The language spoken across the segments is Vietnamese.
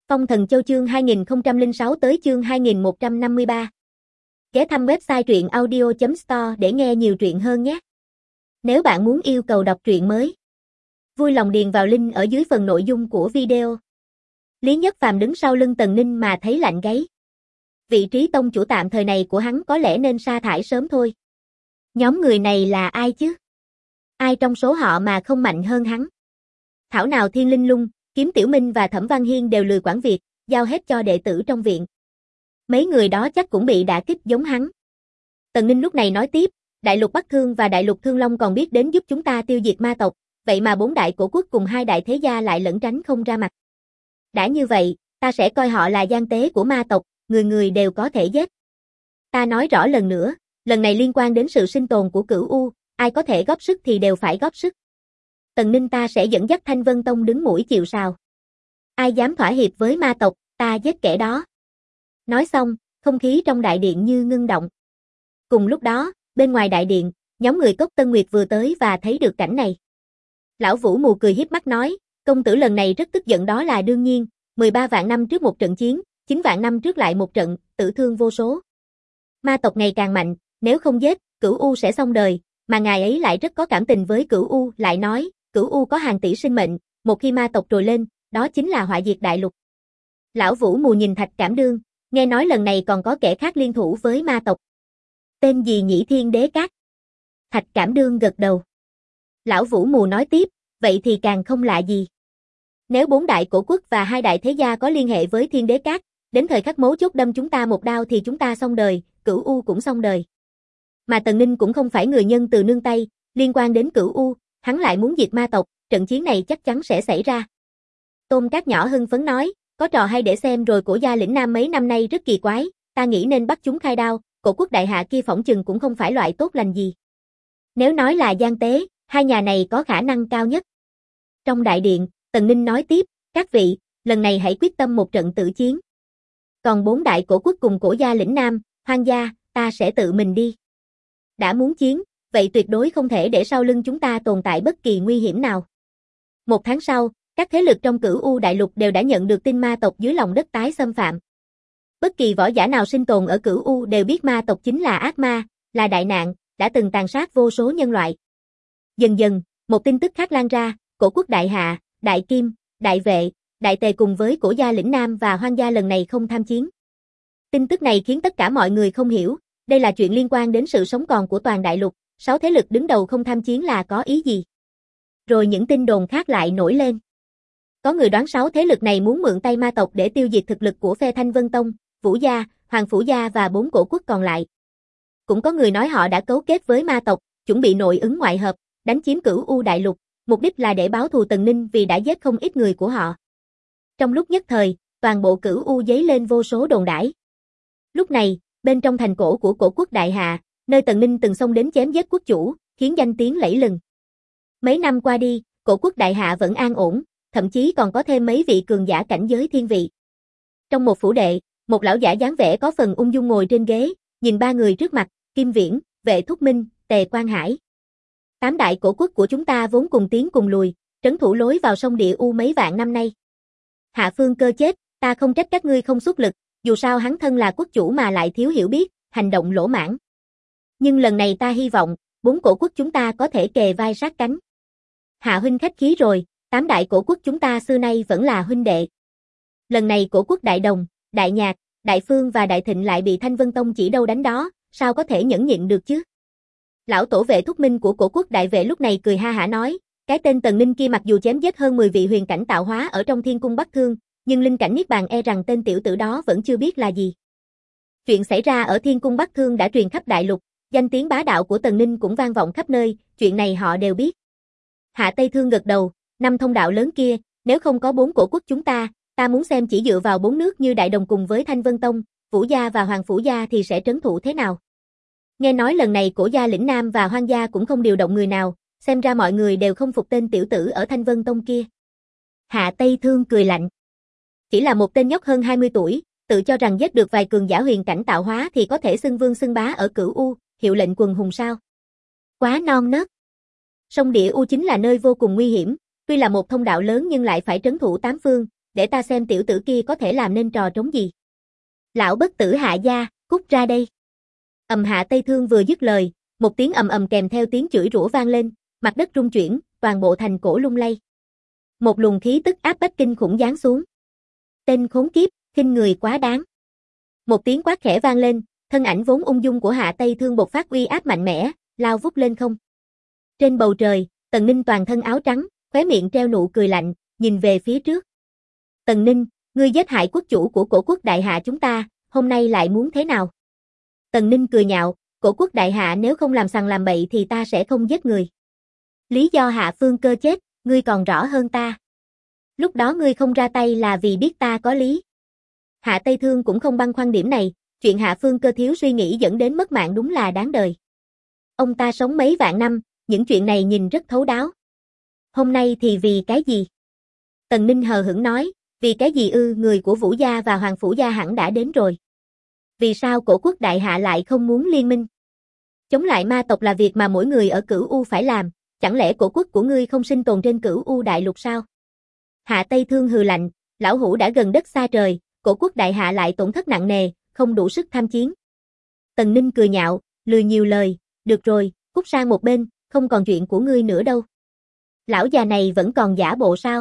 Phong Thần Châu chương 2006 tới chương 2153. Ghé thăm website truyện audio.store để nghe nhiều truyện hơn nhé. Nếu bạn muốn yêu cầu đọc truyện mới, vui lòng điền vào link ở dưới phần nội dung của video. Lý Nhất Phàm đứng sau lưng Tần Ninh mà thấy lạnh gáy. Vị trí tông chủ tạm thời này của hắn có lẽ nên sa thải sớm thôi. Nhóm người này là ai chứ? Ai trong số họ mà không mạnh hơn hắn? Thảo nào Thiên Linh Lung, Kiếm Tiểu Minh và Thẩm Văn Hiên đều lười quản việc, giao hết cho đệ tử trong viện. Mấy người đó chắc cũng bị đả kích giống hắn. Tần Ninh lúc này nói tiếp, Đại Lục Bắc Thương và Đại Lục Thương Long còn biết đến giúp chúng ta tiêu diệt ma tộc, vậy mà 4 đại cổ quốc cùng 2 đại thế gia lại lẩn tránh không ra mặt. Đã như vậy, ta sẽ coi họ là gian tế của ma tộc, người người đều có thể giết. Ta nói rõ lần nữa, lần này liên quan đến sự sinh tồn của Cửu U, ai có thể góp sức thì đều phải góp sức. Tần Ninh ta sẽ dẫn dắt Thanh Vân Tông đứng mũi chịu sào. Ai dám thỏa hiệp với ma tộc, ta giết kẻ đó. Nói xong, không khí trong đại điện như ngưng động. Cùng lúc đó, bên ngoài đại điện, nhóm người Cốc Tân Nguyệt vừa tới và thấy được cảnh này. Lão Vũ Mù cười hiếp mắt nói, công tử lần này rất tức giận đó là đương nhiên, 13 vạn năm trước một trận chiến, 9 vạn năm trước lại một trận, tử thương vô số. Ma tộc ngày càng mạnh, nếu không giết, Cửu U sẽ xong đời, mà ngài ấy lại rất có cảm tình với Cửu U, lại nói, Cửu U có hàng tỷ sinh mệnh, một khi ma tộc trồi lên, đó chính là họa diệt đại lục. Lão Vũ Mù nhìn Thạch Cảm Đương, nghe nói lần này còn có kẻ khác liên thủ với ma tộc. Tên gì nhỉ? Thiên Đế Các. Thạch Cảm Đương gật đầu. Lão Vũ Mù nói tiếp, vậy thì càng không lạ gì. Nếu 4 đại cổ quốc và 2 đại thế gia có liên hệ với Thiên Đế Các, đến thời khắc mấu chốt đâm chúng ta một đao thì chúng ta xong đời, Cửu U cũng xong đời. Mà Tần Ninh cũng không phải người nhân từ nương tay, liên quan đến Cửu U, hắn lại muốn diệt ma tộc, trận chiến này chắc chắn sẽ xảy ra. Tôm Cát nhỏ hưng phấn nói, có trò hay để xem rồi. Cổ gia lĩnh Nam mấy năm nay rất kỳ quái, ta nghĩ nên bắt chúng khai đao, cổ quốc đại hạ kia phỏng chừng cũng không phải loại tốt lành gì. Nếu nói là gian tế, hai nhà này có khả năng cao nhất. Trong đại điện, Tần Ninh nói tiếp, các vị, lần này hãy quyết tâm một trận tử chiến. Còn 4 đại cổ quốc cùng cổ gia lĩnh Nam, Hoang gia, ta sẽ tự mình đi. Đã muốn chiến, vậy tuyệt đối không thể để sau lưng chúng ta tồn tại bất kỳ nguy hiểm nào. 1 tháng sau, các thế lực trong Cửu U đại lục đều đã nhận được tin ma tộc dưới lòng đất tái xâm phạm. Bất kỳ võ giả nào sinh tồn ở Cửu U đều biết ma tộc chính là ác ma, là đại nạn, đã từng tàn sát vô số nhân loại. Dần dần, một tin tức khác lan ra, cổ quốc đại hạ, đại kim, đại vệ, đại tề cùng với cổ gia lĩnh Nam và Hoang gia lần này không tham chiến. Tin tức này khiến tất cả mọi người không hiểu, đây là chuyện liên quan đến sự sống còn của toàn đại lục, 6 thế lực đứng đầu không tham chiến là có ý gì? Rồi những tin đồn khác lại nổi lên. Có người đoán 6 thế lực này muốn mượn tay ma tộc để tiêu diệt thực lực của phe Thanh Vân Tông, Vũ gia, Hoàng Phủ gia và 4 cổ quốc còn lại. Cũng có người nói họ đã cấu kết với ma tộc, chuẩn bị nội ứng ngoại hợp, đánh chiếm Cửu U đại lục, mục đích là để báo thù Tần Ninh vì đã giết không ít người của họ. Trong lúc nhất thời, toàn bộ Cửu U dấy lên vô số đồn đãi. Lúc này, bên trong thành cổ của cổ quốc đại hạ, nơi Tần Ninh từng xông đến chém giết quốc chủ, khiến danh tiếng lẫy lừng. Mấy năm qua đi, cổ quốc đại hạ vẫn an ổn, thậm chí còn có thêm mấy vị cường giả cảnh giới thiên vị. Trong một phủ đệ, một lão giả dáng vẻ có phần ung dung ngồi trên ghế, nhìn 3 người trước mặt, Kim Viễn, Vệ Thúc Minh, Tề Quang Hải. 8 đại cổ quốc của chúng ta vốn cùng tiến cùng lùi, trấn thủ lối vào sông Địa U mấy vạn năm nay. Hạ Phương Cơ chết, ta không trách các ngươi không xuất lực, dù sao hắn thân là quốc chủ mà lại thiếu hiểu biết, hành động lỗ mãng. Nhưng lần này ta hy vọng, 4 cổ quốc chúng ta có thể kề vai sát cánh. Hạ huynh khách khí rồi, 8 đại cổ quốc chúng ta xưa nay vẫn là huynh đệ. Lần này cổ quốc Đại Đồng, Đại Nhạc, Đại Phương và Đại Thịnh lại bị Thanh Vân Tông chỉ đâu đánh đó, sao có thể nhẫn nhịn được chứ? Lão tổ Vệ Thúc Minh của cổ quốc Đại Vệ lúc này cười ha hả nói, cái tên Tần Ninh kia mặc dù chém giết hơn 10 vị huyền cảnh tạo hóa ở trong Thiên Cung Bắc Thương, nhưng linh cảnh niết bàn e rằng tên tiểu tử đó vẫn chưa biết là gì. Chuyện xảy ra ở Thiên Cung Bắc Thương đã truyền khắp đại lục, danh tiếng bá đạo của Tần Ninh cũng vang vọng khắp nơi, chuyện này họ đều biết. Hạ Tây Thương gật đầu, 5 thông đạo lớn kia, nếu không có 4 cổ quốc chúng ta muốn xem chỉ dựa vào 4 nước như Đại Đồng cùng với Thanh Vân Tông, Vũ gia và Hoàng Phủ gia thì sẽ trấn thủ thế nào? Nghe nói lần này cổ gia lĩnh Nam và Hoang gia cũng không điều động người nào, xem ra mọi người đều không phục tên tiểu tử ở Thanh Vân Tông kia. Hạ Tây Thương cười lạnh. Chỉ là một tên nhóc hơn 20 tuổi, tự cho rằng giết được vài cường giả huyền cảnh tạo hóa thì có thể xưng vương xưng bá ở Cửu U, hiệu lệnh quần hùng sao? Quá non nớt. Sông Địa U chính là nơi vô cùng nguy hiểm, tuy là một thông đạo lớn nhưng lại phải trấn thủ 8 phương, để ta xem tiểu tử kia có thể làm nên trò trống gì. Lão bất tử Hạ gia, cút ra đây. Hạ Tây Thương vừa dứt lời, một tiếng ầm ầm kèm theo tiếng chửi rủa vang lên, mặt đất rung chuyển, toàn bộ thành cổ lung lay. Một luồng khí tức áp bách kinh khủng giáng xuống. Tên khốn kiếp, khinh người quá đáng. Một tiếng quát khẽ vang lên, thân ảnh vốn ung dung của Hạ Tây Thương bộc phát uy áp mạnh mẽ, lao vút lên không. Trên bầu trời, Tần Ninh toàn thân áo trắng, khóe miệng treo nụ cười lạnh, nhìn về phía trước. Tần Ninh, ngươi giết hại quốc chủ của Cổ quốc đại hạ chúng ta, hôm nay lại muốn thế nào? Tần Ninh cười nhạo, Cổ quốc đại hạ nếu không làm sằng làm bậy thì ta sẽ không giết người. Lý do Hạ Phương Cơ chết, ngươi còn rõ hơn ta. Lúc đó ngươi không ra tay là vì biết ta có lý. Hạ Tây Thương cũng không băn khoăn điểm này, chuyện Hạ Phương Cơ thiếu suy nghĩ dẫn đến mất mạng đúng là đáng đời. Ông ta sống mấy vạn năm, những chuyện này nhìn rất thấu đáo. Hôm nay thì vì cái gì? Tần Ninh hờ hững nói, vì cái gì người của Vũ gia và Hoàng Phủ gia hẳn đã đến rồi. Vì sao Cổ quốc đại hạ lại không muốn liên minh? Chống lại ma tộc là việc mà mỗi người ở Cửu U phải làm, chẳng lẽ Cổ quốc của ngươi không sinh tồn trên Cửu U đại lục sao? Hạ Tây Thương hừ lạnh, lão hủ đã gần đất xa trời, Cổ quốc đại hạ lại tổn thất nặng nề, không đủ sức tham chiến. Tần Ninh cười nhạo, lười nhiều lời, được rồi, cút sang một bên, không còn chuyện của ngươi nữa đâu. Lão già này vẫn còn giả bộ sao?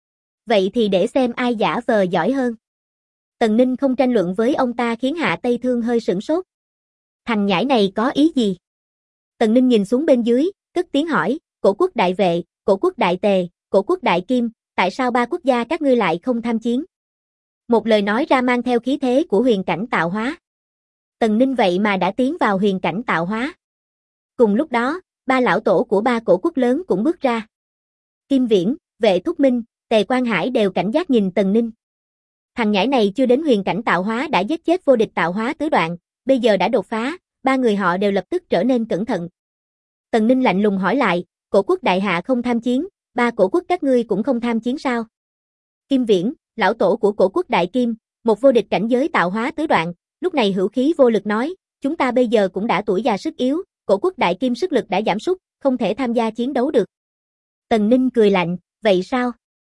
Vậy thì để xem ai giả vờ giỏi hơn. Tần Ninh không tranh luận với ông ta khiến Hạ Tây Thương hơi sửng sốt. Thằng nhãi này có ý gì? Tần Ninh nhìn xuống bên dưới, cất tiếng hỏi, Cổ quốc đại vệ, Cổ quốc đại tề, Cổ quốc đại kim, tại sao ba quốc gia các ngươi lại không tham chiến? Một lời nói ra mang theo khí thế của huyền cảnh tạo hóa. Tần Ninh vậy mà đã tiến vào huyền cảnh tạo hóa. Cùng lúc đó, ba lão tổ của ba cổ quốc lớn cũng bước ra. Kim Viễn, Vệ Thúc Minh, Tề Quang Hải đều cảnh giác nhìn Tần Ninh. Thằng nhãi này chưa đến huyền cảnh tạo hóa đã giết chết vô địch tạo hóa tứ đoạn, bây giờ đã đột phá, ba người họ đều lập tức trở nên cẩn thận. Tần Ninh lạnh lùng hỏi lại, Cổ quốc đại hạ không tham chiến, ba cổ quốc các ngươi cũng không tham chiến sao? Kim Viễn, lão tổ của Cổ quốc đại kim, một vô địch cảnh giới tạo hóa tứ đoạn, lúc này hữu khí vô lực nói, chúng ta bây giờ cũng đã tuổi già sức yếu, Cổ quốc đại kim sức lực đã giảm sút, không thể tham gia chiến đấu được. Tần Ninh cười lạnh, vậy sao?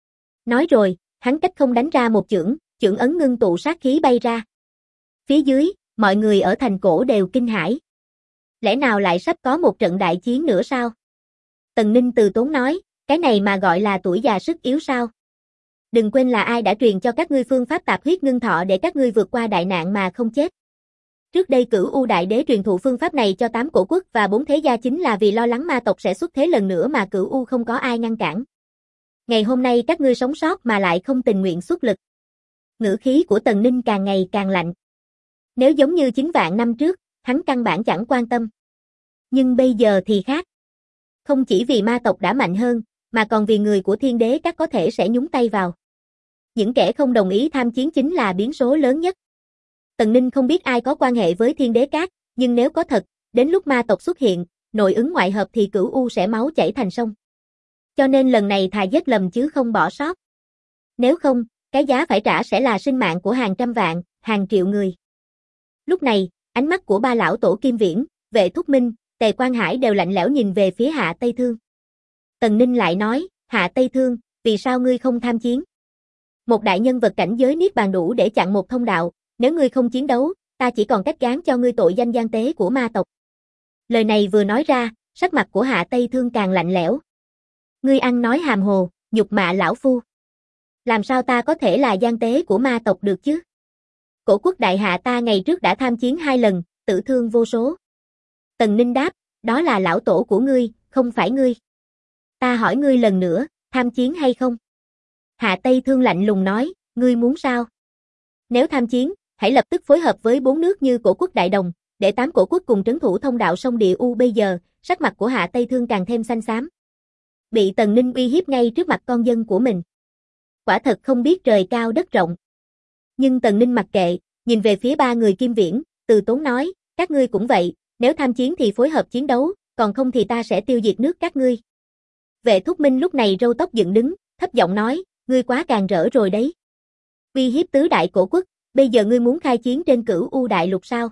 Nói rồi, hắn cách không đánh ra một chưởng, chưởng ấn ngưng tụ sát khí bay ra. Phía dưới, mọi người ở thành cổ đều kinh hãi. Lẽ nào lại sắp có một trận đại chiến nữa sao? Tần Ninh từ tốn nói, cái này mà gọi là tuổi già sức yếu sao? Đừng quên là ai đã truyền cho các ngươi phương pháp tạp huyết ngưng thọ để các ngươi vượt qua đại nạn mà không chết. Trước đây Cửu U đại đế truyền thụ phương pháp này cho 8 cổ quốc và 4 thế gia chính là vì lo lắng ma tộc sẽ xuất thế lần nữa mà Cửu U không có ai ngăn cản. Ngày hôm nay các ngươi sống sót mà lại không tình nguyện xuất lực. Ngữ khí của Tần Ninh càng ngày càng lạnh. Nếu giống như 9 vạn năm trước, hắn căn bản chẳng quan tâm. Nhưng bây giờ thì khác. Không chỉ vì ma tộc đã mạnh hơn, mà còn vì người của Thiên Đế các có thể sẽ nhúng tay vào. Những kẻ không đồng ý tham chiến chính là biến số lớn nhất. Tần Ninh không biết ai có quan hệ với Thiên Đế các, nhưng nếu có thật, đến lúc ma tộc xuất hiện, nội ứng ngoại hợp thì Cửu U sẽ máu chảy thành sông. Cho nên lần này thà giết lầm chứ không bỏ sót. Nếu không, cái giá phải trả sẽ là sinh mạng của hàng trăm vạn, hàng triệu người. Lúc này, ánh mắt của ba lão tổ Kim Viễn, Vệ Thúc Minh, Tề Quang Hải đều lạnh lẽo nhìn về phía Hạ Tây Thương. Tần Ninh lại nói, Hạ Tây Thương, vì sao ngươi không tham chiến? Một đại nhân vật cảnh giới niết bàn đủ để chặn một thông đạo, nếu ngươi không chiến đấu, ta chỉ còn cách gán cho ngươi tội danh gian tế của ma tộc. Lời này vừa nói ra, sắc mặt của Hạ Tây Thương càng lạnh lẽo. Ngươi ăn nói hàm hồ, nhục mạ lão phu. Làm sao ta có thể là gian tế của ma tộc được chứ? Cổ quốc đại hạ ta ngày trước đã tham chiến 2 lần, tử thương vô số. Tần Ninh đáp, đó là lão tổ của ngươi, không phải ngươi. Ta hỏi ngươi lần nữa, tham chiến hay không? Hạ Tây Thương lạnh lùng nói, ngươi muốn sao? Nếu tham chiến, hãy lập tức phối hợp với 4 nước như Cổ quốc Đại Đồng, để 8 cổ quốc cùng trấn thủ thông đạo sông Địa U. Bây giờ, sắc mặt của Hạ Tây Thương càng thêm xanh xám. Bị Tần Ninh uy hiếp ngay trước mặt con dân của mình. Quả thật không biết trời cao đất rộng. Nhưng Tần Ninh mặc kệ, nhìn về phía ba người Kim Viễn, từ tốn nói, các ngươi cũng vậy, nếu tham chiến thì phối hợp chiến đấu, còn không thì ta sẽ tiêu diệt nước các ngươi. Vệ Thúc Minh lúc này râu tóc dựng đứng, thấp giọng nói, ngươi quá càng rỡ rồi đấy. Uy hiếp tứ đại cổ quốc, bây giờ ngươi muốn khai chiến trên Cửu U đại lục sao?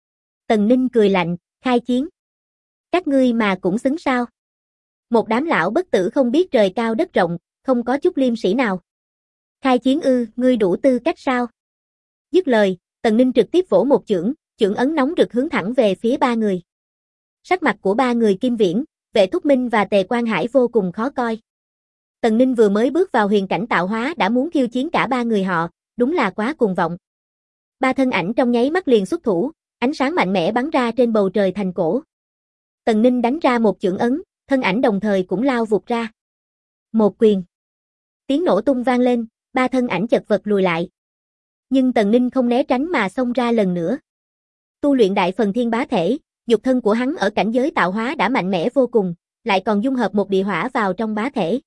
Tần Ninh cười lạnh, khai chiến. Các ngươi mà cũng xứng sao? Một đám lão bất tử không biết trời cao đất rộng, không có chút liêm sĩ nào. Khai chiến ư, ngươi đủ tư cách sao? Dứt lời, Tần Ninh trực tiếp vỗ một chưởng ấn nóng rực hướng thẳng về phía ba người. Sắc mặt của ba người Kim Viễn, Vệ Thúc Minh và Tề Quang Hải vô cùng khó coi. Tần Ninh vừa mới bước vào huyền cảnh tạo hóa đã muốn khiêu chiến cả ba người họ, đúng là quá cuồng vọng. Ba thân ảnh trong nháy mắt liền xuất thủ, ánh sáng mạnh mẽ bắn ra trên bầu trời thành cổ. Tần Ninh đánh ra một chưởng ấn, thân ảnh đồng thời cũng lao vụt ra. Một quyền. Tiếng nổ tung vang lên, ba thân ảnh chật vật lùi lại. Nhưng Tần Ninh không né tránh mà xông ra lần nữa. Tu luyện đại phần thiên bá thể, nhục thân của hắn ở cảnh giới tạo hóa đã mạnh mẽ vô cùng, lại còn dung hợp một địa hỏa vào trong bá thể.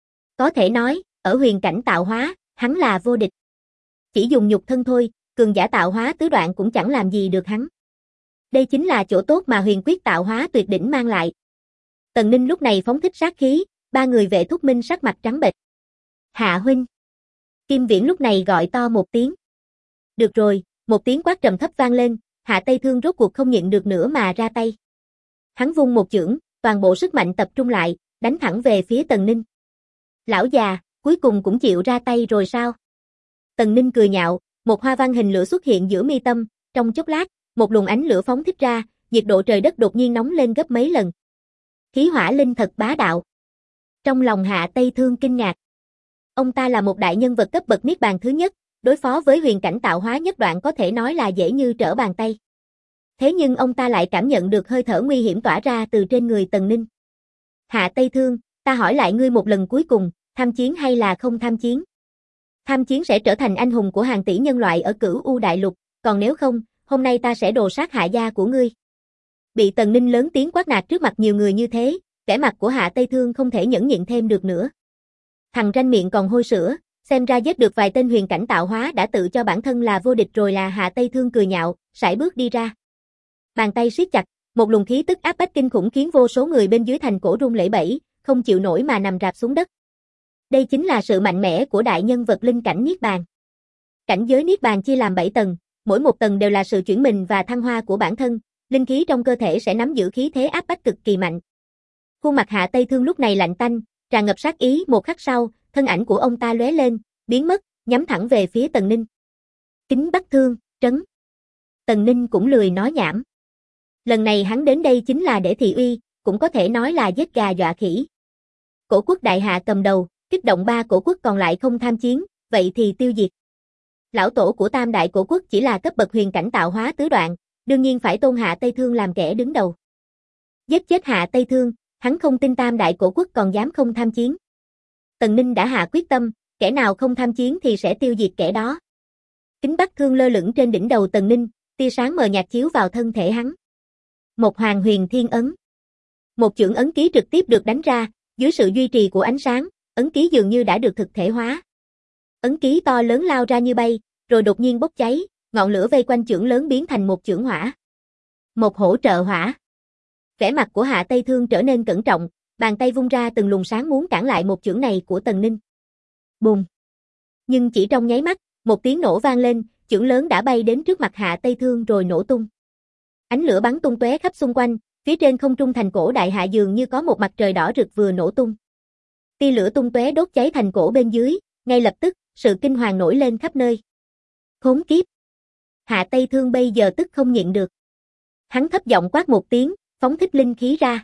Có thể nói, ở huyền cảnh tạo hóa, hắn là vô địch. Chỉ dùng nhục thân thôi, cường giả tạo hóa tứ đoạn cũng chẳng làm gì được hắn. Đây chính là chỗ tốt mà huyền quyết tạo hóa tuyệt đỉnh mang lại. Tần Ninh lúc này phóng thích sát khí, ba người Vệ Thúc Minh sắc mặt trắng bệch. Hạ huynh. Kim Viễn lúc này gọi to một tiếng. Được rồi, một tiếng quát trầm thấp vang lên, Hạ Tây Thương rốt cuộc không nhịn được nữa mà ra tay. Hắn vung một chưởng, toàn bộ sức mạnh tập trung lại, đánh thẳng về phía Tần Ninh. Lão già, cuối cùng cũng chịu ra tay rồi sao? Tần Ninh cười nhạo, một hoa văn hình lửa xuất hiện giữa mi tâm, trong chốc lát, một luồng ánh lửa phóng thích ra, nhiệt độ trời đất đột nhiên nóng lên gấp mấy lần. Khí hỏa linh thật bá đạo. Trong lòng Hạ Tây Thương kinh ngạc. Ông ta là một đại nhân vật cấp bậc niết bàn thứ nhất, đối phó với huyền cảnh tạo hóa nhất đoạn có thể nói là dễ như trở bàn tay. Thế nhưng ông ta lại cảm nhận được hơi thở nguy hiểm tỏa ra từ trên người Tần Ninh. Hạ Tây Thương, ta hỏi lại ngươi một lần cuối cùng, tham chiến hay là không tham chiến? Tham chiến sẽ trở thành anh hùng của hàng tỷ nhân loại ở Cửu U Đại Lục, còn nếu không, hôm nay ta sẽ đồ sát hạ gia của ngươi. Bị Tần Ninh lớn tiếng quát nạt trước mặt nhiều người như thế, vẻ mặt của Hạ Tây Thương không thể nhẫn nhịn thêm được nữa. Thằng ranh miệng còn hôi sữa, xem ra giết được vài tên huyền cảnh tạo hóa đã tự cho bản thân là vô địch rồi là. Hạ Tây Thương cười nhạo, sải bước đi ra. Bàn tay siết chặt, một luồng khí tức áp bách kinh khủng khiến vô số người bên dưới thành cổ run lẩy bẩy, không chịu nổi mà nằm rạp xuống đất. Đây chính là sự mạnh mẽ của đại nhân vật linh cảnh niết bàn. Cảnh giới niết bàn chia làm 7 tầng, mỗi một tầng đều là sự chuyển mình và thăng hoa của bản thân, linh khí trong cơ thể sẽ nắm giữ khí thế áp bách cực kỳ mạnh. Khuôn mặt Hạ Tây Thương lúc này lạnh tanh, tràn ngập sát ý, một khắc sau, thân ảnh của ông ta lóe lên, biến mất, nhắm thẳng về phía Tần Ninh. Kính Bắc Thương, trấn. Tần Ninh cũng lười nói nhảm. Lần này hắn đến đây chính là để thị uy, cũng có thể nói là giết gà dọa khỉ. Cổ quốc đại hạ cầm đầu, kích động ba cổ quốc còn lại không tham chiến, vậy thì tiêu diệt. Lão tổ của tam đại cổ quốc chỉ là cấp bậc huyền cảnh tạo hóa tứ đoạn, đương nhiên phải tôn Hạ Tây Thương làm kẻ đứng đầu. Giết chết Hạ Tây Thương, hắn không tin tam đại cổ quốc còn dám không tham chiến. Tần Ninh đã hạ quyết tâm, kẻ nào không tham chiến thì sẽ tiêu diệt kẻ đó. Kính Bắc Thương lơ lửng trên đỉnh đầu Tần Ninh, tia sáng mờ nhạt chiếu vào thân thể hắn. Một Hoàng Huyền Thiên Ấn. Một chưởng ấn ký trực tiếp được đánh ra, dưới sự duy trì của ánh sáng, ấn ký dường như đã được thực thể hóa. Ấn ký to lớn lao ra như bay, rồi đột nhiên bốc cháy, ngọn lửa vây quanh chưởng lớn biến thành một chưởng hỏa. Một hỗ trợ hỏa. Vẻ mặt của Hạ Tây Thương trở nên cẩn trọng, bàn tay vung ra từng luồng sáng muốn cản lại một chưởng này của Tần Ninh. Bùng. Nhưng chỉ trong nháy mắt, một tiếng nổ vang lên, chưởng lớn đã bay đến trước mặt Hạ Tây Thương rồi nổ tung. Ánh lửa bắn tung tóe khắp xung quanh, phía trên không trung thành cổ đại hạ dường như có một mặt trời đỏ rực vừa nổ tung. Tia lửa tung tóe đốt cháy thành cổ bên dưới, ngay lập tức, sự kinh hoàng nổi lên khắp nơi. Khốn kiếp. Hạ Tây Thương bây giờ tức không nhịn được. Hắn thấp giọng quát một tiếng, phóng thích linh khí ra.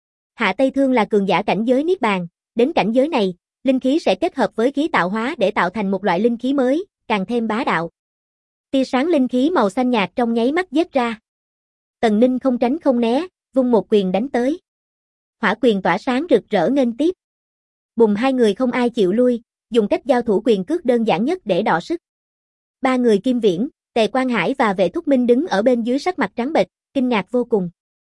Hạ Tây Thương là cường giả cảnh giới niết bàn, đến cảnh giới này, linh khí sẽ kết hợp với khí tạo hóa để tạo thành một loại linh khí mới, càng thêm bá đạo. Tia sáng linh khí màu xanh nhạt trong nháy mắt giết ra. Tần Ninh không tránh không né, vung một quyền đánh tới. Hỏa quyền tỏa sáng rực rỡ nghênh tiếp. Bùng, hai người không ai chịu lui, dùng cách giao thủ quyền cước đơn giản nhất để đọ sức. Ba người Kim Viễn, Tề Quang Hải và Vệ Thúc Minh đứng ở bên dưới sắc mặt trắng bệch, kinh ngạc vô cùng.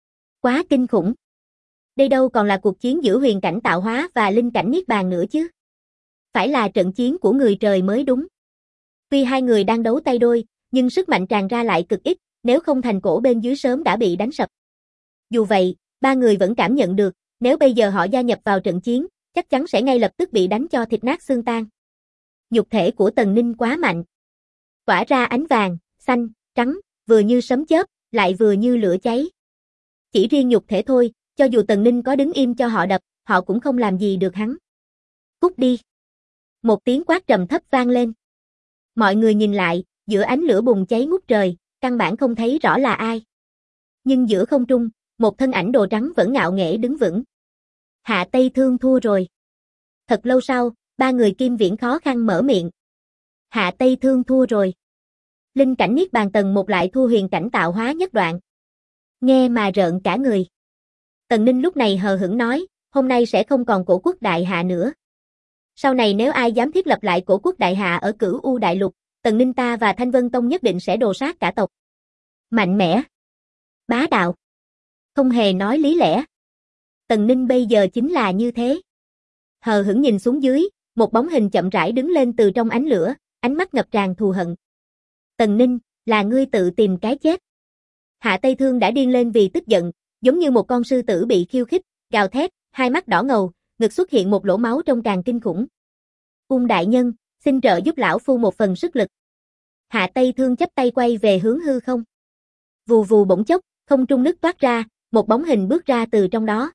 Quá kinh khủng. Đây đâu còn là cuộc chiến giữa huyền cảnh tạo hóa và linh cảnh niết bàn nữa chứ. Phải là trận chiến của người trời mới đúng. Tuy hai người đang đấu tay đôi, nhưng sức mạnh tràn ra lại cực ít, nếu không thành cổ bên dưới sớm đã bị đánh sập. Dù vậy, ba người vẫn cảm nhận được, nếu bây giờ họ gia nhập vào trận chiến, chắc chắn sẽ ngay lập tức bị đánh cho thịt nát xương tan. Nhục thể của Tần Ninh quá mạnh. Tỏa ra ánh vàng, xanh, trắng, vừa như sấm chớp, lại vừa như lửa cháy. Chỉ riêng nhục thể thôi, cho dù Tần Ninh có đứng im cho họ đập, họ cũng không làm gì được hắn. Cút đi. Một tiếng quát trầm thấp vang lên. Mọi người nhìn lại, giữa ánh lửa bùng cháy ngút trời, căn bản không thấy rõ là ai. Nhưng giữa không trung, một thân ảnh đồ trắng vẫn ngạo nghễ đứng vững. Hạ Tây Thương thua rồi. Thật lâu sau, ba người Kim Viễn khó khăn mở miệng. Hạ Tây Thương thua rồi. Linh cảnh niết bàn tầng 1 lại thua huyền cảnh tạo hóa nhất đoạn. Nghe mà rợn cả người. Tần Ninh lúc này hờ hững nói, hôm nay sẽ không còn cổ quốc đại hạ nữa. Sau này nếu ai dám thiết lập lại cổ quốc đại hạ ở Cửu U đại lục, Tần Ninh ta và Thanh Vân Tông nhất định sẽ đồ sát cả tộc. Mạnh mẽ. Bá đạo. Không hề nói lý lẽ. Tần Ninh bây giờ chính là như thế. Hờ hững nhìn xuống dưới, một bóng hình chậm rãi đứng lên từ trong ánh lửa, ánh mắt ngập tràn thù hận. Tần Ninh, là ngươi tự tìm cái chết. Hạ Tây Thương đã điên lên vì tức giận, giống như một con sư tử bị khiêu khích, gào thét, hai mắt đỏ ngầu, ngực xuất hiện một lỗ máu trông càng kinh khủng. Đại nhân, xin trợ giúp lão phu một phần sức lực. Hạ Tây Thương chắp tay quay về hướng hư không. Vù vù bỗng chốc, không trung nứt toát ra, một bóng hình bước ra từ trong đó.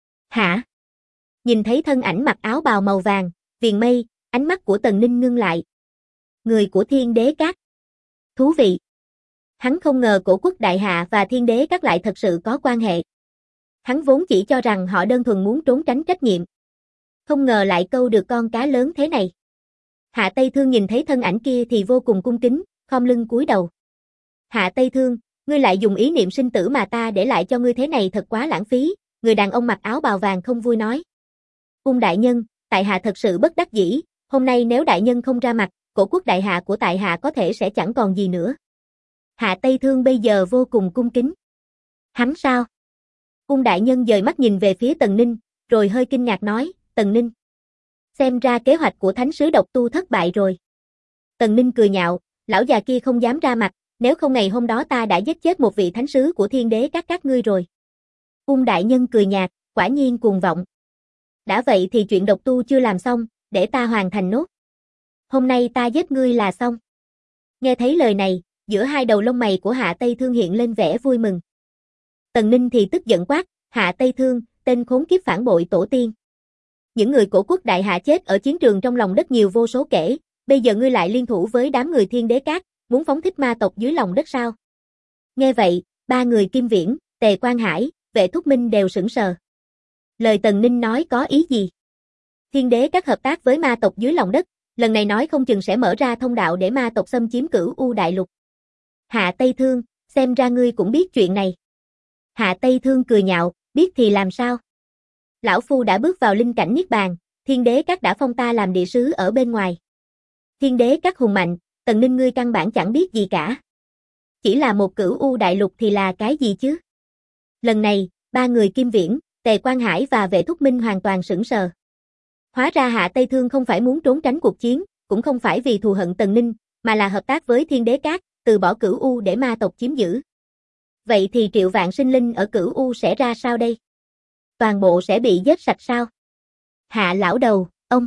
Hả? Nhìn thấy thân ảnh mặc áo bào màu vàng, viền mây, ánh mắt của Tần Ninh ngưng lại. Người của Thiên Đế Các. Thú vị. Hắn không ngờ cổ quốc đại hạ và Thiên Đế Các lại thật sự có quan hệ. Hắn vốn chỉ cho rằng họ đơn thuần muốn trốn tránh trách nhiệm. Không ngờ lại câu được con cá lớn thế này. Hạ Tây Thương nhìn thấy thân ảnh kia thì vô cùng cung kính, khom lưng cúi đầu. Hạ Tây Thương, ngươi lại dùng ý niệm sinh tử mà ta để lại cho ngươi thế này thật quá lãng phí, người đàn ông mặc áo bào vàng không vui nói. Đại nhân, tại hạ thật sự bất đắc dĩ, hôm nay nếu đại nhân không ra mặt, cổ quốc đại hạ của tại hạ có thể sẽ chẳng còn gì nữa. Hạ Tây Thương bây giờ vô cùng cung kính. Hắn sao? Đại nhân dời mắt nhìn về phía Tần Ninh, rồi hơi kinh ngạc nói, Tần Ninh. Xem ra kế hoạch của thánh sứ độc tu thất bại rồi. Tần Ninh cười nhạo, lão già kia không dám ra mặt, nếu không ngày hôm đó ta đã giết chết một vị thánh sứ của Thiên Đế các ngươi rồi. Đại nhân cười nhạt, quả nhiên cuồng vọng. Đã vậy thì chuyện độc tu chưa làm xong, để ta hoàn thành nốt. Hôm nay ta giết ngươi là xong. Nghe thấy lời này, giữa hai đầu lông mày của Hạ Tây Thương hiện lên vẻ vui mừng. Tần Ninh thì tức giận quát, Hạ Tây Thương, tên khốn kiếp phản bội tổ tiên. Những người cổ quốc đại hạ chết ở chiến trường trong lòng đất nhiều vô số kể, bây giờ ngươi lại liên thủ với đám người Thiên Đế Các, muốn phóng thích ma tộc dưới lòng đất sao? Nghe vậy, ba người Kim Viễn, Tề Quang Hải, Vệ Thúc Minh đều sững sờ. Lời Tần Ninh nói có ý gì? Thiên Đế Các hợp tác với ma tộc dưới lòng đất, lần này nói không chừng sẽ mở ra thông đạo để ma tộc xâm chiếm Cửu U đại lục. Hạ Tây Thương, xem ra ngươi cũng biết chuyện này. Hạ Tây Thương cười nhạo, biết thì làm sao? Lão phu đã bước vào linh cảnh niết bàn, Thiên Đế Các đã phong ta làm địa sứ ở bên ngoài. Thiên Đế Các hùng mạnh, Tần Ninh ngươi căn bản chẳng biết gì cả. Chỉ là một Cửu U đại lục thì là cái gì chứ? Lần này, ba người Kim Viễn, Tề Quang Hải và Vệ Thúc Minh hoàn toàn sững sờ. Hóa ra Hạ Tây Thương không phải muốn trốn tránh cuộc chiến, cũng không phải vì thù hận Tần Ninh, mà là hợp tác với Thiên Đế Các, từ bỏ Cửu U để ma tộc chiếm giữ. Vậy thì triệu vạn sinh linh ở Cửu U sẽ ra sao đây? Toàn bộ sẽ bị giết sạch sao? Hạ lão đầu, ông.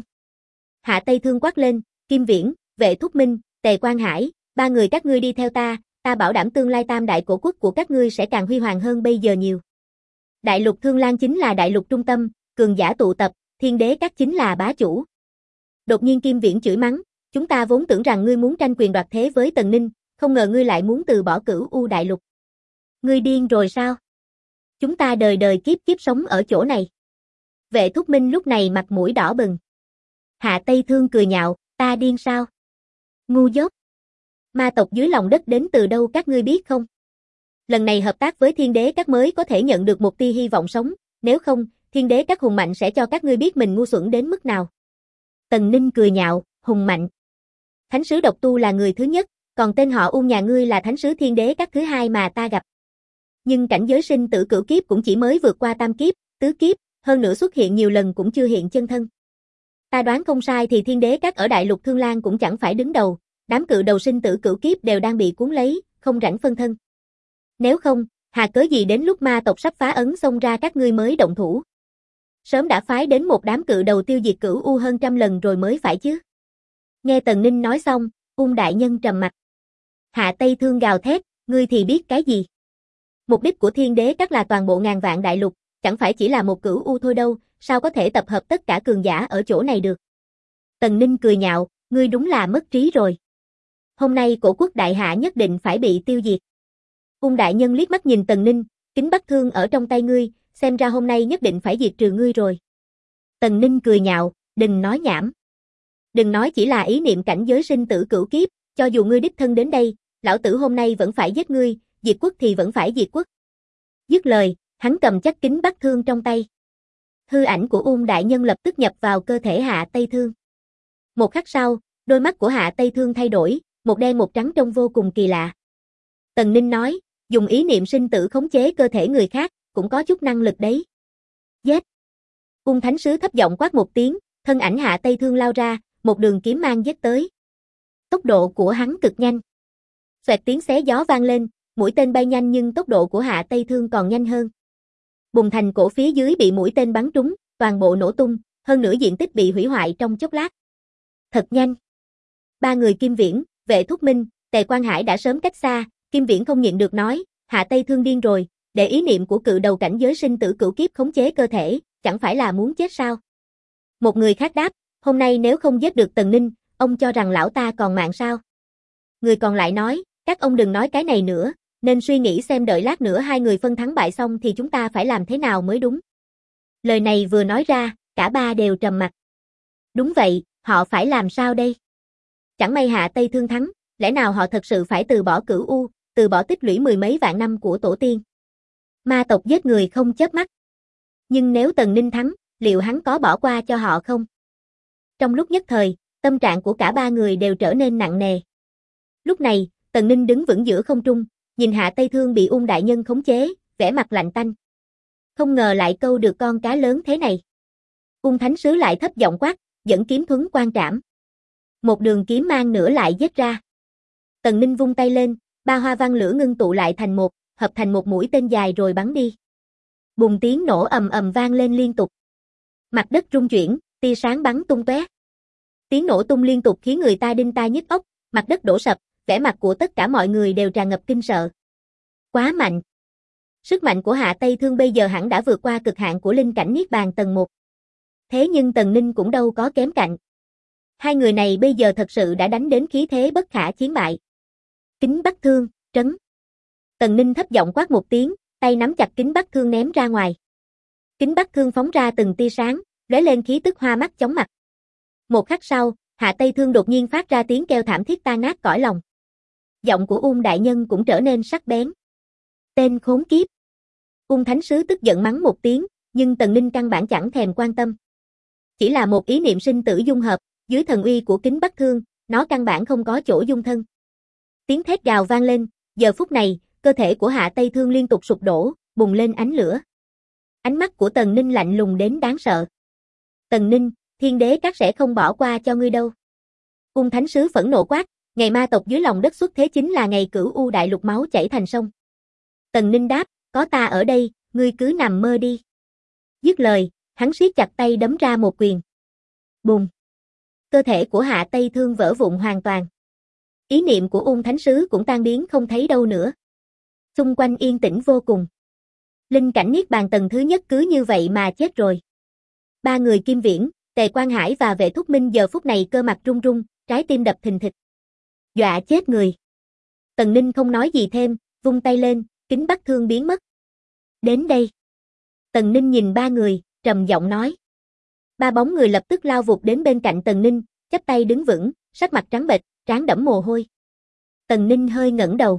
Hạ Tây Thương quát lên, Kim Viễn, Vệ Thúc Minh, Tề Quang Hải, ba người các ngươi đi theo ta bảo đảm tương lai tam đại cổ quốc của các ngươi sẽ càng huy hoàng hơn bây giờ nhiều. Đại lục Thương Lan chính là đại lục trung tâm, cường giả tụ tập, Thiên Đế Các chính là bá chủ. Đột nhiên Kim Viễn chửi mắng, chúng ta vốn tưởng rằng ngươi muốn tranh quyền đoạt thế với Tần Ninh, không ngờ ngươi lại muốn từ bỏ Cửu U đại lục. Ngươi điên rồi sao? Chúng ta đời đời kiếp kiếp sống ở chỗ này. Vệ Thúc Minh lúc này mặt mũi đỏ bừng. Hạ Tây Thương cười nhạo, ta điên sao? Ngu dốt. Ma tộc dưới lòng đất đến từ đâu các ngươi biết không? Lần này hợp tác với Thiên Đế Các mới có thể nhận được một tia hy vọng sống, nếu không, Thiên Đế Các hùng mạnh sẽ cho các ngươi biết mình ngu xuẩn đến mức nào. Tần Ninh cười nhạo, hùng mạnh. Thánh sứ độc tu là người thứ nhất, còn tên họ nhà ngươi là thánh sứ Thiên Đế Các thứ hai mà ta gặp. Nhưng cảnh giới sinh tử cửu kiếp cũng chỉ mới vượt qua tam kiếp, tứ kiếp, hơn nữa xuất hiện nhiều lần cũng chưa hiện chân thân. Ta đoán không sai thì Thiên Đế Các ở đại lục Thương Lan cũng chẳng phải đứng đầu, đám cự đầu sinh tử cửu kiếp đều đang bị cuốn lấy, không rảnh phân thân. Nếu không, hà cớ gì đến lúc ma tộc sắp phá ấn xông ra các ngươi mới động thủ. Sớm đã phái đến một đám cự đầu tiêu diệt Cửu U hơn trăm lần rồi mới phải chứ. Nghe Tần Ninh nói xong, đại nhân trầm mặt. Hạ Tây Thương gào thét, ngươi thì biết cái gì? Mục đích của Thiên Đế Các là toàn bộ ngàn vạn đại lục, chẳng phải chỉ là một Cửu U thôi đâu, sao có thể tập hợp tất cả cường giả ở chỗ này được? Tần Ninh cười nhạo, ngươi đúng là mất trí rồi. Hôm nay cổ quốc đại hạ nhất định phải bị tiêu diệt. Ung đại nhân liếc mắt nhìn Tần Ninh, kính bắc thương ở trong tay ngươi, xem ra hôm nay nhất định phải diệt trừ ngươi rồi. Tần Ninh cười nhạo, đừng nói nhảm. Đừng nói chỉ là ý niệm cảnh giới sinh tử cửu kiếp, cho dù ngươi đích thân đến đây, lão tử hôm nay vẫn phải giết ngươi, diệt quốc thì vẫn phải diệt quốc. Dứt lời, hắn cầm chắc kính bắc thương trong tay. Hư ảnh của Ung đại nhân lập tức nhập vào cơ thể Hạ Tây Thương. Một khắc sau, đôi mắt của Hạ Tây Thương thay đổi, một đen một trắng trông vô cùng kỳ lạ. Tần Ninh nói, dùng ý niệm sinh tử khống chế cơ thể người khác, cũng có chút năng lực đấy. Giết! Ung thánh sứ thấp giọng quát một tiếng, thân ảnh Hạ Tây Thương lao ra, một đường kiếm mang giết tới. Tốc độ của hắn cực nhanh. Xoẹt tiếng xé gió vang lên, mũi tên bay nhanh nhưng tốc độ của Hạ Tây Thương còn nhanh hơn. Bùng thành cổ phía dưới bị mũi tên bắn trúng, toàn bộ nổ tung, hơn nửa diện tích bị hủy hoại trong chốc lát. Thật nhanh. Ba người Kim Viễn, Vệ Thúc Minh, Tề Quang Hải đã sớm cách xa, Kim Viễn không nhịn được nói, Hạ Tây Thương điên rồi, để ý niệm của cự đầu cảnh giới sinh tử cửu kiếp khống chế cơ thể, chẳng phải là muốn chết sao? Một người khác đáp, hôm nay nếu không giết được Tần Ninh, ông cho rằng lão ta còn mạng sao? Người còn lại nói, các ông đừng nói cái này nữa, nên suy nghĩ xem đợi lát nữa hai người phân thắng bại xong thì chúng ta phải làm thế nào mới đúng. Lời này vừa nói ra, cả ba đều trầm mặc. Đúng vậy, họ phải làm sao đây? Chẳng may Hạ Tây Thương thắng, lẽ nào họ thật sự phải từ bỏ Cửu U, từ bỏ tích lũy mười mấy vạn năm của tổ tiên? Ma tộc giết người không chớp mắt. Nhưng nếu Tần Ninh thắng, liệu hắn có bỏ qua cho họ không? Trong lúc nhất thời, tâm trạng của cả ba người đều trở nên nặng nề. Lúc này, Tần Ninh đứng vững giữa không trung, nhìn Hạ Tây Thương bị Ung đại nhân khống chế, vẻ mặt lạnh tanh. Không ngờ lại câu được con cá lớn thế này. Ung thánh sứ lại thấp giọng quát, dẫn kiếm thuấn quan trảm. Một đường kiếm mang nữa lại giết ra. Tần Ninh vung tay lên, ba hoa văn lửa ngưng tụ lại thành một, hợp thành một mũi tên dài rồi bắn đi. Bùng tiếng nổ ầm ầm vang lên liên tục. Mặt đất rung chuyển, tia sáng bắn tung tóe. Tiếng nổ tung liên tục khiến người ta đinh tai nhức óc, mặt đất đổ sập, vẻ mặt của tất cả mọi người đều tràn ngập kinh sợ. Quá mạnh. Sức mạnh của Hạ Tây Thương bây giờ hẳn đã vượt qua cực hạn của linh cảnh Niết Bàn tầng 1. Thế nhưng Tần Ninh cũng đâu có kém cạnh. Hai người này bây giờ thật sự đã đánh đến khí thế bất khả chiến bại. Kính Bắc Thương, trấn. Tần Ninh thấp giọng quát một tiếng, tay nắm chặt kính Bắc Thương ném ra ngoài. Kính Bắc Thương phóng ra từng tia sáng, lóe lên khí tức hoa mắt chóng mặt. Một khắc sau, Hạ Tây Thương đột nhiên phát ra tiếng kêu thảm thiết tan nát cõi lòng. Giọng của Ung đại nhân cũng trở nên sắc bén. Tên khốn kiếp. Ung thánh sứ tức giận mắng một tiếng, nhưng Tần Ninh căn bản chẳng thèm quan tâm. Chỉ là một ý niệm sinh tử dung hợp, dưới thần uy của kính Bắc Thương, nó căn bản không có chỗ dung thân. Tiếng thét gào vang lên, giờ phút này, cơ thể của Hạ Tây Thương liên tục sụp đổ, bùng lên ánh lửa. Ánh mắt của Tần Ninh lạnh lùng đến đáng sợ. Tần Ninh, Thiên Đế Các sẽ không bỏ qua cho ngươi đâu. Ung thánh sứ phẫn nộ quát, ngày ma tộc dưới lòng đất xuất thế chính là ngày Cửu U đại lục máu chảy thành sông. Tần Ninh đáp, có ta ở đây, ngươi cứ nằm mơ đi. Dứt lời, hắn siết chặt tay đấm ra một quyền. Bùng. Cơ thể của Hạ Tây Thương vỡ vụn hoàn toàn. Ý niệm của Ung thánh sứ cũng tan biến không thấy đâu nữa. Xung quanh yên tĩnh vô cùng. Linh cảnh Niết Bàn tầng thứ nhất cứ như vậy mà chết rồi. Ba người Kim Viễn, Tề Quang Hải và Vệ Thúc Minh giờ phút này cơ mặt run run, trái tim đập thình thịch. Dọa chết người. Tần Ninh không nói gì thêm, vung tay lên, kính Bắc Thương biến mất. Đến đây. Tần Ninh nhìn ba người, trầm giọng nói. Ba bóng người lập tức lao vụt đến bên cạnh Tần Ninh, chắp tay đứng vững, sắc mặt trắng bệch, trán đẫm mồ hôi. Tần Ninh hơi ngẩng đầu.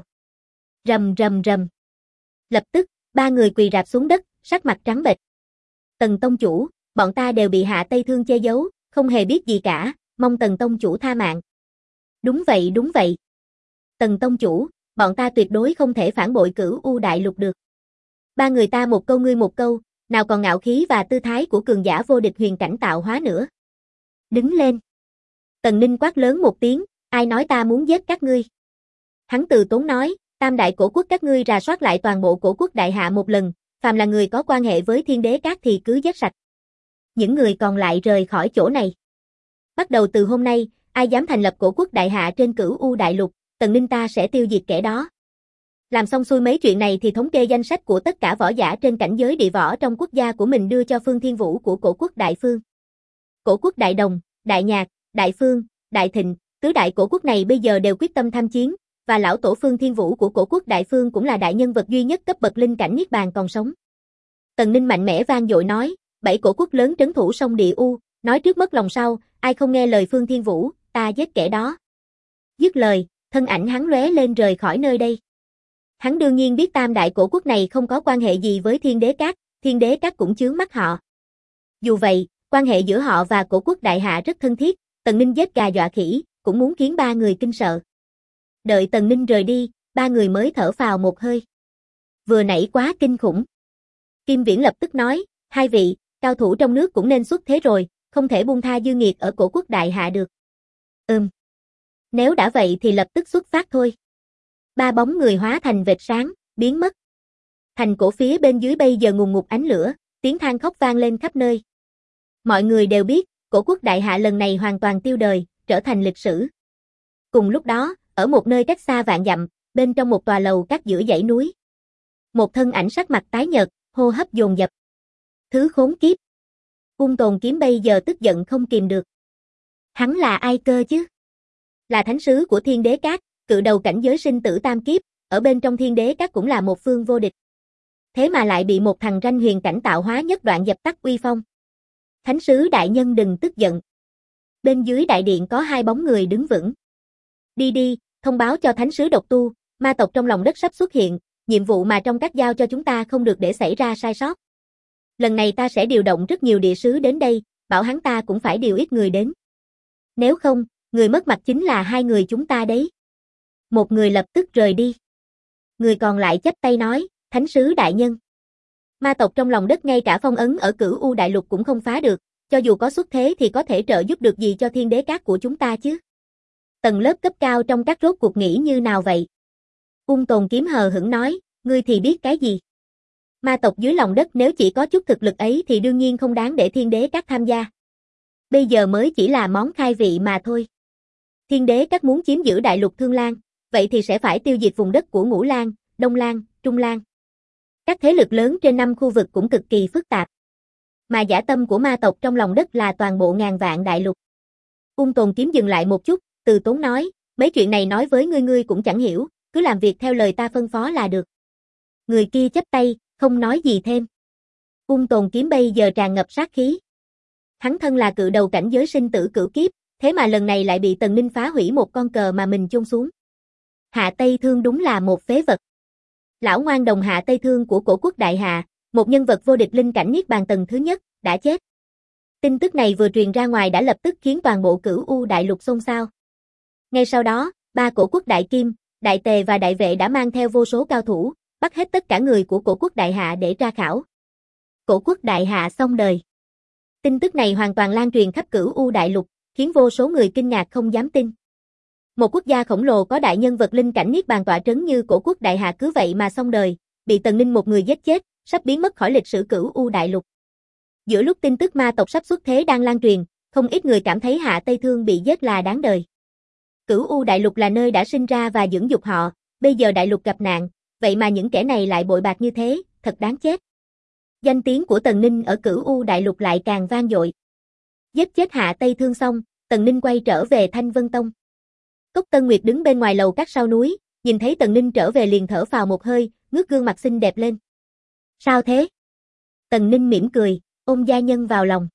Rầm rầm rầm. Lập tức, ba người quỳ rạp xuống đất, sắc mặt trắng bệch. Tần tông chủ, bọn ta đều bị Hạ Tây Thương che giấu, không hề biết gì cả, mong Tần tông chủ tha mạng. Đúng vậy đúng vậy. Tần tông chủ, bọn ta tuyệt đối không thể phản bội Cửu U đại lục được. Ba người ta một câu ngươi một câu, nào còn ngạo khí và tư thái của cường giả vô địch huyền cảnh tạo hóa nữa. Đứng lên. Tần Ninh quát lớn một tiếng, ai nói ta muốn giết các ngươi. Hắn từ tốn nói, tam đại cổ quốc các ngươi rà soát lại toàn bộ cổ quốc đại hạ một lần, phàm là người có quan hệ với Thiên Đế Các thì cứ giết sạch. Những người còn lại rời khỏi chỗ này. Bắt đầu từ hôm nay, ai dám thành lập cổ quốc đại hạ trên Cửu U đại lục, Tần Ninh ta sẽ tiêu diệt kẻ đó. Làm xong xuôi mấy chuyện này thì thống kê danh sách của tất cả võ giả trên cảnh giới địa võ trong quốc gia của mình đưa cho Phương Thiên Vũ của cổ quốc Đại Phương. Cổ quốc Đại Đồng, Đại Nhạc, Đại Phương, Đại Thịnh, tứ đại cổ quốc này bây giờ đều quyết tâm tham chiến, và lão tổ Phương Thiên Vũ của cổ quốc Đại Phương cũng là đại nhân vật duy nhất cấp bậc linh cảnh niết bàn còn sống. Tần Ninh mạnh mẽ vang dội nói, 7 cổ quốc lớn trấn thủ sông Địa U, nói trước mất lòng sau, ai không nghe lời Phương Thiên Vũ, ta giết kẻ đó. Dứt lời, thân ảnh hắn lóe lên rời khỏi nơi đây. Hắn đương nhiên biết tam đại cổ quốc này không có quan hệ gì với Thiên Đế Các cũng chướng mắt họ. Dù vậy, quan hệ giữa họ và cổ quốc đại hạ rất thân thiết, Tần Ninh giết gà dọa khỉ, cũng muốn khiến ba người kinh sợ. Đợi Tần Ninh rời đi, ba người mới thở phào một hơi. Vừa nãy quá kinh khủng. Kim Viễn lập tức nói, hai vị, cao thủ trong nước cũng nên xuất thế rồi, không thể buông tha dư nghiệt ở cổ quốc đại hạ được. Nếu đã vậy thì lập tức xuất phát thôi. Ba bóng người hóa thành vệt sáng, biến mất. Thành cổ phía bên dưới bây giờ ngùn ngụt ánh lửa, tiếng than khóc vang lên khắp nơi. Mọi người đều biết, cổ quốc đại hạ lần này hoàn toàn tiêu đời, trở thành lịch sử. Cùng lúc đó, ở một nơi cách xa vạn dặm, bên trong một tòa lầu các giữa dãy núi. Một thân ảnh sắc mặt tái nhợt, hô hấp dồn dập. Thứ khốn kiếp. Ung Tồn Kiếm bây giờ tức giận không kìm được. Hắn là ai cơ chứ? Là thánh sứ của Thiên Đế Các, cự đầu cảnh giới sinh tử tam kiếp, ở bên trong Thiên Đế Các cũng là một phương vô địch. Thế mà lại bị một thằng ranh huyền cảnh tạo hóa nhất đoạn dập tắt uy phong. Thánh sứ đại nhân đừng tức giận. Bên dưới đại điện có hai bóng người đứng vững. Đi, thông báo cho thánh sứ độc tu, ma tộc trong lòng đất sắp xuất hiện, nhiệm vụ mà trong các giao cho chúng ta không được để xảy ra sai sót. Lần này ta sẽ điều động rất nhiều địa sứ đến đây, bảo hắn ta cũng phải điều ít người đến. Nếu không, người mất mặt chính là hai người chúng ta đấy. Một người lập tức rời đi. Người còn lại chắp tay nói, thánh sứ đại nhân. Ma tộc trong lòng đất ngay cả phong ấn ở Cửu U đại lục cũng không phá được, cho dù có xuất thế thì có thể trợ giúp được gì cho Thiên Đế Các của chúng ta chứ. Tầng lớp cấp cao trong các rốt cuộc nghĩ như nào vậy? Ung Tồn Kiếm hờ hững nói, ngươi thì biết cái gì? Ma tộc dưới lòng đất nếu chỉ có chút thực lực ấy thì đương nhiên không đáng để Thiên Đế Các tham gia. Bây giờ mới chỉ là món khai vị mà thôi. Thiên Đế Các muốn chiếm giữ đại lục Thương Lan, vậy thì sẽ phải tiêu diệt vùng đất của Ngũ Lan, Đông Lan, Trung Lan. Các thế lực lớn trên 5 khu vực cũng cực kỳ phức tạp. Mà dã tâm của ma tộc trong lòng đất là toàn bộ ngàn vạn đại lục. Ung Tồn Kiếm dừng lại một chút, từ tốn nói, mấy chuyện này nói với ngươi cũng chẳng hiểu, cứ làm việc theo lời ta phân phó là được. Người kia chắp tay, không nói gì thêm. Ung Tồn Kiếm bây giờ tràn ngập sát khí. Hắn thân là cự đầu cảnh giới sinh tử cửu kiếp, thế mà lần này lại bị Tần Ninh phá hủy một con cờ mà mình chôn xuống. Hạ Tây Thương đúng là một phế vật. Lão ngoan đồng Hạ Tây Thương của cổ quốc đại hạ, một nhân vật vô địch linh cảnh niết bàn tầng thứ nhất, đã chết. Tin tức này vừa truyền ra ngoài đã lập tức khiến toàn bộ Cửu U đại lục xôn xao. Ngay sau đó, ba cổ quốc Đại Kim, Đại Tề và Đại Vệ đã mang theo vô số cao thủ, bắt hết tất cả người của cổ quốc đại hạ để tra khảo. Cổ quốc đại hạ xong đời. Tin tức này hoàn toàn lan truyền khắp Cửu U đại lục, khiến vô số người kinh ngạc không dám tin. Một quốc gia khổng lồ có đại nhân vật linh cảnh niết bàn tọa trấn như cổ quốc đại hạ cứ vậy mà xong đời, bị Tần Ninh một người giết chết, sắp biến mất khỏi lịch sử Cửu U đại lục. Giữa lúc tin tức ma tộc sắp xuất thế đang lan truyền, không ít người cảm thấy Hạ Tây Thương bị giết là đáng đời. Cửu U đại lục là nơi đã sinh ra và dưỡng dục họ, bây giờ đại lục gặp nạn, vậy mà những kẻ này lại bội bạc như thế, thật đáng chết. Danh tiếng của Tần Ninh ở Cửu U đại lục lại càng vang dội. Giết chết Hạ Tây Thương xong, Tần Ninh quay trở về Thanh Vân Tông. Cốc Tân Nguyệt đứng bên ngoài lầu các sau núi, nhìn thấy Tần Ninh trở về liền thở phào một hơi, ngước gương mặt xinh đẹp lên. Sao thế? Tần Ninh mỉm cười, ôm gia nhân vào lòng.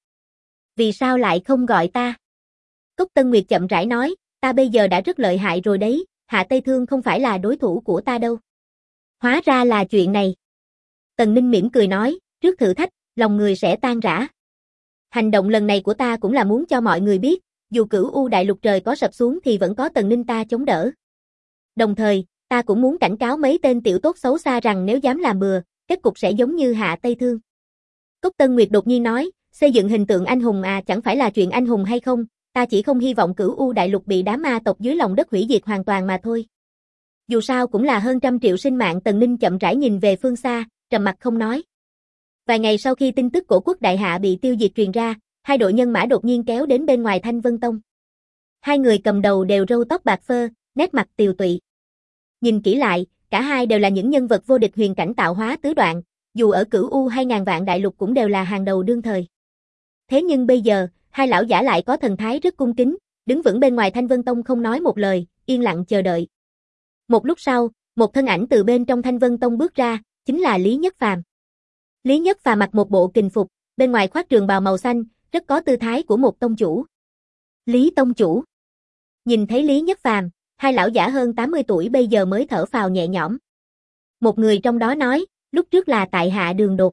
Vì sao lại không gọi ta? Cốc Tân Nguyệt chậm rãi nói, ta bây giờ đã rất lợi hại rồi đấy, Hạ Tây Thương không phải là đối thủ của ta đâu. Hóa ra là chuyện này. Tần Ninh mỉm cười nói, trước thử thách, lòng người sẽ tan rã. Hành động lần này của ta cũng là muốn cho mọi người biết, dù Cửu U đại lục trời có sập xuống thì vẫn có Tần Ninh ta chống đỡ. Đồng thời, ta cũng muốn cảnh cáo mấy tên tiểu tốt xấu xa rằng nếu dám làm bừa, kết cục sẽ giống như Hạ Tây Thương. Cốc Tân Nguyệt đột nhiên nói, xây dựng hình tượng anh hùng à, chẳng phải là chuyện anh hùng hay không, ta chỉ không hy vọng Cửu U đại lục bị đám ma tộc dưới lòng đất hủy diệt hoàn toàn mà thôi. Dù sao cũng là hơn 100 triệu sinh mạng. Tần Ninh chậm rãi nhìn về phương xa, trầm mặc không nói. Vài ngày sau khi tin tức cổ quốc đại hạ bị tiêu diệt truyền ra, hai đội nhân mã đột nhiên kéo đến bên ngoài Thanh Vân Tông. Hai người cầm đầu đều râu tóc bạc phơ, nét mặt tiều tụy. Nhìn kỹ lại, cả hai đều là những nhân vật vô địch huyền cảnh tạo hóa tứ đoạn, dù ở Cửu U hay ngàn vạn đại lục cũng đều là hàng đầu đương thời. Thế nhưng bây giờ, hai lão giả lại có thần thái rất cung kính, đứng vững bên ngoài Thanh Vân Tông không nói một lời, yên lặng chờ đợi. Một lúc sau, một thân ảnh từ bên trong Thanh Vân Tông bước ra, chính là Lý Nhất Phàm. Lý Nhất Phàm mặc một bộ kình phục, bên ngoài khoác trường bào màu xanh, rất có tư thái của một tông chủ. Lý tông chủ. Nhìn thấy Lý Nhất Phàm, hai lão giả hơn 80 tuổi bây giờ mới thở phào nhẹ nhõm. Một người trong đó nói, lúc trước là tại hạ đường đột.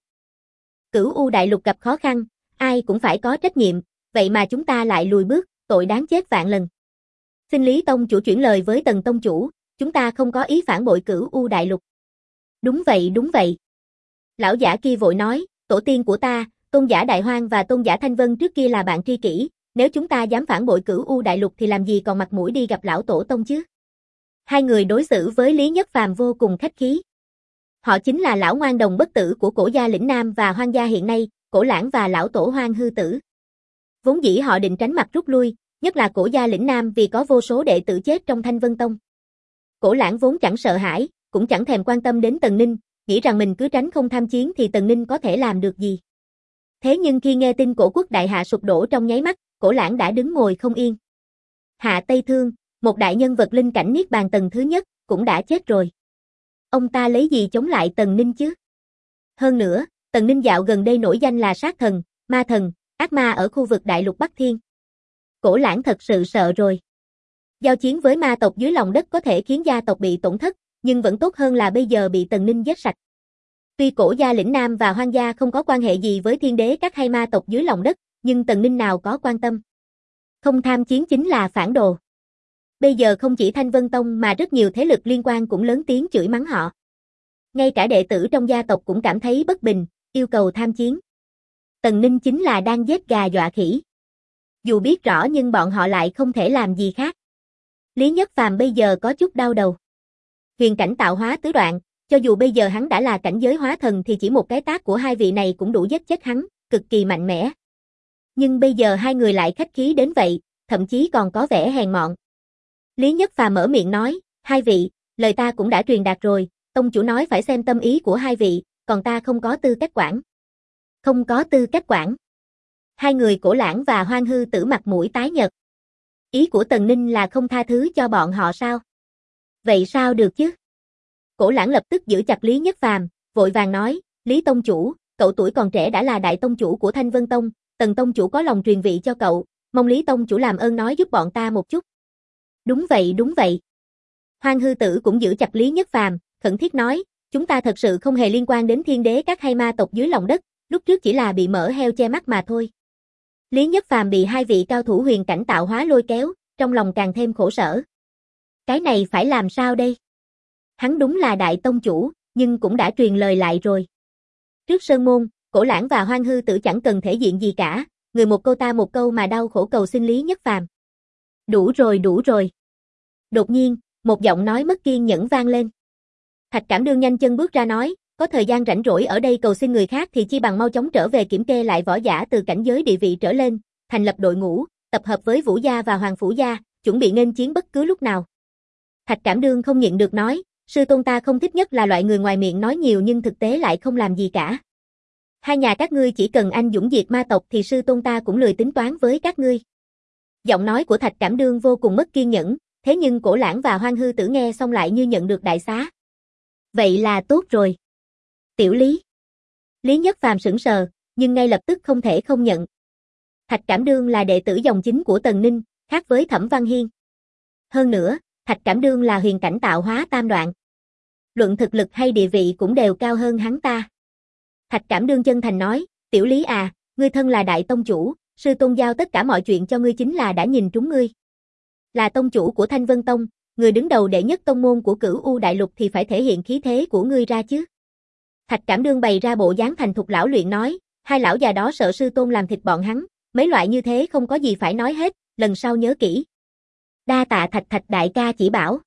Cửu U đại lục gặp khó khăn, ai cũng phải có trách nhiệm, vậy mà chúng ta lại lùi bước, tội đáng chết vạn lần. Xin Lý tông chủ chuyển lời với Tần tông chủ, chúng ta không có ý phản bội Cửu U đại lục. Đúng vậy, đúng vậy. Lão giả kia vội nói, tổ tiên của ta, Tôn giả Đại Hoang và Tôn giả Thanh Vân trước kia là bạn tri kỷ, nếu chúng ta dám phản bội Cửu U đại lục thì làm gì còn mặt mũi đi gặp lão tổ tông chứ? Hai người đối xử với Lý Nhất Phàm vô cùng khách khí. Họ chính là lão ngoan đồng bất tử của Cổ gia lĩnh Nam và Hoang gia hiện nay, Cổ Lãng và lão tổ Hoang Hư Tử. Vốn dĩ họ định tránh mặt rút lui, nhất là Cổ gia lĩnh Nam vì có vô số đệ tử chết trong Thanh Vân Tông. Cổ Lãng vốn chẳng sợ hãi, cũng chẳng thèm quan tâm đến Tần Ninh, nghĩ rằng mình cứ tránh không tham chiến thì Tần Ninh có thể làm được gì. Thế nhưng khi nghe tin Cổ quốc đại hạ sụp đổ trong nháy mắt, Cổ Lãng đã đứng ngồi không yên. Hạ Tây Thương, một đại nhân vật linh cảnh niết bàn tầng thứ nhất, cũng đã chết rồi. Ông ta lấy gì chống lại Tần Ninh chứ? Hơn nữa, Tần Ninh dạo gần đây nổi danh là sát thần, ma thần, ác ma ở khu vực đại lục Bắc Thiên. Cổ Lãng thật sự sợ rồi. Giao chiến với ma tộc dưới lòng đất có thể khiến gia tộc bị tổn thất, nhưng vẫn tốt hơn là bây giờ bị Tần Ninh giết sạch. Tuy Cổ gia lĩnh Nam và Hoang gia không có quan hệ gì với thiên đế các hay ma tộc dưới lòng đất, nhưng Tần Ninh nào có quan tâm. Không tham chiến chính là phản đồ. Bây giờ không chỉ Thanh Vân Tông mà rất nhiều thế lực liên quan cũng lớn tiếng chửi mắng họ. Ngay cả đệ tử trong gia tộc cũng cảm thấy bất bình, yêu cầu tham chiến. Tần Ninh chính là đang giết gà dọa khỉ. Dù biết rõ nhưng bọn họ lại không thể làm gì khác. Lý Nhất Phàm bây giờ có chút đau đầu. Huyền cảnh tạo hóa tứ đoạn, cho dù bây giờ hắn đã là cảnh giới hóa thần thì chỉ một cái tát của hai vị này cũng đủ giết chết hắn, cực kỳ mạnh mẽ. Nhưng bây giờ hai người lại khách khí đến vậy, thậm chí còn có vẻ hèn mọn. Lý Nhất Phàm mở miệng nói, hai vị, lời ta cũng đã truyền đạt rồi, tông chủ nói phải xem tâm ý của hai vị, còn ta không có tư cách quản. Không có tư cách quản. Hai người Cổ Lãng và Hoang Hư Tử mặt mũi tái nhợt. Ý của Tần Ninh là không tha thứ cho bọn họ sao? Vậy sao được chứ? Cổ Lãng lập tức giữ chặt Lý Nhất Phàm, vội vàng nói, Lý tông chủ, cậu tuổi còn trẻ đã là đại tông chủ của Thanh Vân Tông, Tần tông chủ có lòng truyền vị cho cậu, mong Lý tông chủ làm ơn nói giúp bọn ta một chút. Đúng vậy, đúng vậy. Hoang Hư Tử cũng giữ chặt Lý Nhất Phàm, khẩn thiết nói, chúng ta thật sự không hề liên quan đến thiên đế các hay ma tộc dưới lòng đất, lúc trước chỉ là bị mỡ heo che mắt mà thôi. Lý Nhất Phàm bị hai vị cao thủ huyền cảnh tạo hóa lôi kéo, trong lòng càng thêm khổ sở. Cái này phải làm sao đây? Hắn đúng là đại tông chủ, nhưng cũng đã truyền lời lại rồi. Trước sơn môn, Cổ Lãng và Hoang Hư Tử chẳng cần thể diện gì cả, người một câu ta một câu mà đau khổ cầu xin Lý Nhất Phàm. Đủ rồi, đủ rồi. Đột nhiên, một giọng nói mất kiên nhẫn vang lên. Thạch Cảm Đương nhanh chân bước ra nói, có thời gian rảnh rỗi ở đây cầu xin người khác thì chi bằng mau chóng trở về kiểm kê lại võ giả từ cảnh giới địa vị trở lên, thành lập đội ngũ, tập hợp với Vũ gia và Hoàng Phủ gia, chuẩn bị nghênh chiến bất cứ lúc nào. Thạch Cảm Đương không nhịn được nói, sư tôn ta không thích nhất là loại người ngoài miệng nói nhiều nhưng thực tế lại không làm gì cả. Hai nhà các ngươi chỉ cần anh dũng diệt ma tộc thì sư tôn ta cũng lười tính toán với các ngươi. Giọng nói của Thạch Cảm Đương vô cùng mất kiên nhẫn, thế nhưng Cổ Lãng và Hoang Hư Tử nghe xong lại như nhận được đại xá. Vậy là tốt rồi. Tiểu Lý. Lý Nhất Phàm sững sờ, nhưng ngay lập tức không thể không nhận. Thạch Cảm Đương là đệ tử dòng chính của Tần Ninh, khác với Thẩm Văn Hiên. Hơn nữa, Thạch Cảm Đương là huyền cảnh tạo hóa tam đoạn. Luận thực lực hay địa vị cũng đều cao hơn hắn ta. Thạch Cảm Đương chân thành nói, Tiểu Lý à, ngươi thân là đại tông chủ, sư tôn giao tất cả mọi chuyện cho ngươi chính là đã nhìn trúng ngươi. Là tông chủ của Thanh Vân Tông, người đứng đầu đệ nhất tông môn của Cửu U đại lục thì phải thể hiện khí thế của ngươi ra chứ. Thạch Cảm Đương bày ra bộ dáng thành thục lão luyện nói, hai lão già đó sợ sư tôn làm thịt bọn hắn, mấy loại như thế không có gì phải nói hết, lần sau nhớ kỹ. Đa tạ Thạch đại ca chỉ bảo.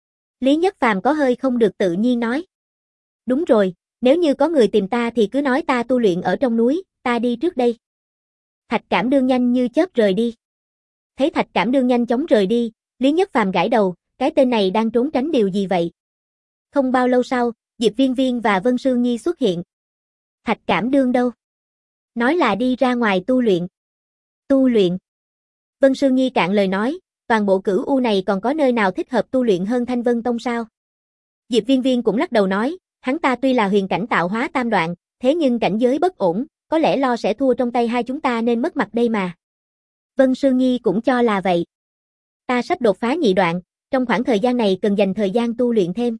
Lý Nhất Phàm có hơi không được tự nhiên nói. Đúng rồi, nếu như có người tìm ta thì cứ nói ta tu luyện ở trong núi, ta đi trước đây. Thạch Cảm Đương nhanh như chớp rời đi. Thấy Thạch Cảm Đương nhanh chóng rời đi, Lý Nhất Phàm gãi đầu, cái tên này đang trốn tránh điều gì vậy? Không bao lâu sau, Diệp Viên Viên và Vân Sương Nhi xuất hiện. Thạch Cảm Đương đâu? Nói là đi ra ngoài tu luyện. Tu luyện. Vân Sương Nhi cạn lời nói, toàn bộ Cửu U này còn có nơi nào thích hợp tu luyện hơn Thanh Vân Tông sao? Diệp Viên Viên cũng lắc đầu nói, hắn ta tuy là huyền cảnh tạo hóa tam đoạn, thế nhưng cảnh giới bất ổn, có lẽ lo sẽ thua trong tay hai chúng ta nên mất mặt đây mà. Vân Sương Nhi cũng cho là vậy. Ta sắp đột phá nhị đoạn, trong khoảng thời gian này cần dành thời gian tu luyện thêm.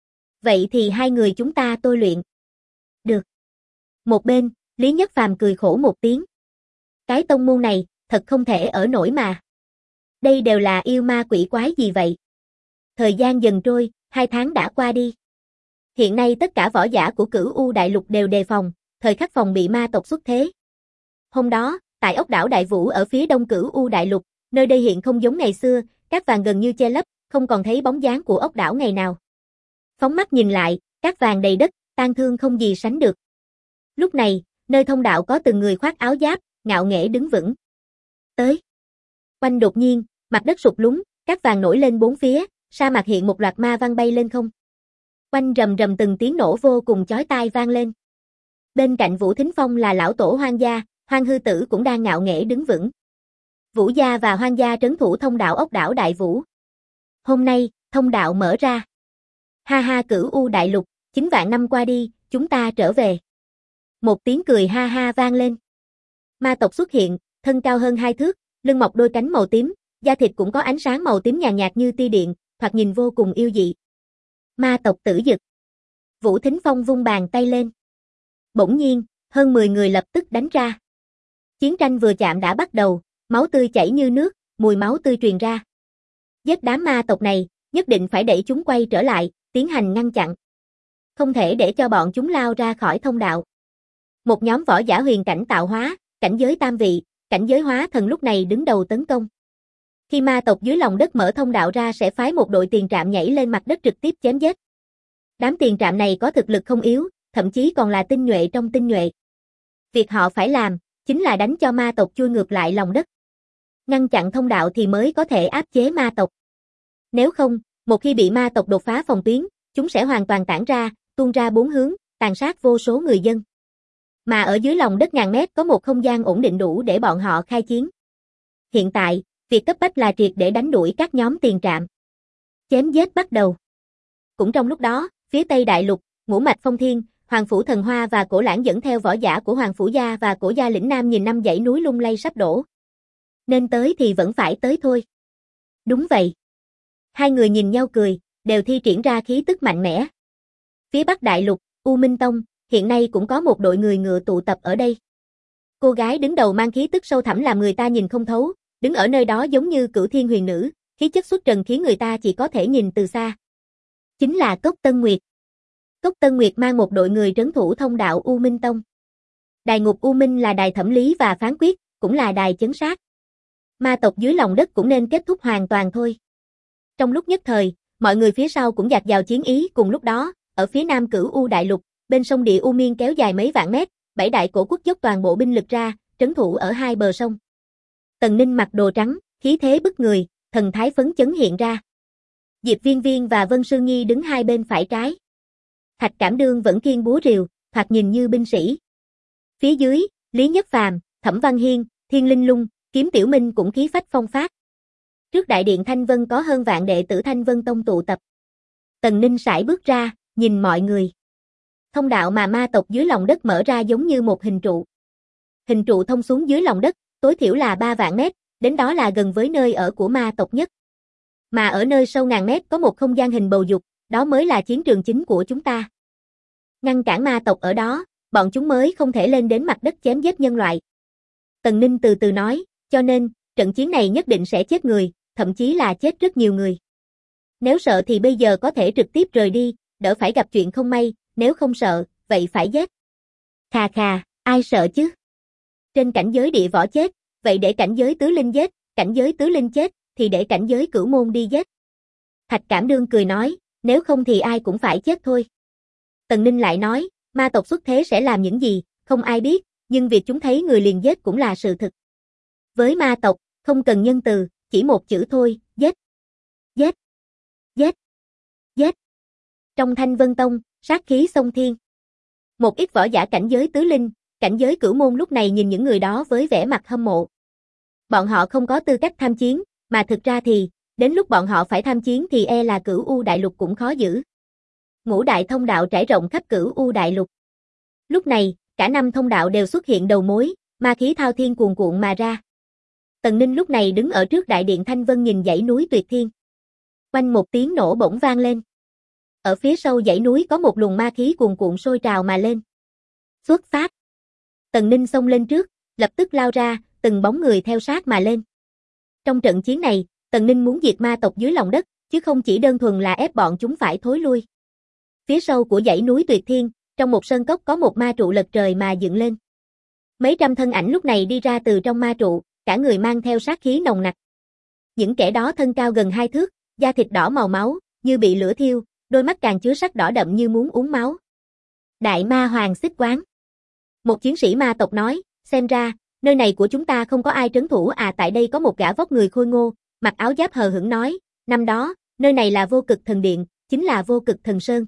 Vậy thì hai người chúng ta tôi luyện. Được. Một bên, Lý Nhất Phàm cười khổ một tiếng. Cái tông môn này, thật không thể ở nổi mà. Đây đều là yêu ma quỷ quái gì vậy? Thời gian dần trôi, 2 tháng đã qua đi. Hiện nay tất cả võ giả của Cửu U Đại Lục đều đề phòng, thời khắc phòng bị ma tộc xuất thế. Hôm đó, tại ốc đảo Đại Vũ ở phía đông Cửu U Đại Lục, nơi đây hiện không giống ngày xưa, cát vàng gần như che lấp, không còn thấy bóng dáng của ốc đảo ngày nào. Phóng mắt nhìn lại, cát vàng đầy đất, tang thương không gì sánh được. Lúc này, nơi thông đạo có từng người khoác áo giáp, ngạo nghễ đứng vững. Tới. Quanh đột nhiên, mặt đất sụt lún, cát vàng nổi lên bốn phía, sa mạc hiện một loạt ma văn bay lên không. Quanh rầm rầm từng tiếng nổ vô cùng chói tai vang lên. Bên cạnh Vũ Thính Phong là lão tổ Hoang gia, Hoang Hư Tử cũng đang ngạo nghễ đứng vững. Vũ gia và Hoang gia trấn thủ thông đạo ốc đảo Đại Vũ. Hôm nay, thông đạo mở ra. Ha ha Cửu U Đại Lục, 9 vạn năm qua đi, chúng ta trở về. Một tiếng cười ha ha vang lên. Ma tộc xuất hiện, thân cao hơn 2 thước, lưng mọc đôi cánh màu tím, da thịt cũng có ánh sáng màu tím nhàn nhạt như tia điện, thoạt nhìn vô cùng yêu dị. Ma tộc Tử Dực. Vũ Thính Phong vung bàn tay lên. Bỗng nhiên, hơn 10 người lập tức đánh ra. Chiến tranh vừa chạm đã bắt đầu, máu tươi chảy như nước, mùi máu tươi truyền ra. Giết đám ma tộc này, nhất định phải đẩy chúng quay trở lại, tiến hành ngăn chặn. Không thể để cho bọn chúng lao ra khỏi thông đạo. Một nhóm võ giả huyền cảnh tạo hóa, cảnh giới tam vị, cảnh giới hóa thần lúc này đứng đầu tấn công. Khi ma tộc dưới lòng đất mở thông đạo ra sẽ phái một đội tiền trạm nhảy lên mặt đất trực tiếp chém giết. Đám tiền trạm này có thực lực không yếu, thậm chí còn là tinh nhuệ trong tinh nhuệ. Việc họ phải làm, chính là đánh cho ma tộc chui ngược lại lòng đất. Ngăn chặn thông đạo thì mới có thể áp chế ma tộc. Nếu không, một khi bị ma tộc đột phá phòng tuyến, chúng sẽ hoàn toàn tản ra, tuôn ra bốn hướng, tàn sát vô số người dân. Mà ở dưới lòng đất ngàn mét có một không gian ổn định đủ để bọn họ khai chiến. Hiện tại, việc cấp bách là triệt để đánh đuổi các nhóm tiền trạm. Chém giết bắt đầu. Cũng trong lúc đó, phía Tây Đại Lục, Ngũ Mạch Phong Thiên, Hoàng Phủ Thần Hoa và Cổ Lãng dẫn theo võ giả của Hoàng Phủ Gia và Cổ Gia lĩnh Nam nhìn năm dãy núi lung lay sắp đổ. Nên tới thì vẫn phải tới thôi. Đúng vậy. Hai người nhìn nhau cười, đều thi triển ra khí tức mạnh mẽ. Phía Bắc Đại Lục, U Minh Tông, hiện nay cũng có một đội người ngựa tụ tập ở đây. Cô gái đứng đầu mang khí tức sâu thẳm làm người ta nhìn không thấu, đứng ở nơi đó giống như Cửu Thiên Huyền Nữ, khí chất xuất trần khiến người ta chỉ có thể nhìn từ xa. Chính là Cốc Tân Nguyệt. Cốc Tân Nguyệt mang một đội người trấn thủ thông đạo U Minh Tông. Đài ngục U Minh là đài thẩm lý và phán quyết, cũng là đài chấn sát. Ma tộc dưới lòng đất cũng nên kết thúc hoàn toàn thôi. Trong lúc nhất thời, mọi người phía sau cũng dạt vào chiến ý cùng lúc đó, ở phía nam Cửu U Đại Lục, bên sông Địa U Miên kéo dài mấy vạn mét, 7 đại cổ quốc dốc toàn bộ binh lực ra, trấn thủ ở hai bờ sông. Tần Ninh mặc đồ trắng, khí thế bức người, thần thái phấn chấn hiện ra. Diệp Viên Viên và Vân Sương Nhi đứng hai bên phải trái. Thạch Cảm Đương vẫn kiêng búa rìu, thoạt nhìn như binh sĩ. Phía dưới, Lý Nhất Phàm, Thẩm Văn Hiên, Thiên Linh Lung, Kiếm Tiểu Minh cũng khí phách phong phát. Trước đại điện Thanh Vân có hơn vạn đệ tử Thanh Vân Tông tụ tập. Tần Ninh sải bước ra, nhìn mọi người. Thông đạo mà ma tộc dưới lòng đất mở ra giống như một hình trụ. Hình trụ thông xuống dưới lòng đất, tối thiểu là 3 vạn mét, đến đó là gần với nơi ở của ma tộc nhất. Mà ở nơi sâu ngàn mét có một không gian hình bầu dục, đó mới là chiến trường chính của chúng ta. Ngăn cản ma tộc ở đó, bọn chúng mới không thể lên đến mặt đất chém giết nhân loại. Tần Ninh từ từ nói, cho nên, trận chiến này nhất định sẽ chết người, thậm chí là chết rất nhiều người. Nếu sợ thì bây giờ có thể trực tiếp rời đi, đỡ phải gặp chuyện không may, nếu không sợ, vậy phải giết. Khà khà, ai sợ chứ? Trên cảnh giới địa võ chết, vậy để cảnh giới tứ linh giết, cảnh giới tứ linh chết, thì để cảnh giới cửu môn đi giết. Thạch Cảm Đương cười nói, nếu không thì ai cũng phải chết thôi. Tần Ninh lại nói, ma tộc xuất thế sẽ làm những gì, không ai biết, nhưng việc chúng thấy người liền giết cũng là sự thực. Với ma tộc, không cần nhân từ, chỉ một chữ thôi, giết. Giết. Giết. Giết. Trong Thanh Vân Tông, sát khí xông thiên. Một ít võ giả cảnh giới tứ linh, cảnh giới cửu môn lúc này nhìn những người đó với vẻ mặt hâm mộ. Bọn họ không có tư cách tham chiến, Mà thực ra thì, đến lúc bọn họ phải tham chiến thì e là Cửu U Đại Lục cũng khó giữ. Ngũ đại thông đạo trải rộng khắp Cửu U Đại Lục. Lúc này, cả 5 thông đạo đều xuất hiện đầu mối, ma khí thao thiên cuồn cuộn mà ra. Tần Ninh lúc này đứng ở trước đại điện Thanh Vân nhìn dãy núi Tuyệt Thiên. Quanh một tiếng nổ bỗng vang lên. Ở phía sau dãy núi có một luồng ma khí cuồn cuộn sôi trào mà lên. Xuất phát. Tần Ninh xông lên trước, lập tức lao ra, từng bóng người theo sát mà lên. Trong trận chiến này, Tần Ninh muốn diệt ma tộc dưới lòng đất, chứ không chỉ đơn thuần là ép bọn chúng phải thối lui. Phía sau của dãy núi Tuyệt Thiên, trong một sơn cốc có một ma trụ lật trời mà dựng lên. Mấy trăm thân ảnh lúc này đi ra từ trong ma trụ, cả người mang theo sát khí nồng nặc. Những kẻ đó thân cao gần 2 thước, da thịt đỏ màu máu, như bị lửa thiêu, đôi mắt càng chứa sắc đỏ đậm như muốn uống máu. Đại Ma Hoàng Xích Quán. Một chiến sĩ ma tộc nói, xem ra, nơi này của chúng ta không có ai trấn thủ à. Tại đây có một gã vóc người khôi ngô, mặc áo giáp hờ hững nói, năm đó, nơi này là Vô Cực Thần Điện, chính là Vô Cực Thần Sơn.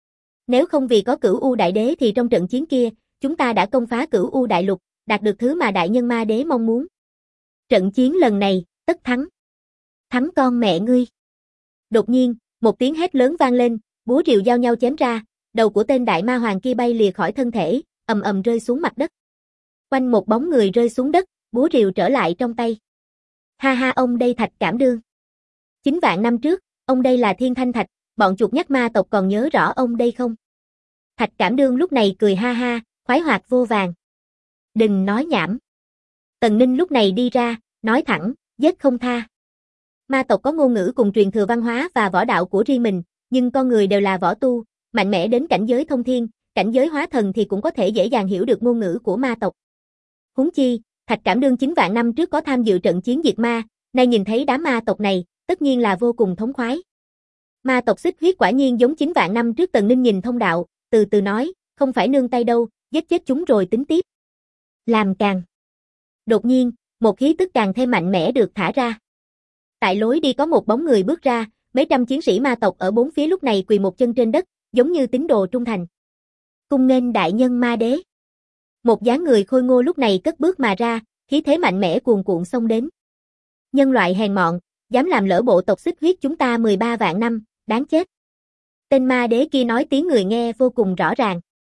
Nếu không vì có Cửu U Đại Đế thì trong trận chiến kia, chúng ta đã công phá Cửu U Đại Lục, đạt được thứ mà Đại Nhân Ma Đế mong muốn. Trận chiến lần này, tất thắng. Thắng con mẹ ngươi. Đột nhiên, một tiếng hét lớn vang lên, búa rìu giao nhau chém ra, đầu của tên Đại Ma Hoàng kia bay lìa khỏi thân thể, ầm ầm rơi xuống mặt đất. Quanh một bóng người rơi xuống đất, búa rìu trở lại trong tay. Ha ha, ông đây Thạch Cảm Đương. 9 vạn năm trước, ông đây là Thiên Thanh Thạch, bọn chuột nhắt ma tộc còn nhớ rõ ông đây không? Thạch Cảm Đương lúc này cười ha ha, khoái hoạt vô vàng. Đừng nói nhảm. Tần Ninh lúc này đi ra, nói thẳng, giết không tha. Ma tộc có ngôn ngữ cùng truyền thừa văn hóa và võ đạo của riêng mình, nhưng con người đều là võ tu, mạnh mẽ đến cảnh giới thông thiên, cảnh giới hóa thần thì cũng có thể dễ dàng hiểu được ngôn ngữ của ma tộc. Huống chi, Thạch Cảm Đương 9 vạn năm trước có tham dự trận chiến diệt ma, nay nhìn thấy đám ma tộc này, tất nhiên là vô cùng thống khoái. Ma tộc Xích Huyết quả nhiên giống 9 vạn năm trước. Tần Ninh nhìn thông đạo, từ từ nói, không phải nương tay đâu, giết chết chúng rồi tính tiếp. Làm càng. Đột nhiên, một khí tức càng thêm mạnh mẽ được thả ra. Tại lối đi có một bóng người bước ra, mấy trăm chiến sĩ ma tộc ở bốn phía lúc này quỳ một chân trên đất, giống như tín đồ trung thành. Cung nghênh Đại Nhân Ma Đế. Một dáng người khôi ngô lúc này cất bước mà ra, khí thế mạnh mẽ cuồn cuộn xông đến. Nhân loại hèn mọn, dám làm lỡ bộ tộc Xích Huyết chúng ta 13 vạn năm, đáng chết. Tên ma đế kia nói tiếng người nghe vô cùng rõ ràng.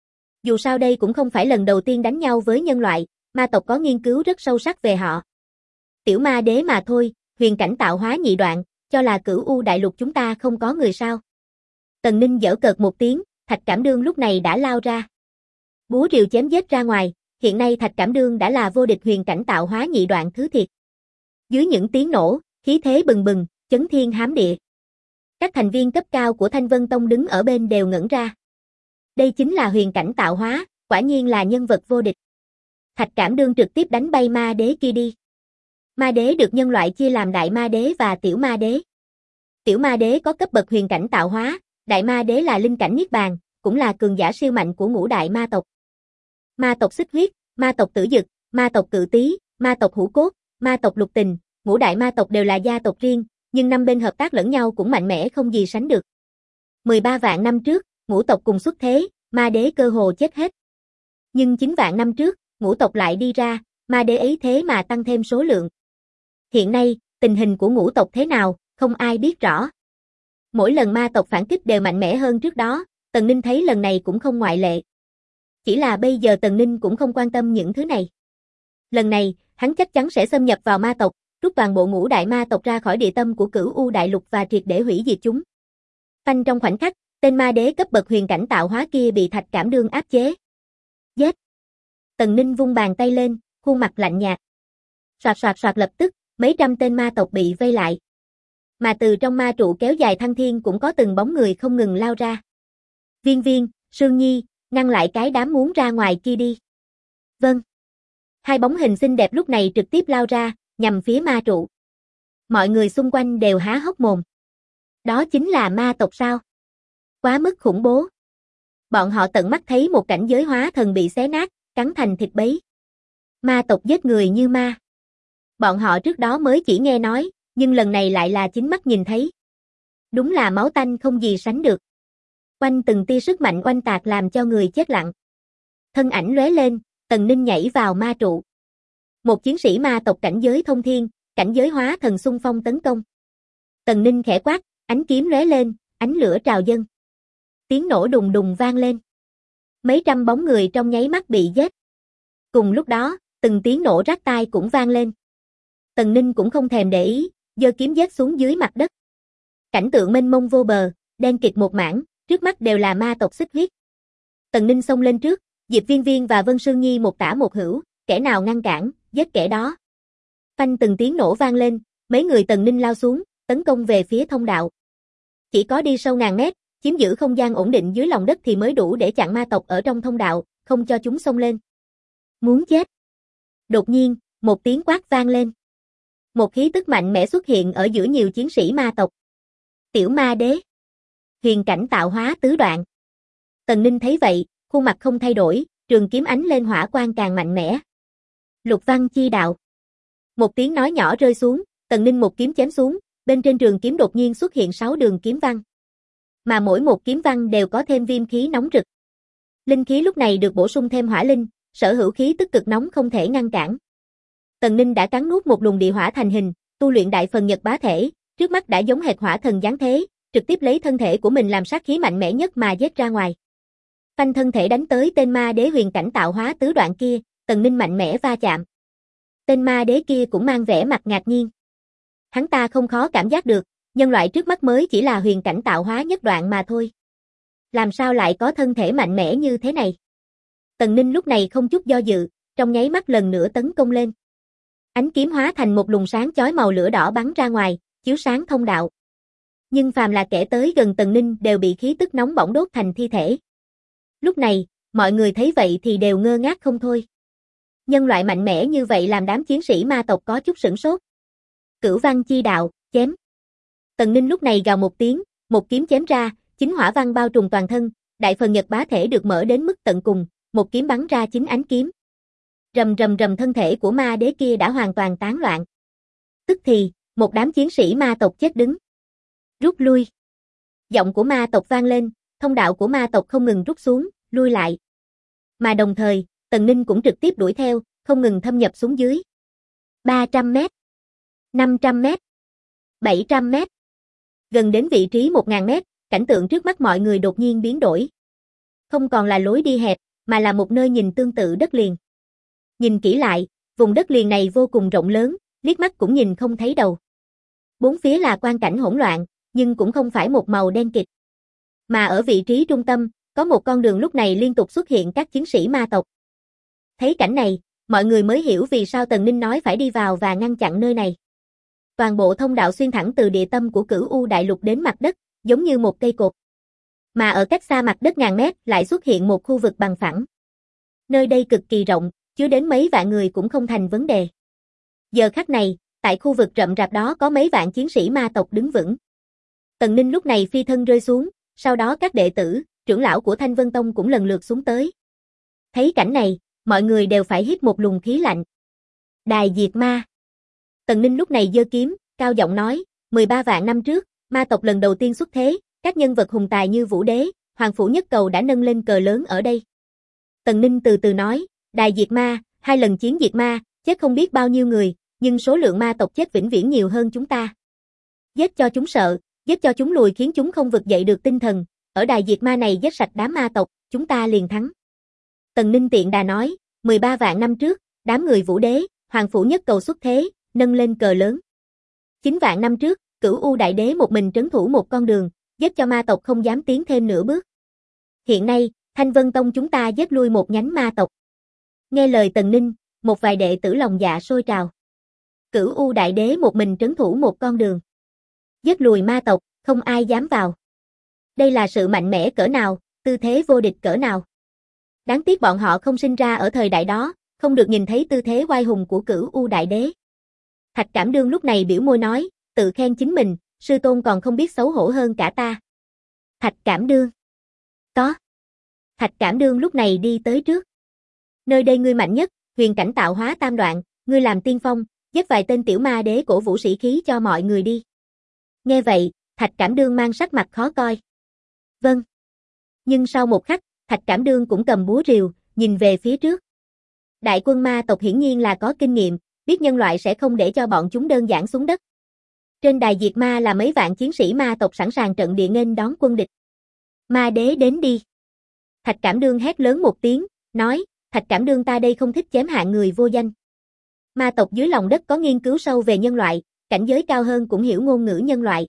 Dù sao đây cũng không phải lần đầu tiên đánh nhau với nhân loại, ma tộc có nghiên cứu rất sâu sắc về họ. Tiểu ma đế mà thôi, huyền cảnh tạo hóa nhị đoạn, cho là Cửu U Đại Lục chúng ta không có người sao. Tần Ninh giễu cợt một tiếng, Thạch Cảm Đương lúc này đã lao ra. Búa rìu chém giết ra ngoài, hiện nay Thạch Cảm Đương đã là vô địch huyền cảnh tạo hóa nhị đoạn thứ thiệt. Dưới những tiếng nổ, khí thế bừng bừng, chấn thiên hám địa. Các thành viên cấp cao của Thanh Vân Tông đứng ở bên đều ngẩn ra. Đây chính là huyền cảnh tạo hóa, quả nhiên là nhân vật vô địch. Thạch Cảm Đương trực tiếp đánh bay ma đế kia đi. Ma đế được nhân loại chia làm đại ma đế và tiểu ma đế. Tiểu ma đế có cấp bậc huyền cảnh tạo hóa, đại ma đế là linh cảnh niết bàn, cũng là cường giả siêu mạnh của ngũ đại ma tộc. Ma tộc Xích Huyết, ma tộc Tử Dực, ma tộc Cự Tý, ma tộc Hữu Cốt, ma tộc Lục Tình, ngũ đại ma tộc đều là gia tộc riêng, nhưng năm bên hợp tác lẫn nhau cũng mạnh mẽ không gì sánh được. 13 vạn năm trước, ngũ tộc cùng xuất thế, ma đế cơ hồ chết hết. Nhưng 9 vạn năm trước, ngũ tộc lại đi ra, ma đế ấy thế mà tăng thêm số lượng. Hiện nay, tình hình của ngũ tộc thế nào, không ai biết rõ. Mỗi lần ma tộc phản kích đều mạnh mẽ hơn trước đó, Tần Ninh thấy lần này cũng không ngoại lệ. Chỉ là bây giờ Tần Ninh cũng không quan tâm những thứ này. Lần này, hắn chắc chắn sẽ xâm nhập vào ma tộc, rút toàn bộ ngũ đại ma tộc ra khỏi địa tâm của Cửu U Đại Lục và triệt để hủy diệt chúng. Phanh trong khoảnh khắc, tên ma đế cấp bậc huyền cảnh tạo hóa kia bị Thạch Cảm Đương áp chế. Giết! Tần Ninh vung bàn tay lên, khuôn mặt lạnh nhạt. Soạt soạt soạt, lập tức, mấy trăm tên ma tộc bị vây lại. Mà từ trong ma trụ kéo dài thăng thiên cũng có từng bóng người không ngừng lao ra. Viên Viên, Sương Nhi, ngăn lại cái đám muốn ra ngoài kia đi. Vâng. Hai bóng hình xinh đẹp lúc này trực tiếp lao ra, nhằm phía ma trụ. Mọi người xung quanh đều há hốc mồm. Đó chính là ma tộc sao? Quá mức khủng bố. Bọn họ tận mắt thấy một cảnh giới hóa thần bị xé nát, cắn thành thịt bấy. Ma tộc giết người như ma. Bọn họ trước đó mới chỉ nghe nói, nhưng lần này lại là chính mắt nhìn thấy. Đúng là máu tanh không gì sánh được. Quanh từng tia sức mạnh oanh tạc làm cho người chết lặng. Thân ảnh lóe lên, Tần Ninh nhảy vào ma trụ. Một chiến sĩ ma tộc cảnh giới thông thiên, cảnh giới hóa thần xung phong tấn công. Tần Ninh khẽ quát, ánh kiếm lóe lên, ánh lửa trào dâng. Tiếng nổ đùng đùng vang lên. Mấy trăm bóng người trong nháy mắt bị giết. Cùng lúc đó, từng tiếng nổ rát tai cũng vang lên. Tần Ninh cũng không thèm để ý, giơ kiếm giết xuống dưới mặt đất. Cảnh tượng mênh mông vô bờ, đen kịt một mảng, trước mắt đều là ma tộc xích huyết. Tần Ninh xông lên trước, Diệp Viên Viên và Vân Sương Nhi một tả một hữu, kẻ nào ngăn cản, giết kẻ đó. Phanh từng tiếng nổ vang lên, mấy người Tần Ninh lao xuống, tấn công về phía thông đạo. Chỉ có đi sâu ngàn mét, chiếm giữ không gian ổn định dưới lòng đất thì mới đủ để chặn ma tộc ở trong thông đạo, không cho chúng xông lên. Muốn chết. Đột nhiên, một tiếng quát vang lên. Một khí tức mạnh mẽ xuất hiện ở giữa nhiều chiến sĩ ma tộc. Tiểu ma đế. Huyền cảnh tạo hóa tứ đoạn. Tần Ninh thấy vậy, khuôn mặt không thay đổi, trường kiếm ánh lên hỏa quang càng mạnh mẽ. Lục văn chi đạo. Một tiếng nói nhỏ rơi xuống, Tần Ninh một kiếm chém xuống, bên trên trường kiếm đột nhiên xuất hiện 6 đường kiếm văn. Mà mỗi một kiếm văn đều có thêm viêm khí nóng rực. Linh khí lúc này được bổ sung thêm hỏa linh, sở hữu khí tức cực nóng không thể ngăn cản. Tần Ninh đã cắn nuốt một luồng địa hỏa thành hình, tu luyện đại phần nhật bá thể, trước mắt đã giống hệt hỏa thần giáng thế, trực tiếp lấy thân thể của mình làm sát khí mạnh mẽ nhất mà giết ra ngoài. Phanh thân thể đánh tới tên ma đế huyền cảnh tạo hóa tứ đoạn kia, Tần Ninh mạnh mẽ va chạm. Tên ma đế kia cũng mang vẻ mặt ngạc nhiên. Hắn ta không khó cảm giác được, nhân loại trước mắt mới chỉ là huyền cảnh tạo hóa nhất đoạn mà thôi. Làm sao lại có thân thể mạnh mẽ như thế này? Tần Ninh lúc này không chút do dự, trong nháy mắt lần nữa tấn công lên. Ánh kiếm hóa thành một luồng sáng chói màu lửa đỏ bắn ra ngoài, chiếu sáng thông đạo. Nhưng phàm là kẻ tới gần Tần Ninh đều bị khí tức nóng bỏng đốt thành thi thể. Lúc này, mọi người thấy vậy thì đều ngơ ngác không thôi. Nhân loại mạnh mẽ như vậy làm đám chiến sĩ ma tộc có chút sửng sốt. Cửu văn chi đạo, chém. Tần Ninh lúc này gào một tiếng, một kiếm chém ra, chính hỏa văn bao trùm toàn thân, đại phần nhật bá thể được mở đến mức tận cùng, một kiếm bắn ra chính ánh kiếm. Rầm rầm rầm, thân thể của ma đế kia đã hoàn toàn tán loạn. Tức thì, một đám chiến sĩ ma tộc chết đứng. Rút lui. Giọng của ma tộc vang lên, thông đạo của ma tộc không ngừng rút xuống, lui lại. Mà đồng thời, Tần Ninh cũng trực tiếp đuổi theo, không ngừng thâm nhập xuống dưới. 300 mét, 500 mét, 700 mét. Gần đến vị trí 1000 mét, cảnh tượng trước mắt mọi người đột nhiên biến đổi. Không còn là lối đi hẹp, mà là một nơi nhìn tương tự đất liền. Nhìn kỹ lại, vùng đất liền này vô cùng rộng lớn, liếc mắt cũng nhìn không thấy đầu. Bốn phía là quang cảnh hỗn loạn, nhưng cũng không phải một màu đen kịt. Mà ở vị trí trung tâm, có một con đường lúc này liên tục xuất hiện các chiến sĩ ma tộc. Thấy cảnh này, mọi người mới hiểu vì sao Tần Ninh nói phải đi vào và ngăn chặn nơi này. Toàn bộ thông đạo xuyên thẳng từ địa tâm của Cửu U đại lục đến mặt đất, giống như một cây cột. Mà ở cách xa mặt đất ngàn mét lại xuất hiện một khu vực bằng phẳng. Nơi đây cực kỳ rộng, chứa đến mấy vạn người cũng không thành vấn đề. Giờ khắc này, tại khu vực rậm rạp đó có mấy vạn chiến sĩ ma tộc đứng vững. Tần Ninh lúc này phi thân rơi xuống, sau đó các đệ tử, trưởng lão của Thanh Vân Tông cũng lần lượt xuống tới. Thấy cảnh này, mọi người đều phải hít một luồng khí lạnh. Đài diệt ma. Tần Ninh lúc này giơ kiếm, cao giọng nói, 13 vạn năm trước, ma tộc lần đầu tiên xuất thế, các nhân vật hùng tài như Vũ Đế, Hoàng Phủ Nhất Cầu đã nâng lên cờ lớn ở đây. Tần Ninh từ từ nói, đài diệt ma, 2 lần chiến diệt ma, chết không biết bao nhiêu người, nhưng số lượng ma tộc chết vĩnh viễn nhiều hơn chúng ta. Giết cho chúng sợ, giết cho chúng lùi khiến chúng không vực dậy được tinh thần, ở đài diệt ma này giết sạch đám ma tộc, chúng ta liền thắng. Tần Ninh tiện đà nói, 13 vạn năm trước, đám người Vũ Đế, Hoàng Phủ Nhất Cầu xuất thế, nâng lên cờ lớn. 9 vạn năm trước, Cửu U Đại Đế một mình trấn thủ một con đường, giết cho ma tộc không dám tiến thêm nửa bước. Hiện nay, Thanh Vân Tông chúng ta giết lui một nhánh ma tộc. Nghe lời Tần Ninh, một vài đệ tử lòng dạ sôi trào. Cửu U Đại Đế một mình trấn thủ một con đường. Giết lùi ma tộc, không ai dám vào. Đây là sự mạnh mẽ cỡ nào, tư thế vô địch cỡ nào. Đáng tiếc bọn họ không sinh ra ở thời đại đó, không được nhìn thấy tư thế oai hùng của Cửu U Đại Đế. Thạch Cảm Đương lúc này biểu môi nói, tự khen chính mình, sư tôn còn không biết xấu hổ hơn cả ta. Thạch Cảm Đương. Có. Thạch Cảm Đương lúc này đi tới trước. Nơi đây ngươi mạnh nhất, huyền cảnh tạo hóa tam đoạn, ngươi làm tiên phong, giết vài tên tiểu ma đế cổ vũ sĩ khí cho mọi người đi. Nghe vậy, Thạch Cảm Đương mang sắc mặt khó coi. Vâng. Nhưng sau một khắc, Thạch Cảm Đương cũng cầm búa rìu, nhìn về phía trước. Đại quân ma tộc hiển nhiên là có kinh nghiệm, biết nhân loại sẽ không để cho bọn chúng đơn giản xuống đất. Trên đài diệt ma là mấy vạn chiến sĩ ma tộc sẵn sàng trận địa nghênh đón quân địch. Ma đế đến đi. Thạch Cảm Đương hét lớn một tiếng, nói, Thạch Cảm Đương ta đây không thích chém hạng người vô danh. Ma tộc dưới lòng đất có nghiên cứu sâu về nhân loại, cảnh giới cao hơn cũng hiểu ngôn ngữ nhân loại.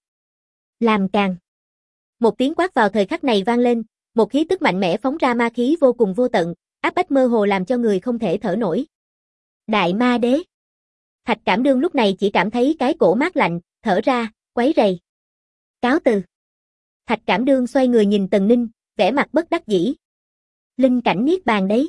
Làm càng. Một tiếng quát vào thời khắc này vang lên, một khí tức mạnh mẽ phóng ra ma khí vô cùng vô tận, áp bách mơ hồ làm cho người không thể thở nổi. Đại ma đế. Thạch Cảm Đương lúc này chỉ cảm thấy cái cổ mát lạnh, thở ra, quấy rầy. Cáo từ. Thạch Cảm Đương xoay người nhìn Tần Ninh, vẻ mặt bất đắc dĩ. Linh cảnh niết bàn đấy.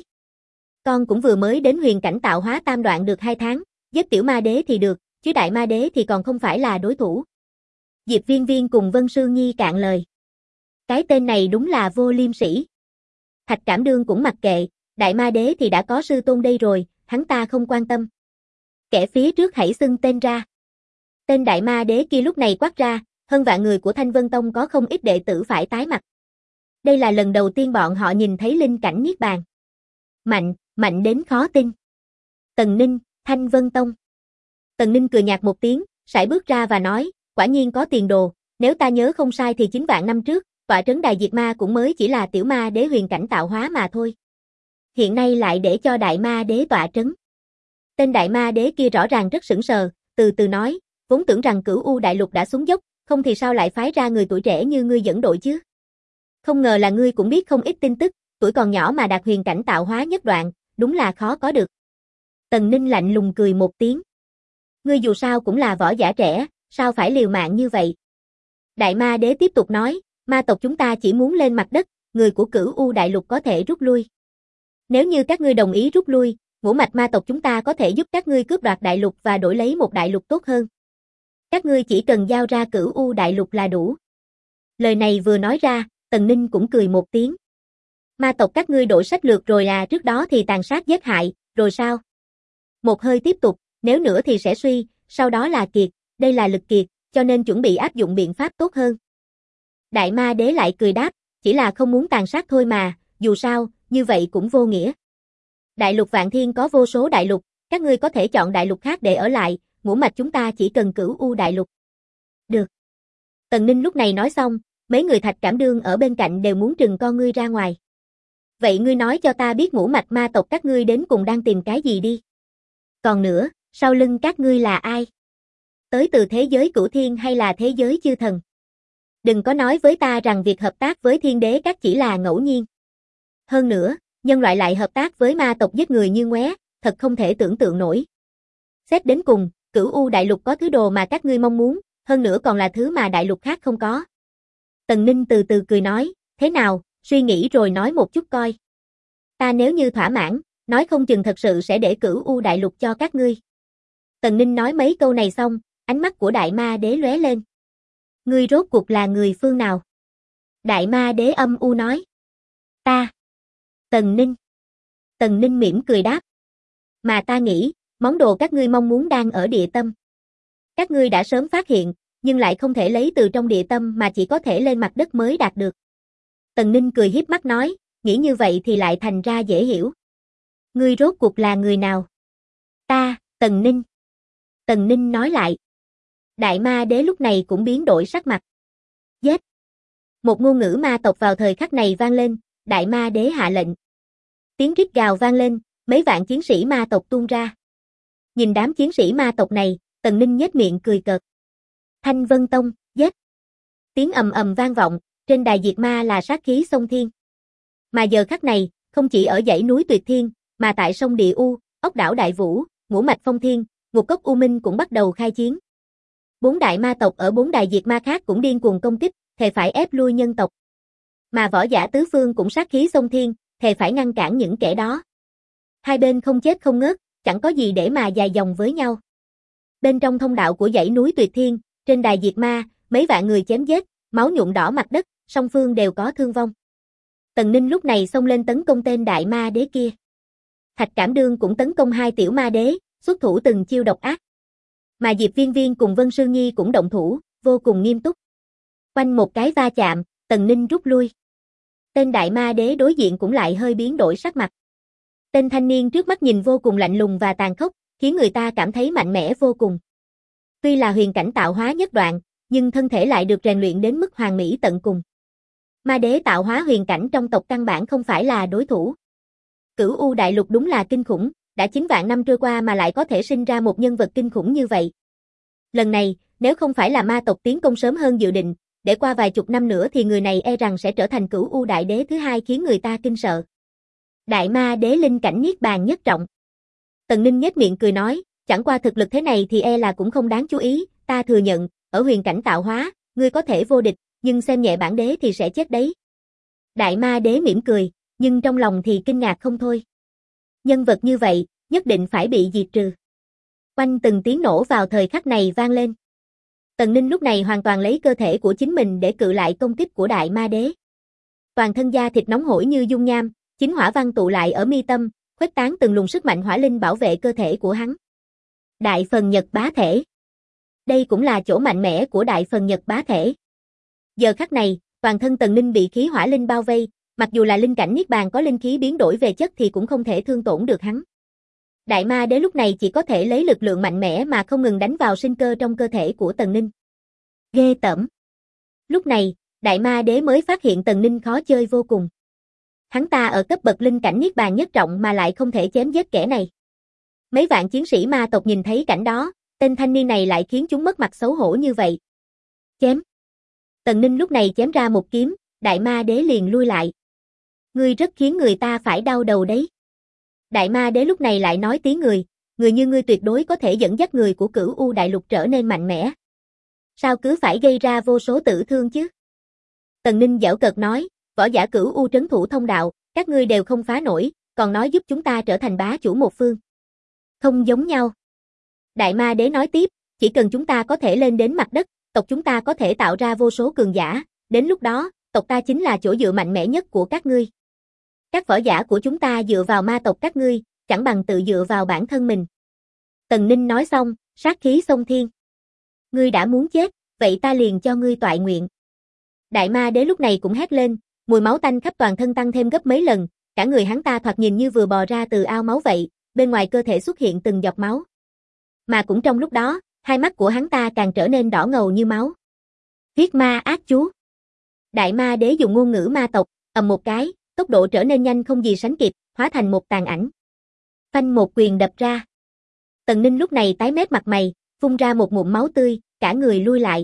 Con cũng vừa mới đến huyền cảnh tạo hóa tam đoạn được 2 tháng, giết tiểu ma đế thì được, chứ đại ma đế thì còn không phải là đối thủ. Diệp Viên Viên cùng Vân Sương Nhi cạn lời. Cái tên này đúng là vô liêm sỉ. Thạch Cảm Đương cũng mặc kệ, đại ma đế thì đã có sư tôn đây rồi, hắn ta không quan tâm. Kẻ phía trước hãy xưng tên ra. Tên đại ma đế kia lúc này quát ra, hơn vạn người của Thanh Vân Tông có không ít đệ tử phải tái mặt. Đây là lần đầu tiên bọn họ nhìn thấy linh cảnh niết bàn. Mạnh, mạnh đến khó tin. Tần Ninh, Thanh Vân Tông. Tần Ninh cười nhạt một tiếng, sải bước ra và nói, quả nhiên có tiền đồ, nếu ta nhớ không sai thì 9 vạn năm trước, tọa trấn đài diệt ma cũng mới chỉ là tiểu ma đế huyền cảnh tạo hóa mà thôi. Hiện nay lại để cho đại ma đế tọa trấn. Tên đại ma đế kia rõ ràng rất sững sờ, từ từ nói, vốn tưởng rằng Cửu U đại lục đã xuống dốc, không thì sao lại phái ra người tuổi trẻ như ngươi dẫn đội chứ? Không ngờ là ngươi cũng biết không ít tin tức, tuổi còn nhỏ mà đạt huyền cảnh tạo hóa nhất đoạn, đúng là khó có được. Tần Ninh lạnh lùng cười một tiếng. Ngươi dù sao cũng là võ giả trẻ, sao phải liều mạng như vậy? Đại ma đế tiếp tục nói, ma tộc chúng ta chỉ muốn lên mặt đất, người của Cửu U đại lục có thể rút lui. Nếu như các ngươi đồng ý rút lui, ngũ mạch ma tộc chúng ta có thể giúp các ngươi cướp đoạt đại lục và đổi lấy một đại lục tốt hơn. Các ngươi chỉ cần giao ra Cửu U đại lục là đủ. Lời này vừa nói ra, Tần Ninh cũng cười một tiếng. Ma tộc các ngươi đổi sách lược rồi à, trước đó thì tàn sát giết hại, rồi sao? Một hơi tiếp tục, nếu nữa thì sẽ suy, sau đó là kiệt, đây là lực kiệt, cho nên chuẩn bị áp dụng biện pháp tốt hơn. Đại ma đế lại cười đáp, chỉ là không muốn tàn sát thôi mà, dù sao, như vậy cũng vô nghĩa. Đại lục Vạn Thiên có vô số đại lục, các ngươi có thể chọn đại lục khác để ở lại, ngũ mạch chúng ta chỉ cần Cửu U đại lục. Được. Tần Ninh lúc này nói xong, mấy người Thạch Cảm Đương ở bên cạnh đều muốn trừng con ngươi ra ngoài. Vậy ngươi nói cho ta biết ngũ mạch ma tộc các ngươi đến cùng đang tìm cái gì đi? Còn nữa, sau lưng các ngươi là ai? Tới từ thế giới Cửu Thiên hay là thế giới chư thần? Đừng có nói với ta rằng việc hợp tác với Thiên Đế các chỉ là ngẫu nhiên. Hơn nữa, nhân loại lại hợp tác với ma tộc giết người như ngoé, thật không thể tưởng tượng nổi. Xét đến cùng, Cửu U đại lục có thứ đồ mà các ngươi mong muốn, hơn nữa còn là thứ mà đại lục khác không có. Tần Ninh từ từ cười nói, thế nào, suy nghĩ rồi nói một chút coi. Ta nếu như thỏa mãn, nói không chừng thật sự sẽ để Cửu U đại lục cho các ngươi. Tần Ninh nói mấy câu này xong, ánh mắt của đại ma đế lóe lên. Ngươi rốt cuộc là người phương nào? Đại ma đế âm u nói. Ta. Tần Ninh. Tần Ninh mỉm cười đáp. Mà ta nghĩ, món đồ các ngươi mong muốn đang ở địa tâm. Các ngươi đã sớm phát hiện, nhưng lại không thể lấy từ trong địa tâm mà chỉ có thể lên mặt đất mới đạt được. Tần Ninh cười hiếp mắt nói, nghĩ như vậy thì lại thành ra dễ hiểu. Ngươi rốt cuộc là người nào? Ta, Tần Ninh. Tần Ninh nói lại. Đại ma đế lúc này cũng biến đổi sắc mặt. Giết. Một ngôn ngữ ma tộc vào thời khắc này vang lên, đại ma đế hạ lệnh. Tiếng rít gào vang lên, mấy vạn chiến sĩ ma tộc tuôn ra. Nhìn đám chiến sĩ ma tộc này, Tần Ninh nhếch miệng cười cợt. Thanh Vân Tông, giết. Tiếng ầm ầm vang vọng, trên đài diệt ma là sát khí sông thiên. Mà giờ khắc này, không chỉ ở dãy núi Tuyệt Thiên, mà tại sông Địa U, ốc đảo Đại Vũ, ngũ mạch Phong Thiên, ngục cốc U Minh cũng bắt đầu khai chiến. 4 đại ma tộc ở 4 đài diệt ma khác cũng điên cuồng công kích, thề phải ép lui nhân tộc. Mà võ giả tứ phương cũng sát khí sông thiên, thề phải ngăn cản những kẻ đó. Hai bên không chết không ngớt, chẳng có gì để mà dài dòng với nhau. Bên trong thông đạo của dãy núi Tuyệt Thiên, trên đài diệt ma, mấy vạn người chém giết, máu nhuộm đỏ mặt đất, song phương đều có thương vong. Tần Ninh lúc này xông lên tấn công tên đại ma đế kia. Thạch Cảm Đương cũng tấn công 2 tiểu ma đế, xuất thủ từng chiêu độc ác. Mà Diệp Viên Viên cùng Vân Sương Nhi cũng động thủ, vô cùng nghiêm túc. Quanh một cái va chạm, Tần Ninh rút lui. Tên đại ma đế đối diện cũng lại hơi biến đổi sắc mặt. Tên thanh niên trước mắt nhìn vô cùng lạnh lùng và tàn khốc, khiến người ta cảm thấy mạnh mẽ vô cùng. Tuy là huyền cảnh tạo hóa nhất đoạn, nhưng thân thể lại được rèn luyện đến mức hoàn mỹ tận cùng. Ma đế tạo hóa huyền cảnh trong tộc căn bản không phải là đối thủ. Cửu U đại lục đúng là kinh khủng, đã 9 vạn năm trôi qua mà lại có thể sinh ra một nhân vật kinh khủng như vậy. Lần này, nếu không phải là ma tộc tiến công sớm hơn dự định, để qua vài chục năm nữa thì người này e rằng sẽ trở thành Cửu U đại đế thứ hai khiến người ta kinh sợ. Đại ma đế linh cảnh niết bàn nhất trọng. Tần Ninh nhếch miệng cười nói, chẳng qua thực lực thế này thì e là cũng không đáng chú ý, ta thừa nhận, ở huyền cảnh tạo hóa, ngươi có thể vô địch, nhưng xem nhẹ bản đế thì sẽ chết đấy. Đại ma đế mỉm cười, nhưng trong lòng thì kinh ngạc không thôi. Nhân vật như vậy, nhất định phải bị diệt trừ. Oanh từng tiếng nổ vào thời khắc này vang lên. Tần Ninh lúc này hoàn toàn lấy cơ thể của chính mình để cự lại công kích của đại ma đế. Toàn thân da thịt nóng hổi như dung nham, chính hỏa văn tụ lại ở mi tâm, khuếch tán từng luồng sức mạnh hỏa linh bảo vệ cơ thể của hắn. Đại phần nhật bá thể. Đây cũng là chỗ mạnh mẽ của đại phần nhật bá thể. Giờ khắc này, toàn thân Tần Ninh bị khí hỏa linh bao vây, mặc dù là linh cảnh niết bàn có linh khí biến đổi về chất thì cũng không thể thương tổn được hắn. Đại ma đế lúc này chỉ có thể lấy lực lượng mạnh mẽ mà không ngừng đánh vào sinh cơ trong cơ thể của Tần Ninh. Ghê tởm. Lúc này, đại ma đế mới phát hiện Tần Ninh khó chơi vô cùng. Hắn ta ở cấp bậc linh cảnh niết bàn nhất trọng mà lại không thể chém giết kẻ này. Mấy vạn chiến sĩ ma tộc nhìn thấy cảnh đó, tên thanh niên này lại khiến chúng mất mặt xấu hổ như vậy. Chém. Tần Ninh lúc này chém ra một kiếm, đại ma đế liền lui lại. Ngươi rất khiến người ta phải đau đầu đấy. Đại ma đế lúc này lại nói tiếng người như ngươi tuyệt đối có thể dẫn dắt người của Cửu U đại lục trở nên mạnh mẽ. Sao cứ phải gây ra vô số tử thương chứ? Tần Ninh giễu cợt nói, võ giả Cửu U trấn thủ thông đạo, các ngươi đều không phá nổi, còn nói giúp chúng ta trở thành bá chủ một phương. Không giống nhau. Đại ma đế nói tiếp, chỉ cần chúng ta có thể lên đến mặt đất, tộc chúng ta có thể tạo ra vô số cường giả, đến lúc đó, tộc ta chính là chỗ dựa mạnh mẽ nhất của các ngươi. Các võ giả của chúng ta dựa vào ma tộc các ngươi, chẳng bằng tự dựa vào bản thân mình. Tần Ninh nói xong, sát khí xông thiên. Ngươi đã muốn chết, vậy ta liền cho ngươi toại nguyện. Đại ma đế lúc này cũng hét lên, mùi máu tanh khắp toàn thân tăng thêm gấp mấy lần, cả người hắn ta thoạt nhìn như vừa bò ra từ ao máu vậy, bên ngoài cơ thể xuất hiện từng giọt máu. Mà cũng trong lúc đó, hai mắt của hắn ta càng trở nên đỏ ngầu như máu. Huyết ma ác chú. Đại ma đế dùng ngôn ngữ ma tộc, ầm một cái, tốc độ trở nên nhanh không gì sánh kịp, hóa thành một tàn ảnh. Phanh một quyền đập ra. Tần Ninh lúc này tái mét mặt mày, phun ra một ngụm máu tươi, cả người lui lại.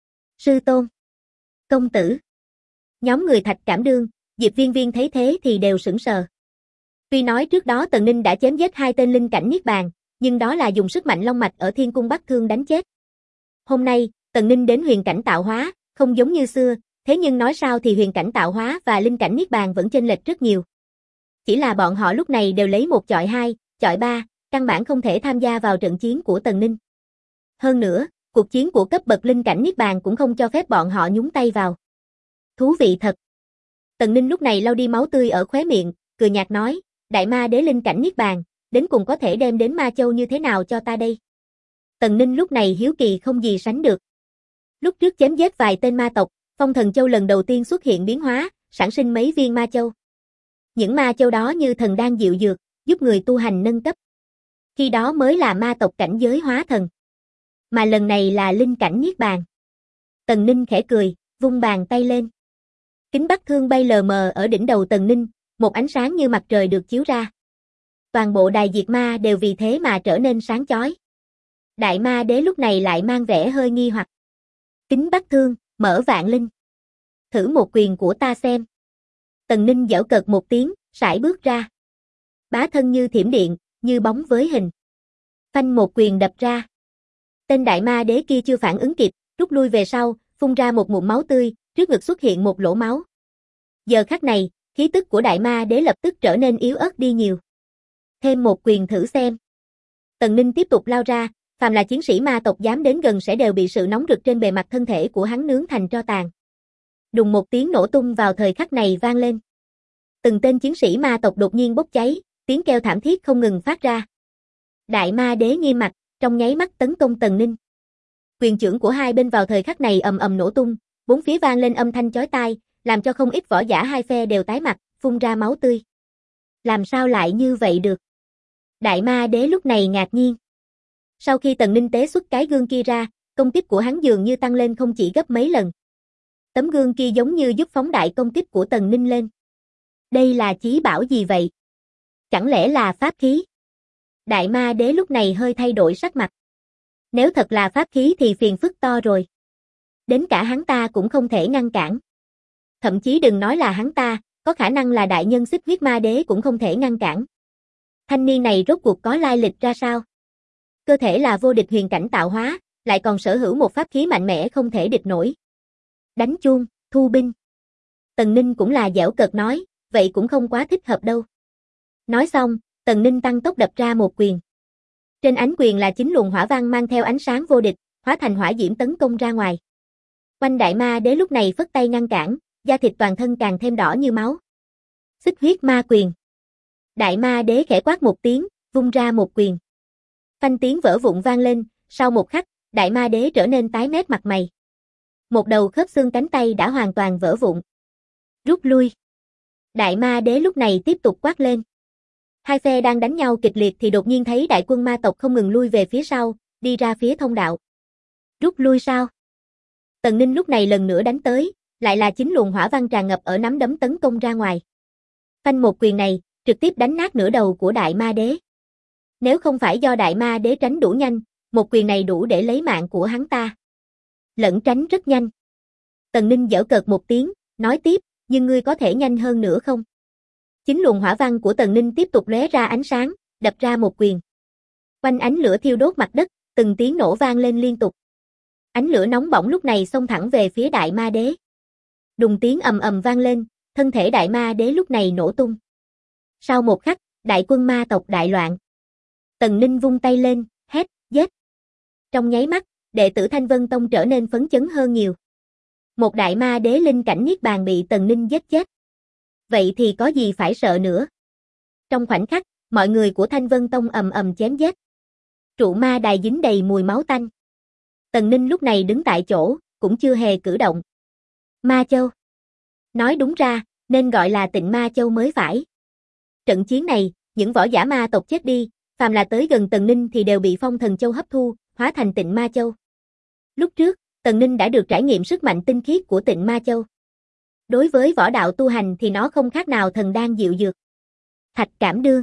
Sư tôn. Công tử. Nhóm người Thạch Cảm Đương, Diệp Viên Viên thấy thế thì đều sững sờ. Tuy nói trước đó Tần Ninh đã chém giết hai tên linh cảnh niết bàn, nhưng đó là dùng sức mạnh long mạch ở Thiên Cung Bắc Thương đánh chết. Hôm nay, Tần Ninh đến huyền cảnh tạo hóa, không giống như xưa, thế nhưng nói sao thì huyền cảnh tạo hóa và linh cảnh niết bàn vẫn chênh lệch rất nhiều. Chỉ là bọn họ lúc này đều lấy một chọi hai, chọi ba, căn bản không thể tham gia vào trận chiến của Tần Ninh. Hơn nữa, cuộc chiến của cấp bậc linh cảnh niết bàn cũng không cho phép bọn họ nhúng tay vào. Thú vị thật. Tần Ninh lúc này lau đi máu tươi ở khóe miệng, cười nhạt nói, đại ma đế linh cảnh niết bàn, đến cùng có thể đem đến Ma Châu như thế nào cho ta đây? Tần Ninh lúc này hiếu kỳ không gì sánh được. Lúc trước chém giết vài tên ma tộc, Phong Thần Châu lần đầu tiên xuất hiện biến hóa, sản sinh mấy viên Ma Châu. Những Ma Châu đó như thần đan diệu dược, giúp người tu hành nâng cấp. Khi đó mới là ma tộc cảnh giới hóa thần. Mà lần này là linh cảnh niết bàn. Tần Ninh khẽ cười, vung bàn tay lên. Kính Bắc Thương bay lờ mờ ở đỉnh đầu Tần Ninh, một ánh sáng như mặt trời được chiếu ra. Toàn bộ đài diệt ma đều vì thế mà trở nên sáng chói. Đại ma đế lúc này lại mang vẻ hơi nghi hoặc. Kính Bắc Thương, mở vạn linh. Thử một quyền của ta xem. Tần Ninh giễu cợt một tiếng, sải bước ra. Bá thân như thiểm điện, như bóng với hình. Phanh một quyền đập ra. Tên đại ma đế kia chưa phản ứng kịp, rút lui về sau, phun ra một ngụm máu tươi, trước ngực xuất hiện một lỗ máu. Giờ khắc này, khí tức của đại ma đế lập tức trở nên yếu ớt đi nhiều. Thêm một quyền thử xem. Tần Ninh tiếp tục lao ra, phàm là chiến sĩ ma tộc dám đến gần sẽ đều bị sự nóng rực trên bề mặt thân thể của hắn nướng thành tro tàn. Đùng một tiếng nổ tung vào thời khắc này vang lên. Từng tên chiến sĩ ma tộc đột nhiên bốc cháy, tiếng kêu thảm thiết không ngừng phát ra. Đại ma đế nghiêm mặt, trong nháy mắt tấn công Tần Ninh. Quyền chưởng của hai bên vào thời khắc này ầm ầm nổ tung, bốn phía vang lên âm thanh chói tai, làm cho không ít võ giả hai phe đều tái mặt, phun ra máu tươi. Làm sao lại như vậy được? Đại Ma Đế lúc này ngạc nhiên. Sau khi Tần Ninh tế xuất cái gương kia ra, công kích của hắn dường như tăng lên không chỉ gấp mấy lần. Tấm gương kia giống như giúp phóng đại công kích của Tần Ninh lên. Đây là chí bảo gì vậy? Chẳng lẽ là pháp khí? Đại Ma Đế lúc này hơi thay đổi sắc mặt. Nếu thật là pháp khí thì phiền phức to rồi. Đến cả hắn ta cũng không thể ngăn cản. Thậm chí đừng nói là hắn ta, có khả năng là đại nhân Xích Huyết Ma Đế cũng không thể ngăn cản. Thanh niên này rốt cuộc có lai lịch ra sao? Cơ thể là vô địch huyền cảnh tạo hóa, lại còn sở hữu một pháp khí mạnh mẽ không thể địch nổi. Đánh chuông, thu binh. Tần Ninh cũng là giễu cợt nói, vậy cũng không quá thích hợp đâu. Nói xong, Tần Ninh tăng tốc đập ra một quyền. Trên ánh quyền là 9 luồng hỏa văn mang theo ánh sáng vô địch, hóa thành hỏa diễm tấn công ra ngoài. Quanh Đại Ma Đế lúc này phất tay ngăn cản, da thịt toàn thân càng thêm đỏ như máu. Xích huyết ma quyền. Đại Ma Đế khẽ quát một tiếng, vung ra một quyền. Phanh tiếng vỡ vụn vang lên, sau một khắc, Đại Ma Đế trở nên tái mét mặt mày. Một đầu khớp xương cánh tay đã hoàn toàn vỡ vụn. Rút lui. Đại Ma Đế lúc này tiếp tục quát lên. Hai phe đang đánh nhau kịch liệt thì đột nhiên thấy đại quân ma tộc không ngừng lui về phía sau, đi ra phía thông đạo. Rút lui sao? Tần Ninh lúc này lần nữa đánh tới, lại là 9 luồng hỏa văn tràn ngập ở nắm đấm tấn công ra ngoài. Phanh một quyền này, trực tiếp đánh nát nửa đầu của Đại Ma Đế. Nếu không phải do Đại Ma Đế tránh đủ nhanh, một quyền này đủ để lấy mạng của hắn ta. Lẫn tránh rất nhanh. Tần Ninh giễu cợt một tiếng, nói tiếp, nhưng ngươi có thể nhanh hơn nữa không? 9 luồng hỏa văn của Tần Ninh tiếp tục lóe ra ánh sáng, đập ra một quyền. Quanh ánh lửa thiêu đốt mặt đất, từng tiếng nổ vang lên liên tục. Ánh lửa nóng bỏng lúc này xông thẳng về phía Đại Ma Đế. Đùng tiếng ầm ầm vang lên, thân thể Đại Ma Đế lúc này nổ tung. Sau một khắc, đại quân ma tộc đại loạn. Tần Ninh vung tay lên, hét, giết. Trong nháy mắt, đệ tử Thanh Vân Tông trở nên phấn chấn hơn nhiều. Một Đại Ma Đế linh cảnh niết bàn bị Tần Ninh giết chết. Vậy thì có gì phải sợ nữa? Trong khoảnh khắc, mọi người của Thanh Vân Tông ầm ầm chém giết. Trụ ma đài dính đầy mùi máu tanh. Tần Ninh lúc này đứng tại chỗ, cũng chưa hề cử động. Ma Châu. Nói đúng ra, nên gọi là Tịnh Ma Châu mới phải. Trận chiến này, những võ giả ma tộc chết đi, phàm là tới gần Tần Ninh thì đều bị Phong Thần Châu hấp thu, hóa thành Tịnh Ma Châu. Lúc trước, Tần Ninh đã được trải nghiệm sức mạnh tinh khiết của Tịnh Ma Châu. Đối với võ đạo tu hành thì nó không khác nào thần đan diệu dược. Thạch Cảm Đương.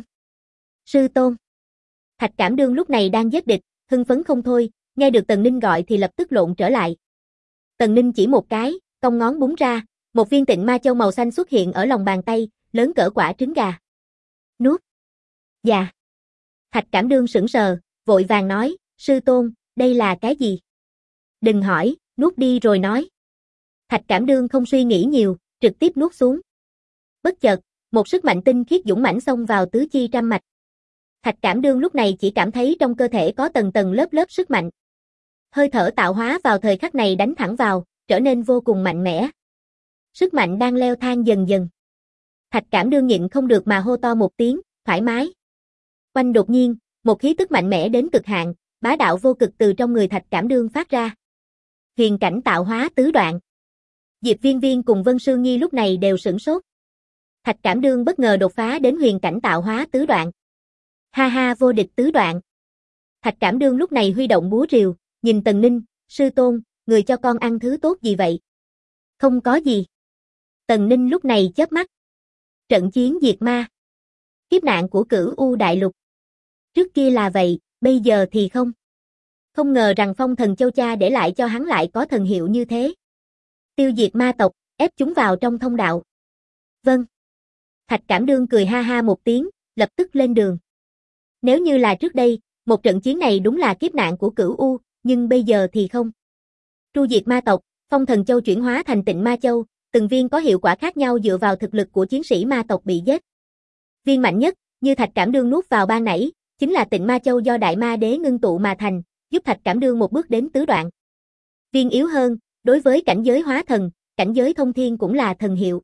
Sư tôn. Thạch Cảm Đương lúc này đang giết địch, hưng phấn không thôi, nghe được Tần Ninh gọi thì lập tức lộn trở lại. Tần Ninh chỉ một cái, cong ngón búng ra, một viên Tịnh Ma Châu màu xanh xuất hiện ở lòng bàn tay, lớn cỡ quả trứng gà. Nuốt. Dạ. Thạch Cảm Đương sững sờ, vội vàng nói, sư tôn, đây là cái gì? Đừng hỏi, nuốt đi rồi nói. Thạch Cảm Đương không suy nghĩ nhiều, trực tiếp nuốt xuống. Bất chợt, một sức mạnh tinh khiết dũng mãnh xông vào tứ chi trăm mạch. Thạch Cảm Đương lúc này chỉ cảm thấy trong cơ thể có tầng tầng lớp lớp sức mạnh. Hơi thở tạo hóa vào thời khắc này đánh thẳng vào, trở nên vô cùng mạnh mẽ. Sức mạnh đang leo thang dần dần. Thạch Cảm Đương nhịn không được mà hô to một tiếng, thoải mái. Oanh đột nhiên, một khí tức mạnh mẽ đến cực hạn, bá đạo vô cực từ trong người Thạch Cảm Đương phát ra. Huyền cảnh tạo hóa tứ đoạn. Diệp Viên Viên cùng Vân Sương Nhi lúc này đều sửng sốt. Thạch Cảm Đương bất ngờ đột phá đến huyền cảnh tạo hóa tứ đoạn. Ha ha, vô địch tứ đoạn. Thạch Cảm Đương lúc này huy động búa rìu, nhìn Tần Ninh, sư tôn, người cho con ăn thứ tốt gì vậy? Không có gì. Tần Ninh lúc này chớp mắt. Trận chiến diệt ma. Kiếp nạn của Cửu U Đại Lục. Trước kia là vậy, bây giờ thì không. Không ngờ rằng Phong Thần Châu cha để lại cho hắn lại có thần hiệu như thế. Tiêu diệt ma tộc, ép chúng vào trong thông đạo. Vâng. Thạch Cảm Đương cười ha ha một tiếng, lập tức lên đường. Nếu như là trước đây, một trận chiến này đúng là kiếp nạn của Cửu U, nhưng bây giờ thì không. Tru diệt ma tộc, Phong Thần Châu chuyển hóa thành Tịnh Ma Châu, từng viên có hiệu quả khác nhau dựa vào thực lực của chiến sĩ ma tộc bị giết. Viên mạnh nhất, như Thạch Cảm Đương nuốt vào ban nãy, chính là Tịnh Ma Châu do Đại Ma Đế ngưng tụ mà thành, giúp Thạch Cảm Đương một bước đến tứ đoạn. Viên yếu hơn, đối với cảnh giới hóa thần, cảnh giới thông thiên cũng là thần hiệu.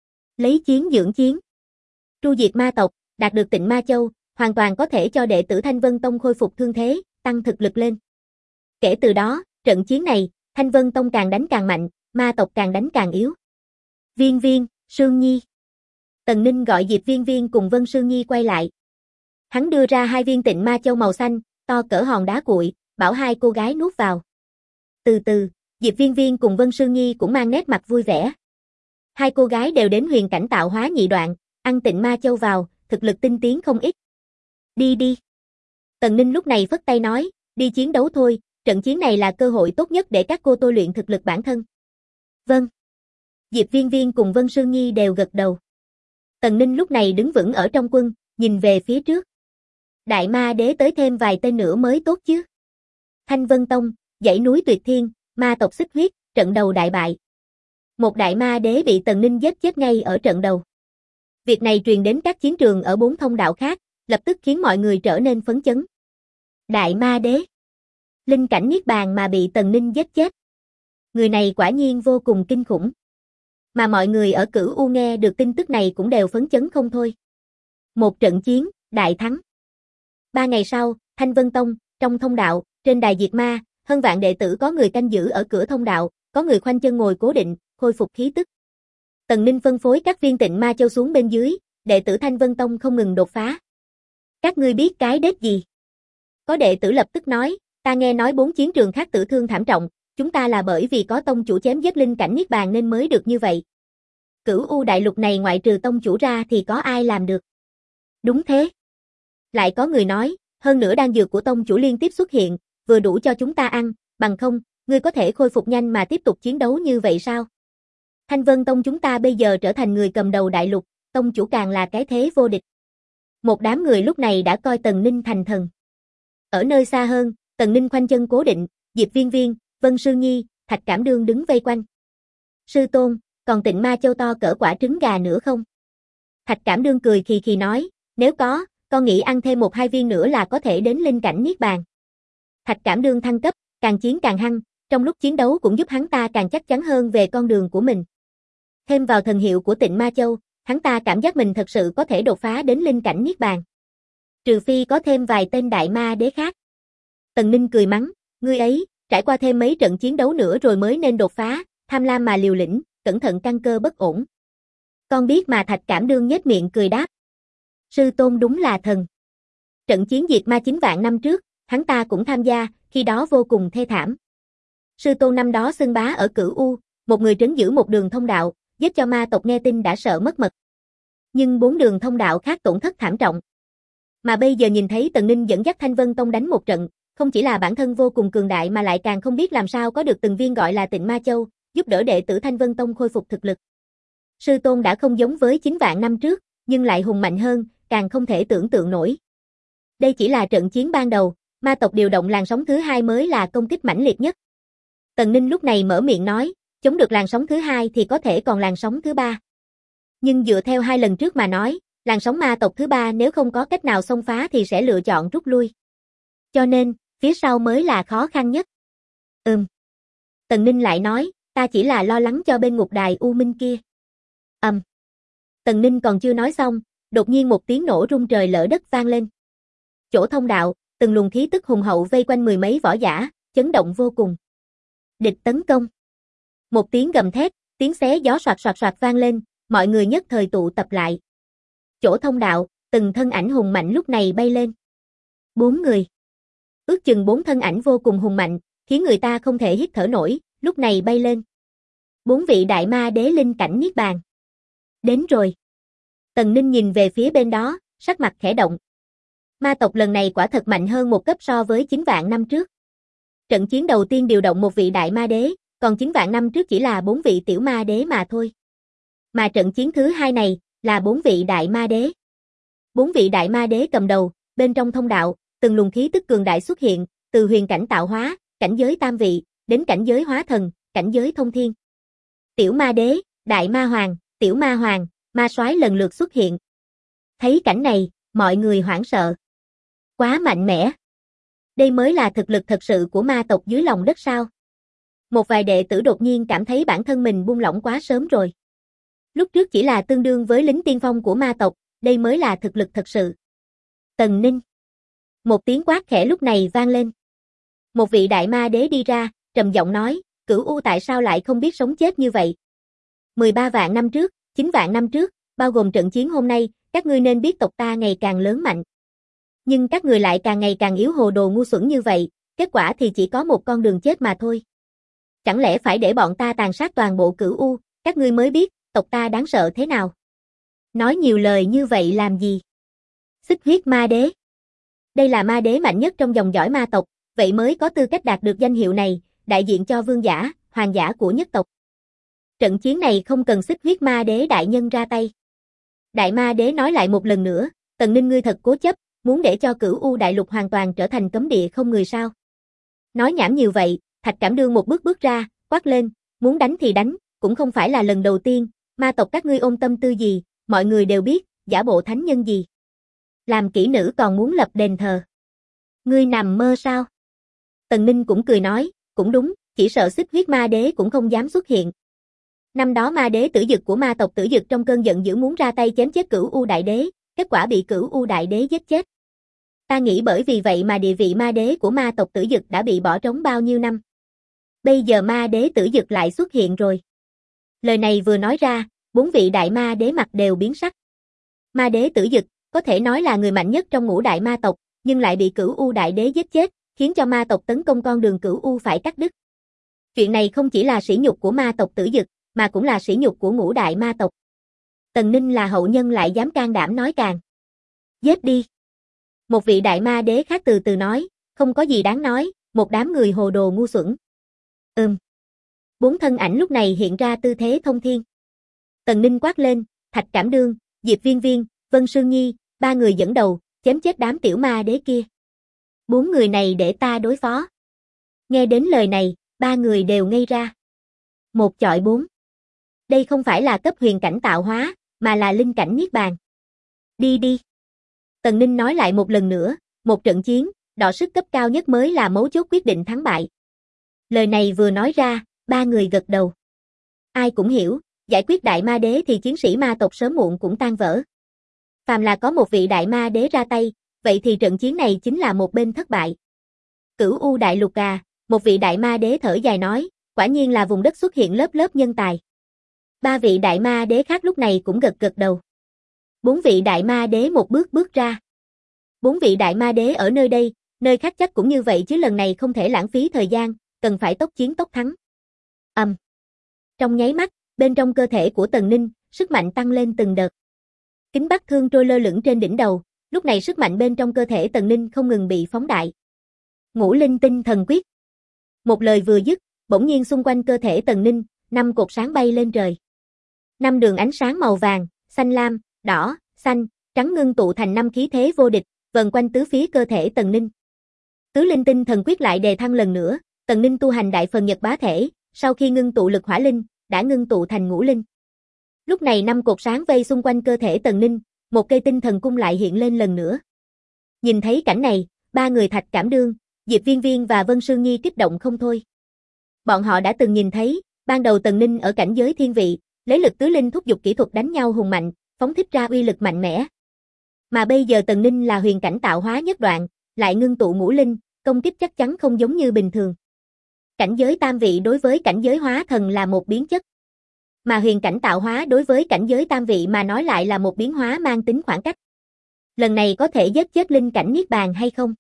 Lấy chiến dưỡng chiến. Tru diệt ma tộc, đạt được Tịnh Ma Châu, hoàn toàn có thể cho đệ tử Thanh Vân Tông khôi phục thương thế, tăng thực lực lên. Kể từ đó, trận chiến này, Thanh Vân Tông càng đánh càng mạnh, ma tộc càng đánh càng yếu. Viên Viên, Sương Nhi. Tần Ninh gọi Diệp Viên Viên cùng Vân Sương Nhi quay lại. Hắn đưa ra 2 viên Tịnh Ma Châu màu xanh, to cỡ hòn đá cuội, bảo 2 cô gái nuốt vào. Từ từ, Diệp Viên Viên cùng Vân Sương Nhi cũng mang nét mặt vui vẻ. 2 cô gái đều đến huyền cảnh tạo hóa nhị đoạn, ăn Tịnh Ma Châu vào, thực lực tinh tiến không ít. Đi đi. Tần Ninh lúc này phất tay nói, đi chiến đấu thôi, trận chiến này là cơ hội tốt nhất để các cô tôi luyện thực lực bản thân. Vâng. Diệp Viên Viên cùng Vân Sương Nhi đều gật đầu. Tần Ninh lúc này đứng vững ở trong quân, nhìn về phía trước. Đại Ma Đế tới thêm vài tên nữa mới tốt chứ. Thanh Vân Tông, dãy núi Tuyệt Thiên, ma tộc xích huyết, trận đầu đại bại. Một Đại Ma Đế bị Tần Ninh giết chết ngay ở trận đầu. Việc này truyền đến các chiến trường ở 4 thông đạo khác, lập tức khiến mọi người trở nên phấn chấn. Đại Ma Đế. Linh cảnh niết bàn mà bị Tần Ninh giết chết. Người này quả nhiên vô cùng kinh khủng. Mà mọi người ở Cửu U nghe được tin tức này cũng đều phấn chấn không thôi. Một trận chiến, đại thắng. 3 ngày sau, Thanh Vân Tông, trong thông đạo, trên đài diệt ma, hơn vạn đệ tử có người canh giữ ở cửa thông đạo, có người khoanh chân ngồi cố định, khôi phục khí tức. Tần Ninh phân phối các viên Tịnh Ma Châu xuống bên dưới, đệ tử Thanh Vân Tông không ngừng đột phá. Các ngươi biết cái đết gì? Có đệ tử lập tức nói, ta nghe nói 4 chiến trường khác tử thương thảm trọng, chúng ta là bởi vì có tông chủ chém giết linh cảnh niết bàn nên mới được như vậy. Cửu U đại lục này ngoại trừ tông chủ ra thì có ai làm được? Đúng thế. Lại có người nói, hơn nữa đan dược của tông chủ liên tiếp xuất hiện, vừa đủ cho chúng ta ăn, bằng không, ngươi có thể khôi phục nhanh mà tiếp tục chiến đấu như vậy sao? Thanh Vân Tông chúng ta bây giờ trở thành người cầm đầu đại lục, tông chủ càng là cái thế vô địch. Một đám người lúc này đã coi Tần Ninh thành thần. Ở nơi xa hơn, Tần Ninh khoanh chân cố định, Diệp Viên Viên, Vân Sương Nhi, Thạch Cảm Đương đứng vây quanh. Sư tôn, còn Tịnh Ma Châu to cỡ quả trứng gà nữa không? Thạch Cảm Đương cười khì khì nói, nếu có, con nghĩ ăn thêm 1-2 viên nữa là có thể đến linh cảnh niết bàn. Thạch Cảm Đương thăng cấp, càng chiến càng hăng, trong lúc chiến đấu cũng giúp hắn ta càng chắc chắn hơn về con đường của mình. Thêm vào thần hiệu của Tịnh Ma Châu, hắn ta cảm giác mình thật sự có thể đột phá đến linh cảnh niết bàn. Trừ phi có thêm vài tên Đại Ma Đế khác. Tần Ninh cười mắng, ngươi ấy, trải qua thêm mấy trận chiến đấu nữa rồi mới nên đột phá, tham lam mà liều lĩnh, cẩn thận căn cơ bất ổn. Con biết mà. Thạch Cảm Đương nhếch miệng cười đáp. Sư tôn đúng là thần. Trận chiến diệt ma 9 vạn năm trước, hắn ta cũng tham gia, khi đó vô cùng thê thảm. Sư tôn năm đó xưng bá ở Cửu U, một người trấn giữ một đường thông đạo, giết cho ma tộc nghe tin đã sợ mất mật. Nhưng 4 đường thông đạo khác tổn thất thảm trọng. Mà bây giờ nhìn thấy Tần Ninh dẫn dắt Thanh Vân Tông đánh một trận, không chỉ là bản thân vô cùng cường đại mà lại càng không biết làm sao có được từng viên gọi là Tịnh Ma Châu, giúp đỡ đệ tử Thanh Vân Tông khôi phục thực lực. Sư tôn đã không giống với 9 vạn năm trước, nhưng lại hùng mạnh hơn, càng không thể tưởng tượng nổi. Đây chỉ là trận chiến ban đầu, ma tộc điều động làn sóng thứ 2 mới là công kích mãnh liệt nhất. Tần Ninh lúc này mở miệng nói, chống được làn sóng thứ 2 thì có thể còn làn sóng thứ 3. Nhưng dựa theo 2 lần trước mà nói, làn sóng ma tộc thứ 3 nếu không có cách nào xông phá thì sẽ lựa chọn rút lui. Cho nên, phía sau mới là khó khăn nhất. Tần Ninh lại nói, ta chỉ là lo lắng cho bên ngục đài U Minh kia. Tần Ninh còn chưa nói xong, đột nhiên một tiếng nổ rung trời lỡ đất vang lên. Chỗ thông đạo, từng luồng khí tức hùng hậu vây quanh 10 mấy võ giả, chấn động vô cùng. Địch tấn công. Một tiếng gầm thét, tiếng xé gió soạt soạt soạt vang lên, mọi người nhất thời tụ tập lại. Chỗ thông đạo, từng thân ảnh hùng mạnh lúc này bay lên. 4 người. Ước chừng 4 thân ảnh vô cùng hùng mạnh, khiến người ta không thể hít thở nổi, lúc này bay lên. 4 vị Đại Ma Đế linh cảnh niết bàn. Đến rồi. Tần Ninh nhìn về phía bên đó, sắc mặt khẽ động. Ma tộc lần này quả thật mạnh hơn một cấp so với 9 vạn năm trước. Trận chiến đầu tiên điều động một vị Đại Ma Đế, còn 9 vạn năm trước chỉ là 4 vị Tiểu Ma Đế mà thôi. Mà trận chiến thứ 2 này, là 4 vị Đại Ma Đế. 4 vị Đại Ma Đế cầm đầu, bên trong thông đạo, từng luồng khí tức cường đại xuất hiện, từ huyền cảnh tạo hóa, cảnh giới tam vị, đến cảnh giới hóa thần, cảnh giới thông thiên. Tiểu Ma Đế, Đại Ma Hoàng, Tiểu Ma Hoàng, Ma Soái lần lượt xuất hiện. Thấy cảnh này, mọi người hoảng sợ. Quá mạnh mẽ. Đây mới là thực lực thật sự của ma tộc dưới lòng đất sao? Một vài đệ tử đột nhiên cảm thấy bản thân mình buông lỏng quá sớm rồi. Lúc trước chỉ là tương đương với lính tiên phong của ma tộc, đây mới là thực lực thật sự. Tần Ninh. Một tiếng quát khẽ lúc này vang lên. Một vị Đại Ma Đế đi ra, trầm giọng nói, Cửu U tại sao lại không biết sống chết như vậy? 13 vạn năm trước, 9 vạn năm trước, bao gồm trận chiến hôm nay, các ngươi nên biết tộc ta ngày càng lớn mạnh. Nhưng các người lại càng ngày càng yếu hồ đồ ngu xuẩn như vậy, kết quả thì chỉ có một con đường chết mà thôi. Chẳng lẽ phải để bọn ta tàn sát toàn bộ Cửu U, các ngươi mới biết, tộc ta đáng sợ thế nào. Nói nhiều lời như vậy làm gì? Xích huyết ma đế. Đây là ma đế mạnh nhất trong dòng dõi ma tộc, vậy mới có tư cách đạt được danh hiệu này, đại diện cho vương giả, hoàng giả của nhất tộc. Trận chiến này không cần xích huyết ma đế đại nhân ra tay. Đại ma đế nói lại một lần nữa, Tần Ninh ngươi thật cố chấp, muốn để cho Cửu U đại lục hoàn toàn trở thành cấm địa không người sao. Nói nhảm nhiều vậy, Thạch Cảm Đương một bước ra, quát lên, muốn đánh thì đánh, cũng không phải là lần đầu tiên, ma tộc các ngươi ôm tâm tư gì, mọi người đều biết, giả bộ thánh nhân gì. Làm kỹ nữ còn muốn lập đền thờ. Ngươi nằm mơ sao? Tần Ninh cũng cười nói, cũng đúng, chỉ sợ xích huyết ma đế cũng không dám xuất hiện. Năm đó ma đế Tử Dực của ma tộc Tử Dực trong cơn giận dữ muốn ra tay chém chết Cửu U đại đế, kết quả bị Cửu U đại đế giết chết. Ta nghĩ bởi vì vậy mà địa vị ma đế của ma tộc Tử Dực đã bị bỏ trống bao nhiêu năm. Bây giờ ma đế Tử Dực lại xuất hiện rồi. Lời này vừa nói ra, 4 vị đại ma đế mặt đều biến sắc. Ma đế Tử Dực, có thể nói là người mạnh nhất trong ngũ đại ma tộc, nhưng lại bị Cửu U đại đế giết chết, khiến cho ma tộc tấn công con đường Cửu U phải cắt đứt. Chuyện này không chỉ là sỉ nhục của ma tộc Tử Dực, mà cũng là sỉ nhục của ngũ đại ma tộc. Tần Ninh là hậu nhân lại dám can đảm nói càng. Giết đi. Một vị đại ma đế khác từ từ nói, không có gì đáng nói, một đám người hồ đồ ngu xuẩn. 4 thân ảnh lúc này hiện ra tư thế thông thiên. Tần Ninh quát lên, Thạch Cảm Đương, Diệp Viên Viên, Vân Sương Nhi, 3 người dẫn đầu, chém chết đám tiểu ma đế kia. 4 người này để ta đối phó. Nghe đến lời này, 3 người đều ngây ra. 1 chọi 4. Đây không phải là cấp huyền cảnh tạo hóa, mà là linh cảnh niết bàn. Đi đi. Tần Ninh nói lại một lần nữa, một trận chiến, đọ sức cấp cao nhất mới là mấu chốt quyết định thắng bại. Lời này vừa nói ra, 3 người gật đầu. Ai cũng hiểu, giải quyết đại ma đế thì chiến sĩ ma tộc sớm muộn cũng tan vỡ. Phàm là có một vị đại ma đế ra tay, vậy thì trận chiến này chính là một bên thất bại. Cửu U đại lục à, một vị đại ma đế thở dài nói, quả nhiên là vùng đất xuất hiện lớp lớp nhân tài. 3 vị đại ma đế khác lúc này cũng gật gật đầu. 4 vị đại ma đế một bước ra. 4 vị đại ma đế ở nơi đây, nơi khác chắc cũng như vậy chứ lần này không thể lãng phí thời gian, cần phải tốc chiến tốc thắng. Trong nháy mắt, bên trong cơ thể của Tần Ninh, sức mạnh tăng lên từng đợt. Kính Bắc Thương trôi lơ lửng trên đỉnh đầu, lúc này sức mạnh bên trong cơ thể Tần Ninh không ngừng bị phóng đại. Ngũ Linh Tinh Thần Quyết. Một lời vừa dứt, bỗng nhiên xung quanh cơ thể Tần Ninh, 5 cột sáng bay lên trời. 5 đường ánh sáng màu vàng, xanh lam, đỏ, xanh, trắng ngưng tụ thành 5 khí thế vô địch, vần quanh tứ phía cơ thể Tần Ninh. Tứ Linh Tinh Thần Quyết lại đề thăng lần nữa, Tần Ninh tu hành đại phần nhật bá thể, sau khi ngưng tụ lực hỏa linh, đã ngưng tụ thành ngũ linh. Lúc này 5 cột sáng vây xung quanh cơ thể Tần Ninh, một cây tinh thần cung lại hiện lên lần nữa. Nhìn thấy cảnh này, 3 người Thạch Cảm Đương, Diệp Viên Viên và Vân Sương Nhi kích động không thôi. Bọn họ đã từng nhìn thấy, ban đầu Tần Ninh ở cảnh giới thiên vị, lấy lực tứ linh thúc giục kỹ thuật đánh nhau hùng mạnh, phóng thích ra uy lực mạnh mẽ. Mà bây giờ Tần Ninh là huyền cảnh tạo hóa nhất đoạn, lại ngưng tụ ngũ linh, công kích chắc chắn không giống như bình thường. Cảnh giới tam vị đối với cảnh giới hóa thần là một biến chất. Mà huyền cảnh tạo hóa đối với cảnh giới tam vị mà nói lại là một biến hóa mang tính khoảng cách. Lần này có thể giết chết linh cảnh niết bàn hay không?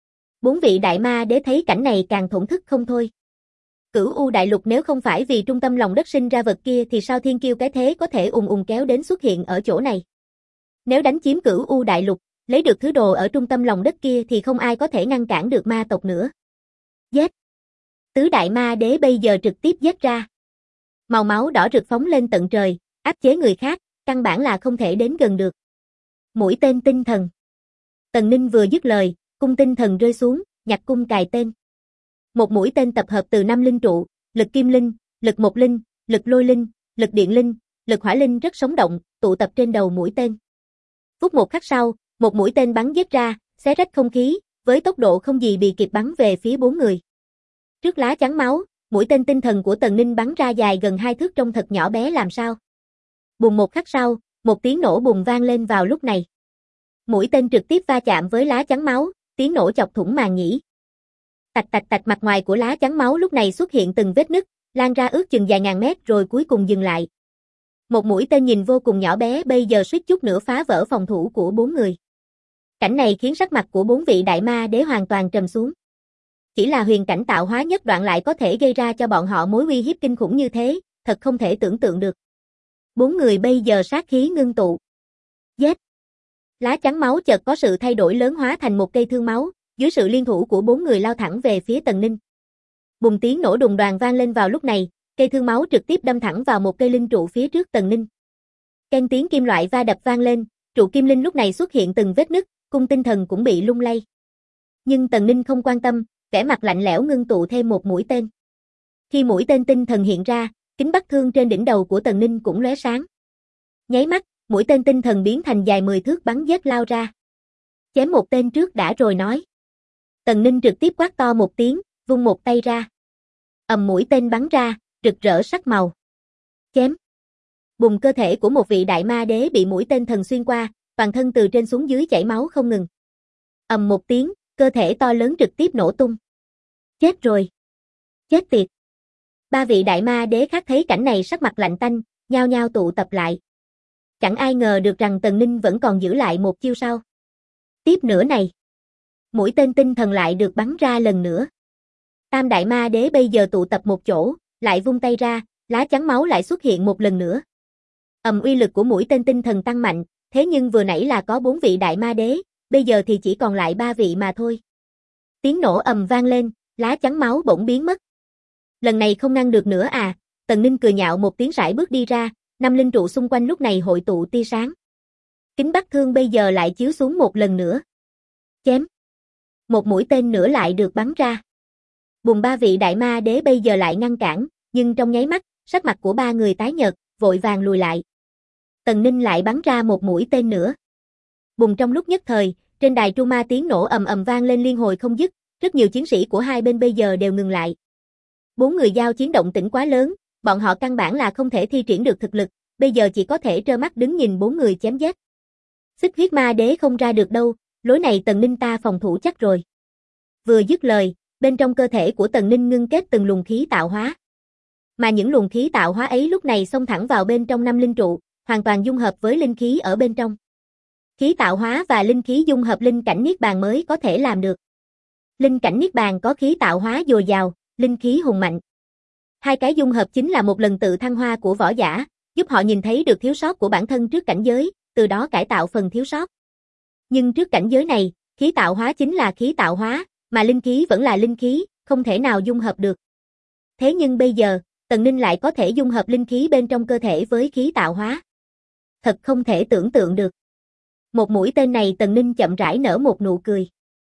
4 vị đại ma đế thấy cảnh này càng thổn thức không thôi. Cửu U đại lục nếu không phải vì trung tâm lòng đất sinh ra vật kia thì sao thiên kiêu cái thế có thể ùn ùn kéo đến xuất hiện ở chỗ này? Nếu đánh chiếm Cửu U đại lục, lấy được thứ đồ ở trung tâm lòng đất kia thì không ai có thể ngăn cản được ma tộc nữa. Giết! Tứ đại ma đế bây giờ trực tiếp giết ra. Màu máu đỏ rực phóng lên tận trời, áp chế người khác, căn bản là không thể đến gần được. Mũi tên tinh thần. Tần Ninh vừa dứt lời, cung tinh thần rơi xuống, nhặt cung cài tên. Một mũi tên tập hợp từ 5 linh trụ, lực kim linh, lực mộc linh, lực lôi linh, lực điện linh, lực hỏa linh rất sống động, tụ tập trên đầu mũi tên. Phút một khắc sau, một mũi tên bắn giết ra, xé rách không khí, với tốc độ không gì bị kịp bắn về phía 4 người. Trước lá chắn máu, mũi tên tinh thần của Tần Ninh bắn ra dài gần 2 thước trông thật nhỏ bé làm sao. Bùng một khắc sau, một tiếng nổ bùng vang lên vào lúc này. Mũi tên trực tiếp va chạm với lá chắn máu, tiếng nổ chọc thủng màng nhĩ. Tạch tạch tạch, mặt ngoài của lá chắn máu lúc này xuất hiện từng vết nứt, lan ra ước chừng vài ngàn mét rồi cuối cùng dừng lại. Một mũi tên nhìn vô cùng nhỏ bé bây giờ suýt chút nữa phá vỡ phòng thủ của 4 người. Cảnh này khiến sắc mặt của 4 vị đại ma đế hoàn toàn trầm xuống. Chỉ là huyền cảnh tạo hóa nhất đoạn lại có thể gây ra cho bọn họ mối uy hiếp kinh khủng như thế, thật không thể tưởng tượng được. 4 người bây giờ sát khí ngưng tụ. Giết! Lá chắn máu chợt có sự thay đổi lớn hóa thành một cây thương máu, dưới sự liên thủ của 4 người lao thẳng về phía Tần Ninh. Bùng tiếng nổ đùng đoàng vang lên vào lúc này, cây thương máu trực tiếp đâm thẳng vào một cây linh trụ phía trước Tần Ninh. Keng tiếng kim loại va đập vang lên, trụ kim linh lúc này xuất hiện từng vết nứt, cung tinh thần cũng bị lung lay. Nhưng Tần Ninh không quan tâm, vẻ mặt lạnh lẽo ngưng tụ thêm một mũi tên. Khi mũi tên tinh thần hiện ra, kính bắc thương trên đỉnh đầu của Tần Ninh cũng lóe sáng. Nháy mắt, mũi tên tinh thần biến thành dài 10 thước bắn giết lao ra. Chém một tên trước đã rồi nói. Tần Ninh trực tiếp quát to một tiếng, vung một tay ra. Mũi tên bắn ra, rực rỡ sắc màu. Chém. Bùng, cơ thể của một vị đại ma đế bị mũi tên thần xuyên qua, toàn thân từ trên xuống dưới chảy máu không ngừng. Một tiếng, cơ thể to lớn trực tiếp nổ tung. Chết rồi. Chết tiệt. 3 vị đại ma đế khác thấy cảnh này sắc mặt lạnh tanh, nhao nhao tụ tập lại. Chẳng ai ngờ được rằng Tần Ninh vẫn còn giữ lại một chiêu sau. Tiếp nữa này. Mũi tên tinh thần lại được bắn ra lần nữa. Tam đại ma đế bây giờ tụ tập một chỗ, lại vung tay ra, lá chắn máu lại xuất hiện một lần nữa. Uy lực của mũi tên tinh thần tăng mạnh, thế nhưng vừa nãy là có 4 vị đại ma đế, bây giờ thì chỉ còn lại 3 vị mà thôi. Tiếng nổ vang lên, lá chắn máu bỗng biến mất. Lần này không ngăn được nữa à? Tần Ninh cười nhạo một tiếng sải bước đi ra, 5 linh trụ xung quanh lúc này hội tụ tia sáng. Kính bắc thương bây giờ lại chiếu xuống một lần nữa. Chém. Một mũi tên nữa lại được bắn ra. Bùng, 3 vị đại ma đế bây giờ lại ngăn cản, nhưng trong nháy mắt, sắc mặt của 3 người tái nhợt, vội vàng lùi lại. Tần Ninh lại bắn ra một mũi tên nữa. Bùng, trong lúc nhất thời, trên đài Truma tiếng nổ ầm vang lên liên hồi không dứt, rất nhiều chiến sĩ của hai bên bây giờ đều ngừng lại. 4 người giao chiến động tĩnh quá lớn, bọn họ căn bản là không thể thi triển được thực lực, bây giờ chỉ có thể trơ mắt đứng nhìn 4 người chém giết. Xích huyết ma đế không ra được đâu, lối này Tần Ninh ta phòng thủ chắc rồi. Vừa dứt lời, bên trong cơ thể của Tần Ninh ngưng kết từng luồng khí tạo hóa. Mà những luồng khí tạo hóa ấy lúc này xông thẳng vào bên trong 5 linh trụ, hoàn toàn dung hợp với linh khí ở bên trong. Khí tạo hóa và linh khí dung hợp linh cảnh niết bàn mới có thể làm được. Linh cảnh niết bàn có khí tạo hóa dồi dào, linh khí hùng mạnh. Hai cái dung hợp chính là một lần tự thăng hoa của võ giả, giúp họ nhìn thấy được thiếu sót của bản thân trước cảnh giới, từ đó cải tạo phần thiếu sót. Nhưng trước cảnh giới này, khí tạo hóa chính là khí tạo hóa, mà linh khí vẫn là linh khí, không thể nào dung hợp được. Thế nhưng bây giờ, Tần Ninh lại có thể dung hợp linh khí bên trong cơ thể với khí tạo hóa. Thật không thể tưởng tượng được. Một mũi tên này Tần Ninh chậm rãi nở một nụ cười.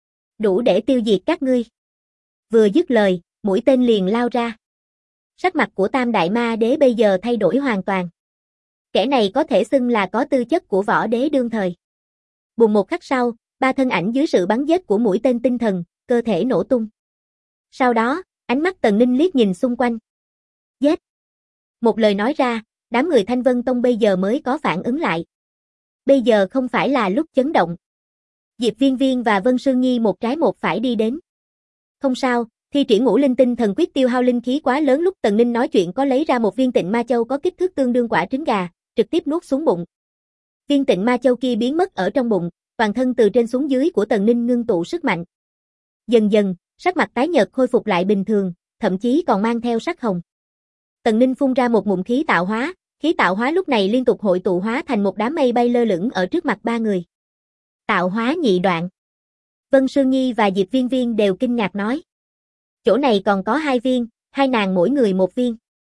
Đủ để tiêu diệt các ngươi. Vừa dứt lời, mũi tên liền lao ra. Sắc mặt của Tam đại ma đế bây giờ thay đổi hoàn toàn. Kẻ này có thể xưng là có tư chất của võ đế đương thời. Bùng, một khắc sau, 3 thân ảnh dưới sự bắn giết của mũi tên tinh thần, cơ thể nổ tung. Sau đó, ánh mắt Tần Ninh liếc nhìn xung quanh. Giết! Một lời nói ra, đám người Thanh Vân Tông bây giờ mới có phản ứng lại. Bây giờ không phải là lúc chấn động. Diệp Viên Viên và Vân Sương Nhi một trái một phải đi đến. Không sao, thi triển ngũ linh tinh thần quyết tiêu hao linh khí quá lớn. Lúc Tần Ninh nói chuyện có lấy ra một viên tịnh ma châu có kích thước tương đương quả trứng gà, trực tiếp nuốt xuống bụng. Viên tịnh ma châu kia biến mất ở trong bụng, toàn thân từ trên xuống dưới của Tần Ninh ngưng tụ sức mạnh. Dần dần, sắc mặt tái nhợt khôi phục lại bình thường, thậm chí còn mang theo sắc hồng. Tần Ninh phun ra một ngụm khí tạo hóa lúc này liên tục hội tụ hóa thành một đám mây bay lơ lửng ở trước mặt 3 người. Tạo hóa nhị đoạn. Vân Sương Nhi và Diệp Viên Viên đều kinh ngạc nói. Chỗ này còn có 2 viên, hai nàng mỗi người một viên.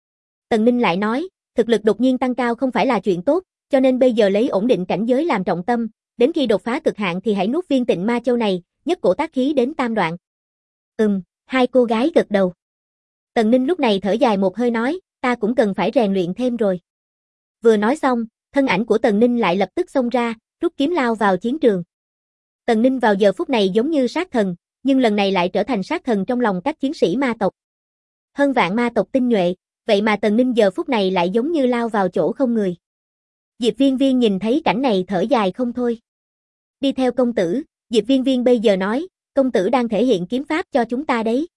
Tần Ninh lại nói, thực lực đột nhiên tăng cao không phải là chuyện tốt, cho nên bây giờ lấy ổn định cảnh giới làm trọng tâm, đến khi đột phá cực hạn thì hãy nuốt viên tịnh ma châu này, nhất cổ tác khí đến tam đoạn. Hai cô gái gật đầu. Tần Ninh lúc này thở dài một hơi nói, ta cũng cần phải rèn luyện thêm rồi. Vừa nói xong, thân ảnh của Tần Ninh lại lập tức xông ra, rút kiếm lao vào chiến trường. Tần Ninh vào giờ phút này giống như sát thần, nhưng lần này lại trở thành sát thần trong lòng các chiến sĩ ma tộc. Hơn vạn ma tộc tinh nhuệ, vậy mà Tần Ninh giờ phút này lại giống như lao vào chỗ không người. Diệp Viên Viên nhìn thấy cảnh này thở dài không thôi. Đi theo công tử, Diệp Viên Viên bây giờ nói, công tử đang thể hiện kiếm pháp cho chúng ta đấy.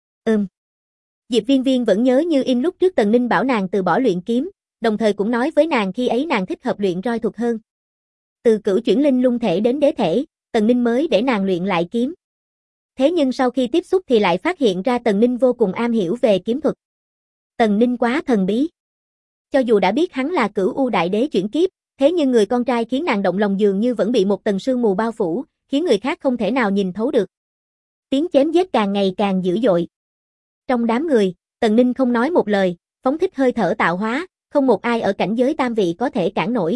Diệp Viên Viên vẫn nhớ như in lúc trước Tần Ninh bảo nàng từ bỏ luyện kiếm, đồng thời cũng nói với nàng khi ấy nàng thích hợp luyện roi thuật hơn. Từ cửu chuyển linh lung thể đến đế thể, Tần Ninh mới để nàng luyện lại kiếm. Thế nhưng sau khi tiếp xúc thì lại phát hiện ra Tần Ninh vô cùng am hiểu về kiếm thuật. Tần Ninh quá thần bí. Cho dù đã biết hắn là Cửu U Đại Đế chuyển kiếp, thế nhưng người con trai khiến nàng động lòng dường như vẫn bị một tầng sương mù bao phủ, khiến người khác không thể nào nhìn thấu được. Tiếng chém giết càng ngày càng dữ dội. Trong đám người, Tần Ninh không nói một lời, phóng thích hơi thở tạo hóa, không một ai ở cảnh giới tam vị có thể cản nổi.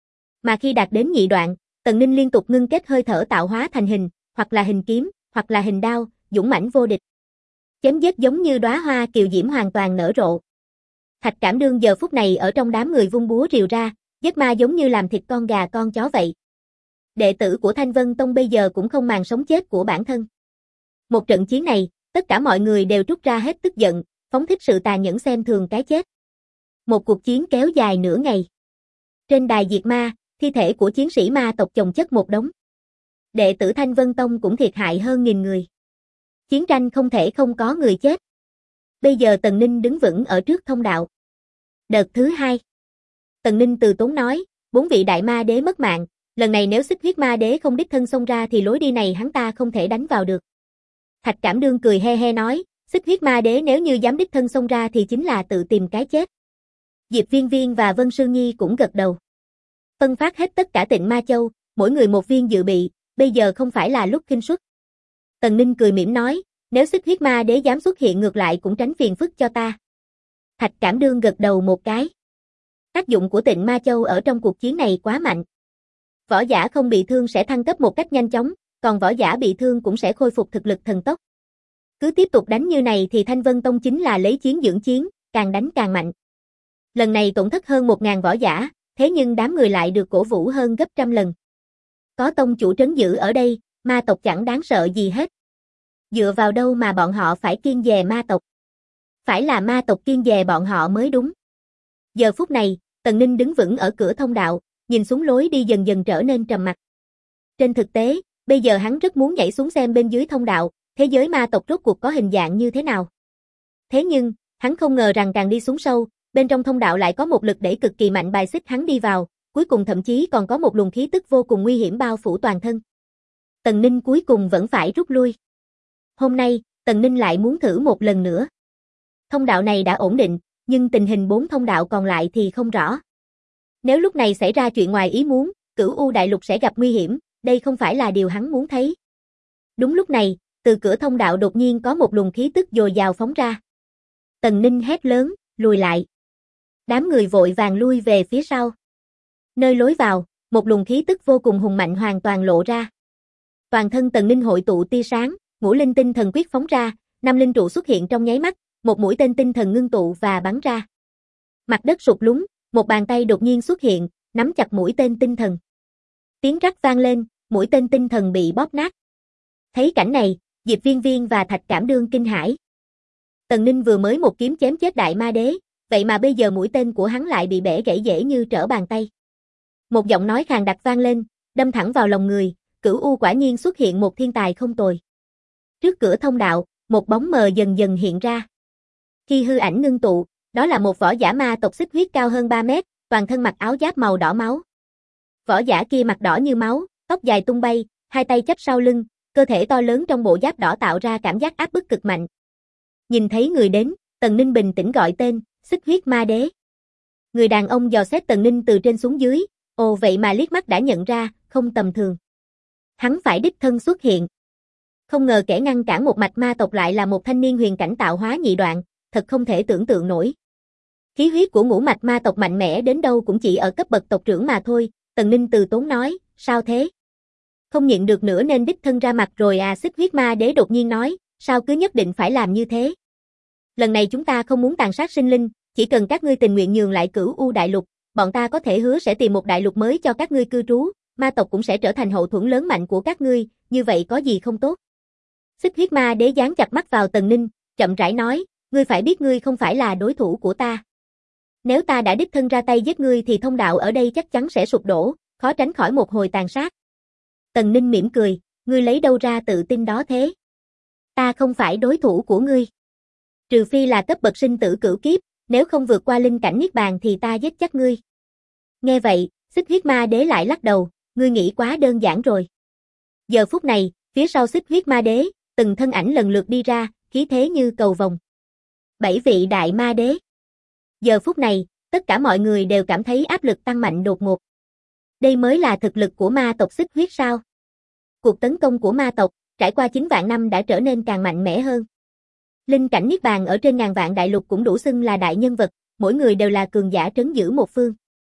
Mà khi đạt đến nhị đoạn, Tần Ninh liên tục ngưng kết hơi thở tạo hóa thành hình, hoặc là hình kiếm, hoặc là hình đao, dũng mãnh vô địch. Chém giết giống như đóa hoa kiều diễm hoàn toàn nở rộ. Thạch Cảm Đương giờ phút này ở trong đám người vung búa rìu ra, giết ma giống như làm thịt con gà con chó vậy. Đệ tử của Thanh Vân Tông bây giờ cũng không màng sống chết của bản thân. Một trận chiến này, tất cả mọi người đều trút ra hết tức giận, phóng thích sự tàn nhẫn xem thường cái chết. Một cuộc chiến kéo dài nửa ngày. Trên đài diệt ma, thi thể của chiến sĩ ma tộc chồng chất một đống. Đệ tử Thanh Vân Tông cũng thiệt hại hơn 1000 người. Chiến tranh không thể không có người chết. Bây giờ Tần Ninh đứng vững ở trước thông đạo. Đợt thứ 2. Tần Ninh từ tốn nói, 4 vị đại ma đế mất mạng, lần này nếu Xích Huyết Ma Đế không đích thân xông ra thì lối đi này hắn ta không thể đánh vào được. Thạch Cảm Đương cười he he nói, Xích Huyết Ma Đế nếu như dám đích thân xông ra thì chính là tự tìm cái chết. Diệp Viên Viên và Vân Sương Nhi cũng gật đầu. Phân phát hết tất cả Tịnh Ma Châu, mỗi người một viên dự bị, bây giờ không phải là lúc khinh suất. Tần Ninh cười mỉm nói, nếu Xích Huyết Ma Đế dám xuất hiện ngược lại cũng tránh phiền phức cho ta. Thạch Cảm Đương gật đầu một cái. Tác dụng của Tịnh Ma Châu ở trong cuộc chiến này quá mạnh. Võ giả không bị thương sẽ thăng cấp một cách nhanh chóng, còn võ giả bị thương cũng sẽ khôi phục thực lực thần tốc. Cứ tiếp tục đánh như này thì Thanh Vân Tông chính là lấy chiến dưỡng chiến, càng đánh càng mạnh. Lần này tổn thất hơn 1000 võ giả, thế nhưng đám người lại được cổ vũ hơn gấp trăm lần. Có tông chủ trấn giữ ở đây, ma tộc chẳng đáng sợ gì hết. Dựa vào đâu mà bọn họ phải kiêng dè ma tộc? Phải là ma tộc kiêng dè bọn họ mới đúng. Giờ phút này, Tần Ninh đứng vững ở cửa thông đạo, nhìn xuống lối đi dần dần trở nên trầm mặc. Trên thực tế, bây giờ hắn rất muốn nhảy xuống xem bên dưới thông đạo, thế giới ma tộc rốt cuộc có hình dạng như thế nào. Thế nhưng, hắn không ngờ rằng càng đi xuống sâu, bên trong thông đạo lại có một lực đẩy cực kỳ mạnh bài xích hắn đi vào, cuối cùng thậm chí còn có một luồng khí tức vô cùng nguy hiểm bao phủ toàn thân. Tần Ninh cuối cùng vẫn phải rút lui. Hôm nay, Tần Ninh lại muốn thử một lần nữa. Thông đạo này đã ổn định, nhưng tình hình 4 thông đạo còn lại thì không rõ. Nếu lúc này xảy ra chuyện ngoài ý muốn, Cửu U Đại Lục sẽ gặp nguy hiểm, đây không phải là điều hắn muốn thấy. Đúng lúc này, từ cửa thông đạo đột nhiên có một luồng khí tức dồi dào phóng ra. Tần Ninh hét lớn, lùi lại. Đám người vội vàng lui về phía sau. Nơi lối vào, một luồng khí tức vô cùng hùng mạnh hoàn toàn lộ ra. Toàn thân Tần Ninh hội tụ tia sáng, ngũ linh tinh thần quyết phóng ra, 5 linh trụ xuất hiện trong nháy mắt, một mũi tên tinh thần ngưng tụ và bắn ra. Mặt đất sụt lún, một bàn tay đột nhiên xuất hiện, nắm chặt mũi tên tinh thần. Tiếng rắc vang lên, mũi tên tinh thần bị bóp nát. Thấy cảnh này, Diệp Viên Viên và Thạch Cảm Đương kinh hãi. Tần Ninh vừa mới một kiếm chém chết đại ma đế, vậy mà bây giờ mũi tên của hắn lại bị bẻ gãy dễ như trở bàn tay. Một giọng nói khàn đặc vang lên, đâm thẳng vào lòng người, Cửu U quả nhiên xuất hiện một thiên tài không tồi. Trước cửa thông đạo, một bóng mờ dần dần hiện ra. Khi hư ảnh ngưng tụ, đó là một võ giả ma tộc xích huyết cao hơn 3 mét, toàn thân mặc áo giáp màu đỏ máu. Võ giả kia mặt đỏ như máu, tóc dài tung bay, hai tay chắp sau lưng, cơ thể to lớn trong bộ giáp đỏ tạo ra cảm giác áp bức cực mạnh. Nhìn thấy người đến, Tần Ninh bình tĩnh gọi tên, Xích Huyết Ma Đế. Người đàn ông dò xét Tần Ninh từ trên xuống dưới, ồ vậy mà liếc mắt đã nhận ra, không tầm thường. Hắn phải đích thân xuất hiện. Không ngờ kẻ ngăn cản một mạch ma tộc lại là một thanh niên huyền cảnh tạo hóa nhị đoạn, thật không thể tưởng tượng nổi. Khí huyết của ngũ mạch ma tộc mạnh mẽ đến đâu cũng chỉ ở cấp bậc tộc trưởng mà thôi, Tần Ninh từ tốn nói, sao thế? Không nhịn được nữa nên đích thân ra mặt rồi à? Xích Huyết Ma Đế đột nhiên nói, sao cứ nhất định phải làm như thế? Lần này chúng ta không muốn tàn sát sinh linh, chỉ cần các ngươi tình nguyện nhường lại Cửu U Đại Lục, bọn ta có thể hứa sẽ tìm một đại lục mới cho các ngươi cư trú, ma tộc cũng sẽ trở thành hậu thuẫn lớn mạnh của các ngươi, như vậy có gì không tốt? Xích Huyết Ma Đế dán chặt mắt vào Tần Ninh, chậm rãi nói, ngươi phải biết ngươi không phải là đối thủ của ta. Nếu ta đã đích thân ra tay giết ngươi thì thông đạo ở đây chắc chắn sẽ sụp đổ, khó tránh khỏi một hồi tàn sát. Tần Ninh mỉm cười, ngươi lấy đâu ra tự tin đó thế? Ta không phải đối thủ của ngươi. Trừ phi là cấp bậc sinh tử cửu kiếp, nếu không vượt qua linh cảnh niết bàn thì ta giết chắc ngươi. Nghe vậy, Xích Huyết Ma Đế lại lắc đầu, ngươi nghĩ quá đơn giản rồi. Giờ phút này, phía sau xích huyết ma đế, từng thân ảnh lần lượt đi ra, khí thế như cầu vồng. 7 vị đại ma đế. Giờ phút này, tất cả mọi người đều cảm thấy áp lực tăng mạnh đột ngột. Đây mới là thực lực của ma tộc xích huyết sao? Cuộc tấn công của ma tộc, trải qua 9 vạn năm đã trở nên càng mạnh mẽ hơn. Linh cảnh niết bàn ở trên ngàn vạn đại lục cũng đủ xưng là đại nhân vật, mỗi người đều là cường giả trấn giữ một phương.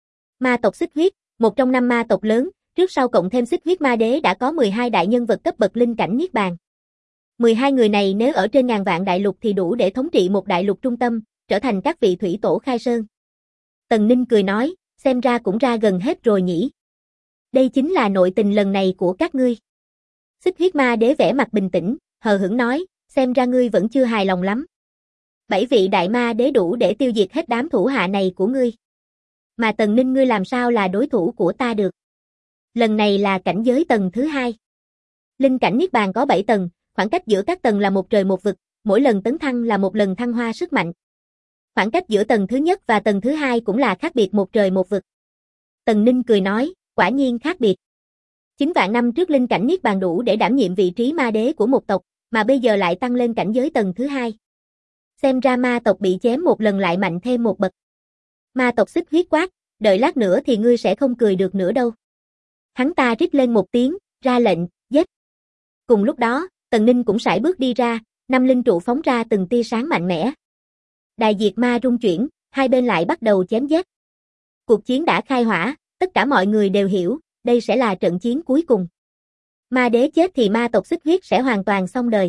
Ma tộc xích huyết, một trong 5 ma tộc lớn, trước sau cộng thêm xích huyết ma đế đã có 12 đại nhân vật cấp bậc linh cảnh niết bàn. 12 người này nếu ở trên ngàn vạn đại lục thì đủ để thống trị một đại lục trung tâm, trở thành các vị thủy tổ khai sơn. Tần Ninh cười nói, xem ra cũng ra gần hết rồi nhỉ. Đây chính là nội tình lần này của các ngươi. Xích huyết ma đế vẻ mặt bình tĩnh, hờ hững nói, xem ra ngươi vẫn chưa hài lòng lắm. 7 vị đại ma đế đủ để tiêu diệt hết đám thủ hạ này của ngươi. Mà Tần Ninh ngươi làm sao là đối thủ của ta được. Lần này là cảnh giới tầng thứ 2. Linh cảnh niết bàn có 7 tầng, khoảng cách giữa các tầng là một trời một vực, mỗi lần tấn thăng là một lần thăng hoa sức mạnh. Khoảng cách giữa tầng thứ nhất và tầng thứ 2 cũng là khác biệt một trời một vực. Tần Ninh cười nói, quả nhiên khác biệt. 9 vạn năm trước linh cảnh niết bàn đủ để đảm nhiệm vị trí ma đế của một tộc, mà bây giờ lại tăng lên cảnh giới tầng thứ 2. Xem ra ma tộc bị chém một lần lại mạnh thêm một bậc. Ma tộc xích huyết quát, đợi lát nữa thì ngươi sẽ không cười được nữa đâu. Hắn ta rít lên một tiếng, ra lệnh, giết. Cùng lúc đó, Tần Ninh cũng sải bước đi ra, 5 linh trụ phóng ra từng tia sáng mạnh mẽ. Đài diệt ma rung chuyển, hai bên lại bắt đầu chém giết. Cuộc chiến đã khai hỏa, tất cả mọi người đều hiểu, đây sẽ là trận chiến cuối cùng. Ma đế chết thì ma tộc xích huyết sẽ hoàn toàn xong đời.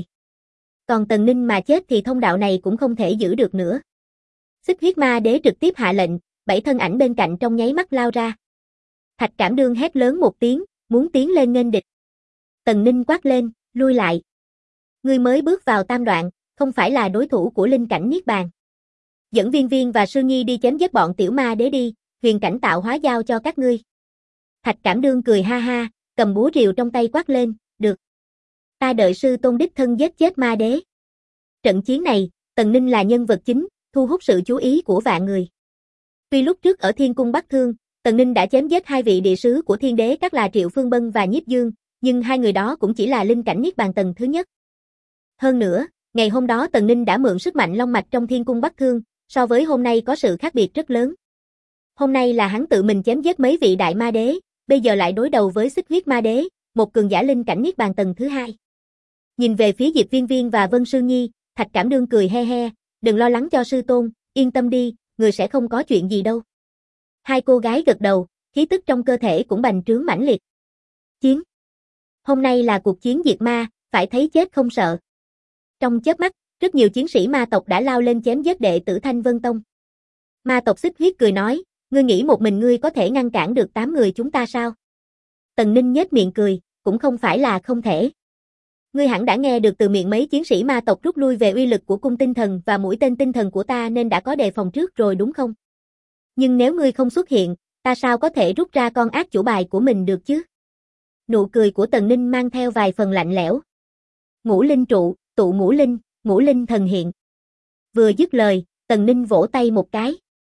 Còn Tần Ninh mà chết thì thông đạo này cũng không thể giữ được nữa. Xích huyết ma đế trực tiếp hạ lệnh, 7 thân ảnh bên cạnh trong nháy mắt lao ra. Thạch Cảm Đương hét lớn một tiếng, muốn tiến lên nghênh địch. Tần Ninh quát lên, lui lại. Ngươi mới bước vào tam đoạn, không phải là đối thủ của linh cảnh niết bàn. Dẫn Viên Viên và Sư Nhi đi chém giết bọn tiểu ma đế đi, huyền cảnh tạo hóa giao cho các ngươi. Thạch Cảm Đương cười ha ha, cầm búa rìu trong tay quát lên, được. Ta đợi sư tôn đích thân giết chết ma đế. Trận chiến này, Tần Ninh là nhân vật chính, thu hút sự chú ý của vạn người. Tuy lúc trước ở Thiên Cung Bắc Thương, Tần Ninh đã chém giết 2 vị địa sứ của thiên đế các là Triệu Phương Bân và Nhiếp Dương, nhưng 2 người đó cũng chỉ là linh cảnh niết bàn tầng thứ nhất. Hơn nữa, ngày hôm đó Tần Ninh đã mượn sức mạnh long mạch trong Thiên Cung Bắc Thương, so với hôm nay có sự khác biệt rất lớn. Hôm nay là hắn tự mình chém giết mấy vị đại ma đế, bây giờ lại đối đầu với xích huyết ma đế, một cường giả linh cảnh niết bàn tầng thứ 2. Nhìn về phía Diệp Viên Viên và Vân Sư Nhi, Thạch Cảm Đương cười he he, đừng lo lắng cho sư tôn, yên tâm đi, người sẽ không có chuyện gì đâu. Hai cô gái gật đầu, khí tức trong cơ thể cũng bành trướng mãnh liệt. Chiến. Hôm nay là cuộc chiến diệt ma, phải thấy chết không sợ. Trong chớp mắt, rất nhiều chiến sĩ ma tộc đã lao lên chém giết đệ tử Thanh Vân Tông. Ma tộc xích huyết cười nói, ngươi nghĩ một mình ngươi có thể ngăn cản được 8 người chúng ta sao? Tần Ninh nhếch miệng cười, cũng không phải là không thể. Ngươi hẳn đã nghe được từ miệng mấy chiến sĩ ma tộc rút lui về uy lực của cung tinh thần và mũi tên tinh thần của ta nên đã có đề phòng trước rồi đúng không? Nhưng nếu ngươi không xuất hiện, ta sao có thể rút ra con ác chủ bài của mình được chứ? Nụ cười của Tần Ninh mang theo vài phần lạnh lẽo. Ngũ linh trụ, tụ ngũ linh thần hiện. Vừa dứt lời, Tần Ninh vỗ tay một cái.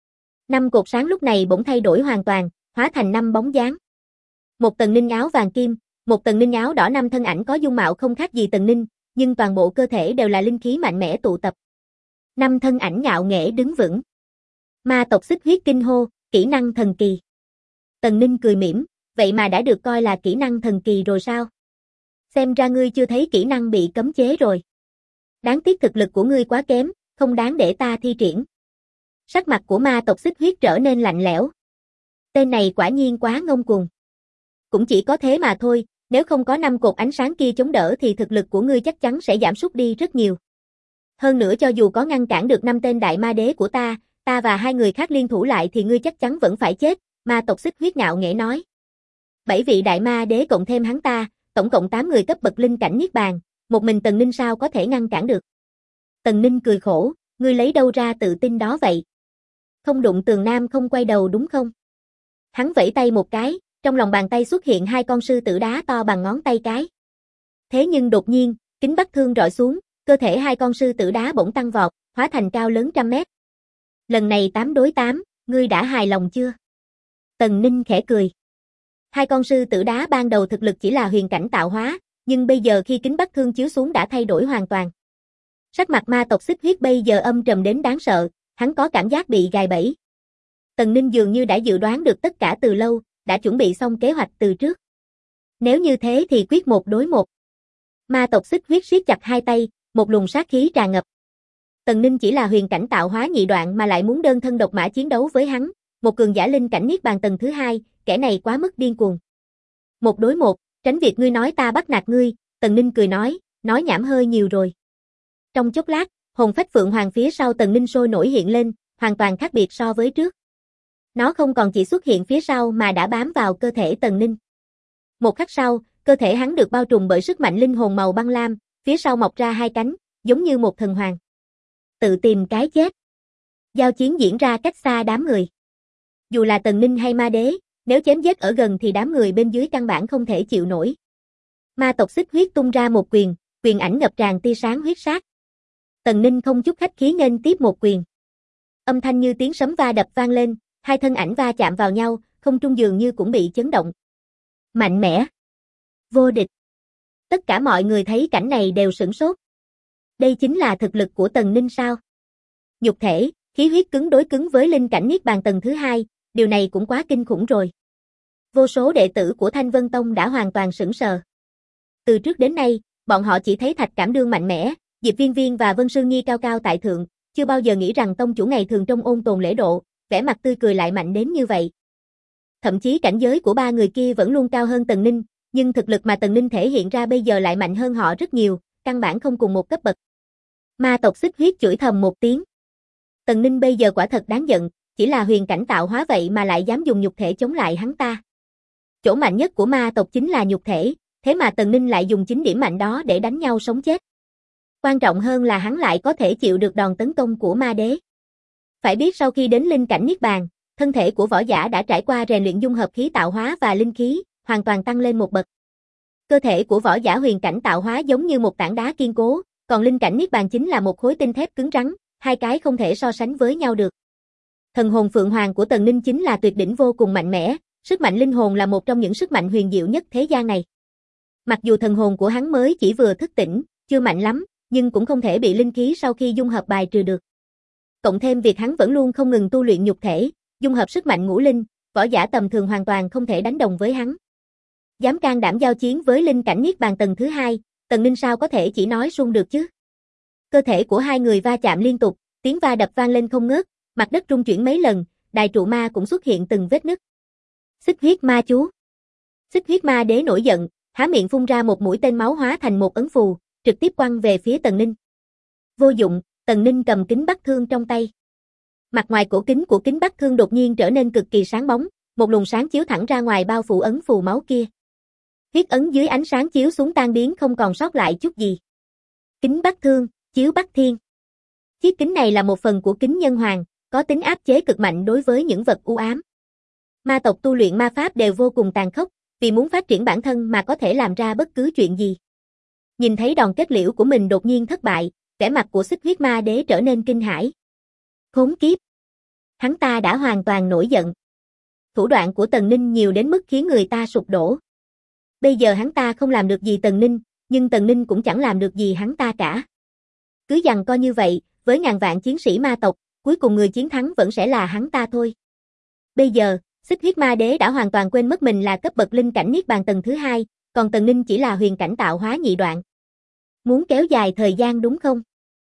5 cột sáng lúc này bỗng thay đổi hoàn toàn, hóa thành 5 bóng dáng. Một Tần Ninh áo vàng kim, một Tần Ninh áo đỏ, 5 thân ảnh có dung mạo không khác gì Tần Ninh, nhưng toàn bộ cơ thể đều là linh khí mạnh mẽ tụ tập. 5 thân ảnh ngạo nghễ đứng vững. Ma tộc xích huyết kinh hô, kỹ năng thần kỳ. Tần Ninh cười mỉm, vậy mà đã được coi là kỹ năng thần kỳ rồi sao? Xem ra ngươi chưa thấy kỹ năng bị cấm chế rồi. Đáng tiếc thực lực của ngươi quá kém, không đáng để ta thi triển. Sắc mặt của ma tộc xích huyết trở nên lạnh lẽo. Tên này quả nhiên quá ngông cuồng. Cũng chỉ có thế mà thôi, nếu không có 5 cột ánh sáng kia chống đỡ thì thực lực của ngươi chắc chắn sẽ giảm sút đi rất nhiều. Hơn nữa cho dù có ngăn cản được 5 tên đại ma đế của ta và 2 người khác liên thủ lại thì ngươi chắc chắn vẫn phải chết, ma tộc xích huyết ngạo nghễ nói. 7 vị đại ma đế cộng thêm hắn ta, tổng cộng 8 người cấp bậc linh cảnh niết bàn, một mình Tần Ninh sao có thể ngăn cản được. Tần Ninh cười khổ, ngươi lấy đâu ra tự tin đó vậy? Không đụng tường nam không quay đầu đúng không? Hắn vẫy tay một cái, trong lòng bàn tay xuất hiện 2 con sư tử đá to bằng ngón tay cái. Thế nhưng đột nhiên, kính bắc thương rọi xuống, cơ thể 2 con sư tử đá bỗng tăng vọt, hóa thành cao lớn trăm mét. Lần này 8 đối 8, ngươi đã hài lòng chưa? Tần Ninh khẽ cười. Hai con sư tử đá ban đầu thực lực chỉ là huyền cảnh tạo hóa, nhưng bây giờ khi kính Bắc Thương chiếu xuống đã thay đổi hoàn toàn. Sắc mặt ma tộc Xích Huyết bây giờ âm trầm đến đáng sợ, hắn có cảm giác bị gài bẫy. Tần Ninh dường như đã dự đoán được tất cả từ lâu, đã chuẩn bị xong kế hoạch từ trước. Nếu như thế thì quyết một đối một. Ma tộc Xích Huyết siết chặt hai tay, một luồng sát khí tràn ngập. Tần Ninh chỉ là huyền cảnh tạo hóa nhị đoạn mà lại muốn đơn thân độc mã chiến đấu với hắn, một cường giả linh cảnh niết bàn tầng thứ hai, kẻ này quá mức điên cuồng. Một đối một, tránh việc ngươi nói ta bắt nạt ngươi, Tần Ninh cười nói nhảm hơi nhiều rồi. Trong chốc lát, hồn phách Phượng Hoàng phía sau Tần Ninh sôi nổi hiện lên, hoàn toàn khác biệt so với trước. Nó không còn chỉ xuất hiện phía sau mà đã bám vào cơ thể Tần Ninh. Một khắc sau, cơ thể hắn được bao trùm bởi sức mạnh linh hồn màu băng lam, phía sau mọc ra hai cánh, giống như một thần hoàng. Tự tìm cái chết. Giao chiến diễn ra cách xa đám người. Dù là Tần Ninh hay Ma Đế, nếu chém giết ở gần thì đám người bên dưới căn bản không thể chịu nổi. Ma tộc Xích Huyết tung ra một quyền, quyền ảnh ngập tràn tia sáng huyết sát. Tần Ninh không chút khách khí nghênh tiếp một quyền. Âm thanh như tiếng sấm va đập vang lên, hai thân ảnh va chạm vào nhau, không trung dường như cũng bị chấn động. Mạnh mẽ, vô địch. Tất cả mọi người thấy cảnh này đều sửng sốt. Đây chính là thực lực của Tần Ninh sao? Nhục thể, khí huyết cứng đối cứng với linh cảnh niết bàn tầng thứ hai, điều này cũng quá kinh khủng rồi. Vô số đệ tử của Thanh Vân Tông đã hoàn toàn sững sờ. Từ trước đến nay, bọn họ chỉ thấy Thạch Cảm Đương mạnh mẽ, Diệp Viên Viên và Vân Sương Nhi cao cao tại thượng, chưa bao giờ nghĩ rằng tông chủ ngày thường trông ôn tồn lễ độ, vẻ mặt tươi cười lại mạnh đến như vậy. Thậm chí cảnh giới của ba người kia vẫn luôn cao hơn Tần Ninh, nhưng thực lực mà Tần Ninh thể hiện ra bây giờ lại mạnh hơn họ rất nhiều, căn bản không cùng một cấp bậc. Ma tộc Xích Huyết chửi thầm một tiếng. Tần Ninh bây giờ quả thật đáng giận, chỉ là huyền cảnh tạo hóa vậy mà lại dám dùng nhục thể chống lại hắn ta. Chỗ mạnh nhất của ma tộc chính là nhục thể, thế mà Tần Ninh lại dùng chính điểm mạnh đó để đánh nhau sống chết. Quan trọng hơn là hắn lại có thể chịu được đòn tấn công của Ma Đế. Phải biết sau khi đến linh cảnh niết bàn, thân thể của võ giả đã trải qua rèn luyện dung hợp khí tạo hóa và linh khí, hoàn toàn tăng lên một bậc. Cơ thể của võ giả huyền cảnh tạo hóa giống như một tảng đá kiên cố, còn linh cảnh niết bàn chính là một khối tinh thép cứng rắn, hai cái không thể so sánh với nhau được. Thần hồn Phượng Hoàng của Tần Ninh chính là tuyệt đỉnh vô cùng mạnh mẽ, sức mạnh linh hồn là một trong những sức mạnh huyền diệu nhất thế gian này. Mặc dù thần hồn của hắn mới chỉ vừa thức tỉnh, chưa mạnh lắm, nhưng cũng không thể bị linh khí sau khi dung hợp bài trừ được. Cộng thêm việc hắn vẫn luôn không ngừng tu luyện nhục thể, dung hợp sức mạnh ngũ linh, võ giả tầm thường hoàn toàn không thể đánh đồng với hắn. Dám can đảm giao chiến với linh cảnh niết bàn tầng thứ hai, Tần Ninh sao có thể chỉ nói suông được chứ? Cơ thể của hai người va chạm liên tục, tiếng va đập vang lên không ngớt, mặt đất rung chuyển mấy lần, đài trụ ma cũng xuất hiện từng vết nứt. Xích huyết ma chú. Xích huyết ma đế nổi giận, há miệng phun ra một mũi tên máu hóa thành một ấn phù, trực tiếp quăng về phía Tần Ninh. Vô dụng, Tần Ninh cầm kính Bắc Thương trong tay. Mặt ngoài cổ kính của kính Bắc Thương đột nhiên trở nên cực kỳ sáng bóng, một luồng sáng chiếu thẳng ra ngoài bao phủ ấn phù máu kia. Huyết ấn dưới ánh sáng chiếu xuống tan biến không còn sót lại chút gì. Kính Bắc Thương, chiếu Bắc Thiên. Chiếc kính này là một phần của kính nhân hoàng, có tính áp chế cực mạnh đối với những vật u ám. Ma tộc tu luyện ma pháp đều vô cùng tàn khốc, vì muốn phát triển bản thân mà có thể làm ra bất cứ chuyện gì. Nhìn thấy đòn kết liễu của mình đột nhiên thất bại, vẻ mặt của Xích huyết ma đế trở nên kinh hãi. Khốn kiếp! Hắn ta đã hoàn toàn nổi giận. Thủ đoạn của Tần Ninh nhiều đến mức khiến người ta sụp đổ. Bây giờ hắn ta không làm được gì Tần Ninh, nhưng Tần Ninh cũng chẳng làm được gì hắn ta cả. Cứ giằng co như vậy, với ngàn vạn chiến sĩ ma tộc, cuối cùng người chiến thắng vẫn sẽ là hắn ta thôi. Bây giờ, Xích huyết ma đế đã hoàn toàn quên mất mình là cấp bậc linh cảnh niết bàn tầng thứ hai, còn Tần Ninh chỉ là huyền cảnh tạo hóa nhị đoạn. Muốn kéo dài thời gian đúng không?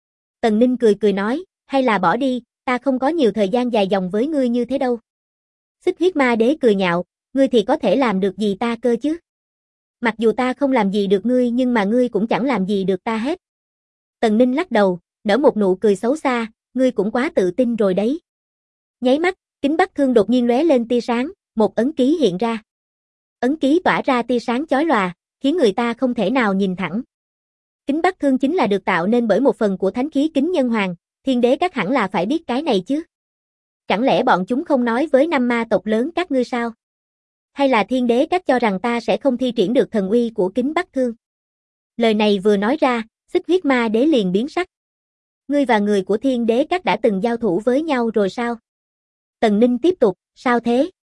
Tần Ninh cười cười nói, hay là bỏ đi, ta không có nhiều thời gian dài dòng với ngươi như thế đâu. Xích huyết ma đế cười nhạo, ngươi thì có thể làm được gì ta cơ chứ? Mặc dù ta không làm gì được ngươi nhưng mà ngươi cũng chẳng làm gì được ta hết. Tần Ninh lắc đầu, nở một nụ cười xấu xa, ngươi cũng quá tự tin rồi đấy. Nháy mắt, kính Bắc Thương đột nhiên lóe lên tia sáng, một ấn ký hiện ra. Ấn ký tỏa ra tia sáng chói lòa, khiến người ta không thể nào nhìn thẳng. Kính Bắc Thương chính là được tạo nên bởi một phần của thánh khí kính nhân hoàng, thiên đế các hẳn là phải biết cái này chứ. Chẳng lẽ bọn chúng không nói với năm ma tộc lớn các ngươi sao? Hay là thiên đế các cho rằng ta sẽ không thi triển được thần uy của kính Bắc Thương? Lời này vừa nói ra, Xích huyết ma đế liền biến sắc. Ngươi và người của thiên đế các đã từng giao thủ với nhau rồi sao? Tần Ninh tiếp tục, sao thế?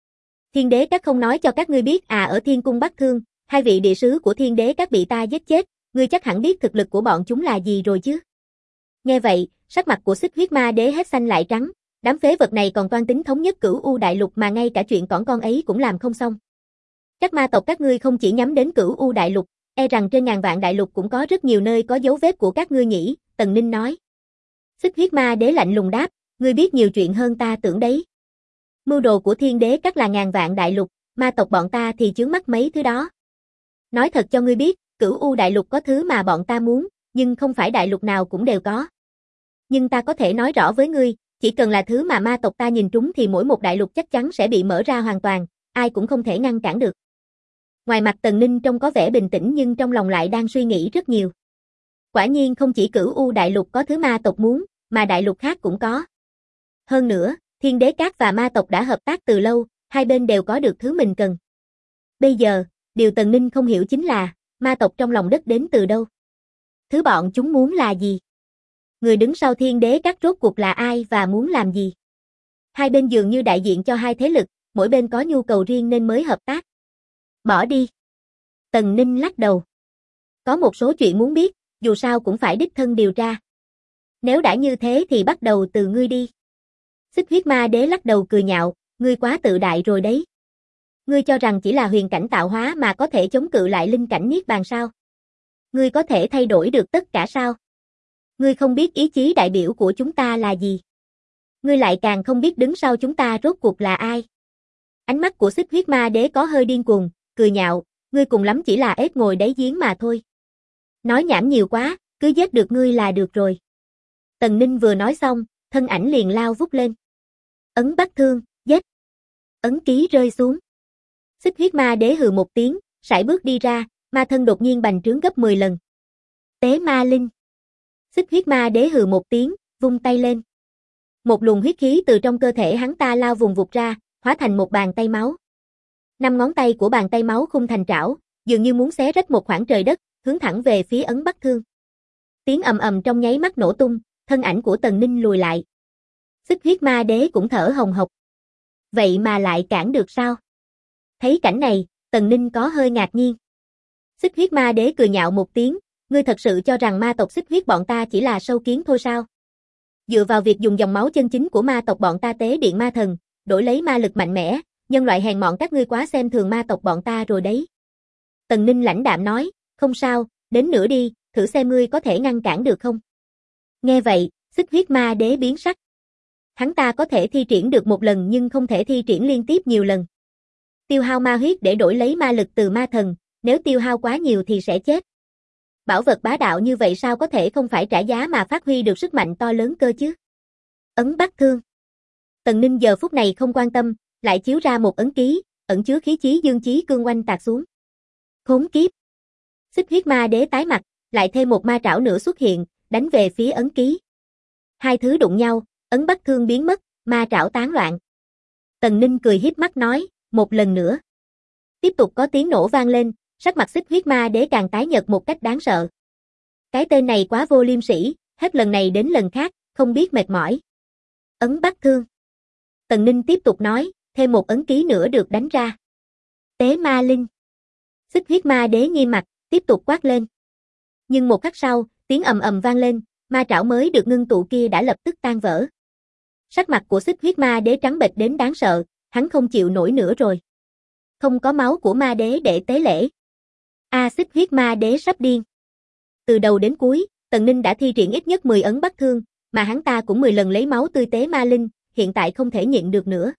Thiên đế các không nói cho các ngươi biết à? Ở Thiên cung Bắc Thương, hai vị địa sứ của Thiên đế các bị ta giết chết, ngươi chắc hẳn biết thực lực của bọn chúng là gì rồi chứ? Nghe vậy, sắc mặt của Xích Huyết Ma Đế hết xanh lại trắng, đám phế vật này còn toan tính thống nhất Cửu U Đại Lục mà ngay cả chuyện cỏn con ấy cũng làm không xong. Các ma tộc các ngươi không chỉ nhắm đến Cửu U Đại Lục, e rằng trên ngàn vạn đại lục cũng có rất nhiều nơi có dấu vết của các ngươi nhỉ, Tần Ninh nói. Xích Huyết Ma Đế lạnh lùng đáp, ngươi biết nhiều chuyện hơn ta tưởng đấy. Mưu đồ của Thiên đế các là ngàn vạn đại lục, ma tộc bọn ta thì chướng mắt mấy thứ đó. Nói thật cho ngươi biết, Cửu U Đại Lục có thứ mà bọn ta muốn, nhưng không phải đại lục nào cũng đều có. Nhưng ta có thể nói rõ với ngươi, chỉ cần là thứ mà ma tộc ta nhìn trúng thì mỗi một đại lục chắc chắn sẽ bị mở ra hoàn toàn, ai cũng không thể ngăn cản được. Ngoài mặt Tần Ninh trông có vẻ bình tĩnh nhưng trong lòng lại đang suy nghĩ rất nhiều. Quả nhiên không chỉ Cửu U Đại Lục có thứ ma tộc muốn, mà đại lục khác cũng có. Hơn nữa, Thiên đế các và ma tộc đã hợp tác từ lâu, hai bên đều có được thứ mình cần. Bây giờ, điều Tần Ninh không hiểu chính là, ma tộc trong lòng đất đến từ đâu? Thứ bọn chúng muốn là gì? Người đứng sau Thiên đế các rốt cuộc là ai và muốn làm gì? Hai bên dường như đại diện cho hai thế lực, mỗi bên có nhu cầu riêng nên mới hợp tác. Bỏ đi. Tần Ninh lắc đầu. Có một số chuyện muốn biết, dù sao cũng phải đích thân điều tra. Nếu đã như thế thì bắt đầu từ ngươi đi. Xích Huyết Ma Đế lắc đầu cười nhạo, ngươi quá tự đại rồi đấy. Ngươi cho rằng chỉ là huyền cảnh tạo hóa mà có thể chống cự lại linh cảnh niết bàn sao? Ngươi có thể thay đổi được tất cả sao? Ngươi không biết ý chí đại biểu của chúng ta là gì? Ngươi lại càng không biết đứng sau chúng ta rốt cuộc là ai? Ánh mắt của Xích Huyết Ma Đế có hơi điên cuồng, cười nhạo, ngươi cùng lắm chỉ là ếch ngồi đáy giếng mà thôi. Nói nhảm nhiều quá, cứ giết được ngươi là được rồi. Tần Ninh vừa nói xong, thân ảnh liền lao vút lên. Ấn Bắc Thương, giết. Ấn ký rơi xuống. Xích Huyết Ma Đế hừ một tiếng, sải bước đi ra, ma thân đột nhiên bành trướng gấp 10 lần. Tế Ma Linh. Xích Huyết Ma Đế hừ một tiếng, vung tay lên. Một luồng huyết khí từ trong cơ thể hắn ta lao vùng vụt ra, hóa thành một bàn tay máu. 5 ngón tay của bàn tay máu khung thành trảo, dường như muốn xé rách một khoảng trời đất, hướng thẳng về phía Ấn Bắc Thương. Tiếng ầm ầm trong nháy mắt nổ tung, thân ảnh của Tần Ninh lùi lại. Xích Huyết Ma Đế cũng thở hồng hộc. Vậy mà lại cản được sao? Thấy cảnh này, Tần Ninh có hơi ngạc nhiên. Xích Huyết Ma Đế cười nhạo một tiếng, ngươi thật sự cho rằng ma tộc Xích Huyết bọn ta chỉ là sâu kiến thôi sao? Dựa vào việc dùng dòng máu chân chính của ma tộc bọn ta tế điện ma thần, đổi lấy ma lực mạnh mẽ, nhân loại hèn mọn các ngươi quá xem thường ma tộc bọn ta rồi đấy. Tần Ninh lãnh đạm nói, không sao, đến nữa đi, thử xem ngươi có thể ngăn cản được không? Nghe vậy, Xích Huyết Ma Đế biến sắc. Hắn ta có thể thi triển được một lần nhưng không thể thi triển liên tiếp nhiều lần. Tiêu hao ma huyết để đổi lấy ma lực từ ma thần, nếu tiêu hao quá nhiều thì sẽ chết. Bảo vật bá đạo như vậy sao có thể không phải trả giá mà phát huy được sức mạnh to lớn cơ chứ? Ấn Bắc Thương. Tần Ninh giờ phút này không quan tâm, lại chiếu ra một ấn ký, ẩn chứa khí chí dương chí cương oanh tạc xuống. Khốn kiếp. Xích Huyết Ma Đế tái mặt, lại thêm một ma trảo nữa xuất hiện, đánh về phía ấn ký. Hai thứ đụng nhau, ấn Bắc Thương biến mất, ma trảo tán loạn. Tần Ninh cười híp mắt nói, một lần nữa. Tiếp tục có tiếng nổ vang lên, sắc mặt Xích Huyết Ma Đế càng tái nhợt một cách đáng sợ. Cái tên này quá vô liêm sỉ, hết lần này đến lần khác, không biết mệt mỏi. Ấn Bắc Thương. Tần Ninh tiếp tục nói, thêm một ấn ký nữa được đánh ra. Tế Ma Linh. Xích Huyết Ma Đế nghiêm mặt, tiếp tục quát lên. Nhưng một khắc sau, tiếng ầm ầm vang lên, ma trảo mới được ngưng tụ kia đã lập tức tan vỡ. Sắc mặt của Xích Huyết Ma Đế trắng bệch đến đáng sợ, hắn không chịu nổi nữa rồi. Không có máu của ma đế để tế lễ. Xích Huyết Ma Đế sắp điên. Từ đầu đến cuối, Tần Ninh đã thi triển ít nhất 10 ấn Bắc Thương, mà hắn ta cũng 10 lần lấy máu tươi tế ma linh, hiện tại không thể nhịn được nữa.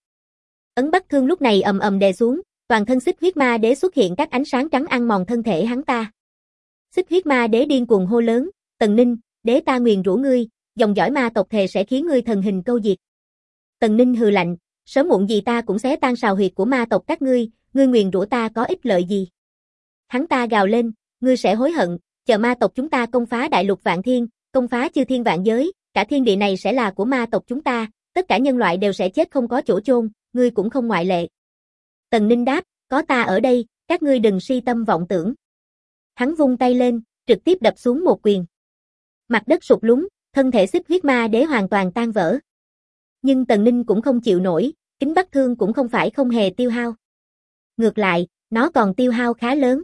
Ấn Bắc Thương lúc này ầm ầm đè xuống, toàn thân Xích Huyết Ma Đế xuất hiện các ánh sáng trắng ăn mòn thân thể hắn ta. Xích Huyết Ma Đế điên cuồng hô lớn, Tần Ninh, đế ta nguyền rủa ngươi, dòng dõi ma tộc thề sẽ khiến ngươi thần hình câu diệt. Tần Ninh hừ lạnh, sớm muộn gì ta cũng xé tan sào huyệt của ma tộc các ngươi nguyền rủa ta có ích lợi gì? Hắn ta gào lên, ngươi sẽ hối hận, chờ ma tộc chúng ta công phá đại lục vạn thiên, công phá chư thiên vạn giới, cả thiên địa này sẽ là của ma tộc chúng ta, tất cả nhân loại đều sẽ chết không có chỗ chôn, ngươi cũng không ngoại lệ. Tần Ninh đáp, có ta ở đây, các ngươi đừng si tâm vọng tưởng. Hắn vung tay lên, trực tiếp đập xuống một quyền. Mặt đất sụt lún, thân thể Xích Huyết Ma Đế hoàn toàn tan vỡ. Nhưng Tần Ninh cũng không chịu nổi, Kính Bắc Thương cũng không phải không hề tiêu hao. Ngược lại, nó còn tiêu hao khá lớn.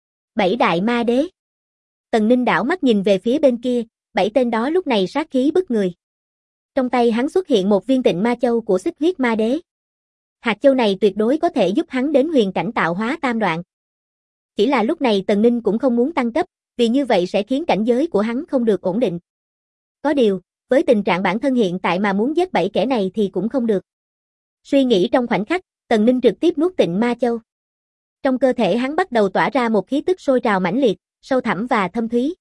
7 đại ma đế. Tần Ninh đảo mắt nhìn về phía bên kia, 7 tên đó lúc này sát khí bức người. Trong tay hắn xuất hiện một viên Tịnh Ma Châu của Xích Huyết Ma Đế. Hạt châu này tuyệt đối có thể giúp hắn đến huyền cảnh tạo hóa tam đoạn. Chỉ là lúc này Tần Ninh cũng không muốn tăng cấp, vì như vậy sẽ khiến cảnh giới của hắn không được ổn định. Có điều, với tình trạng bản thân hiện tại mà muốn giết 7 kẻ này thì cũng không được. Suy nghĩ trong khoảnh khắc, Tần Ninh trực tiếp nuốt Tịnh Ma Châu. Trong cơ thể hắn bắt đầu tỏa ra một khí tức sôi trào mãnh liệt, sâu thẳm và thâm thúy.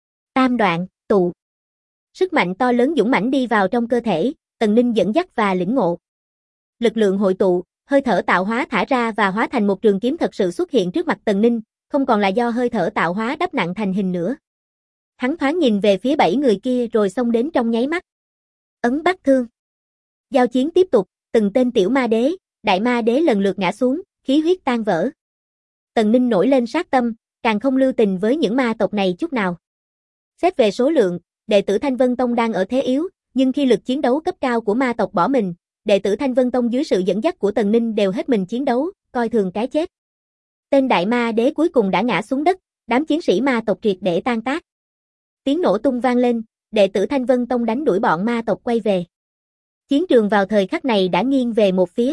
Tam đoạn, tụ. Sức mạnh to lớn dũng mãnh đi vào trong cơ thể, Tần Ninh dẫn dắt và lĩnh ngộ. Lực lượng hội tụ, hơi thở tạo hóa thả ra và hóa thành một trường kiếm thật sự xuất hiện trước mặt Tần Ninh, không còn là do hơi thở tạo hóa đắp nặng thành hình nữa. Hắn thoáng nhìn về phía 7 người kia rồi xông đến trong nháy mắt. Ấn Bắc Thương. Giao chiến tiếp tục, từng tên tiểu ma đế, đại ma đế lần lượt ngã xuống, khí huyết tan vỡ. Tần Ninh nổi lên sát tâm, càng không lưu tình với những ma tộc này chút nào. Xét về số lượng, đệ tử Thanh Vân Tông đang ở thế yếu, nhưng khi lực chiến đấu cấp cao của ma tộc bỏ mình, đệ tử Thanh Vân Tông dưới sự dẫn dắt của Tần Ninh đều hết mình chiến đấu, coi thường cái chết. Tên đại ma đế cuối cùng đã ngã xuống đất, đám chiến sĩ ma tộc triệt để tan tác. Tiếng nổ tung vang lên, đệ tử Thanh Vân Tông đánh đuổi bọn ma tộc quay về. Chiến trường vào thời khắc này đã nghiêng về một phía.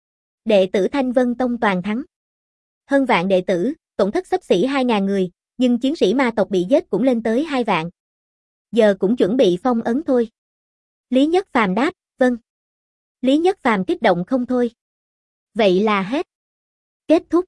Đệ tử Thanh Vân Tông toàn thắng. Hơn vạn đệ tử, tổn thất xấp xỉ 2.000 người, nhưng chiến sĩ ma tộc bị giết cũng lên tới 2 vạn. Giờ cũng chuẩn bị phong ấn thôi. Lý Nhất Phàm đáp, vâng. Lý Nhất Phàm kích động không thôi. Vậy là hết. Kết thúc.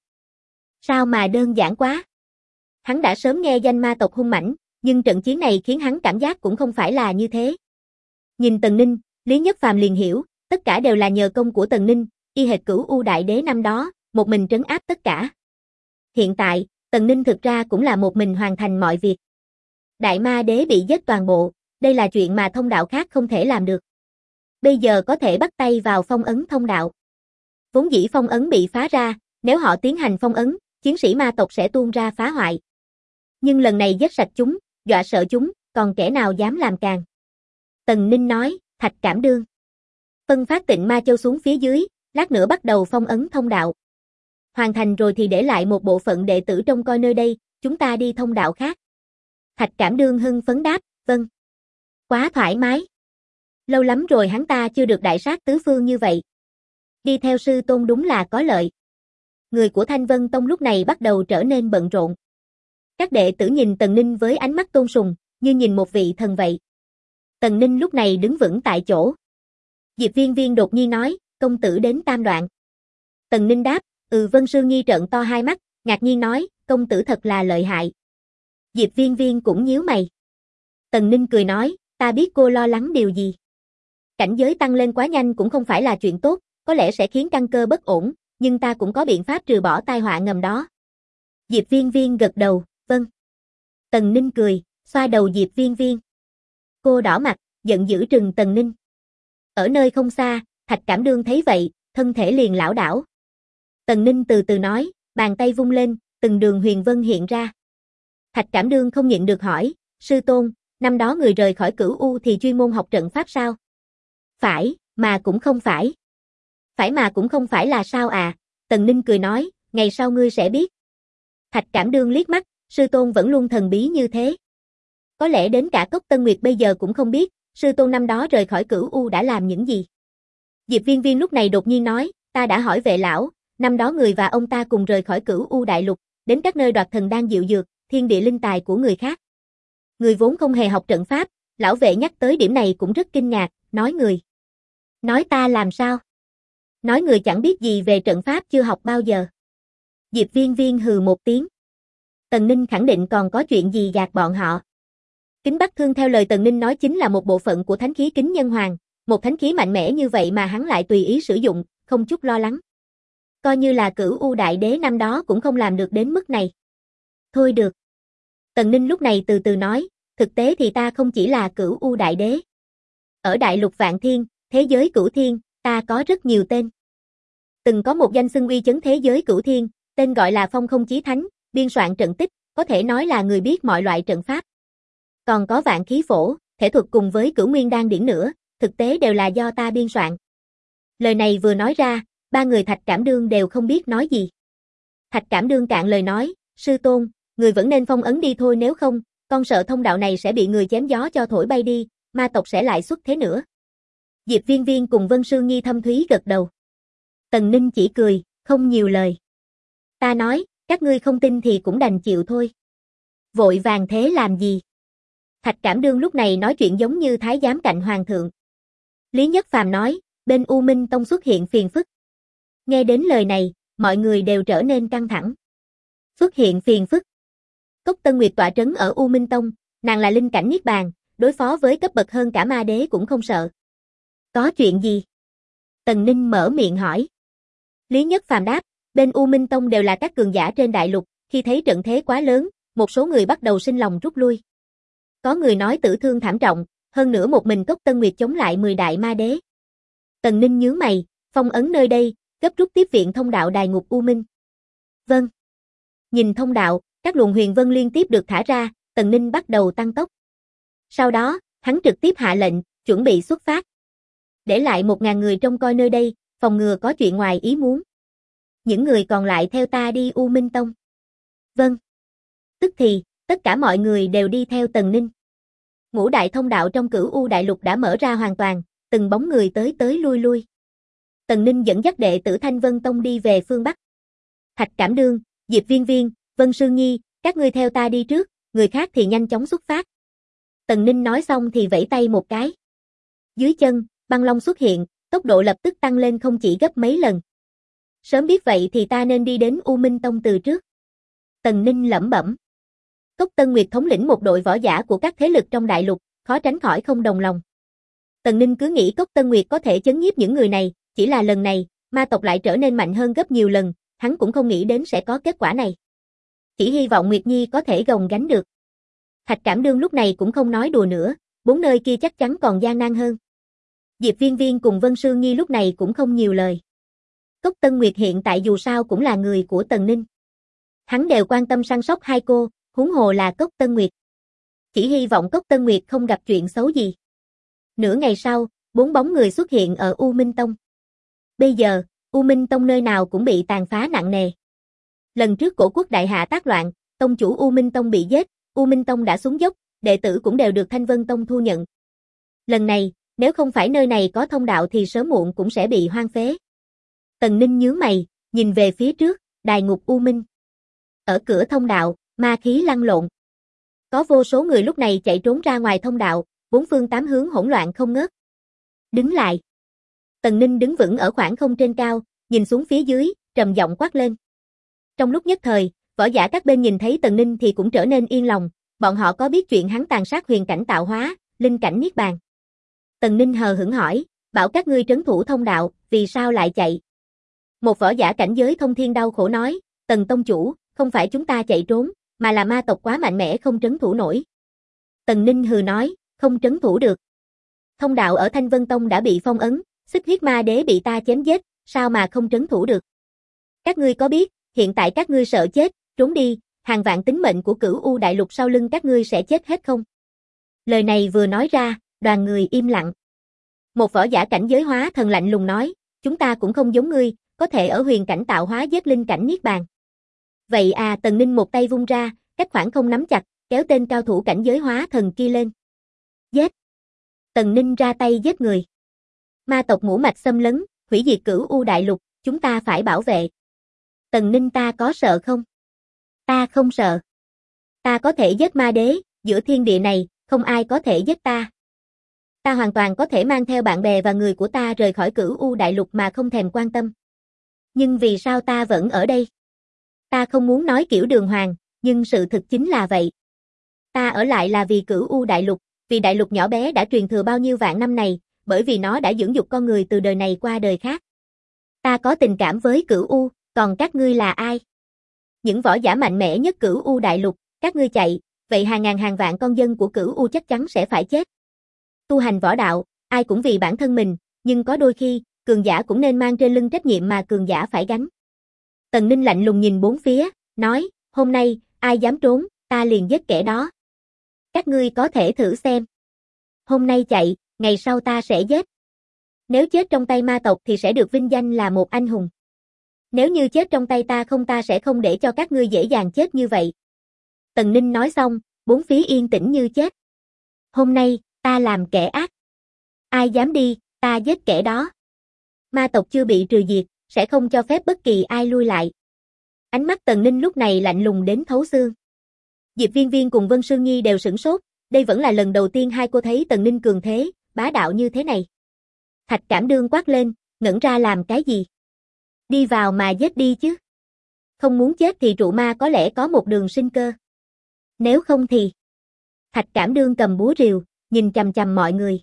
Sao mà đơn giản quá. Hắn đã sớm nghe danh ma tộc hung mãnh, nhưng trận chiến này khiến hắn cảm giác cũng không phải là như thế. Nhìn Tần Ninh, Lý Nhất Phàm liền hiểu, tất cả đều là nhờ công của Tần Ninh, y hệt Cửu U Đại Đế năm đó, một mình trấn áp tất cả. Hiện tại, Tần Ninh thực ra cũng là một mình hoàn thành mọi việc. Đại ma đế bị giết toàn bộ, đây là chuyện mà thông đạo khác không thể làm được. Bây giờ có thể bắt tay vào phong ấn thông đạo. Vốn dĩ phong ấn bị phá ra, nếu họ tiến hành phong ấn, chiến sĩ ma tộc sẽ tuôn ra phá hoại. Nhưng lần này giết sạch chúng, dọa sợ chúng, còn kẻ nào dám làm càng. Tần Ninh nói, Thạch Cảm Đương. Phân phát Tịnh Ma Châu xuống phía dưới, lát nữa bắt đầu phong ấn thông đạo. Hoàn thành rồi thì để lại một bộ phận đệ tử trông coi nơi đây, chúng ta đi thông đạo khác. Thạch Cảm Đương hưng phấn đáp, vâng. Quá thoải mái. Lâu lắm rồi hắn ta chưa được đại sát tứ phương như vậy. Đi theo sư tôn đúng là có lợi. Người của Thanh Vân Tông lúc này bắt đầu trở nên bận rộn. Các đệ tử nhìn Tần Ninh với ánh mắt tôn sùng, như nhìn một vị thần vậy. Tần Ninh lúc này đứng vững tại chỗ. Diệp Viên Viên đột nhiên nói, công tử đến tam đoạn. Tần Ninh đáp, Vân Sư Nhi trợn to hai mắt, ngạc nhiên nói, công tử thật là lợi hại. Diệp Viên Viên cũng nhíu mày. Tần Ninh cười nói, ta biết cô lo lắng điều gì. Cảnh giới tăng lên quá nhanh cũng không phải là chuyện tốt, có lẽ sẽ khiến căn cơ bất ổn, nhưng ta cũng có biện pháp trừ bỏ tai họa ngầm đó. Diệp Viên Viên gật đầu, vâng. Tần Ninh cười, xoa đầu Diệp Viên Viên. Cô đỏ mặt, giận dữ trừng Tần Ninh. Ở nơi không xa, Thạch Cảm Đương thấy vậy, thân thể liền lảo đảo. Tần Ninh từ từ nói, bàn tay vung lên, từng đường huyền vân hiện ra. Thạch Cảm Đương không nhịn được hỏi, sư tôn, năm đó người rời khỏi Cửu U thì chuyên môn học trận pháp sao? Phải, mà cũng không phải. Phải mà cũng không phải là sao à? Tần Ninh cười nói, ngày sau ngươi sẽ biết. Thạch Cảm Đương liếc mắt, sư tôn vẫn luôn thần bí như thế. Có lẽ đến cả Cốc Tân Nguyệt bây giờ cũng không biết, sư tôn năm đó rời khỏi Cửu U đã làm những gì. Diệp Viên Viên lúc này đột nhiên nói, ta đã hỏi vệ lão, năm đó người và ông ta cùng rời khỏi Cửu U đại lục, đến các nơi đoạt thần đan diệu dược, thiên địa linh tài của người khác. Người vốn không hề học trận pháp, lão vệ nhắc tới điểm này cũng rất kinh ngạc, nói người. Nói ta làm sao? Nói người chẳng biết gì về trận pháp chưa học bao giờ. Diệp Viên Viên hừ một tiếng. Tần Ninh khẳng định còn có chuyện gì gạt bọn họ. Kính Bắc Thương theo lời Tần Ninh nói chính là một bộ phận của thánh khí Kính Nhân Hoàng, một thánh khí mạnh mẽ như vậy mà hắn lại tùy ý sử dụng, không chút lo lắng. Coi như là Cửu U Đại Đế năm đó cũng không làm được đến mức này. Thôi được. Tần Ninh lúc này từ từ nói, thực tế thì ta không chỉ là Cửu U Đại Đế. Ở Đại Lục Vạn Thiên, thế giới Cửu Thiên, ta có rất nhiều tên. Từng có một danh xưng uy chấn thế giới Cửu Thiên, tên gọi là Phong Không Chí Thánh, biên soạn trận tích, có thể nói là người biết mọi loại trận pháp. Còn có Vạn Khí Phổ, thể thuật cùng với Cửu Nguyên Đan điển nữa, thực tế đều là do ta biên soạn. Lời này vừa nói ra, ba người Thạch Cảm Đương đều không biết nói gì. Thạch Cảm Đương cạn lời nói, sư tôn, người vẫn nên phong ấn đi thôi, nếu không, con sợ thông đạo này sẽ bị người chém gió cho thổi bay đi, ma tộc sẽ lại xuất thế nữa. Diệp Viên Viên cùng Vân Sương Nhi thâm thúy gật đầu. Tần Ninh chỉ cười, không nhiều lời. Ta nói, các ngươi không tin thì cũng đành chịu thôi. Vội vàng thế làm gì? Thạch Cảm Đương lúc này nói chuyện giống như thái giám cạnh hoàng thượng. Lý Nhất Phàm nói, bên U Minh Tông xuất hiện phiền phức. Nghe đến lời này, mọi người đều trở nên căng thẳng. Xuất hiện phiền phức. Cốc Tân Nguyệt tọa trấn ở U Minh Tông, nàng là linh cảnh niết bàn, đối phó với cấp bậc hơn cả ma đế cũng không sợ. Có chuyện gì? Tần Ninh mở miệng hỏi. Lý Nhất Phàm đáp, bên U Minh Tông đều là các cường giả trên đại lục, khi thấy trận thế quá lớn, một số người bắt đầu sinh lòng rút lui. Có người nói tử thương thảm trọng, hơn nữa một mình Cốc Tân Nguyệt chống lại 10 đại ma đế. Tần Ninh nhướng mày, phong ấn nơi đây, gấp rút tiếp viện thông đạo đài ngục U Minh. Vâng. Nhìn thông đạo, các luồng huyền vân liên tiếp được thả ra, Tần Ninh bắt đầu tăng tốc. Sau đó, hắn trực tiếp hạ lệnh, chuẩn bị xuất phát. Để lại 1000 người trông coi nơi đây, phòng ngừa có chuyện ngoài ý muốn. Những người còn lại theo ta đi U Minh Tông. Vâng. Tức thì, tất cả mọi người đều đi theo Tần Ninh. Ngũ đại thông đạo trong Cửu U đại lục đã mở ra hoàn toàn, từng bóng người tới tới lui lui. Tần Ninh dẫn dắt đệ tử Thanh Vân Tông đi về phương Bắc. Thạch Cảm Đương, Diệp Viên Viên, Vân Sương Nhi, các ngươi theo ta đi trước, người khác thì nhanh chóng xuất phát. Tần Ninh nói xong thì vẫy tay một cái. Dưới chân, băng long xuất hiện, tốc độ lập tức tăng lên không chỉ gấp mấy lần. Sớm biết vậy thì ta nên đi đến U Minh Tông từ trước. Tần Ninh lẩm bẩm. Cốc Tân Nguyệt thống lĩnh một đội võ giả của các thế lực trong đại lục, khó tránh khỏi không đồng lòng. Tần Ninh cứ nghĩ Cốc Tân Nguyệt có thể chấn nhiếp những người này, chỉ là lần này, ma tộc lại trở nên mạnh hơn gấp nhiều lần, hắn cũng không nghĩ đến sẽ có kết quả này. Chỉ hy vọng Nguyệt Nhi có thể gồng gánh được. Thạch Cảm Đương lúc này cũng không nói đùa nữa, 4 nơi kia chắc chắn còn gian nan hơn. Diệp Viên Viên cùng Vân Sương Nhi lúc này cũng không nhiều lời. Cốc Tân Nguyệt hiện tại dù sao cũng là người của Tần Ninh. Hắn đều quan tâm săn sóc hai cô, huống hồ là Cốc Tân Nguyệt. Chỉ hy vọng Cốc Tân Nguyệt không gặp chuyện xấu gì. Nửa ngày sau, 4 bóng người xuất hiện ở U Minh Tông. Bây giờ, U Minh Tông nơi nào cũng bị tàn phá nặng nề. Lần trước Cổ Quốc đại hạ tác loạn, tông chủ U Minh Tông bị giết, U Minh Tông đã xuống dốc, đệ tử cũng đều được Thanh Vân Tông thu nhận. Lần này, nếu không phải nơi này có thông đạo thì sớm muộn cũng sẽ bị hoang phế. Tần Ninh nhướng mày, nhìn về phía trước, đài ngục U Minh. Ở cửa thông đạo, ma khí lăn lộn. Có vô số người lúc này chạy trốn ra ngoài thông đạo, 4 phương 8 hướng hỗn loạn không ngớt. Đứng lại. Tần Ninh đứng vững ở khoảng không trên cao, nhìn xuống phía dưới, trầm giọng quát lên. Trong lúc nhất thời, võ giả các bên nhìn thấy Tần Ninh thì cũng trở nên yên lòng, bọn họ có biết chuyện hắn tàn sát huyền cảnh tạo hóa, linh cảnh niết bàn. Tần Ninh hờ hững hỏi, bảo các ngươi trấn thủ thông đạo, vì sao lại chạy? Một võ giả cảnh giới thông thiên đau khổ nói, Tần tông chủ, không phải chúng ta chạy trốn, mà là ma tộc quá mạnh mẽ không trấn thủ nổi. Tần Ninh hừ nói, không trấn thủ được. Thông đạo ở Thanh Vân Tông đã bị phong ấn, Xích Huyết Ma Đế bị ta chém giết, sao mà không trấn thủ được? Các ngươi có biết, hiện tại các ngươi sợ chết, trốn đi, hàng vạn tính mệnh của Cửu U đại lục sau lưng các ngươi sẽ chết hết không? Lời này vừa nói ra, đoàn người im lặng. Một võ giả cảnh giới hóa thần lạnh lùng nói, chúng ta cũng không giống ngươi, có thể ở huyền cảnh tạo hóa giết linh cảnh niết bàn. Vậy à, Tần Ninh một tay vung ra, cách khoảng không nắm chặt, kéo tên cao thủ cảnh giới hóa thần kia lên. Giết! Tần Ninh ra tay giết người. Ma tộc ngũ mạch xâm lấn, hủy diệt Cửu U đại lục, chúng ta phải bảo vệ. Tần Ninh ta có sợ không? Ta không sợ. Ta có thể giết ma đế, giữa thiên địa này, không ai có thể giết ta. Ta hoàn toàn có thể mang theo bạn bè và người của ta rời khỏi Cửu U đại lục mà không thèm quan tâm. Nhưng vì sao ta vẫn ở đây? Ta không muốn nói kiểu đường hoàng, nhưng sự thực chính là vậy. Ta ở lại là vì Cửu U đại lục, vì đại lục nhỏ bé đã truyền thừa bao nhiêu vạn năm này, bởi vì nó đã dưỡng dục con người từ đời này qua đời khác. Ta có tình cảm với Cửu U, còn các ngươi là ai? Những võ giả mạnh mẽ nhất Cửu U đại lục, các ngươi chạy, vậy hàng ngàn hàng vạn con dân của Cửu U chắc chắn sẽ phải chết. Tu hành võ đạo, ai cũng vì bản thân mình, nhưng có đôi khi, cường giả cũng nên mang trên lưng trách nhiệm mà cường giả phải gánh. Tần Ninh lạnh lùng nhìn bốn phía, nói, hôm nay, ai dám trốn, ta liền giết kẻ đó. Các ngươi có thể thử xem. Hôm nay chạy, ngày sau ta sẽ giết. Nếu chết trong tay ma tộc thì sẽ được vinh danh là một anh hùng. Nếu như chết trong tay ta sẽ không để cho các ngươi dễ dàng chết như vậy. Tần Ninh nói xong, bốn phía yên tĩnh như chết. Hôm nay, ta làm kẻ ác. Ai dám đi, ta giết kẻ đó. Ma tộc chưa bị trừ diệt, sẽ không cho phép bất kỳ ai lui lại. Ánh mắt Tần Ninh lúc này lạnh lùng đến thấu xương. Diệp Viên Viên cùng Vân Sương Nhi đều sửng sốt, đây vẫn là lần đầu tiên hai cô thấy Tần Ninh cường thế, bá đạo như thế này. Thạch Cảm Đương quát lên, ngẩn ra làm cái gì? Đi vào mà giết đi chứ. Không muốn chết thì trụ ma có lẽ có một đường sinh cơ. Nếu không thì... Thạch Cảm Đương cầm búa rìu, nhìn chằm chằm mọi người.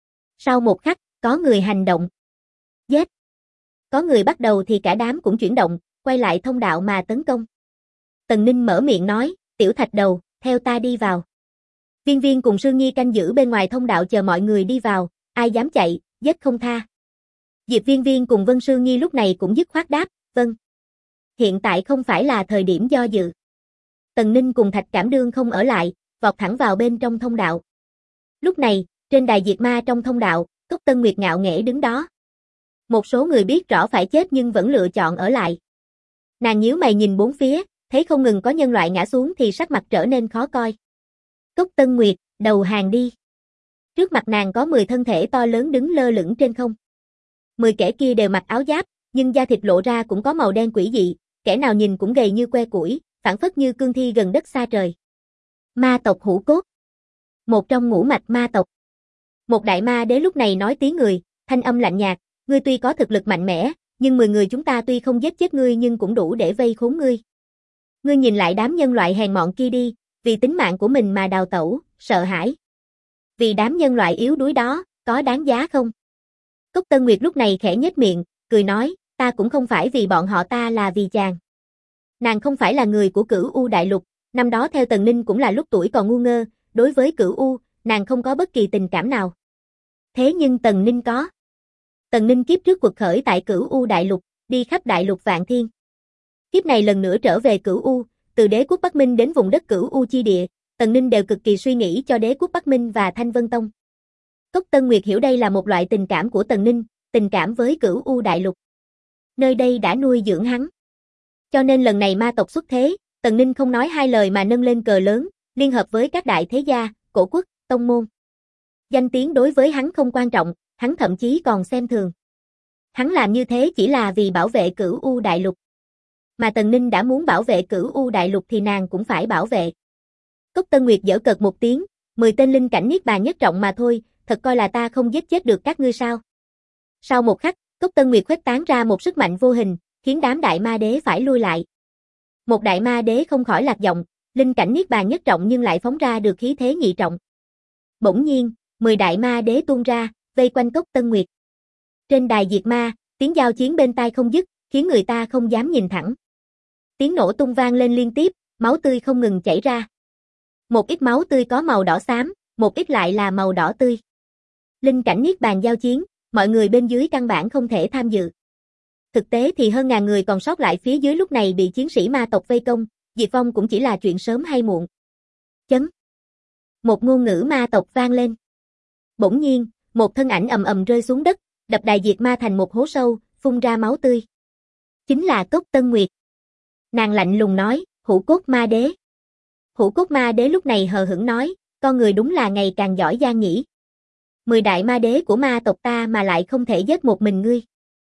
Sau một khắc, có người hành động. Giết. Có người bắt đầu thì cả đám cũng chuyển động, quay lại thông đạo mà tấn công. Tần Ninh mở miệng nói, Tiểu Thạch Đầu, theo ta đi vào. Viên Viên cùng Sương Nhi canh giữ bên ngoài thông đạo chờ mọi người đi vào, ai dám chạy, giết không tha. Diệp Viên Viên cùng Vân Sương Nhi lúc này cũng dứt khoát đáp, vâng. Hiện tại không phải là thời điểm do dự. Tần Ninh cùng Thạch Cảm Đương không ở lại, vọt thẳng vào bên trong thông đạo. Lúc này, trên đài diệt ma trong thông đạo, Cốc Tân Nguyệt ngạo nghễ đứng đó. Một số người biết rõ phải chết nhưng vẫn lựa chọn ở lại. Nàng nhíu mày nhìn bốn phía, thấy không ngừng có nhân loại ngã xuống thì sắc mặt trở nên khó coi. Cốc Tân Nguyệt, đầu hàng đi. Trước mặt nàng có 10 thân thể to lớn đứng lơ lửng trên không. 10 kẻ kia đều mặc áo giáp, nhưng da thịt lộ ra cũng có màu đen quỷ dị, kẻ nào nhìn cũng gầy như que củi, phảng phất như cương thi gần đất xa trời. Ma tộc Hủ Cốt. Một trong ngũ mạch ma tộc. Một đại ma đế lúc này nói tiếng người, thanh âm lạnh nhạt, ngươi tuy có thực lực mạnh mẽ, nhưng 10 người chúng ta tuy không giết chết ngươi nhưng cũng đủ để vây khốn ngươi. Ngươi nhìn lại đám nhân loại hèn mọn kia đi, vì tính mạng của mình mà đào tẩu, sợ hãi. Vì đám nhân loại yếu đuối đó, có đáng giá không? Cốc Tân Nguyệt lúc này khẽ nhếch miệng, cười nói, ta cũng không phải vì bọn họ, ta là vì chàng. Nàng không phải là người của Cửu U Đại Lục, năm đó theo Tần Ninh cũng là lúc tuổi còn ngu ngơ, đối với Cửu U, nàng không có bất kỳ tình cảm nào. Thế nhưng Tần Ninh có. Tần Ninh kiếp trước quật khởi tại Cửu U Đại Lục, đi khắp Đại Lục Vạn Thiên. Kiếp này lần nữa trở về Cửu U, từ đế quốc Bắc Minh đến vùng đất Cửu U chi địa, Tần Ninh đều cực kỳ suy nghĩ cho đế quốc Bắc Minh và Thanh Vân Tông. Cốc Tân Nguyệt hiểu đây là một loại tình cảm của Tần Ninh, tình cảm với Cửu U Đại Lục. Nơi đây đã nuôi dưỡng hắn. Cho nên lần này ma tộc xuất thế, Tần Ninh không nói hai lời mà nâng lên cờ lớn, liên hợp với các đại thế gia, cổ quốc, tông môn. Danh tiếng đối với hắn không quan trọng, hắn thậm chí còn xem thường. Hắn làm như thế chỉ là vì bảo vệ Cửu U Đại Lục. Mà Tần Ninh đã muốn bảo vệ Cửu U Đại Lục thì nàng cũng phải bảo vệ. Cốc Tân Nguyệt giở cợt một tiếng, 10 tên linh cảnh niết bàn nhất trọng mà thôi, thật coi là ta không giết chết được các ngươi sao? Sau một khắc, Cốc Tân Nguyệt khuếch tán ra một sức mạnh vô hình, khiến đám đại ma đế phải lui lại. Một đại ma đế không khỏi lạc giọng, linh cảnh niết bàn nhất trọng nhưng lại phóng ra được khí thế nhị trọng. Bỗng nhiên, 10 đại ma đế tuôn ra, vây quanh Cốc Tân Nguyệt. Trên đài diệt ma, tiếng giao chiến bên tai không dứt, khiến người ta không dám nhìn thẳng. Tiếng nổ tung vang lên liên tiếp, máu tươi không ngừng chảy ra. Một ít máu tươi có màu đỏ xám, một ít lại là màu đỏ tươi. Linh cảnh niết bàn giao chiến, mọi người bên dưới căn bản không thể tham dự. Thực tế thì hơn ngàn người còn sót lại phía dưới lúc này bị chiến sĩ ma tộc vây công, diệt vong cũng chỉ là chuyện sớm hay muộn. Chấn. Một ngôn ngữ ma tộc vang lên. Bỗng nhiên, một thân ảnh ầm ầm rơi xuống đất, đập đài diệt ma thành một hố sâu, phun ra máu tươi. Chính là Cốc Tân Nguyệt. Nàng lạnh lùng nói, Hủ Cốt Ma Đế. Hủ Cốt Ma Đế lúc này hờ hững nói, con người đúng là ngày càng giỏi giang nhỉ. 10 đại ma đế của ma tộc ta mà lại không thể giết một mình ngươi.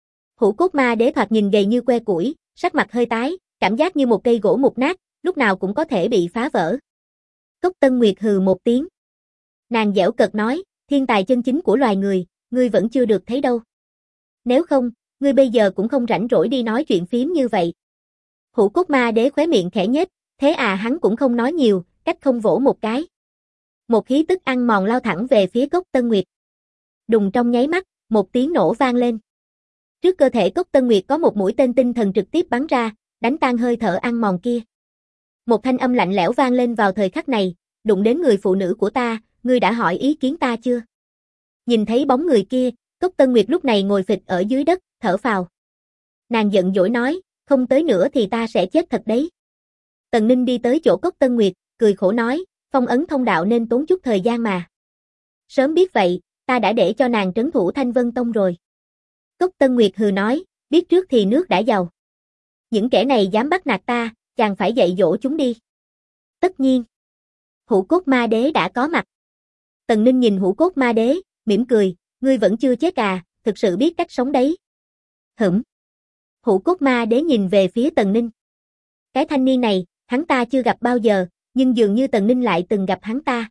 Hủ Cốt Ma Đế thoạt nhìn gầy như que củi, sắc mặt hơi tái, cảm giác như một cây gỗ mục nát, lúc nào cũng có thể bị phá vỡ. Cốc Tân Nguyệt hừ một tiếng. Nàng giễu cợt nói, thiên tài chân chính của loài người, ngươi vẫn chưa được thấy đâu. Nếu không, ngươi bây giờ cũng không rảnh rỗi đi nói chuyện phiếm như vậy. Hủ Cốt Ma Đế khóe miệng khẽ nhếch, thế à, hắn cũng không nói nhiều, cách không vỗ một cái. Một khí tức ăn mòn lao thẳng về phía Cốc Tân Nguyệt. Đùng, trong nháy mắt, một tiếng nổ vang lên. Trước cơ thể Cốc Tân Nguyệt có một mũi tên tinh thần trực tiếp bắn ra, đánh tan hơi thở ăn mòn kia. Một thanh âm lạnh lẽo vang lên vào thời khắc này, đụng đến người phụ nữ của ta, ngươi đã hỏi ý kiến ta chưa? Nhìn thấy bóng người kia, Cốc Tân Nguyệt lúc này ngồi phịch ở dưới đất, thở phào. Nàng giận dỗi nói, không tới nữa thì ta sẽ chết thật đấy. Tần Ninh đi tới chỗ Cốc Tân Nguyệt, cười khổ nói, phong ấn thông đạo nên tốn chút thời gian mà. Sớm biết vậy, ta đã để cho nàng trấn thủ Thanh Vân Tông rồi. Cốc Tân Nguyệt hừ nói, biết trước thì nước đã giàu. Những kẻ này dám bắt nạt ta, chàng phải dạy dỗ chúng đi. Tất nhiên. Hủ Cốt Ma Đế đã có mặt. Tần Ninh nhìn Hủ Cốt Ma Đế, mỉm cười, ngươi vẫn chưa chết à, thực sự biết cách sống đấy. Hửm. Hủ Cốt Ma Đế nhìn về phía Tần Ninh. Cái thanh niên này, hắn ta chưa gặp bao giờ, nhưng dường như Tần Ninh lại từng gặp hắn ta.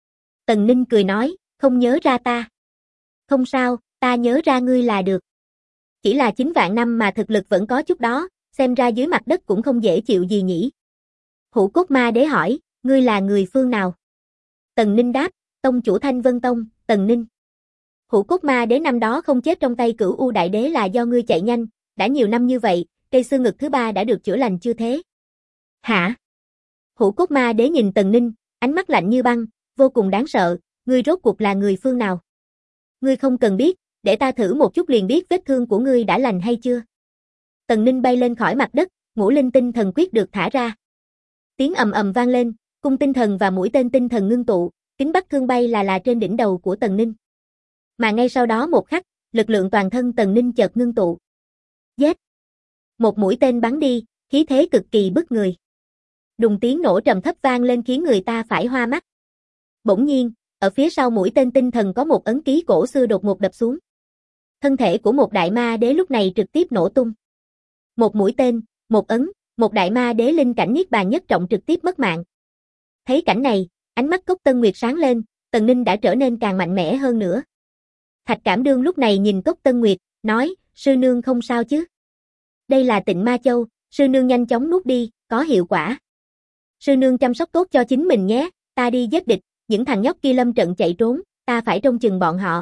Tần Ninh cười nói, không nhớ ra ta. Không sao, ta nhớ ra ngươi là được. Chỉ là 9 vạn năm mà thực lực vẫn có chút đó, xem ra dưới mặt đất cũng không dễ chịu gì nhỉ. Hủ Cốt Ma Đế hỏi, ngươi là người phương nào? Tần Ninh đáp, tông chủ Thanh Vân Tông, Tần Ninh. Hủ Cốt Ma Đế năm đó không chết trong tay Cửu U Đại Đế là do ngươi chạy nhanh, đã nhiều năm như vậy, cây xương ngực thứ 3 đã được chữa lành chưa thế? Hả? Hủ Cốt Ma Đế nhìn Tần Ninh, ánh mắt lạnh như băng, vô cùng đáng sợ, ngươi rốt cuộc là người phương nào? Ngươi không cần biết, để ta thử một chút liền biết vết thương của ngươi đã lành hay chưa. Tần Ninh bay lên khỏi mặt đất, Ngũ Linh Tinh Thần Quyết được thả ra. Tiếng ầm ầm vang lên, cung tinh thần và mũi tên tinh thần ngưng tụ, kính bắt thương bay là trên đỉnh đầu của Tần Ninh. Mà ngay sau đó một khắc, lực lượng toàn thân Tần Ninh chợt ngưng tụ. Giết! Một mũi tên bắn đi, khí thế cực kỳ bức người. Đùng tiếng nổ trầm thấp vang lên khiến người ta phải hoa mắt. Bỗng nhiên, ở phía sau mũi tên tinh thần có một ấn ký cổ xưa đột ngột đập xuống. Thân thể của một đại ma đế lúc này trực tiếp nổ tung. Một mũi tên, một ấn, một đại ma đế linh cảnh niết bàn nhất trọng trực tiếp mất mạng. Thấy cảnh này, ánh mắt Cốc Tân Nguyệt sáng lên, Tần Ninh đã trở nên càng mạnh mẽ hơn nữa. Thạch Cảm Đương lúc này nhìn Cốc Tân Nguyệt, nói, sư nương không sao chứ? Đây là Tịnh Ma Châu, sư nương nhanh chóng nuốt đi, có hiệu quả. Sư nương chăm sóc tốt cho chính mình nhé, ta đi giết địch, những thằng nhóc kia lâm trận chạy trốn, ta phải trông chừng bọn họ.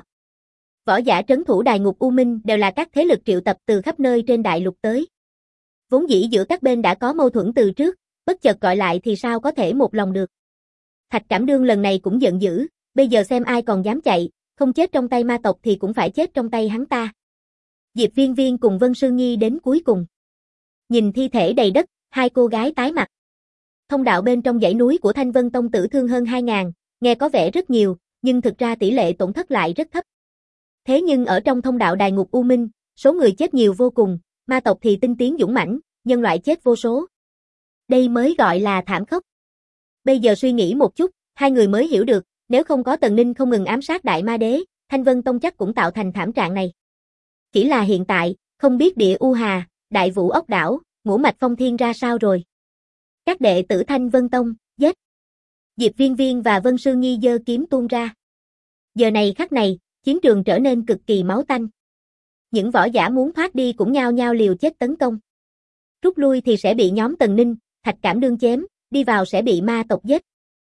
Võ giả trấn thủ Đài Ngục U Minh đều là các thế lực triệu tập từ khắp nơi trên đại lục tới. Vốn dĩ giữa các bên đã có mâu thuẫn từ trước, bất chợt gọi lại thì sao có thể một lòng được. Thạch Cảm Đương lần này cũng giận dữ, bây giờ xem ai còn dám chạy, không chết trong tay ma tộc thì cũng phải chết trong tay hắn ta. Diệp Viên Viên cùng Vân Sương Nhi đến cuối cùng. Nhìn thi thể đầy đất, hai cô gái tái mặt. Thông đạo bên trong dãy núi của Thanh Vân Tông tử thương hơn 2.000, nghe có vẻ rất nhiều, nhưng thực ra tỷ lệ tổn thất lại rất thấp. Thế nhưng ở trong thông đạo Đài Ngục U Minh, số người chết nhiều vô cùng, ma tộc thì tinh tiến dũng mãnh, nhân loại chết vô số. Đây mới gọi là thảm khốc. Bây giờ suy nghĩ một chút, hai người mới hiểu được, nếu không có Tần Ninh không ngừng ám sát Đại Ma Đế, Thanh Vân Tông chắc cũng tạo thành thảm trạng này. Chỉ là hiện tại, không biết Địa U Hà, Đại Vũ Ốc Đảo, Ngũ Mạch Phong Thiên ra sao rồi. Các đệ tử Thanh Vân Tông, giết. Diệp Viên Viên và Vân Sương Nhi giơ kiếm tuôn ra. Giờ này khắc này, chiến trường trở nên cực kỳ máu tanh. Những võ giả muốn thoát đi cũng nhao nhao liều chết tấn công. Rút lui thì sẽ bị nhóm Tần Ninh, Thạch Cảm Đương chém, đi vào sẽ bị ma tộc giết.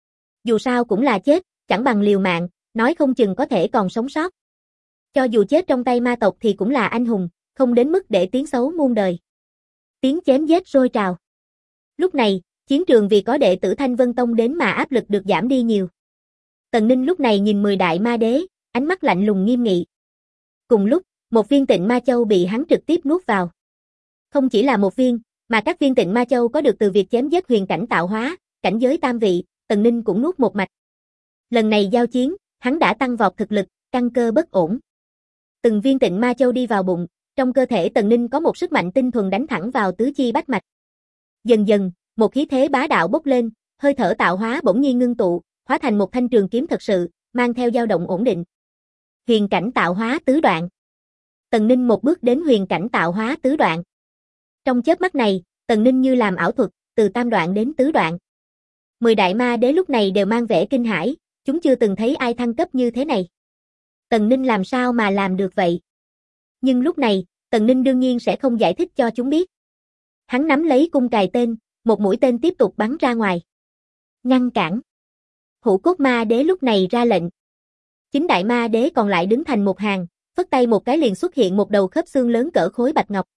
Dù sao cũng là chết, chẳng bằng liều mạng, nói không chừng có thể còn sống sót. Cho dù chết trong tay ma tộc thì cũng là anh hùng, không đến mức để tiếng xấu muôn đời. Tiếng chém giết sôi trào. Lúc này, chiến trường vì có đệ tử Thanh Vân Tông đến mà áp lực được giảm đi nhiều. Tần Ninh lúc này nhìn 10 đại ma đế, ánh mắt lạnh lùng nghiêm nghị. Cùng lúc, một viên Tịnh Ma Châu bị hắn trực tiếp nuốt vào. Không chỉ là một viên, mà các viên Tịnh Ma Châu có được từ việc chém giết huyền cảnh tạo hóa, cảnh giới tam vị, Tần Ninh cũng nuốt một mạch. Lần này giao chiến, hắn đã tăng vọt thực lực, căn cơ bất ổn. Từng viên Tịnh Ma Châu đi vào bụng, trong cơ thể Tần Ninh có một sức mạnh tinh thuần đánh thẳng vào tứ chi bách mạch. Dần dần, một khí thế bá đạo bốc lên, hơi thở tạo hóa bỗng nhiên ngưng tụ, hóa thành một thanh trường kiếm thật sự, mang theo dao động ổn định. Huyền cảnh tạo hóa tứ đoạn. Tần Ninh một bước đến huyền cảnh tạo hóa tứ đoạn. Trong chớp mắt này, Tần Ninh như làm ảo thuật, từ tam đoạn đến tứ đoạn. 10 đại ma đế lúc này đều mang vẻ kinh hãi, chúng chưa từng thấy ai thăng cấp như thế này. Tần Ninh làm sao mà làm được vậy? Nhưng lúc này, Tần Ninh đương nhiên sẽ không giải thích cho chúng biết. Hắn nắm lấy cung cài tên, một mũi tên tiếp tục bắn ra ngoài. Ngăn cản. Hủ Cốt Ma Đế lúc này ra lệnh. 9 đại ma đế còn lại đứng thành một hàng, phất tay một cái liền xuất hiện một đầu khớp xương lớn cỡ khối bạch ngọc.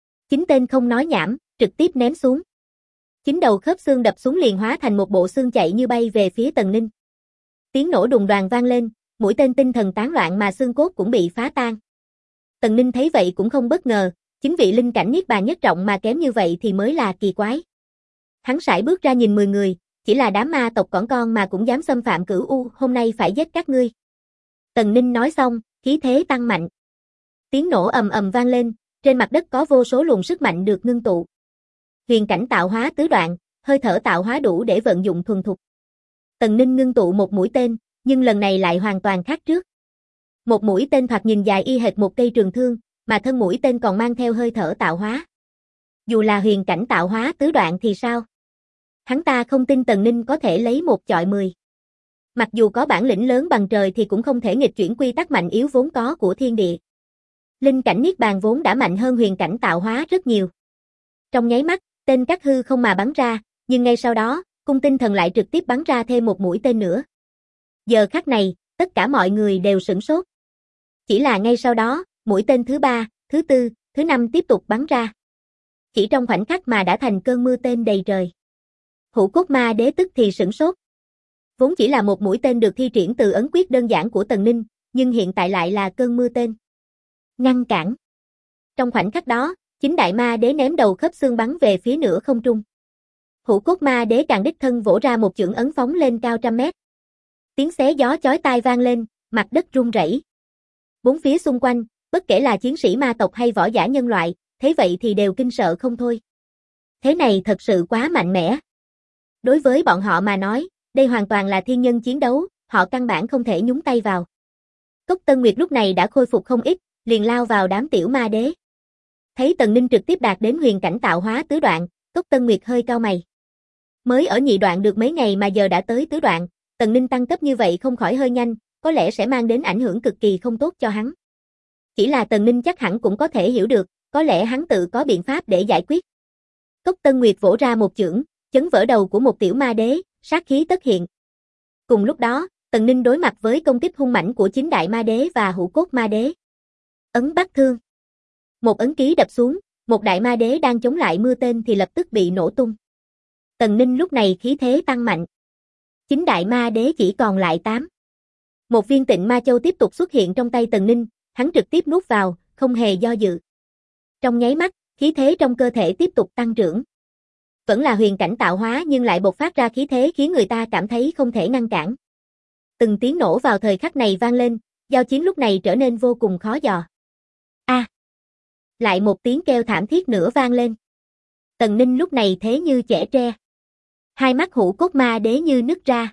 9 tên không nói nhảm, trực tiếp ném xuống. 9 đầu khớp xương đập xuống liền hóa thành một bộ xương chạy như bay về phía Tần Ninh. Tiếng nổ đùng đoàng vang lên, mũi tên tinh thần tán loạn mà xương cốt cũng bị phá tan. Tần Ninh thấy vậy cũng không bất ngờ, chính vị linh cảnh niết bàn nhất trọng mà kém như vậy thì mới là kỳ quái. Hắn sải bước ra nhìn 10 người, chỉ là đám ma tộc cỏn con mà cũng dám xâm phạm Cửu U, hôm nay phải giết các ngươi. Tần Ninh nói xong, khí thế tăng mạnh. Tiếng nổ ầm ầm vang lên, trên mặt đất có vô số luồng sức mạnh được ngưng tụ. Huyền cảnh tạo hóa tứ đoạn, hơi thở tạo hóa đủ để vận dụng thuần thục. Tần Ninh ngưng tụ một mũi tên, nhưng lần này lại hoàn toàn khác trước. Một mũi tên thoạt nhìn dài y hệt một cây trường thương, mà thân mũi tên còn mang theo hơi thở tạo hóa. Dù là huyền cảnh tạo hóa tứ đoạn thì sao? Hắn ta không tin Tần Ninh có thể lấy một chọi 10. Mặc dù có bản lĩnh lớn bằng trời thì cũng không thể nghịch chuyển quy tắc mạnh yếu vốn có của thiên địa. Linh cảnh niết bàn vốn đã mạnh hơn huyền cảnh tạo hóa rất nhiều. Trong nháy mắt, tên cắt hư không mà bắn ra, nhưng ngay sau đó, cung tinh thần lại trực tiếp bắn ra thêm một mũi tên nữa. Giờ khắc này, tất cả mọi người đều sửng sốt. Chỉ là ngay sau đó, mũi tên thứ 3, thứ 4, thứ 5 tiếp tục bắn ra. Chỉ trong khoảnh khắc mà đã thành cơn mưa tên đầy trời. Hữu Cốt Ma Đế tức thì sửng sốt. Vốn chỉ là một mũi tên được thi triển từ ấn quyết đơn giản của Tần Ninh, nhưng hiện tại lại là cơn mưa tên. Ngăn cản. Trong khoảnh khắc đó, chính Đại Ma Đế ném đầu khớp xương bắn về phía nửa không trung. Hữu Cốt Ma Đế càng đích thân vỗ ra một chưởng ấn phóng lên cao trăm mét. Tiếng xé gió chói tai vang lên, mặt đất rung rẩy. Bốn phía xung quanh, bất kể là chiến sĩ ma tộc hay võ giả nhân loại, thấy vậy thì đều kinh sợ không thôi. Thế này thật sự quá mạnh mẽ. Đối với bọn họ mà nói, đây hoàn toàn là thiên nhân chiến đấu, họ căn bản không thể nhúng tay vào. Cốc Tân Nguyệt lúc này đã khôi phục không ít, liền lao vào đám tiểu ma đế. Thấy Tần Ninh trực tiếp đạt đến huyền cảnh tạo hóa tứ đoạn, Cốc Tân Nguyệt hơi cau mày. Mới ở nhị đoạn được mấy ngày mà giờ đã tới tứ đoạn, Tần Ninh tăng cấp như vậy không khỏi hơi nhanh, có lẽ sẽ mang đến ảnh hưởng cực kỳ không tốt cho hắn. Chỉ là Tần Ninh chắc hẳn cũng có thể hiểu được, có lẽ hắn tự có biện pháp để giải quyết. Cốc Tân Nguyệt vỗ ra một chưởng, chấn vỡ đầu của một tiểu ma đế, sát khí tất hiện. Cùng lúc đó, Tần Ninh đối mặt với công kích hung mãnh của chính Đại Ma Đế và Hữu Cốt Ma Đế. Ấn Bắc Thương. Một ấn ký đập xuống, một Đại Ma Đế đang chống lại mưa tên thì lập tức bị nổ tung. Tần Ninh lúc này khí thế tăng mạnh. Chính Đại Ma Đế chỉ còn lại 8. Một viên Tịnh Ma Châu tiếp tục xuất hiện trong tay Tần Ninh, hắn trực tiếp nuốt vào, không hề do dự. Trong nháy mắt, khí thế trong cơ thể tiếp tục tăng trưởng. Vẫn là huyền cảnh tạo hóa nhưng lại bộc phát ra khí thế khiến người ta cảm thấy không thể ngăn cản. Từng tiếng nổ vào thời khắc này vang lên, giao chiến lúc này trở nên vô cùng khó dò. Lại một tiếng kêu thảm thiết nữa vang lên. Tần Ninh lúc này thế như chẻ tre. Hai mắt Hữu Cốt Ma Đế như nứt ra.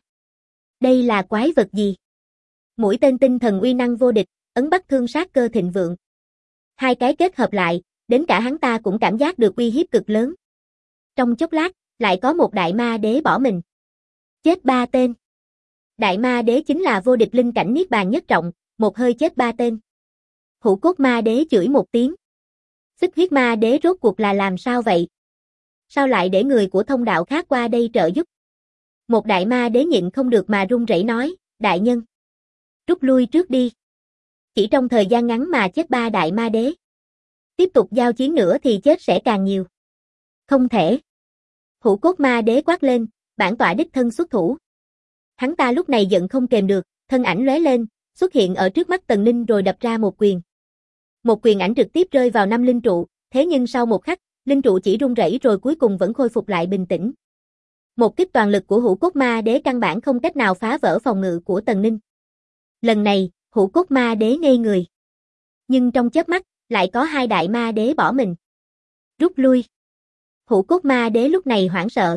Đây là quái vật gì? Mũi tên tinh thần uy năng vô địch, ấn Bắc Thương sát cơ thịnh vượng. Hai cái kết hợp lại, đến cả hắn ta cũng cảm giác được uy hiếp cực lớn. Trong chốc lát, lại có một Đại Ma Đế bỏ mình. Chết 3 tên. Đại Ma Đế chính là vô địch linh cảnh niết bàn nhất trọng, một hơi chết 3 tên. Hữu Cốt Ma Đế chửi một tiếng. Xích Huyết Ma Đế rốt cuộc là làm sao vậy? Sao lại để người của thông đạo khác qua đây trợ giúp? Một Đại Ma Đế nhịn không được mà run rẩy nói, đại nhân, rút lui trước đi. Chỉ trong thời gian ngắn mà chết 3 Đại Ma Đế. Tiếp tục giao chiến nữa thì chết sẽ càng nhiều. Không thể. Hữu Cốt Ma Đế quát lên, bản tọa đích thân xuất thủ. Hắn ta lúc này giận không kềm được, thân ảnh lóe lên, xuất hiện ở trước mắt Tần Ninh rồi đập ra một quyền. Một quyền ảnh trực tiếp rơi vào 5 linh trụ, thế nhưng sau một khắc, linh trụ chỉ rung rẩy rồi cuối cùng vẫn khôi phục lại bình tĩnh. Một kích toàn lực của Hữu Cốt Ma Đế căn bản không cách nào phá vỡ phòng ngự của Tần Ninh. Lần này, Hữu Cốt Ma Đế ngây người. Nhưng trong chớp mắt, lại có 2 Đại Ma Đế bỏ mình. Rút lui. Hữu Cốt Ma Đế lúc này hoảng sợ.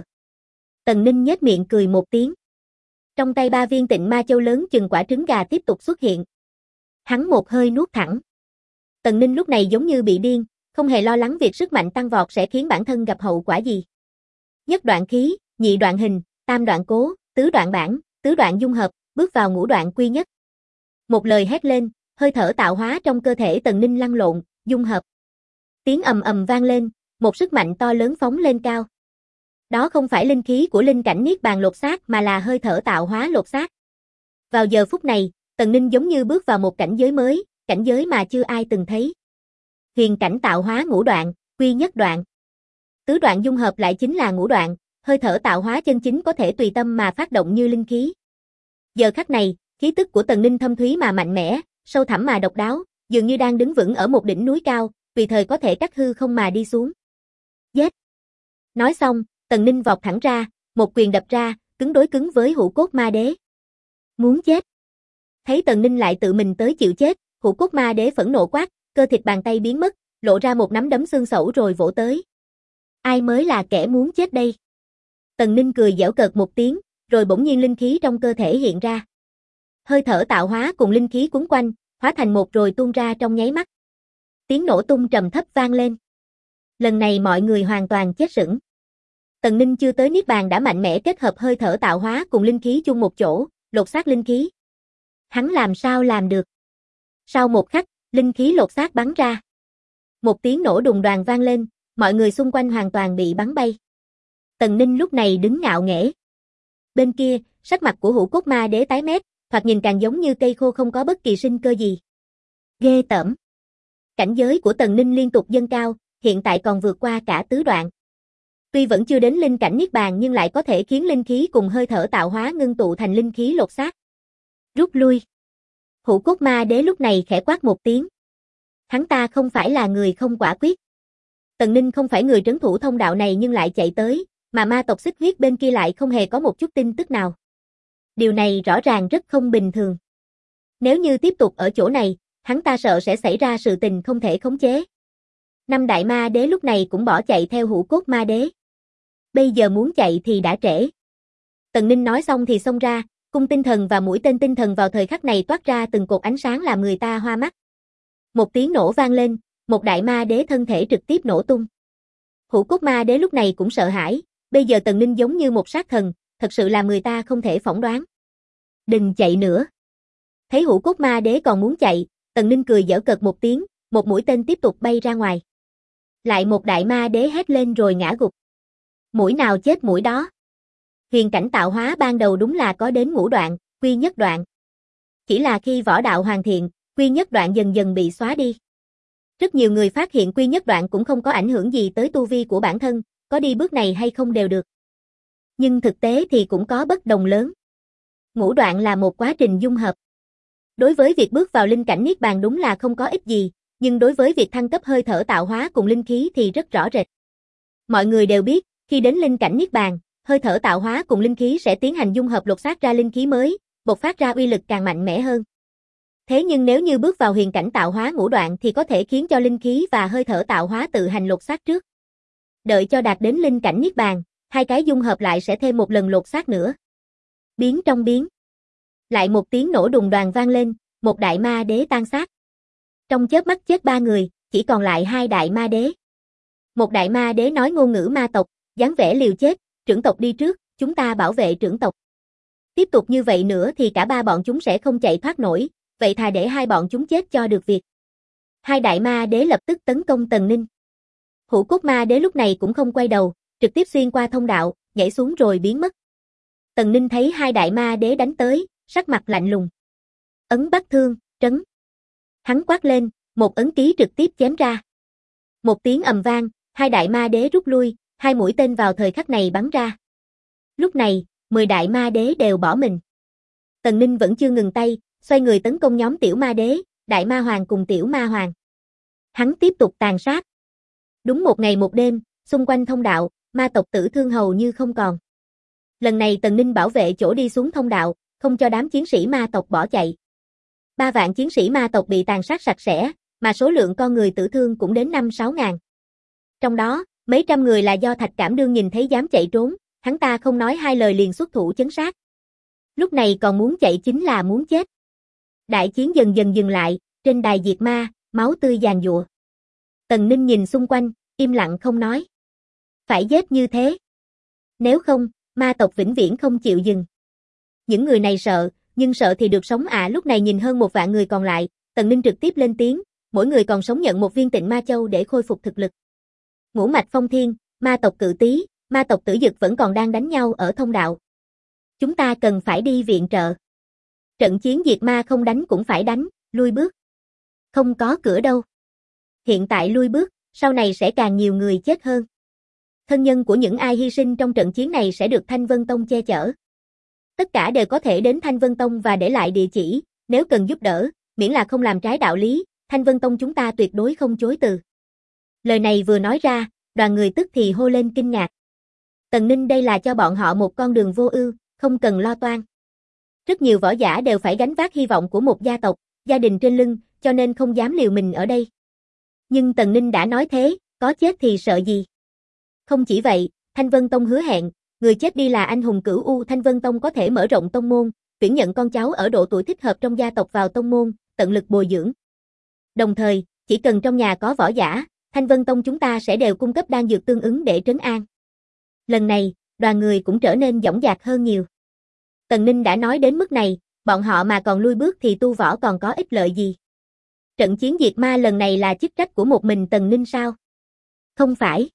Tần Ninh nhếch miệng cười một tiếng. Trong tay 3 viên Tịnh Ma Châu lớn chừng quả trứng gà tiếp tục xuất hiện. Hắn một hơi nuốt thẳng. Tần Ninh lúc này giống như bị điên, không hề lo lắng việc sức mạnh tăng vọt sẽ khiến bản thân gặp hậu quả gì. Nhất đoạn khí, nhị đoạn hình, tam đoạn cố, tứ đoạn bản, tứ đoạn dung hợp, bước vào ngũ đoạn quy nhất. Một lời hét lên, hơi thở tạo hóa trong cơ thể Tần Ninh lăn lộn, dung hợp. Tiếng ầm ầm vang lên, một sức mạnh to lớn phóng lên cao. Đó không phải linh khí của linh cảnh niết bàn lột xác mà là hơi thở tạo hóa lột xác. Vào giờ phút này, Tần Ninh giống như bước vào một cảnh giới mới, cảnh giới mà chưa ai từng thấy. Huyền cảnh tạo hóa ngũ đoạn, quy nhất đoạn. Tứ đoạn dung hợp lại chính là ngũ đoạn, hơi thở tạo hóa chân chính có thể tùy tâm mà phát động như linh khí. Giờ khắc này, khí tức của Tần Ninh thâm thúy mà mạnh mẽ, sâu thẳm mà độc đáo, dường như đang đứng vững ở một đỉnh núi cao, tùy thời có thể cắt hư không mà đi xuống. Giết! Nói xong, Tần Ninh vọt thẳng ra, một quyền đập ra, cứng đối cứng với Hữu Cốt Ma Đế. Muốn chết! Thấy Tần Ninh lại tự mình tới chịu chết, Hủ Cốt Ma Đế phẫn nộ quát, cơ thịt bàn tay biến mất, lộ ra một nắm đấm xương sẩu rồi vỗ tới. Ai mới là kẻ muốn chết đây? Tần Ninh cười giễu cợt một tiếng, rồi bỗng nhiên linh khí trong cơ thể hiện ra. Hơi thở tạo hóa cùng linh khí cuốn quanh, hóa thành một rồi tuôn ra trong nháy mắt. Tiếng nổ tung trầm thấp vang lên. Lần này mọi người hoàn toàn chết sững. Tần Ninh chưa tới niết bàn đã mạnh mẽ kết hợp hơi thở tạo hóa cùng linh khí chung một chỗ, lột xác linh khí. Hắn làm sao làm được? Sau một khắc, linh khí lột xác bắn ra. Một tiếng nổ đùng đoàng vang lên, mọi người xung quanh hoàn toàn bị bắn bay. Tần Ninh lúc này đứng ngạo nghễ. Bên kia, sắc mặt của Hủ Cốt Ma Đế tái mét, thoạt nhìn càng giống như cây khô không có bất kỳ sinh cơ gì. Ghê tởm. Cảnh giới của Tần Ninh liên tục dâng cao, hiện tại còn vượt qua cả tứ đoạn. Tuy vẫn chưa đến linh cảnh niết bàn nhưng lại có thể khiến linh khí cùng hơi thở tạo hóa ngưng tụ thành linh khí lột xác. Rút lui. Hủ Cốt Ma Đế lúc này khẽ quát một tiếng. Hắn ta không phải là người không quả quyết. Tần Ninh không phải người trấn thủ thông đạo này nhưng lại chạy tới, mà ma tộc Xích Huyết bên kia lại không hề có một chút tin tức nào. Điều này rõ ràng rất không bình thường. Nếu như tiếp tục ở chỗ này, hắn ta sợ sẽ xảy ra sự tình không thể khống chế. Năm đại ma đế lúc này cũng bỏ chạy theo Hủ Cốt Ma Đế. Bây giờ muốn chạy thì đã trễ. Tần Ninh nói xong thì xông ra, cung tinh thần và mũi tên tinh thần vào thời khắc này toát ra từng cột ánh sáng làm người ta hoa mắt. Một tiếng nổ vang lên, một đại ma đế thân thể trực tiếp nổ tung. Hủ Cốt Ma Đế lúc này cũng sợ hãi, bây giờ Tần Ninh giống như một sát thần, thật sự làm người ta không thể phỏng đoán. Đừng chạy nữa. Thấy Hủ Cốt Ma Đế còn muốn chạy, Tần Ninh cười giễu cợt một tiếng, một mũi tên tiếp tục bay ra ngoài. Lại một đại ma đế hét lên rồi ngã gục. Mũi nào chết mũi đó. Huyền cảnh tạo hóa ban đầu đúng là có đến ngũ đoạn, quy nhất đoạn. Chỉ là khi võ đạo hoàn thiện, quy nhất đoạn dần dần bị xóa đi. Rất nhiều người phát hiện quy nhất đoạn cũng không có ảnh hưởng gì tới tu vi của bản thân, có đi bước này hay không đều được. Nhưng thực tế thì cũng có bất đồng lớn. Ngũ đoạn là một quá trình dung hợp. Đối với việc bước vào linh cảnh niết bàn đúng là không có ích gì, nhưng đối với việc thăng cấp hơi thở tạo hóa cùng linh khí thì rất rõ rệt. Mọi người đều biết, khi đến linh cảnh niết bàn, hơi thở tạo hóa cùng linh khí sẽ tiến hành dung hợp lột xác ra linh khí mới, bộc phát ra uy lực càng mạnh mẽ hơn. Thế nhưng nếu như bước vào huyền cảnh tạo hóa ngũ đoạn thì có thể khiến cho linh khí và hơi thở tạo hóa tự hành lột xác trước. Đợi cho đạt đến linh cảnh niết bàn, hai cái dung hợp lại sẽ thêm một lần lột xác nữa. Biến trong biến. Lại một tiếng nổ đùng đoàng vang lên, một đại ma đế tan xác. Trong chớp mắt chết 3 người, chỉ còn lại 2 đại ma đế. Một đại ma đế nói ngôn ngữ ma tộc, dáng vẻ liều chết, trưởng tộc đi trước, chúng ta bảo vệ trưởng tộc. Tiếp tục như vậy nữa thì cả 3 bọn chúng sẽ không chạy thoát nổi, vậy thà để 2 bọn chúng chết cho được việc. 2 đại ma đế lập tức tấn công Tần Ninh. Hủ Cốt Ma Đế lúc này cũng không quay đầu, trực tiếp xuyên qua thông đạo, nhảy xuống rồi biến mất. Tần Ninh thấy 2 đại ma đế đánh tới, sắc mặt lạnh lùng. Ấn Bắc Thương, trấn. Hắn quát lên, một ấn ký trực tiếp chém ra. Một tiếng ầm vang, 2 đại ma đế rút lui, 2 mũi tên vào thời khắc này bắn ra. Lúc này, 10 đại ma đế đều bỏ mình. Tần Ninh vẫn chưa ngừng tay, xoay người tấn công nhóm tiểu ma đế, đại ma hoàng cùng tiểu ma hoàng. Hắn tiếp tục tàn sát. Đúng một ngày một đêm, xung quanh thông đạo, ma tộc tử thương hầu như không còn. Lần này Tần Ninh bảo vệ chỗ đi xuống thông đạo, không cho đám chiến sĩ ma tộc bỏ chạy. 3 vạn chiến sĩ ma tộc bị tàn sát sạch sẽ, mà số lượng con người tử thương cũng đến 5-6 ngàn. Trong đó, mấy trăm người là do Thạch Cảm Đương nhìn thấy dám chạy trốn, hắn ta không nói hai lời liền xuất thủ chấn sát. Lúc này còn muốn chạy chính là muốn chết. Đại chiến dần dần dừng lại, trên đài diệt ma, máu tươi giàn giụa. Tần Ninh nhìn xung quanh, im lặng không nói. Phải giết như thế. Nếu không, ma tộc vĩnh viễn không chịu dừng. Những người này sợ, nhưng sợ thì được sống à. Lúc này nhìn hơn 1 vạn người còn lại, Tần Ninh trực tiếp lên tiếng, mỗi người còn sống nhận một viên Tịnh Ma Châu để khôi phục thực lực. Ngũ mạch phong thiên, ma tộc Cự Tý, ma tộc Tử Dực vẫn còn đang đánh nhau ở thông đạo. Chúng ta cần phải đi viện trợ. Trận chiến diệt ma không đánh cũng phải đánh, lui bước. Không có cửa đâu. Hiện tại lui bước, sau này sẽ càng nhiều người chết hơn. Thân nhân của những ai hy sinh trong trận chiến này sẽ được Thanh Vân Tông che chở. Tất cả đều có thể đến Thanh Vân Tông và để lại địa chỉ, nếu cần giúp đỡ, miễn là không làm trái đạo lý, Thanh Vân Tông chúng ta tuyệt đối không chối từ. Lời này vừa nói ra, đoàn người tức thì hô lên kinh ngạc. Tần Ninh đây là cho bọn họ một con đường vô ưu, không cần lo toan. Rất nhiều võ giả đều phải gánh vác hy vọng của một gia tộc, gia đình trên lưng, cho nên không dám liều mình ở đây. Nhưng Tần Ninh đã nói thế, có chết thì sợ gì? Không chỉ vậy, Thanh Vân Tông hứa hẹn, người chết đi là anh hùng cửu U Thanh Vân Tông có thể mở rộng tông môn, tuyển nhận con cháu ở độ tuổi thích hợp trong gia tộc vào tông môn, tận lực bồi dưỡng. Đồng thời, chỉ cần trong nhà có võ giả, Thanh Vân Tông chúng ta sẽ đều cung cấp đan dược tương ứng để trấn an. Lần này, đoàn người cũng trở nên dõng dạc hơn nhiều. Tần Ninh đã nói đến mức này, bọn họ mà còn lui bước thì tu võ còn có ích lợi gì? Trận chiến diệt ma lần này là chức trách của một mình Tần Ninh sao? Không phải.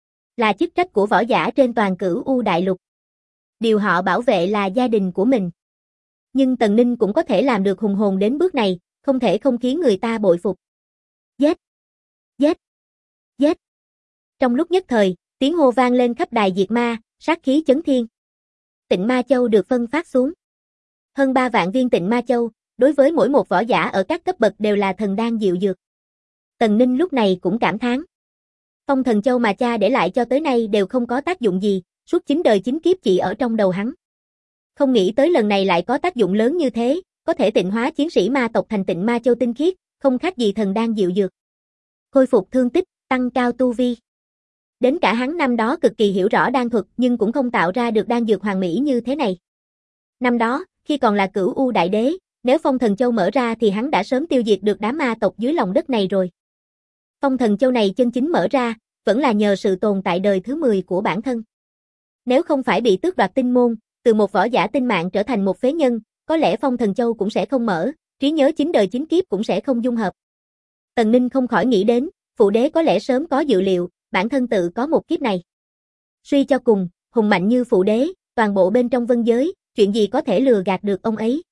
Là chức trách của võ giả trên toàn Cửu U Đại Lục. Điều họ bảo vệ là gia đình của mình. Nhưng Tần Ninh cũng có thể làm được hùng hồn đến bước này, không thể không khiến người ta bội phục. Giết! Giết! Giết! Trong lúc nhất thời, tiếng hô vang lên khắp đài diệt ma, sát khí chấn thiên. Tịnh Ma Châu được phân phát xuống. Hơn 3 vạn viên Tịnh Ma Châu, đối với mỗi một võ giả ở các cấp bậc đều là thần đan diệu dược. Tần Ninh lúc này cũng cảm thán. Phong Thần Châu mà cha để lại cho tới nay đều không có tác dụng gì, suốt 9 đời 9 kiếp chỉ ở trong đầu hắn. Không nghĩ tới lần này lại có tác dụng lớn như thế, có thể tịnh hóa chiến sĩ ma tộc thành Tịnh Ma Châu tinh khiết, không khác gì thần đan diệu dược. Khôi phục thương tích, tăng cao tu vi. Đến cả hắn năm đó cực kỳ hiểu rõ đan thuật nhưng cũng không tạo ra được đan dược hoàn mỹ như thế này. Năm đó, khi còn là Cửu U Đại Đế, nếu Phong Thần Châu mở ra thì hắn đã sớm tiêu diệt được đám ma tộc dưới lòng đất này rồi. Phong Thần Châu này chân chính mở ra, vẫn là nhờ sự tồn tại đời thứ 10 của bản thân. Nếu không phải bị tước đoạt tinh môn, từ một võ giả tinh mạng trở thành một phế nhân, có lẽ Phong Thần Châu cũng sẽ không mở, trí nhớ 9 đời 9 kiếp cũng sẽ không dung hợp. Tần Ninh không khỏi nghĩ đến, phụ đế có lẽ sớm có dự liệu, bản thân tự có một kiếp này. Suy cho cùng, hùng mạnh như phụ đế, toàn bộ bên trong vân giới, chuyện gì có thể lừa gạt được ông ấy.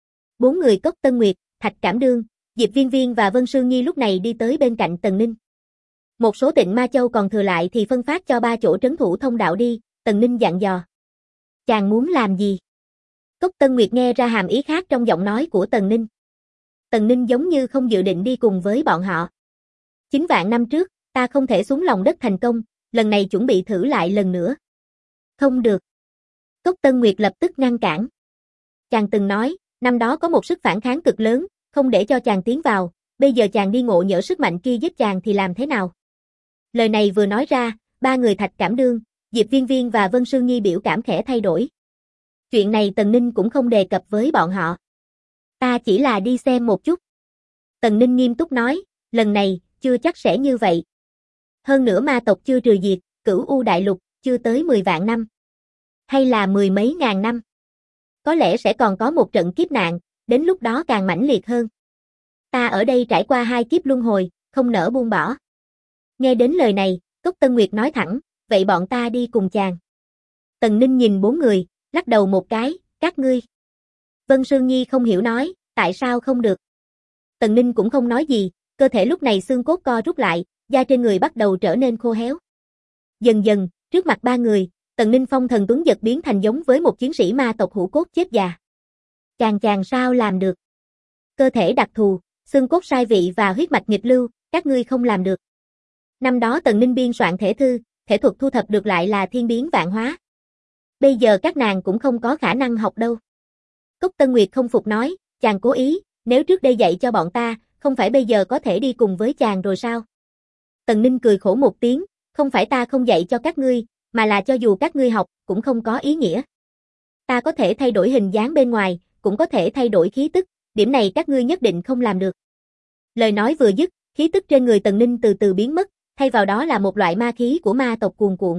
4 người Cốc Tân Nguyệt, Thạch Cảm Đương, Diệp Viên Viên và Vân Sương Nhi lúc này đi tới bên cạnh Tần Ninh. Một số Tịnh Ma Châu còn thừa lại thì phân phát cho 3 chỗ trấn thủ thông đạo đi, Tần Ninh dặn dò. Chàng muốn làm gì? Cốc Tân Nguyệt nghe ra hàm ý khác trong giọng nói của Tần Ninh. Tần Ninh giống như không dự định đi cùng với bọn họ. 9 vạn năm trước, ta không thể xuống lòng đất thành công, lần này chuẩn bị thử lại lần nữa. Không được. Cốc Tân Nguyệt lập tức ngăn cản. Chàng từng nói, năm đó có một sức phản kháng cực lớn, không để cho chàng tiến vào, bây giờ chàng đi ngộ nhỡ sức mạnh kia giết chàng thì làm thế nào? Lời này vừa nói ra, 3 người Thạch Cảm Đương, Diệp Viên Viên và Vân Sương Nhi biểu cảm khẽ thay đổi. Chuyện này Tần Ninh cũng không đề cập với bọn họ. Ta chỉ là đi xem một chút. Tần Ninh nghiêm túc nói, lần này, chưa chắc sẽ như vậy. Hơn nữa ma tộc chưa trừ diệt, Cửu U Đại Lục, chưa tới 10 vạn năm. Hay là 10 mấy ngàn năm. Có lẽ sẽ còn có một trận kiếp nạn, đến lúc đó càng mãnh liệt hơn. Ta ở đây trải qua 2 kiếp luân hồi, không nỡ buông bỏ. Nghe đến lời này, Cốc Tân Nguyệt nói thẳng, vậy bọn ta đi cùng chàng. Tần Ninh nhìn 4 người, lắc đầu một cái, các ngươi. Vân Sương Nhi không hiểu nói, tại sao không được. Tần Ninh cũng không nói gì, cơ thể lúc này xương cốt co rút lại, da trên người bắt đầu trở nên khô héo. Dần dần, trước mặt 3 người, Tần Ninh phong thần tuấn giật biến thành giống với một chiến sĩ ma tộc hủ cốt chết già. Chàng sao làm được? Cơ thể đặc thù, xương cốt sai vị và huyết mạch nghịch lưu, các ngươi không làm được. Năm đó Tần Ninh biên soạn thể thư, thể thuật thu thập được lại là thiên biến vạn hóa. Bây giờ các nàng cũng không có khả năng học đâu. Cốc Tân Nguyệt không phục nói, chàng cố ý, nếu trước đây dạy cho bọn ta, không phải bây giờ có thể đi cùng với chàng rồi sao? Tần Ninh cười khổ một tiếng, không phải ta không dạy cho các ngươi, mà là cho dù các ngươi học, cũng không có ý nghĩa. Ta có thể thay đổi hình dáng bên ngoài, cũng có thể thay đổi khí tức, điểm này các ngươi nhất định không làm được. Lời nói vừa dứt, khí tức trên người Tần Ninh từ từ biến mất, thay vào đó là một loại ma khí của ma tộc cuồn cuộn.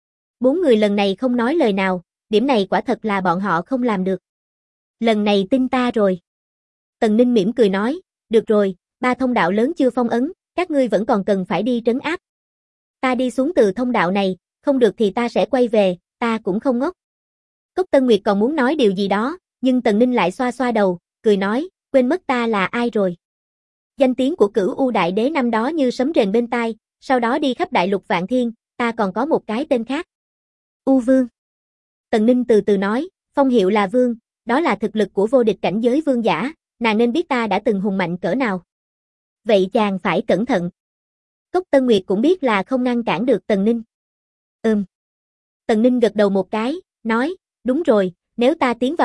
4 người lần này không nói lời nào, điểm này quả thật là bọn họ không làm được. Lần này tin ta rồi. Tần Ninh mỉm cười nói, được rồi, 3 thông đạo lớn chưa phong ấn, các ngươi vẫn còn cần phải đi trấn áp. Ta đi xuống từ thông đạo này, không được thì ta sẽ quay về, ta cũng không ngốc. Cốc Tân Nguyệt còn muốn nói điều gì đó, nhưng Tần Ninh lại xoa xoa đầu, cười nói, quên mất ta là ai rồi. Danh tiếng của Cửu U Đại Đế năm đó như sấm rền bên tai, sau đó đi khắp đại lục vạn thiên, ta còn có một cái tên khác. U Vương. Tần Ninh từ từ nói, phong hiệu là Vương, đó là thực lực của vô địch cảnh giới vương giả, nàng nên biết ta đã từng hùng mạnh cỡ nào. Vậy chàng phải cẩn thận. Cốc Tân Nguyệt cũng biết là không ngăn cản được Tần Ninh. Tần Ninh gật đầu một cái, nói, đúng rồi, nếu ta tiến vào được,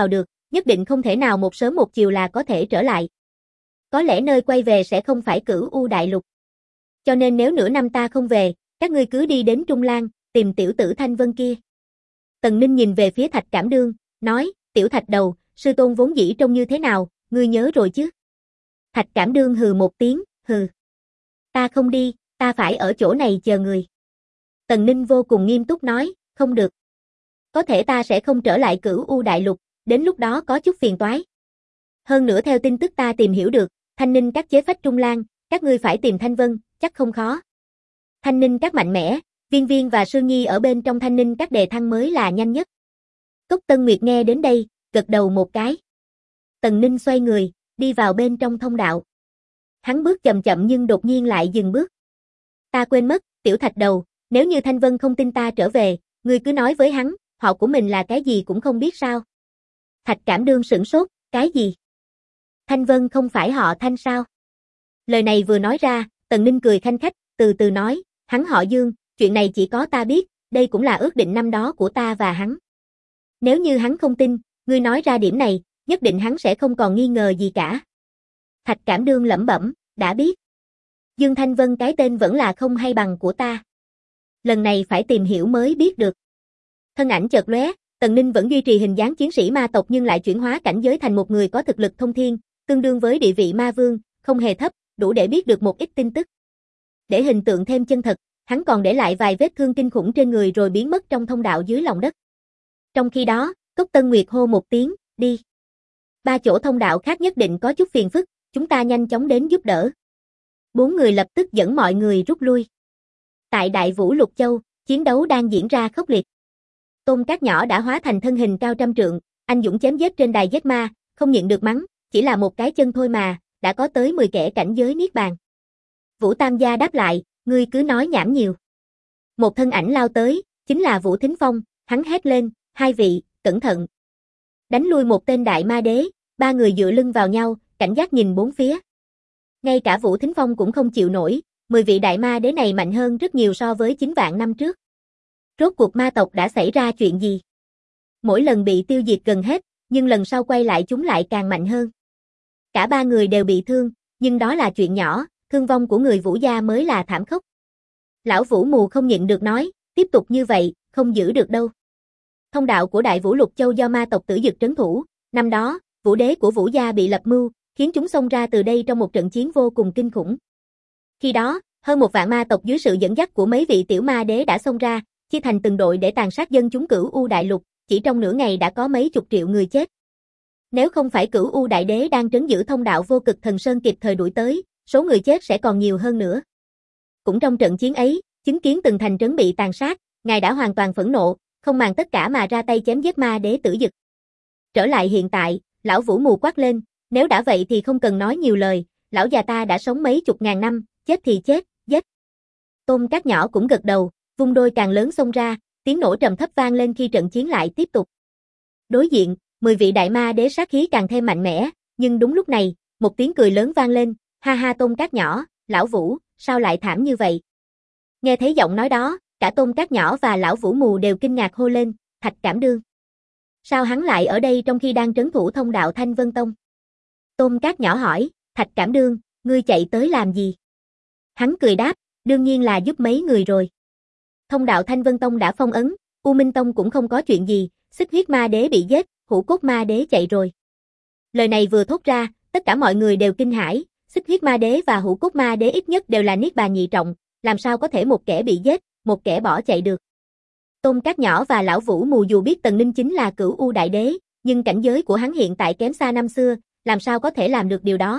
nhất định không thể nào một sớm một chiều là có thể trở lại. Có lẽ nơi quay về sẽ không phải Cửu U Đại Lục. Cho nên nếu nửa năm ta không về, các ngươi cứ đi đến Trung Lan, tìm tiểu tử Thanh Vân kia. Tần Ninh nhìn về phía Thạch Cảm Đương, nói, tiểu Thạch đầu, sư tôn vốn dĩ trông như thế nào, ngươi nhớ rồi chứ? Thạch Cảm Đương hừ một tiếng, hừ. Ta không đi, ta phải ở chỗ này chờ người. Tần Ninh vô cùng nghiêm túc nói, không được. Có thể ta sẽ không trở lại Cửu U Đại Lục, đến lúc đó có chút phiền toái. Hơn nữa theo tin tức ta tìm hiểu được, Thanh Ninh các chế phách Trung Lan, các ngươi phải tìm Thanh Vân, chắc không khó. Thanh Ninh các mạnh mẽ, Viên Viên và Sương Nhi ở bên trong Thanh Ninh các đề thăng mới là nhanh nhất. Cốc Tân Nguyệt nghe đến đây, gật đầu một cái. Tần Ninh xoay người, đi vào bên trong thông đạo. Hắn bước chậm chậm nhưng đột nhiên lại dừng bước. Ta quên mất, tiểu Thạch đầu, nếu như Thanh Vân không tin ta trở về, ngươi cứ nói với hắn, họ của mình là cái gì cũng không biết sao. Thạch Cảm Đương sửng sốt, cái gì? Thanh Vân không phải họ Thanh sao? Lời này vừa nói ra, Tần Ninh cười khanh khách, từ từ nói, hắn họ Dương, chuyện này chỉ có ta biết, đây cũng là ước định năm đó của ta và hắn. Nếu như hắn không tin, ngươi nói ra điểm này, nhất định hắn sẽ không còn nghi ngờ gì cả. Thạch Cảm Đương lẩm bẩm, đã biết. Dương Thanh Vân cái tên vẫn là không hay bằng của ta. Lần này phải tìm hiểu mới biết được. Thân ảnh chợt lóe, Tần Ninh vẫn duy trì hình dáng chiến sĩ ma tộc nhưng lại chuyển hóa cảnh giới thành một người có thực lực thông thiên, tương đương với địa vị ma vương, không hề thấp, đủ để biết được một ít tin tức. Để hình tượng thêm chân thật, hắn còn để lại vài vết thương kinh khủng trên người rồi biến mất trong thông đạo dưới lòng đất. Trong khi đó, Cốc Tân Nguyệt hô một tiếng, đi. 3 chỗ thông đạo khác nhất định có chút phiền phức, chúng ta nhanh chóng đến giúp đỡ. 4 người lập tức dẫn mọi người rút lui. Tại Đại Vũ Lục Châu, chiến đấu đang diễn ra khốc liệt. Tôn Cát Nhỏ đã hóa thành thân hình cao trăm trượng, anh dũng chém giết trên đài giết ma, không nhịn được mắng, chỉ là một cái chân thôi mà, đã có tới 10 kẻ cảnh giới niết bàn. Vũ Tam Gia đáp lại, ngươi cứ nói nhảm nhiều. Một thân ảnh lao tới, chính là Vũ Thính Phong, hắn hét lên, hai vị, cẩn thận. Đánh lui một tên đại ma đế, 3 người dựa lưng vào nhau, cảnh giác nhìn bốn phía. Ngay cả Vũ Thính Phong cũng không chịu nổi, 10 vị đại ma đế này mạnh hơn rất nhiều so với 9 vạn năm trước. Rốt cuộc ma tộc đã xảy ra chuyện gì? Mỗi lần bị tiêu diệt gần hết, nhưng lần sau quay lại chúng lại càng mạnh hơn. Cả 3 người đều bị thương, nhưng đó là chuyện nhỏ, thương vong của người Vũ gia mới là thảm khốc. Lão Vũ Mù không nhịn được nói, tiếp tục như vậy, không giữ được đâu. Thông đạo của Đại Vũ Lục Châu do ma tộc Tử Dực trấn thủ, năm đó, Vũ đế của Vũ gia bị lập mưu, khiến chúng xông ra từ đây trong một trận chiến vô cùng kinh khủng. Khi đó, hơn 1 vạn ma tộc dưới sự dẫn dắt của mấy vị tiểu ma đế đã xông ra, chia thành từng đội để tàn sát dân chúng Cửu U Đại Lục, chỉ trong nửa ngày đã có mấy chục triệu người chết. Nếu không phải Cửu U Đại Đế đang trấn giữ thông đạo Vô Cực Thần Sơn kịp thời đuổi tới, số người chết sẽ còn nhiều hơn nữa. Cũng trong trận chiến ấy, chứng kiến từng thành trấn bị tàn sát, ngài đã hoàn toàn phẫn nộ, không màng tất cả mà ra tay chém giết ma đế Tử Dực. Trở lại hiện tại, lão Vũ Mù quát lên, nếu đã vậy thì không cần nói nhiều lời, lão già ta đã sống mấy chục ngàn năm, chết thì chết, giết. Tôn Cát Nhỏ cũng gật đầu, vung đôi càng lớn xông ra, tiếng nổ trầm thấp vang lên khi trận chiến lại tiếp tục. Đối diện, 10 vị đại ma đế sát khí càng thêm mạnh mẽ, nhưng đúng lúc này, một tiếng cười lớn vang lên, ha ha Tôn Cát Nhỏ, lão Vũ, sao lại thảm như vậy? Nghe thấy giọng nói đó, cả Tôn Cát Nhỏ và lão Vũ Mù đều kinh ngạc hô lên, Thạch Cảm Đương. Sao hắn lại ở đây trong khi đang trấn thủ thông đạo Thanh Vân Tông? Tôn Cát Nhỏ hỏi, Thạch Cảm Đương, ngươi chạy tới làm gì? Hắn cười đáp, đương nhiên là giúp mấy người rồi. Thông đạo Thanh Vân Tông đã phong ấn, U Minh Tông cũng không có chuyện gì, Xích Huyết Ma Đế bị giết, Hủ Cốt Ma Đế chạy rồi. Lời này vừa thốt ra, tất cả mọi người đều kinh hãi, Xích Huyết Ma Đế và Hủ Cốt Ma Đế ít nhất đều là niết bàn nhị trọng, làm sao có thể một kẻ bị giết, một kẻ bỏ chạy được. Tôn Cát Nhỏ và lão Vũ Mù dù biết Tần Ninh chính là Cửu U Đại Đế, nhưng cảnh giới của hắn hiện tại kém xa năm xưa, làm sao có thể làm được điều đó.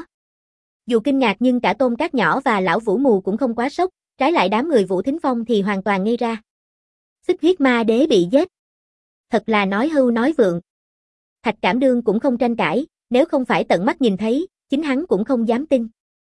Dù kinh ngạc nhưng cả Tôn Cát Nhỏ và lão Vũ Mù cũng không quá sốc, trái lại đám người Vũ Thính Phong thì hoàn toàn ngây ra. Xích Huyết Ma Đế bị giết. Thật là nói hưu nói vượng. Thạch Cảm Đương cũng không tranh cãi, nếu không phải tận mắt nhìn thấy, chính hắn cũng không dám tin.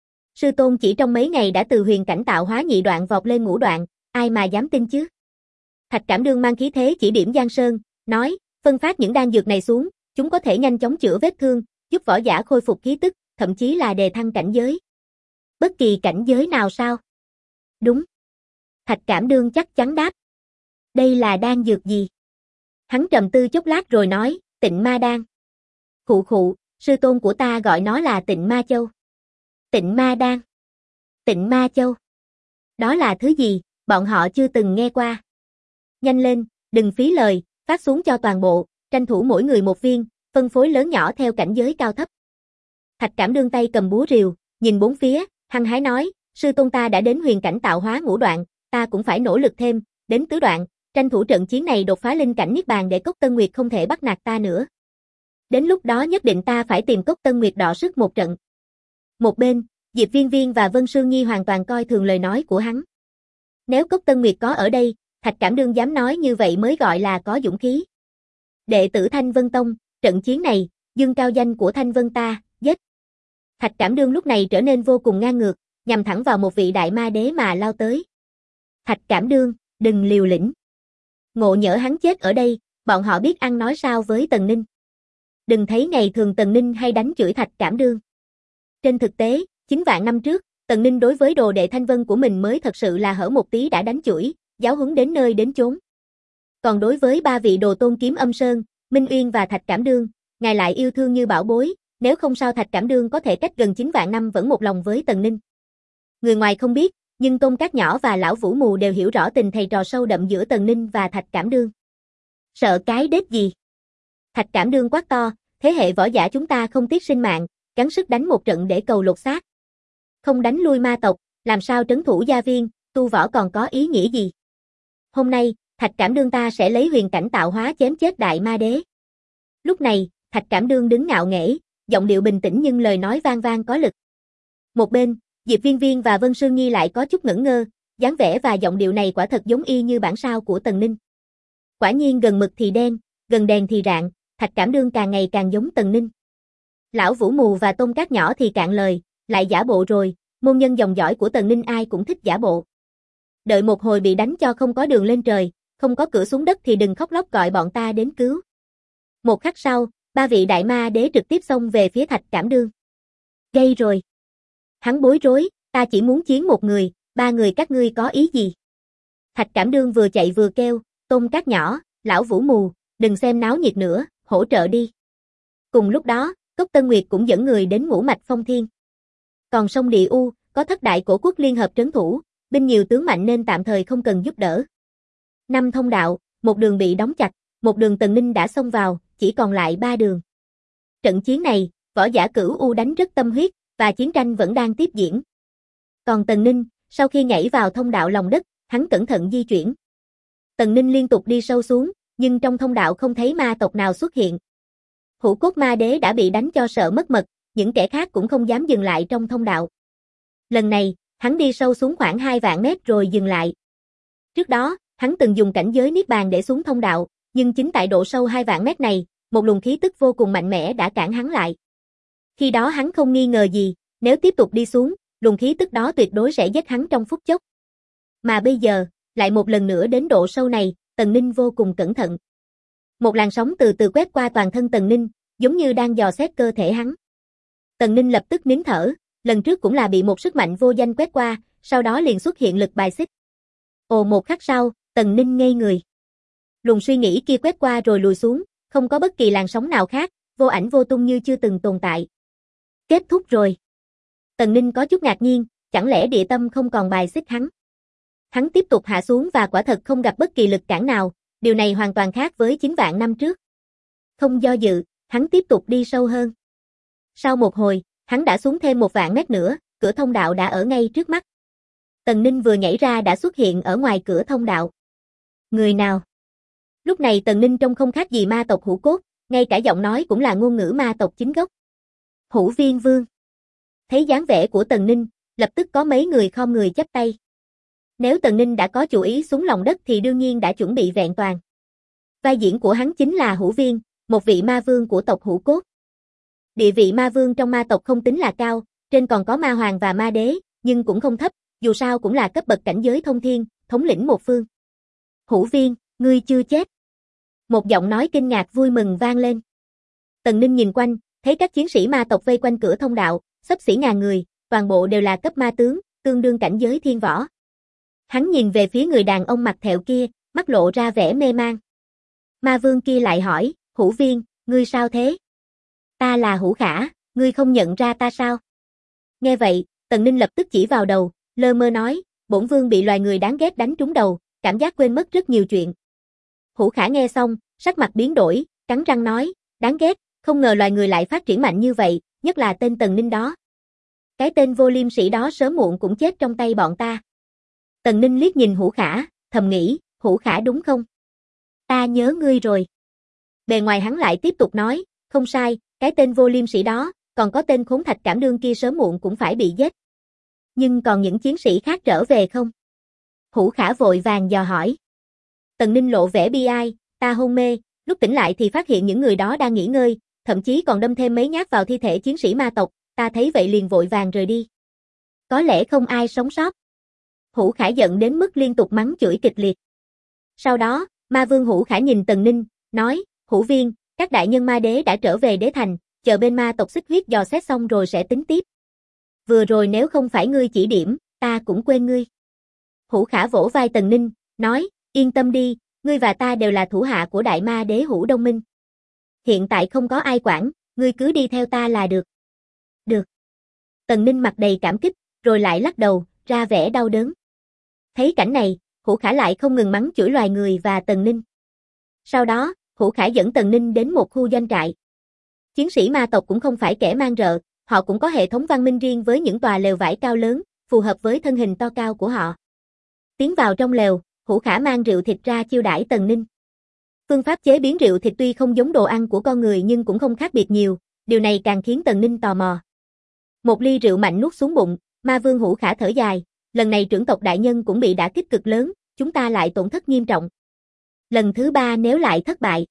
Sư tôn chỉ trong mấy ngày đã từ huyền cảnh tạo hóa nhị đoạn vọt lên ngũ đoạn, ai mà dám tin chứ? Thạch Cảm Đương mang khí thế chỉ điểm Giang Sơn, nói, phân phát những đan dược này xuống, chúng có thể nhanh chóng chữa vết thương, giúp võ giả khôi phục khí tức, thậm chí là đề thăng cảnh giới. Bất kỳ cảnh giới nào sao? Đúng. Thạch Cảm Đương chắc chắn đáp. Đây là đan dược gì? Hắn trầm tư chốc lát rồi nói, Tịnh Ma Đan. Khụ khụ, sư tôn của ta gọi nó là Tịnh Ma Châu. Tịnh Ma Đan. Tịnh Ma Châu. Đó là thứ gì, bọn họ chưa từng nghe qua. Nhanh lên, đừng phí lời, phát xuống cho toàn bộ, tranh thủ mỗi người một viên, phân phối lớn nhỏ theo cảnh giới cao thấp. Thạch Cảm Đương tay cầm búa rìu, nhìn bốn phía, hăng hái nói, sư tôn ta đã đến huyền cảnh tạo hóa ngũ đoạn, ta cũng phải nỗ lực thêm, đến tứ đoạn, tranh thủ trận chiến này đột phá linh cảnh niết bàn để Cốc Tân Nguyệt không thể bắt nạt ta nữa. Đến lúc đó nhất định ta phải tìm Cốc Tân Nguyệt đọ sức một trận. Một bên, Diệp Viên Viên và Vân Sương Nhi hoàn toàn coi thường lời nói của hắn. Nếu Cốc Tân Nguyệt có ở đây, Thạch Cảm Đương dám nói như vậy mới gọi là có dũng khí. Đệ tử Thanh Vân Tông, trận chiến này, dương cao danh của Thanh Vân ta, giết. Thạch Cảm Đương lúc này trở nên vô cùng ngang ngược, nhằm thẳng vào một vị đại ma đế mà lao tới. Thạch Cảm Đương, đừng liều lĩnh. Ngộ nhỡ hắn chết ở đây, bọn họ biết ăn nói sao với Tần Ninh. Đừng thấy ngày thường Tần Ninh hay đánh chửi Thạch Cảm Đương. Trên thực tế, 9 vạn năm trước, Tần Ninh đối với đồ đệ Thanh Vân của mình mới thật sự là hở một tí đã đánh chửi, giáo huấn đến nơi đến chốn. Còn đối với ba vị đồ tôn Kiếm Âm Sơn, Minh Uyên và Thạch Cảm Đương, ngài lại yêu thương như bảo bối, nếu không sao Thạch Cảm Đương có thể cách gần 9 vạn năm vẫn một lòng với Tần Ninh. Người ngoài không biết, nhưng Tôn Cát Nhỏ và Lão Vũ Mù đều hiểu rõ tình thầy trò sâu đậm giữa Tần Ninh và Thạch Cảm Đương. Sợ cái đết gì? Thạch Cảm Đương quát to, thế hệ võ giả chúng ta không tiếc sinh mạng, gắng sức đánh một trận để cầu lột xác. Không đánh lui ma tộc, làm sao trấn thủ gia viên, tu võ còn có ý nghĩa gì? Hôm nay, Thạch Cảm Đương ta sẽ lấy huyền cảnh tạo hóa chém chết đại ma đế. Lúc này, Thạch Cảm Đương đứng ngạo nghễ, giọng điệu bình tĩnh nhưng lời nói vang vang có lực. Một bên, Diệp Viên Viên và Vân Sương Nhi lại có chút ngẩn ngơ, dáng vẻ và giọng điệu này quả thật giống y như bản sao của Tần Ninh. Quả nhiên gần mực thì đen, gần đèn thì rạng, Thạch Cảm Đương càng ngày càng giống Tần Ninh. Lão Vũ Mù và Tôn Cát Nhỏ thì cạn lời, lại giả bộ rồi, môn nhân dòng dõi của Tần Ninh ai cũng thích giả bộ. Đợi một hồi bị đánh cho không có đường lên trời, không có cửa xuống đất thì đừng khóc lóc gọi bọn ta đến cứu. Một khắc sau, ba vị đại ma đế trực tiếp xông về phía Thạch Cảm Đương. Gây rồi. Hắn bối rối, ta chỉ muốn chiến một người, ba người các ngươi có ý gì? Thạch Cảm Đương vừa chạy vừa kêu, Tôn Cát Nhỏ, Lão Vũ Mù, đừng xem náo nhiệt nữa, hỗ trợ đi. Cùng lúc đó, Cốc Tân Nguyệt cũng dẫn người đến Ngũ Mạch Phong Thiên. Còn sông Địa U, có thất đại cổ quốc liên hợp trấn thủ, binh nhiều tướng mạnh nên tạm thời không cần giúp đỡ. 5 thông đạo, một đường bị đóng chặt, một đường Tần Ninh đã xông vào, chỉ còn lại 3 đường. Trận chiến này, võ giả Cửu U đánh rất tâm huyết, và chiến tranh vẫn đang tiếp diễn. Còn Tần Ninh, sau khi nhảy vào thông đạo lòng đất, hắn cẩn thận di chuyển. Tần Ninh liên tục đi sâu xuống, nhưng trong thông đạo không thấy ma tộc nào xuất hiện. Hữu Cốt Ma Đế đã bị đánh cho sợ mất mật, những kẻ khác cũng không dám dừng lại trong thông đạo. Lần này, hắn đi sâu xuống khoảng 2 vạn mét rồi dừng lại. Trước đó, hắn từng dùng cảnh giới niết bàn để xuống thông đạo, nhưng chính tại độ sâu 2 vạn mét này, một luồng khí tức vô cùng mạnh mẽ đã cản hắn lại. Khi đó hắn không nghi ngờ gì, nếu tiếp tục đi xuống, luồng khí tức đó tuyệt đối sẽ giết hắn trong phút chốc. Mà bây giờ, lại một lần nữa đến độ sâu này, Tần Ninh vô cùng cẩn thận. Một làn sóng từ từ quét qua toàn thân Tần Ninh, giống như đang dò xét cơ thể hắn. Tần Ninh lập tức nín thở, lần trước cũng là bị một sức mạnh vô danh quét qua, sau đó liền xuất hiện lực bài xích. Ồ, một khắc sau, Tần Ninh ngây người. Luồng suy nghĩ kia quét qua rồi lùi xuống, không có bất kỳ làn sóng nào khác, vô ảnh vô tung như chưa từng tồn tại. Kết thúc rồi. Tần Ninh có chút ngạc nhiên, chẳng lẽ địa tâm không còn bài xích hắn? Hắn tiếp tục hạ xuống và quả thật không gặp bất kỳ lực cản nào, điều này hoàn toàn khác với 9 vạn năm trước. Không do dự, hắn tiếp tục đi sâu hơn. Sau một hồi, hắn đã xuống thêm 1 vạn mét nữa, cửa thông đạo đã ở ngay trước mắt. Tần Ninh vừa nhảy ra đã xuất hiện ở ngoài cửa thông đạo. Người nào? Lúc này Tần Ninh trông không khác gì ma tộc Hữu Cốt, ngay cả giọng nói cũng là ngôn ngữ ma tộc chính gốc. Hữu Viên Vương. Thấy dáng vẻ của Tần Ninh, lập tức có mấy người khom người chắp tay. Nếu Tần Ninh đã có chủ ý xuống lòng đất thì đương nhiên đã chuẩn bị vẹn toàn. Vai diễn của hắn chính là Hữu Viên, một vị ma vương của tộc Hữu Cốt. Địa vị ma vương trong ma tộc không tính là cao, trên còn có ma hoàng và ma đế, nhưng cũng không thấp, dù sao cũng là cấp bậc cảnh giới thông thiên, thống lĩnh một phương. Hữu Viên, ngươi chưa chết. Một giọng nói kinh ngạc vui mừng vang lên. Tần Ninh nhìn quanh, thấy các chiến sĩ ma tộc vây quanh cửa thông đạo, xấp xỉ ngàn người, toàn bộ đều là cấp ma tướng, tương đương cảnh giới thiên võ. Hắn nhìn về phía người đàn ông mặt thẹo kia, mắt lộ ra vẻ mê mang. Ma vương kia lại hỏi, Hữu Viên, ngươi sao thế? Ta là Hữu Khả, ngươi không nhận ra ta sao? Nghe vậy, Tần Ninh lập tức chỉ vào đầu, lơ mơ nói, bổn vương bị loài người đáng ghét đánh trúng đầu, cảm giác quên mất rất nhiều chuyện. Hữu Khả nghe xong, sắc mặt biến đổi, cắn răng nói, đáng ghét, không ngờ loài người lại phát triển mạnh như vậy, nhất là tên Tần Ninh đó. Cái tên vô liêm sĩ đó sớm muộn cũng chết trong tay bọn ta. Tần Ninh liếc nhìn Hữu Khả, thầm nghĩ, Hữu Khả đúng không? Ta nhớ ngươi rồi. Bề ngoài hắn lại tiếp tục nói, không sai, cái tên vô liêm sĩ đó, còn có tên khốn thạch cảm đương kia sớm muộn cũng phải bị giết. Nhưng còn những chiến sĩ khác trở về không? Hữu Khả vội vàng dò hỏi. Tần Ninh lộ vẻ bi ai, ta hôn mê, lúc tỉnh lại thì phát hiện những người đó đang nghỉ ngơi, thậm chí còn đâm thêm mấy nhát vào thi thể chiến sĩ ma tộc, ta thấy vậy liền vội vàng rời đi. Có lẽ không ai sống sót. Hữu Khả giận đến mức liên tục mắng chửi kịch liệt. Sau đó, Ma Vương Hữu Khả nhìn Tần Ninh, nói, Hữu Viên, các đại nhân ma đế đã trở về đế thành, chờ bên ma tộc xích huyết dò xét xong rồi sẽ tính tiếp. Vừa rồi nếu không phải ngươi chỉ điểm, ta cũng quên ngươi. Hữu Khả vỗ vai Tần Ninh, nói, yên tâm đi, ngươi và ta đều là thủ hạ của đại ma đế Hữu Đông Minh. Hiện tại không có ai quản, ngươi cứ đi theo ta là được. Được. Tần Ninh mặt đầy cảm kích, rồi lại lắc đầu, ra vẻ đau đớn. Thấy cảnh này, Hữu Khả lại không ngừng mắng chửi loài người và Tần Ninh. Sau đó, Hữu Khả dẫn Tần Ninh đến một khu doanh trại. Chiến sĩ ma tộc cũng không phải kẻ man rợ, họ cũng có hệ thống văn minh riêng với những tòa lều vải cao lớn, phù hợp với thân hình to cao của họ. Tiến vào trong lều, Hữu Khả mang rượu thịt ra chiêu đãi Tần Ninh. Phương pháp chế biến rượu thịt tuy không giống đồ ăn của con người nhưng cũng không khác biệt nhiều, điều này càng khiến Tần Ninh tò mò. Một ly rượu mạnh nuốt xuống bụng, Ma Vương Hữu Khả thở dài, lần này trưởng tộc đại nhân cũng bị đả kích cực lớn, chúng ta lại tổn thất nghiêm trọng. Lần thứ 3 nếu lại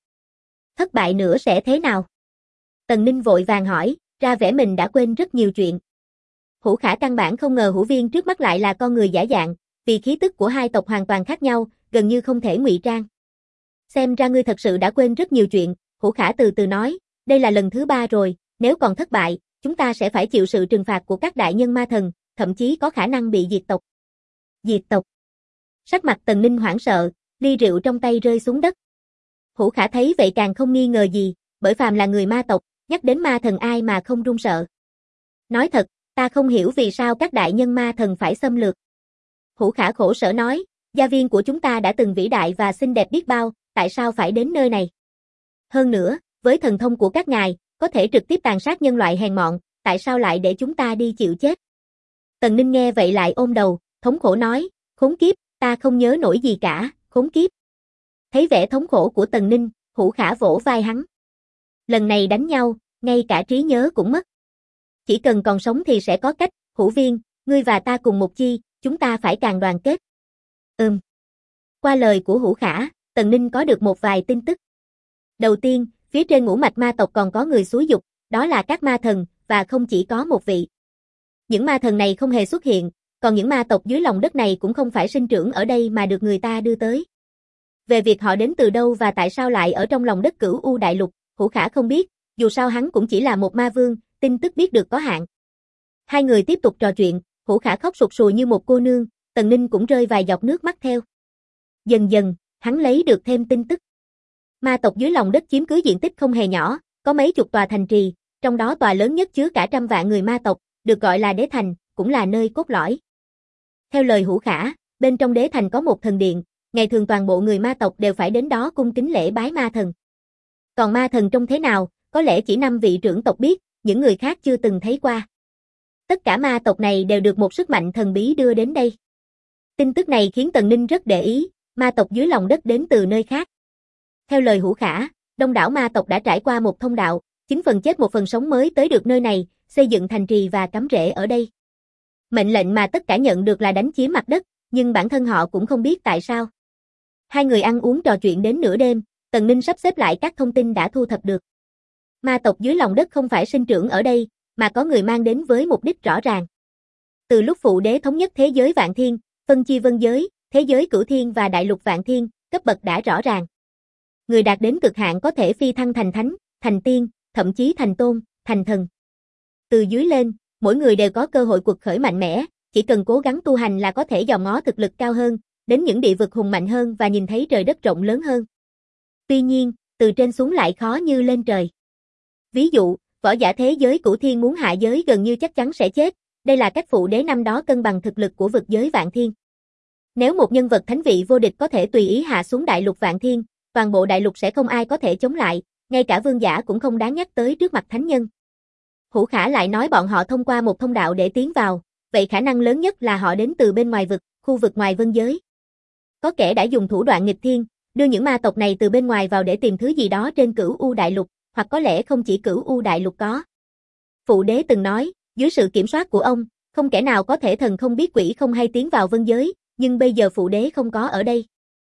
thất bại nữa sẽ thế nào? Tần Ninh vội vàng hỏi, ra vẻ mình đã quên rất nhiều chuyện. Hữu Khả căn bản không ngờ Hữu Viên trước mắt lại là con người giả dạng, vì khí tức của hai tộc hoàn toàn khác nhau, gần như không thể ngụy trang. Xem ra ngươi thật sự đã quên rất nhiều chuyện, Hữu Khả từ từ nói, đây là lần thứ 3 rồi, nếu còn thất bại, chúng ta sẽ phải chịu sự trừng phạt của các đại nhân ma thần, thậm chí có khả năng bị diệt tộc. Diệt tộc. Sắc mặt Tần Ninh hoảng sợ, ly rượu trong tay rơi xuống đất. Hữu Khả thấy vậy càng không nghi ngờ gì, bởi phàm là người ma tộc, nhắc đến ma thần ai mà không run sợ. Nói thật, ta không hiểu vì sao các đại nhân ma thần phải xâm lược. Hữu Khả khổ sở nói, gia viên của chúng ta đã từng vĩ đại và xinh đẹp biết bao, tại sao phải đến nơi này? Hơn nữa, với thần thông của các ngài, có thể trực tiếp tàn sát nhân loại hèn mọn, tại sao lại để chúng ta đi chịu chết? Tần Ninh nghe vậy lại ôm đầu, thống khổ nói, khốn kiếp, ta không nhớ nổi gì cả, khốn kiếp. Thấy vẻ thống khổ của Tần Ninh, Hữu Khả vỗ vai hắn. Lần này đánh nhau, ngay cả trí nhớ cũng mất. Chỉ cần còn sống thì sẽ có cách, Hữu Viên, ngươi và ta cùng một chi, chúng ta phải càng đoàn kết. Qua lời của Hữu Khả, Tần Ninh có được một vài tin tức. Đầu tiên, phía trên ngũ mạch ma tộc còn có người xúi dục, đó là các ma thần, và không chỉ có một vị. Những ma thần này không hề xuất hiện, còn những ma tộc dưới lòng đất này cũng không phải sinh trưởng ở đây mà được người ta đưa tới. Về việc họ đến từ đâu và tại sao lại ở trong lòng đất Cửu U Đại Lục, Hữu Khả không biết, dù sao hắn cũng chỉ là một ma vương, tin tức biết được có hạn. Hai người tiếp tục trò chuyện, Hữu Khả khóc sụt sùi như một cô nương, Tần Ninh cũng rơi vài giọt nước mắt theo. Dần dần, hắn lấy được thêm tin tức. Ma tộc dưới lòng đất chiếm cứ diện tích không hề nhỏ, có mấy chục tòa thành trì, trong đó tòa lớn nhất chứa cả 100 vạn người ma tộc, được gọi là đế thành, cũng là nơi cốt lõi. Theo lời Hữu Khả, bên trong đế thành có một thần điện, ngày thường toàn bộ người ma tộc đều phải đến đó cung kính lễ bái ma thần. Còn ma thần trông thế nào, có lẽ chỉ 5 vị trưởng tộc biết, những người khác chưa từng thấy qua. Tất cả ma tộc này đều được một sức mạnh thần bí đưa đến đây. Tin tức này khiến Tần Ninh rất để ý, ma tộc dưới lòng đất đến từ nơi khác. Theo lời Hữu Khả, đông đảo ma tộc đã trải qua một thông đạo, 9 phần chết 1 phần sống mới tới được nơi này, xây dựng thành trì và cắm rễ ở đây. Mệnh lệnh mà tất cả nhận được là đánh chiếm mặt đất, nhưng bản thân họ cũng không biết tại sao. Hai người ăn uống trò chuyện đến nửa đêm, Tần Ninh sắp xếp lại các thông tin đã thu thập được. Ma tộc dưới lòng đất không phải sinh trưởng ở đây, mà có người mang đến với mục đích rõ ràng. Từ lúc Phụ Đế thống nhất thế giới Vạn Thiên, phân chia vân giới, thế giới Cửu Thiên và đại lục Vạn Thiên, cấp bậc đã rõ ràng. Người đạt đến cực hạn có thể phi thăng thành thánh, thành tiên, thậm chí thành tôn, thành thần. Từ dưới lên, mỗi người đều có cơ hội quật khởi mạnh mẽ, chỉ cần cố gắng tu hành là có thể dòm ngó thực lực cao hơn, đến những địa vực hùng mạnh hơn và nhìn thấy trời đất rộng lớn hơn. Tuy nhiên, từ trên xuống lại khó như lên trời. Ví dụ, võ giả thế giới Cửu Thiên muốn hạ giới gần như chắc chắn sẽ chết, đây là cách phụ đế năm đó cân bằng thực lực của vực giới Vạn Thiên. Nếu một nhân vật thánh vị vô địch có thể tùy ý hạ xuống đại lục Vạn Thiên, toàn bộ đại lục sẽ không ai có thể chống lại, ngay cả vương giả cũng không đáng nhắc tới trước mặt thánh nhân. Hữu Khả lại nói bọn họ thông qua một thông đạo để tiến vào, vậy khả năng lớn nhất là họ đến từ bên ngoài vực, khu vực ngoài vân giới. Có kẻ đã dùng thủ đoạn nghịch thiên, đưa những ma tộc này từ bên ngoài vào để tìm thứ gì đó trên Cửu U đại lục, hoặc có lẽ không chỉ Cửu U đại lục có. Phụ đế từng nói, dưới sự kiểm soát của ông, không kẻ nào có thể thần không biết quỷ không hay tiến vào vân giới, nhưng bây giờ phụ đế không có ở đây.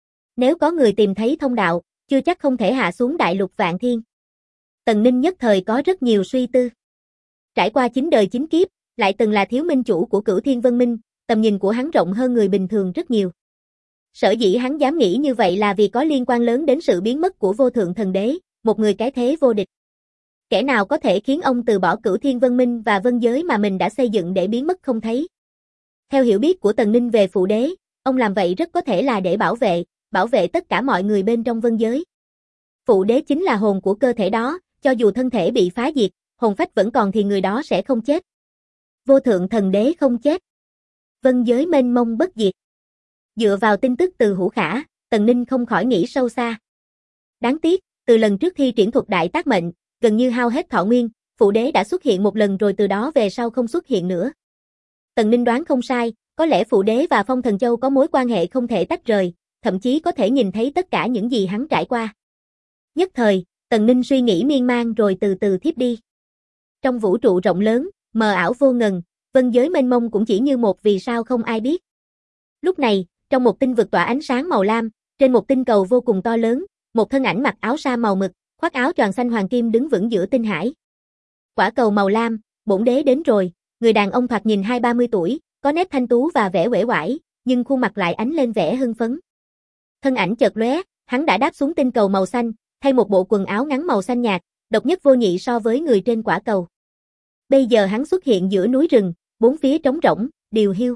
Nếu có người tìm thấy thông đạo, chưa chắc không thể hạ xuống đại lục Vạn Thiên. Tần Ninh nhất thời có rất nhiều suy tư. Trải qua 9 đời 9 kiếp, lại từng là thiếu minh chủ của Cửu Thiên Vân Minh, tầm nhìn của hắn rộng hơn người bình thường rất nhiều. Sở dĩ hắn dám nghĩ như vậy là vì có liên quan lớn đến sự biến mất của Vô Thượng Thần Đế, một người cái thế vô địch. Kẻ nào có thể khiến ông từ bỏ Cửu Thiên Vân Minh và vân giới mà mình đã xây dựng để biến mất không thấy? Theo hiểu biết của Tần Ninh về phụ đế, ông làm vậy rất có thể là để bảo vệ tất cả mọi người bên trong vân giới. Phụ đế chính là hồn của cơ thể đó, cho dù thân thể bị phá diệt, hồn phách vẫn còn thì người đó sẽ không chết. Vô Thượng Thần Đế không chết. Vân giới mênh mông bất diệt. Dựa vào tin tức từ Hữu Khả, Tần Ninh không khỏi nghĩ sâu xa. Đáng tiếc, từ lần trước thi triển thuật đại tác mệnh, gần như hao hết thọ nguyên, phụ đế đã xuất hiện một lần rồi từ đó về sau không xuất hiện nữa. Tần Ninh đoán không sai, có lẽ phụ đế và Phong Thần Châu có mối quan hệ không thể tách rời, thậm chí có thể nhìn thấy tất cả những gì hắn trải qua. Nhất thời, Tần Ninh suy nghĩ miên man rồi từ từ thiếp đi. Trong vũ trụ rộng lớn, mờ ảo vô ngần, vân giới mênh mông cũng chỉ như một vì sao không ai biết. Lúc này, trong một tinh vực tỏa ánh sáng màu lam, trên một tinh cầu vô cùng to lớn, một thân ảnh mặc áo sa màu mực, khoác áo choàng xanh hoàng kim đứng vững giữa tinh hải. Quả cầu màu lam, bổn đế đến rồi, người đàn ông thoạt nhìn 20-30 tuổi, có nét thanh tú và vẻ uể oải, nhưng khuôn mặt lại ánh lên vẻ hưng phấn. Thân ảnh chợt lóe, hắn đã đáp xuống tinh cầu màu xanh, thay một bộ quần áo ngắn màu xanh nhạt, độc nhất vô nhị so với người trên quả cầu. Bây giờ hắn xuất hiện giữa núi rừng, bốn phía trống rỗng, điều hiu.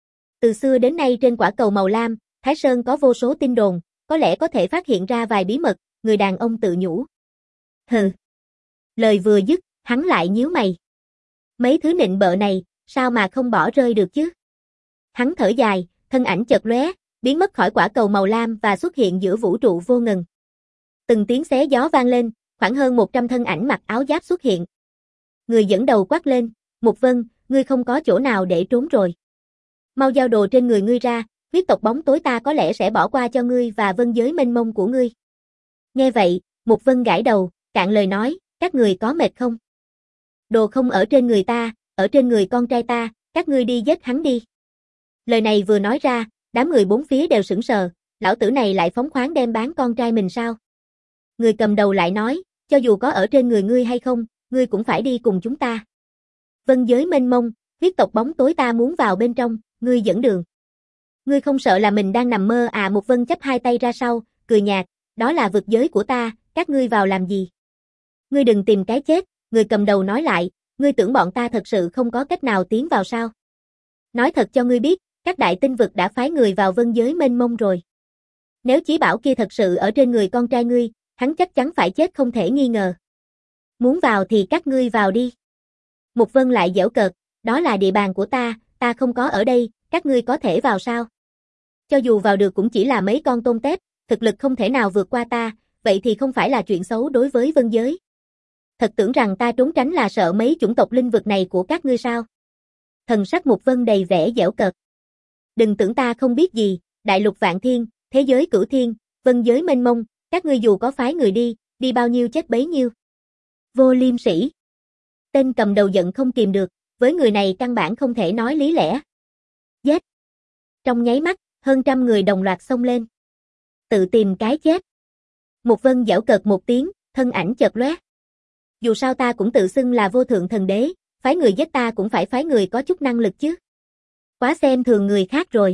Từ xưa đến nay trên quả cầu màu lam, Thái Sơn có vô số tin đồn, có lẽ có thể phát hiện ra vài bí mật, người đàn ông tự nhủ. Hừ. Lời vừa dứt, hắn lại nhíu mày. Mấy thứ nịnh bợ này, sao mà không bỏ rơi được chứ? Hắn thở dài, thân ảnh chợt lóe, biến mất khỏi quả cầu màu lam và xuất hiện giữa vũ trụ vô ngần. Từng tiếng xé gió vang lên, khoảng hơn 100 thân ảnh mặc áo giáp xuất hiện. Người dẫn đầu quát lên, Mục Vân, ngươi không có chỗ nào để trốn rồi. Mau giao đồ trên người ngươi ra, huyết tộc bóng tối ta có lẽ sẽ bỏ qua cho ngươi và vân giới mênh mông của ngươi. Nghe vậy, Mục Vân gãi đầu, cạn lời nói, các người có mệt không? Đồ không ở trên người ta, ở trên người con trai ta, các ngươi đi giết hắn đi. Lời này vừa nói ra, đám người bốn phía đều sững sờ, lão tử này lại phóng khoáng đem bán con trai mình sao? Người cầm đầu lại nói, cho dù có ở trên người ngươi hay không, ngươi cũng phải đi cùng chúng ta. Vân giới mênh mông, huyết tộc bóng tối ta muốn vào bên trong, ngươi dẫn đường. Ngươi không sợ là mình đang nằm mơ à? Mục Vân chắp hai tay ra sau, cười nhạt, đó là vực giới của ta, các ngươi vào làm gì? Ngươi đừng tìm cái chết, người cầm đầu nói lại, ngươi tưởng bọn ta thật sự không có cách nào tiến vào sao? Nói thật cho ngươi biết, các đại tinh vực đã phái người vào vân giới mênh mông rồi. Nếu chí bảo kia thật sự ở trên người con trai ngươi, hắn chắc chắn phải chết không thể nghi ngờ. Muốn vào thì các ngươi vào đi. Mục Vân lại giễu cợt, đó là địa bàn của ta không có ở đây, các ngươi có thể vào sao? Cho dù vào được cũng chỉ là mấy con tôm tép, thực lực không thể nào vượt qua ta, vậy thì không phải là chuyện xấu đối với vân giới. Thật tưởng rằng ta trốn tránh là sợ mấy chủng tộc linh vực này của các ngươi sao? Thần sắc Mục Vân đầy vẻ giễu cợt. Đừng tưởng ta không biết gì, đại lục Vạn Thiên, thế giới Cửu Thiên, vân giới mênh mông, các ngươi dù có phái người đi bao nhiêu chết bấy nhiêu. Vô liêm sỉ. Tên cầm đầu giận không kìm được, với người này căn bản không thể nói lý lẽ. Giết. Trong nháy mắt, hơn trăm người đồng loạt xông lên. Tự tìm cái chết. Mục Vân giễu cợt một tiếng, thân ảnh chợt lóe. Dù sao ta cũng tự xưng là vô thượng thần đế, phái người giết ta cũng phải phái người có chút năng lực chứ. Quá xem thường người khác rồi.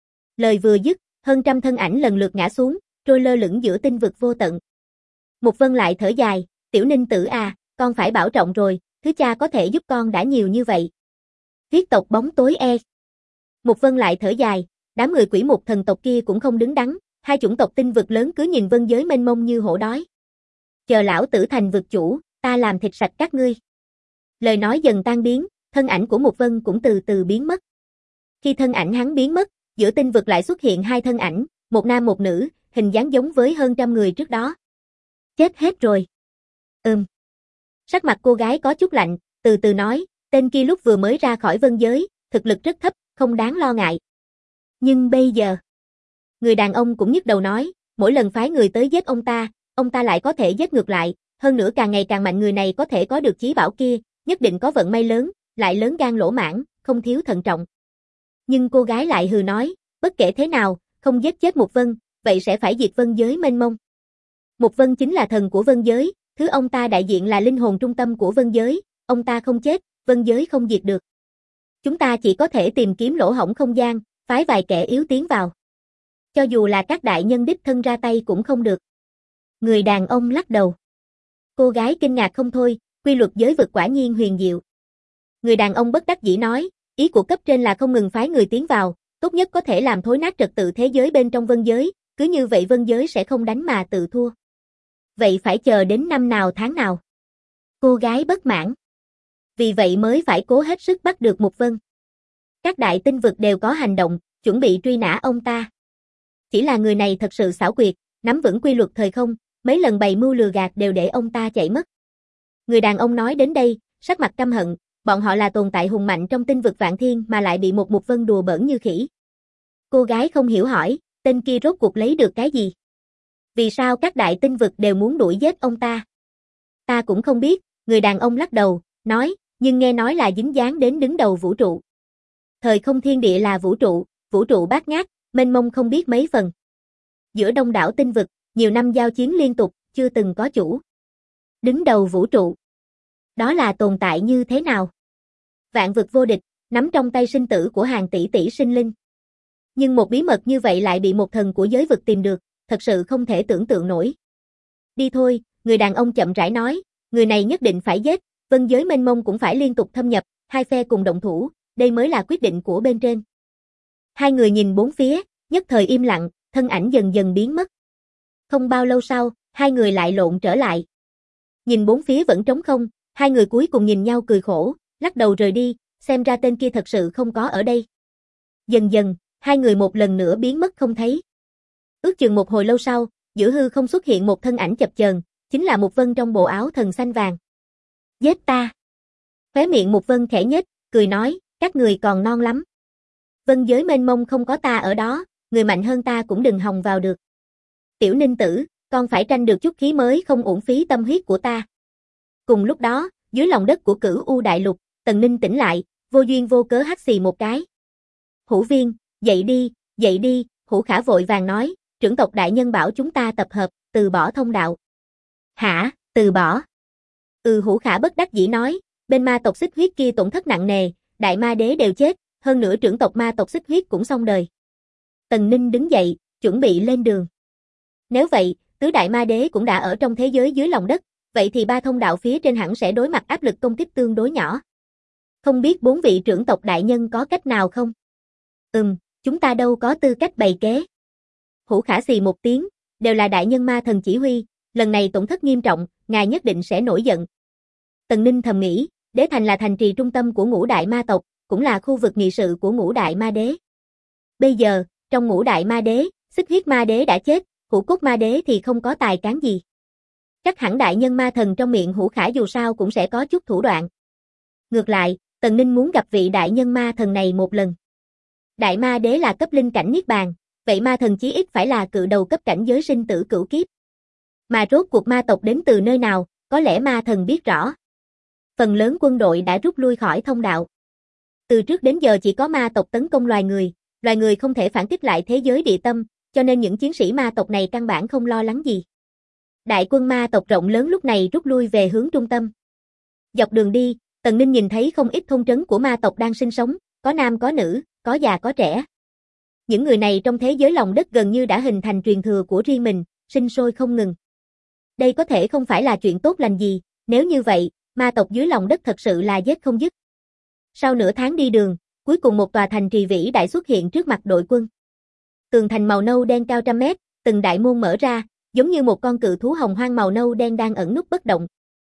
Lời vừa dứt, hơn trăm thân ảnh lần lượt ngã xuống, trôi lơ lửng giữa tinh vực vô tận. Mục Vân lại thở dài, tiểu Ninh tử à, con phải bảo trọng rồi, thứ cha có thể giúp con đã nhiều như vậy. Huyết tộc bóng tối e. Mục Vân lại thở dài, đám người quỷ mục thần tộc kia cũng không đứng đắn, hai chủng tộc tinh vực lớn cứ nhìn vân giới mênh mông như hổ đói. Chờ lão tử thành vực chủ, ta làm thịt sạch các ngươi. Lời nói dần tan biến, thân ảnh của Mục Vân cũng từ từ biến mất. Khi thân ảnh hắn biến mất, giữa tinh vực lại xuất hiện hai thân ảnh, một nam một nữ, hình dáng giống với hơn trăm người trước đó. Chết hết rồi. Sắc mặt cô gái có chút lạnh, từ từ nói, tên kia lúc vừa mới ra khỏi vân giới, thực lực rất thấp, không đáng lo ngại. Nhưng bây giờ, người đàn ông cũng nhức đầu nói, mỗi lần phái người tới giết ông ta lại có thể giết ngược lại, hơn nữa càng ngày càng mạnh, người này có thể có được chí bảo kia, nhất định có vận may lớn, lại lớn gan lỗ mãng, không thiếu thận trọng. Nhưng cô gái lại hừ nói, bất kể thế nào, không giết chết Mục Vân, vậy sẽ phải diệt vân giới mênh mông. Mục Vân chính là thần của vân giới, thứ ông ta đại diện là linh hồn trung tâm của vân giới, ông ta không chết, vân giới không diệt được. Chúng ta chỉ có thể tìm kiếm lỗ hổng không gian, phái vài kẻ yếu tiến vào. Cho dù là các đại nhân đích thân ra tay cũng không được. Người đàn ông lắc đầu. Cô gái kinh ngạc không thôi, quy luật giới vực quả nhiên huyền diệu. Người đàn ông bất đắc dĩ nói, ý của cấp trên là không ngừng phái người tiến vào, tốt nhất có thể làm thối nát trật tự thế giới bên trong vân giới, cứ như vậy vân giới sẽ không đánh mà tự thua. Vậy phải chờ đến năm nào tháng nào? Cô gái bất mãn. Vì vậy mới phải cố hết sức bắt được Mục Vân. Các đại tinh vực đều có hành động, chuẩn bị truy nã ông ta. Chỉ là người này thật sự xảo quyệt, nắm vững quy luật thời không, mấy lần bày mưu lừa gạt đều để ông ta chạy mất. Người đàn ông nói đến đây, sắc mặt căm hận, bọn họ là tồn tại hùng mạnh trong tinh vực vạn thiên mà lại bị một Mục Vân đùa bỡn như khỉ. Cô gái không hiểu hỏi, tên kia rốt cuộc lấy được cái gì? Vì sao các đại tinh vực đều muốn đuổi giết ông ta? Ta cũng không biết, người đàn ông lắc đầu, nói, nhưng nghe nói là dính dáng đến đứng đầu vũ trụ. Thời không thiên địa là vũ trụ bát ngát, mênh mông không biết mấy phần. Giữa đông đảo tinh vực, nhiều năm giao chiến liên tục, chưa từng có chủ. Đứng đầu vũ trụ. Đó là tồn tại như thế nào? Vạn vực vô địch, nắm trong tay sinh tử của hàng tỷ tỷ sinh linh. Nhưng một bí mật như vậy lại bị một thần của giới vực tìm được, thật sự không thể tưởng tượng nổi. Đi thôi, người đàn ông chậm rãi nói, người này nhất định phải giết, vân giới mênh mông cũng phải liên tục thâm nhập, hai phe cùng động thủ, đây mới là quyết định của bên trên. Hai người nhìn bốn phía, nhất thời im lặng, thân ảnh dần dần biến mất. Không bao lâu sau, hai người lại lộn trở lại. Nhìn bốn phía vẫn trống không, hai người cuối cùng nhìn nhau cười khổ, lắc đầu rời đi, xem ra tên kia thật sự không có ở đây. Dần dần, hai người một lần nữa biến mất không thấy. Ước chừng một hồi lâu sau, giữa hư không xuất hiện một thân ảnh chập chờn, chính là Mục Vân trong bộ áo thần xanh vàng. Giết ta. Khóe miệng Mục Vân khẽ nhếch, cười nói, các người còn non lắm. Vân giới mênh mông không có ta ở đó, người mạnh hơn ta cũng đừng hòng vào được. Tiểu Ninh tử, con phải tranh được chút khí mới không uổng phí tâm huyết của ta. Cùng lúc đó, dưới lòng đất của Cửu U đại lục, Tần Ninh tỉnh lại, vô duyên vô cớ hắt xì một cái. Hữu Viên, dậy đi, Hữu Khả vội vàng nói, trưởng tộc đại nhân bảo chúng ta tập hợp, từ bỏ thông đạo. Hả, từ bỏ? Hữu Khả bất đắc dĩ nói, bên ma tộc Xích Huyết kia tổn thất nặng nề, đại ma đế đều chết, hơn nữa trưởng tộc ma tộc Xích Huyết cũng xong đời. Tần Ninh đứng dậy, chuẩn bị lên đường. Nếu vậy, tứ đại ma đế cũng đã ở trong thế giới dưới lòng đất, vậy thì ba thông đạo phía trên hẳn sẽ đối mặt áp lực công kích tương đối nhỏ. Không biết bốn vị trưởng tộc đại nhân có cách nào không? Chúng ta đâu có tư cách bày kế. Hữu Khả xì một tiếng, đều là đại nhân ma thần chỉ huy, lần này tổn thất nghiêm trọng, ngài nhất định sẽ nổi giận. Tần Ninh thầm nghĩ, Đế Thành là thành trì trung tâm của ngũ đại ma tộc, cũng là khu vực nghị sự của ngũ đại ma đế. Bây giờ, trong ngũ đại ma đế, Xích Huyết ma đế đã chết, Hữu Cốt ma đế thì không có tài cán gì. Chắc hẳn đại nhân ma thần trong miệng Hữu Khả dù sao cũng sẽ có chút thủ đoạn. Ngược lại, Tần Ninh muốn gặp vị đại nhân ma thần này một lần. Đại ma đế là cấp linh cảnh niết bàn, vậy ma thần chí ít phải là cự đầu cấp cảnh giới sinh tử cửu kiếp. Mà rốt cuộc ma tộc đến từ nơi nào, có lẽ ma thần biết rõ. Phần lớn quân đội đã rút lui khỏi thông đạo. Từ trước đến giờ chỉ có ma tộc tấn công loài người không thể phản kích lại thế giới địa tâm, cho nên những chiến sĩ ma tộc này căn bản không lo lắng gì. Đại quân ma tộc rộng lớn lúc này rút lui về hướng trung tâm. Dọc đường đi, Tần Ninh nhìn thấy không ít thôn trấn của ma tộc đang sinh sống, có nam có nữ, có già có trẻ. Những người này trong thế giới lòng đất gần như đã hình thành truyền thừa của riêng mình, sinh sôi không ngừng. Đây có thể không phải là chuyện tốt lành gì, nếu như vậy, ma tộc dưới lòng đất thật sự là giết không dứt. Sau nửa tháng đi đường, cuối cùng một tòa thành trì vĩ đại xuất hiện trước mặt đội quân. Tường thành màu nâu đen cao trăm mét, từng đại môn mở ra, giống như một con cự thú hồng hoang màu nâu đen đang ẩn núp bất động.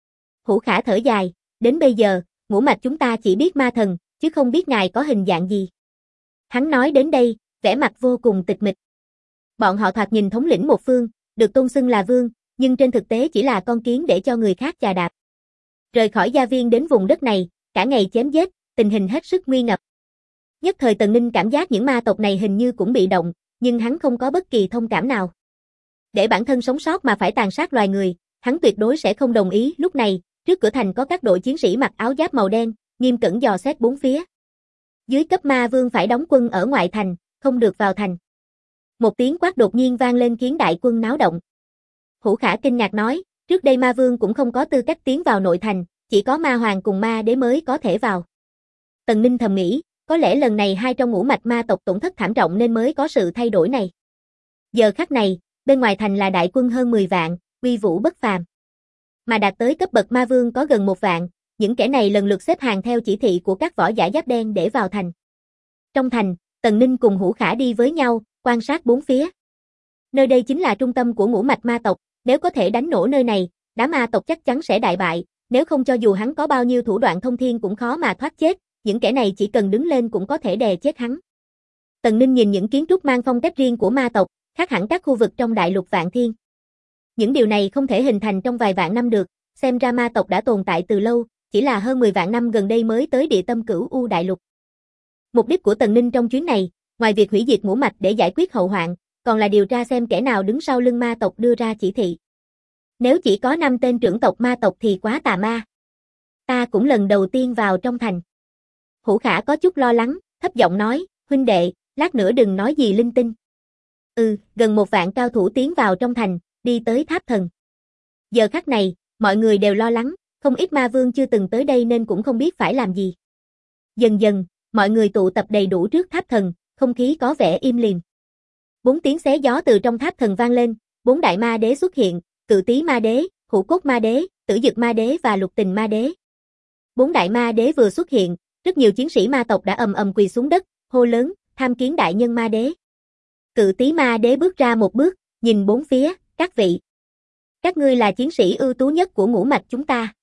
Hữu Khả thở dài, đến bây giờ, ngũ mạch chúng ta chỉ biết ma thần, chứ không biết ngài có hình dạng gì. Hắn nói đến đây, vẻ mặt vô cùng tịch mịch. Bọn họ thoạt nhìn thống lĩnh một phương, được tôn xưng là vương, nhưng trên thực tế chỉ là con kiến để cho người khác chà đạp. Rời khỏi gia viên đến vùng đất này, cả ngày chém giết, tình hình hết sức nguy ngập. Nhất thời Tần Ninh cảm giác những ma tộc này hình như cũng bị động, nhưng hắn không có bất kỳ thông cảm nào. Để bản thân sống sót mà phải tàn sát loài người, hắn tuyệt đối sẽ không đồng ý. Lúc này, trước cửa thành có các đội chiến sĩ mặc áo giáp màu đen, nghiêm cẩn dò xét bốn phía. Dưới cấp ma vương phải đóng quân ở ngoại thành, không được vào thành. Một tiếng quát đột nhiên vang lên khiến đại quân náo động. Hữu Khả kinh ngạc nói, trước đây ma vương cũng không có tư cách tiến vào nội thành, chỉ có ma hoàng cùng ma đế mới có thể vào. Tần Ninh thầm nghĩ, có lẽ lần này hai trong ngũ mạch ma tộc tổn thất thảm trọng nên mới có sự thay đổi này. Giờ khắc này, bên ngoài thành là đại quân hơn 10 vạn, uy vũ bất phàm. Mà đạt tới cấp bậc ma vương có gần 1 vạn, những kẻ này lần lượt xếp hàng theo chỉ thị của các võ giả giáp đen để vào thành. Trong thành, Tần Ninh cùng Hữu Khả đi với nhau, quan sát bốn phía. Nơi đây chính là trung tâm của ngũ mạch ma tộc, nếu có thể đánh nổ nơi này, đám ma tộc chắc chắn sẽ đại bại, nếu không cho dù hắn có bao nhiêu thủ đoạn thông thiên cũng khó mà thoát chết, những kẻ này chỉ cần đứng lên cũng có thể đè chết hắn. Tần Ninh nhìn những kiến trúc mang phong cách riêng của ma tộc, khác hẳn các khu vực trong đại lục Vạn Thiên. Những điều này không thể hình thành trong vài vạn năm được, xem ra ma tộc đã tồn tại từ lâu, chỉ là hơn 10 vạn năm gần đây mới tới địa tâm Cửu U đại lục. Mục đích của Tần Ninh trong chuyến này, ngoài việc hủy diệt ngũ mạch để giải quyết hậu hoạn, còn là điều tra xem kẻ nào đứng sau lưng ma tộc đưa ra chỉ thị. Nếu chỉ có 5 tên trưởng tộc ma tộc thì quá tà ma. Ta cũng lần đầu tiên vào trong thành. Hữu Khả có chút lo lắng, thấp giọng nói, huynh đệ, lát nữa đừng nói gì linh tinh. Gần 1 vạn cao thủ tiến vào trong thành, đi tới tháp thần. Giờ khắc này, mọi người đều lo lắng, không ít ma vương chưa từng tới đây nên cũng không biết phải làm gì. Dần dần, mọi người tụ tập đầy đủ trước tháp thần, không khí có vẻ im lìm. 4 tiếng xé gió từ trong tháp thần vang lên, 4 đại ma đế xuất hiện, Cự Tý ma đế, Hữu Cốt ma đế, Tử Dực ma đế và Lục Tình ma đế. 4 đại ma đế vừa xuất hiện, rất nhiều chiến sĩ ma tộc đã ầm ầm quỳ xuống đất, hô lớn, tham kiến đại nhân ma đế. Cự Tý ma đế bước ra một bước, nhìn bốn phía, các vị. Các ngươi là chiến sĩ ưu tú nhất của ngũ mạch chúng ta.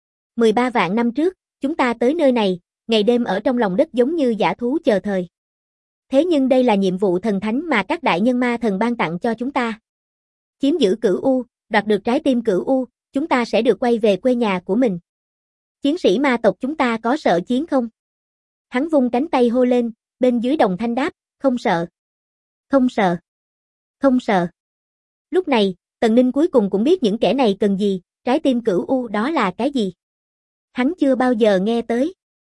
13 vạn năm trước, chúng ta tới nơi này, ngày đêm ở trong lòng đất giống như dã thú chờ thời. Thế nhưng đây là nhiệm vụ thần thánh mà các đại nhân ma thần ban tặng cho chúng ta. Chiếm giữ Cửu U, đoạt được trái tim Cửu U, chúng ta sẽ được quay về quê nhà của mình. Chiến sĩ ma tộc chúng ta có sợ chiến không? Hắn vung cánh tay hô lên, bên dưới đồng thanh đáp, không sợ. Không sợ. Không sợ. Lúc này, Tần Ninh cuối cùng cũng biết những kẻ này cần gì, trái tim Cửu U đó là cái gì. Hắn chưa bao giờ nghe tới.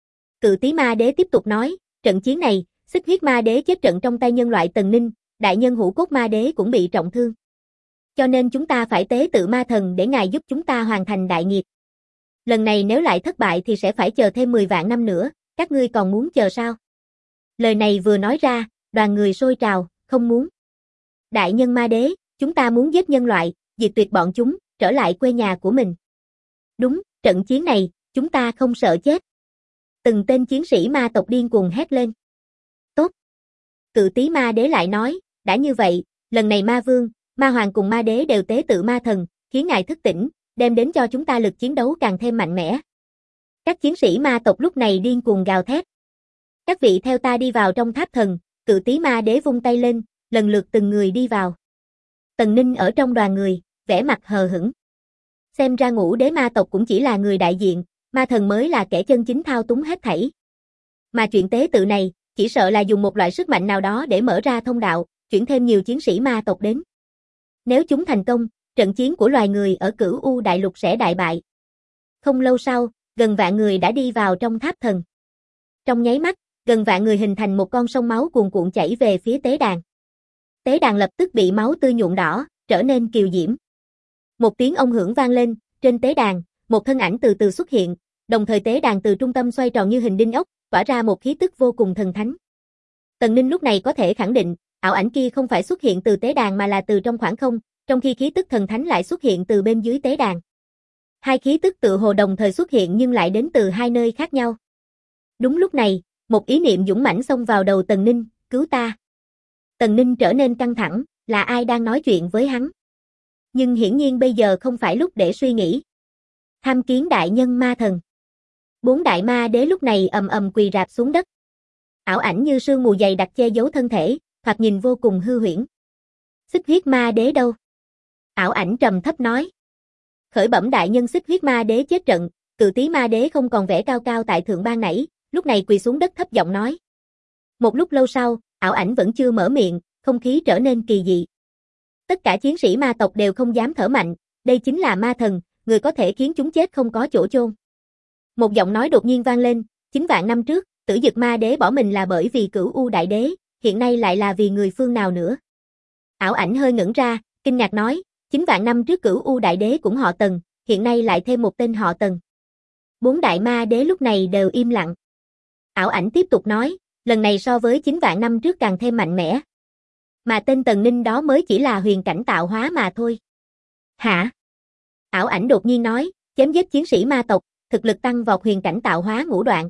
Cự Tý ma đế tiếp tục nói, trận chiến này, Xích Huyết ma đế chết trận trong tay nhân loại Tần Ninh, đại nhân Hữu Cốt ma đế cũng bị trọng thương. Cho nên chúng ta phải tế tự ma thần để ngài giúp chúng ta hoàn thành đại nghiệp. Lần này nếu lại thất bại thì sẽ phải chờ thêm 10 vạn năm nữa, các ngươi còn muốn chờ sao? Lời này vừa nói ra, đoàn người sôi trào, không muốn. Đại nhân ma đế, chúng ta muốn giết nhân loại, diệt tuyệt bọn chúng, trở lại quê nhà của mình. Đúng, trận chiến này, chúng ta không sợ chết. Từng tên chiến sĩ ma tộc điên cuồng hét lên. Tốt. Cự Tý ma đế lại nói, đã như vậy, lần này ma vương, ma hoàng cùng ma đế đều tế tự ma thần, khiến ngài thức tỉnh, đem đến cho chúng ta lực chiến đấu càng thêm mạnh mẽ. Các chiến sĩ ma tộc lúc này điên cuồng gào thét. Các vị theo ta đi vào trong tháp thần, Cự Tý ma đế vung tay lên, lần lượt từng người đi vào. Tần Ninh ở trong đoàn người, vẻ mặt hờ hững. Xem ra ngũ đế ma tộc cũng chỉ là người đại diện, ma thần mới là kẻ chân chính thao túng hết thảy. Mà chuyện tế tự này, chỉ sợ là dùng một loại sức mạnh nào đó để mở ra thông đạo, chuyển thêm nhiều chiến sĩ ma tộc đến. Nếu chúng thành công, trận chiến của loài người ở Cửu U đại lục sẽ đại bại. Không lâu sau, gần vạn người đã đi vào trong tháp thần. Trong nháy mắt, gần vạn người hình thành một con sông máu cuồn cuộn chảy về phía tế đàn. Tế đàn lập tức bị máu tươi nhuộm đỏ, trở nên kiều diễm. Một tiếng ông hưởng vang lên, trên tế đàn, một thân ảnh từ từ xuất hiện, đồng thời tế đàn từ trung tâm xoay tròn như hình đinh ốc, tỏa ra một khí tức vô cùng thần thánh. Tần Ninh lúc này có thể khẳng định, ảo ảnh kia không phải xuất hiện từ tế đàn mà là từ trong khoảng không, trong khi khí tức thần thánh lại xuất hiện từ bên dưới tế đàn. Hai khí tức tự hồ đồng thời xuất hiện nhưng lại đến từ hai nơi khác nhau. Đúng lúc này, một ý niệm dũng mãnh xông vào đầu Tần Ninh, cứu ta. Tần Ninh trở nên căng thẳng, là ai đang nói chuyện với hắn? Nhưng hiển nhiên bây giờ không phải lúc để suy nghĩ. Tham kiến đại nhân ma thần. Bốn đại ma đế lúc này ầm ầm quỳ rạp xuống đất. Ảo ảnh như sương mù dày đặc che giấu thân thể, thoạt nhìn vô cùng hư huyễn. Xích huyết ma đế đâu? Ảo ảnh trầm thấp nói. Khởi bẩm đại nhân, xích huyết ma đế chết trận, Cự Tý ma đế không còn vẻ cao cao tại thượng ban nãy, lúc này quỳ xuống đất thấp giọng nói. Một lúc lâu sau, ảo ảnh vẫn chưa mở miệng, không khí trở nên kỳ dị. Tất cả chiến sĩ ma tộc đều không dám thở mạnh, đây chính là ma thần, người có thể khiến chúng chết không có chỗ chôn. Một giọng nói đột nhiên vang lên, 9 vạn năm trước, Tử Dực ma đế bỏ mình là bởi vì Cửu U đại đế, hiện nay lại là vì người phương nào nữa? Ảo ảnh hơi ngẩn ra, kinh ngạc nói, 9 vạn năm trước Cửu U đại đế cũng họ Tần, hiện nay lại thêm một tên họ Tần. Bốn đại ma đế lúc này đều im lặng. Ảo ảnh tiếp tục nói, lần này so với 9 vạn năm trước càng thêm mạnh mẽ. Mà tên Tần Ninh đó mới chỉ là huyền cảnh tạo hóa mà thôi. Hả? Ảo ảnh đột nhiên nói, chém giết chiến sĩ ma tộc, thực lực tăng vọt huyền cảnh tạo hóa ngũ đoạn.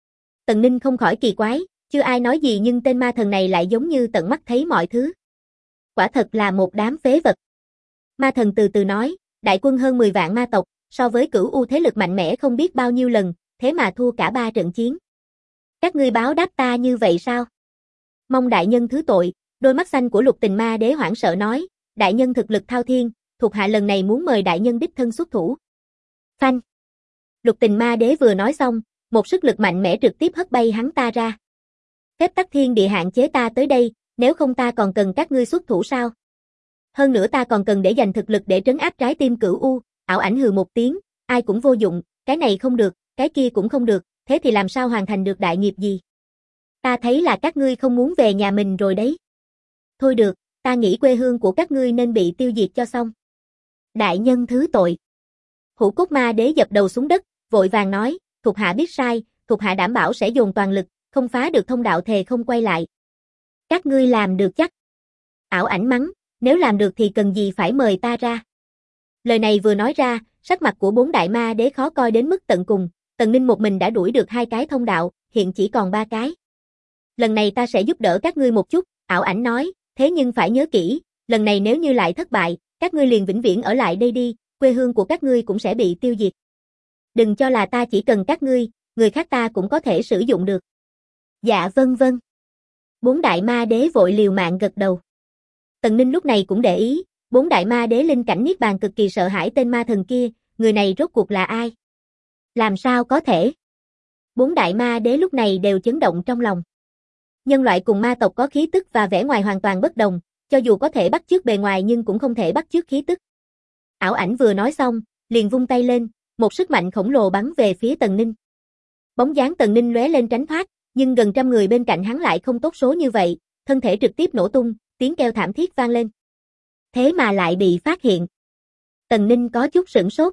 Tần Ninh không khỏi kỳ quái, chưa ai nói gì nhưng tên ma thần này lại giống như tận mắt thấy mọi thứ. Quả thật là một đám phế vật. Ma thần từ từ nói, đại quân hơn 10 vạn ma tộc, so với Cửu U thế lực mạnh mẽ không biết bao nhiêu lần, thế mà thua cả 3 trận chiến. Các ngươi báo đáp ta như vậy sao? Mong đại nhân thứ tội, đôi mắt xanh của Lục Tình ma đế hoảng sợ nói, đại nhân thực lực thao thiên, thuộc hạ lần này muốn mời đại nhân đích thân xuất thủ. Phanh. Lục Tình ma đế vừa nói xong, một sức lực mạnh mẽ trực tiếp hất bay hắn ta ra. Phép tắc thiên địa hạn chế ta tới đây, nếu không ta còn cần các ngươi xuất thủ sao? Hơn nữa ta còn cần để dành thực lực để trấn áp trái tim Cửu U. Ảo ảnh hừ một tiếng, ai cũng vô dụng, cái này không được, cái kia cũng không được, thế thì làm sao hoàn thành được đại nghiệp gì? Ta thấy là các ngươi không muốn về nhà mình rồi đấy. Thôi được, ta nghĩ quê hương của các ngươi nên bị tiêu diệt cho xong. Đại nhân thứ tội. Hủ Cốt ma đế dập đầu xuống đất, vội vàng nói, thuộc hạ biết sai, thuộc hạ đảm bảo sẽ dồn toàn lực, không phá được thông đạo thề không quay lại. Các ngươi làm được chắc. Ảo ảnh mắng, nếu làm được thì cần gì phải mời ta ra. Lời này vừa nói ra, sắc mặt của bốn đại ma đế khó coi đến mức tận cùng, Tần Ninh một mình đã đuổi được 2 cái thông đạo, hiện chỉ còn 3 cái. Lần này ta sẽ giúp đỡ các ngươi một chút, ảo ảnh nói, thế nhưng phải nhớ kỹ, lần này nếu như lại thất bại, các ngươi liền vĩnh viễn ở lại đây đi, quê hương của các ngươi cũng sẽ bị tiêu diệt. Đừng cho là ta chỉ cần các ngươi, người khác ta cũng có thể sử dụng được. Dạ vâng vâng. Bốn đại ma đế vội liều mạng gật đầu. Tần Ninh lúc này cũng để ý, bốn đại ma đế linh cảnh niết bàn cực kỳ sợ hãi tên ma thần kia, người này rốt cuộc là ai? Làm sao có thể? Bốn đại ma đế lúc này đều chấn động trong lòng. Nhân loại cùng ma tộc có khí tức và vẻ ngoài hoàn toàn bất đồng, cho dù có thể bắt chước bề ngoài nhưng cũng không thể bắt chước khí tức. Ảo ảnh vừa nói xong, liền vung tay lên, một sức mạnh khổng lồ bắn về phía Tần Ninh. Bóng dáng Tần Ninh lóe lên tránh thoát, nhưng gần trăm người bên cạnh hắn lại không tốt số như vậy, thân thể trực tiếp nổ tung, tiếng kêu thảm thiết vang lên. Thế mà lại bị phát hiện. Tần Ninh có chút sửng sốt.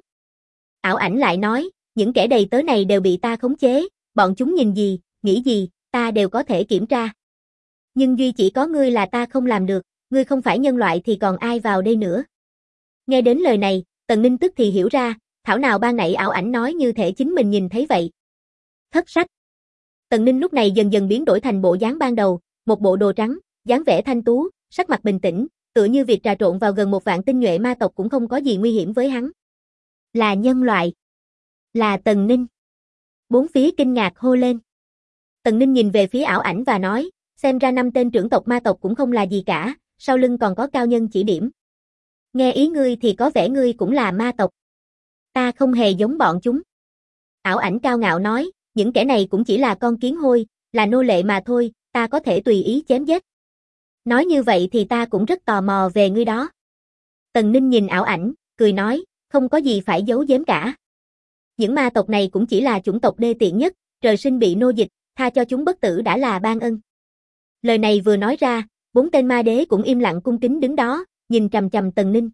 Ảo ảnh lại nói, những kẻ đầy tớ này đều bị ta khống chế, bọn chúng nhìn gì, nghĩ gì, ta đều có thể kiểm tra. Nhưng duy chỉ có ngươi là ta không làm được, ngươi không phải nhân loại thì còn ai vào đây nữa. Nghe đến lời này, Tần Ninh tức thì hiểu ra, thảo nào ban nãy ảo ảnh nói như thể chính mình nhìn thấy vậy. Thất sách. Tần Ninh lúc này dần dần biến đổi thành bộ dáng ban đầu, một bộ đồ trắng, dáng vẻ thanh tú, sắc mặt bình tĩnh, tựa như việc trà trộn vào gần 1 vạn tinh nhuệ ma tộc cũng không có gì nguy hiểm với hắn. Là nhân loại. Là Tần Ninh. Bốn phía kinh ngạc hô lên. Tần Ninh nhìn về phía ảo ảnh và nói, xem ra 5 tên trưởng tộc ma tộc cũng không là gì cả, sau lưng còn có cao nhân chỉ điểm. Nghe ý ngươi thì có vẻ ngươi cũng là ma tộc. Ta không hề giống bọn chúng. Ảo ảnh cao ngạo nói, những kẻ này cũng chỉ là con kiến hôi, là nô lệ mà thôi, ta có thể tùy ý chém giết. Nói như vậy thì ta cũng rất tò mò về ngươi đó. Tần Ninh nhìn ảo ảnh, cười nói, không có gì phải giấu giếm cả. Những ma tộc này cũng chỉ là chủng tộc đê tiện nhất, trời sinh bị nô dịch, tha cho chúng bất tử đã là ban ân. Lời này vừa nói ra, 4 tên ma đế cũng im lặng cung kính đứng đó, nhìn trầm trầm Tần Ninh.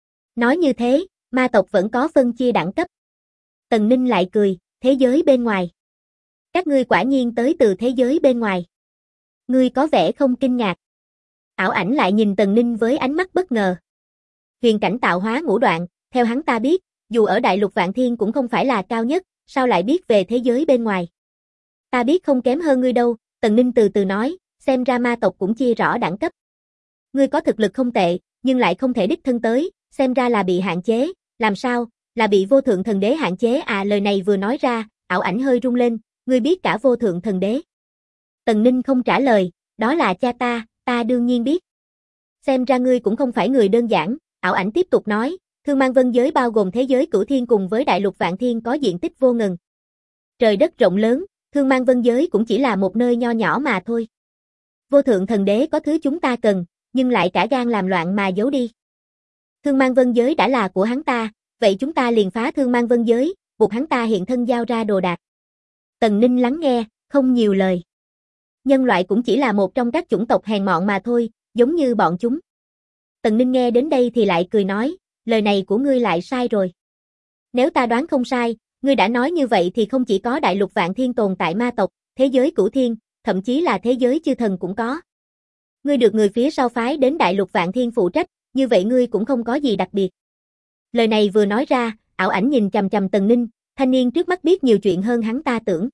Nói như thế, ma tộc vẫn có phân chia đẳng cấp. Tần Ninh lại cười, thế giới bên ngoài. Các ngươi quả nhiên tới từ thế giới bên ngoài. Ngươi có vẻ không kinh ngạc. Ảo ảnh lại nhìn Tần Ninh với ánh mắt bất ngờ. Huyền cảnh tạo hóa ngũ đoạn, theo hắn ta biết, dù ở đại lục Vạn Thiên cũng không phải là cao nhất, sao lại biết về thế giới bên ngoài. Ta biết không kém hơn ngươi đâu, Tần Ninh từ từ nói, xem ra ma tộc cũng chia rõ đẳng cấp. Ngươi có thực lực không tệ, nhưng lại không thể đích thân tới, xem ra là bị hạn chế, làm sao, Là bị vô thượng thần đế hạn chế à? Lời này vừa nói ra, ảo ảnh hơi rung lên, ngươi biết cả vô thượng thần đế. Tần Ninh không trả lời, đó là cha ta đương nhiên biết. Xem ra ngươi cũng không phải người đơn giản, ảo ảnh tiếp tục nói, Thương Mang Vân Giới bao gồm thế giới Cửu Thiên cùng với Đại Lục Vạn Thiên có diện tích vô ngần. Trời đất rộng lớn, Thương Mang Vân Giới cũng chỉ là một nơi nho nhỏ mà thôi. Vô thượng thần đế có thứ chúng ta cần, nhưng lại cả gan làm loạn mà giấu đi. Thương Mang Vân Giới đã là của hắn ta, vậy chúng ta liền phá Thương Mang Vân Giới, buộc hắn ta hiện thân giao ra đồ đạc. Tần Ninh lắng nghe, không nhiều lời. Nhân loại cũng chỉ là một trong các chủng tộc hèn mọn mà thôi, giống như bọn chúng. Tần Ninh nghe đến đây thì lại cười nói, lời này của ngươi lại sai rồi. Nếu ta đoán không sai, ngươi đã nói như vậy thì không chỉ có Đại Lục Vạn Thiên tồn tại ma tộc, thế giới Cửu Thiên, thậm chí là thế giới chư thần cũng có. Ngươi được người phía sau phái đến Đại Lục Vạn Thiên phụ trách, như vậy ngươi cũng không có gì đặc biệt. Lời này vừa nói ra, ảo ảnh nhìn chằm chằm Tần Ninh, thanh niên trước mắt biết nhiều chuyện hơn hắn ta tưởng.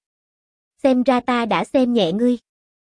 Xem ra ta đã xem nhẹ ngươi.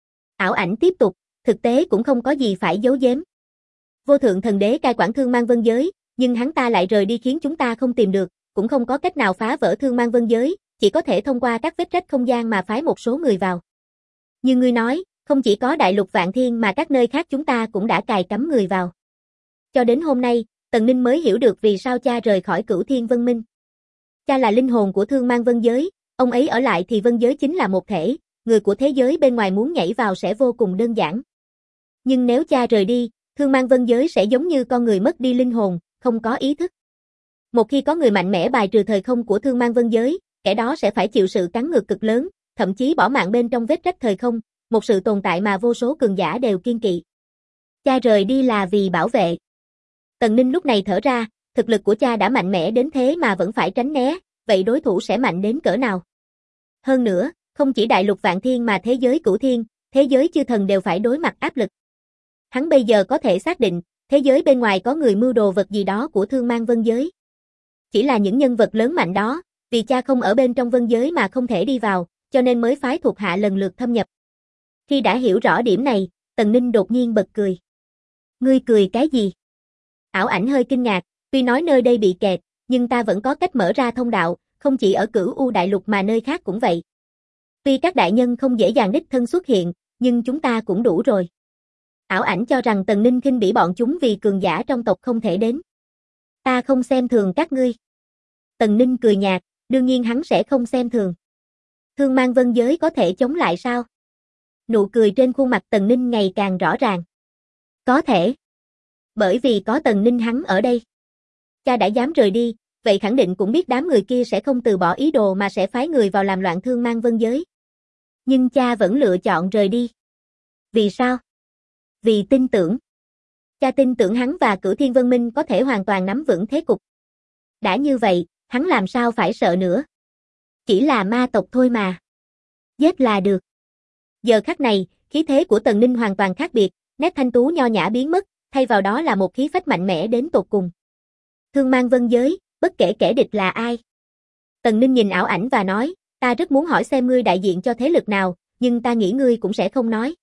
Ảo ảnh tiếp tục, thực tế cũng không có gì phải giấu giếm. Vô thượng thần đế cai quản Thương Mang Vân Giới, nhưng hắn ta lại rời đi khiến chúng ta không tìm được, cũng không có cách nào phá vỡ Thương Mang Vân Giới, chỉ có thể thông qua các vết rách không gian mà phái một số người vào. Như ngươi nói, không chỉ có Đại Lục Vạn Thiên mà các nơi khác chúng ta cũng đã cài cắm người vào. Cho đến hôm nay, Tần Ninh mới hiểu được vì sao cha rời khỏi Cửu Thiên Vân Minh. Cha là linh hồn của Thương Mang Vân Giới, ông ấy ở lại thì Vân Giới chính là một thể, người của thế giới bên ngoài muốn nhảy vào sẽ vô cùng đơn giản. Nhưng nếu cha rời đi, Thương Mang Vân Giới sẽ giống như con người mất đi linh hồn, không có ý thức. Một khi có người mạnh mẽ bài trừ thời không của Thương Mang Vân Giới, kẻ đó sẽ phải chịu sự cắn ngược cực lớn, thậm chí bỏ mạng bên trong vết rách thời không, một sự tồn tại mà vô số cường giả đều kiêng kỵ. Cha rời đi là vì bảo vệ. Tần Ninh lúc này thở ra, thực lực của cha đã mạnh mẽ đến thế mà vẫn phải tránh né, vậy đối thủ sẽ mạnh đến cỡ nào? Hơn nữa, không chỉ Đại Lục Vạn Thiên mà thế giới Cửu Thiên, thế giới chư thần đều phải đối mặt áp lực. Hắn bây giờ có thể xác định, thế giới bên ngoài có người mưu đồ vật gì đó của Thương Mang Vân Giới. Chỉ là những nhân vật lớn mạnh đó, vì cha không ở bên trong Vân Giới mà không thể đi vào, cho nên mới phái thuộc hạ lần lượt thâm nhập. Khi đã hiểu rõ điểm này, Tần Ninh đột nhiên bật cười. Ngươi cười cái gì? Ảo ảnh hơi kinh ngạc, tuy nói nơi đây bị kẹt, nhưng ta vẫn có cách mở ra thông đạo, không chỉ ở Cửu U Đại Lục mà nơi khác cũng vậy. Tuy các đại nhân không dễ dàng đích thân xuất hiện, nhưng chúng ta cũng đủ rồi. Ảo ảnh cho rằng Tần Ninh khinh bỉ bọn chúng vì cường giả trong tộc không thể đến. Ta không xem thường các ngươi. Tần Ninh cười nhạt, đương nhiên hắn sẽ không xem thường. Thương Mang Vân Giới có thể chống lại sao? Nụ cười trên khuôn mặt Tần Ninh ngày càng rõ ràng. Có thể. Bởi vì có Tần Ninh hắn ở đây. Cha đã dám rời đi, vậy khẳng định cũng biết đám người kia sẽ không từ bỏ ý đồ mà sẽ phái người vào làm loạn Thương Mang Vân Giới. Nhưng cha vẫn lựa chọn rời đi. Vì sao? Vì tin tưởng. Cha tin tưởng hắn và Cửu Thiên Vân Minh có thể hoàn toàn nắm vững thế cục. Đã như vậy, hắn làm sao phải sợ nữa? Chỉ là ma tộc thôi mà. Giết là được. Giờ khắc này, khí thế của Tần Ninh hoàn toàn khác biệt, nét thanh tú nho nhã biến mất, thay vào đó là một khí phách mạnh mẽ đến tột cùng. Thương Mang Vân Giới, bất kể kẻ địch là ai. Tần Ninh nhìn ảo ảnh và nói, ta rất muốn hỏi xem ngươi đại diện cho thế lực nào, nhưng ta nghĩ ngươi cũng sẽ không nói.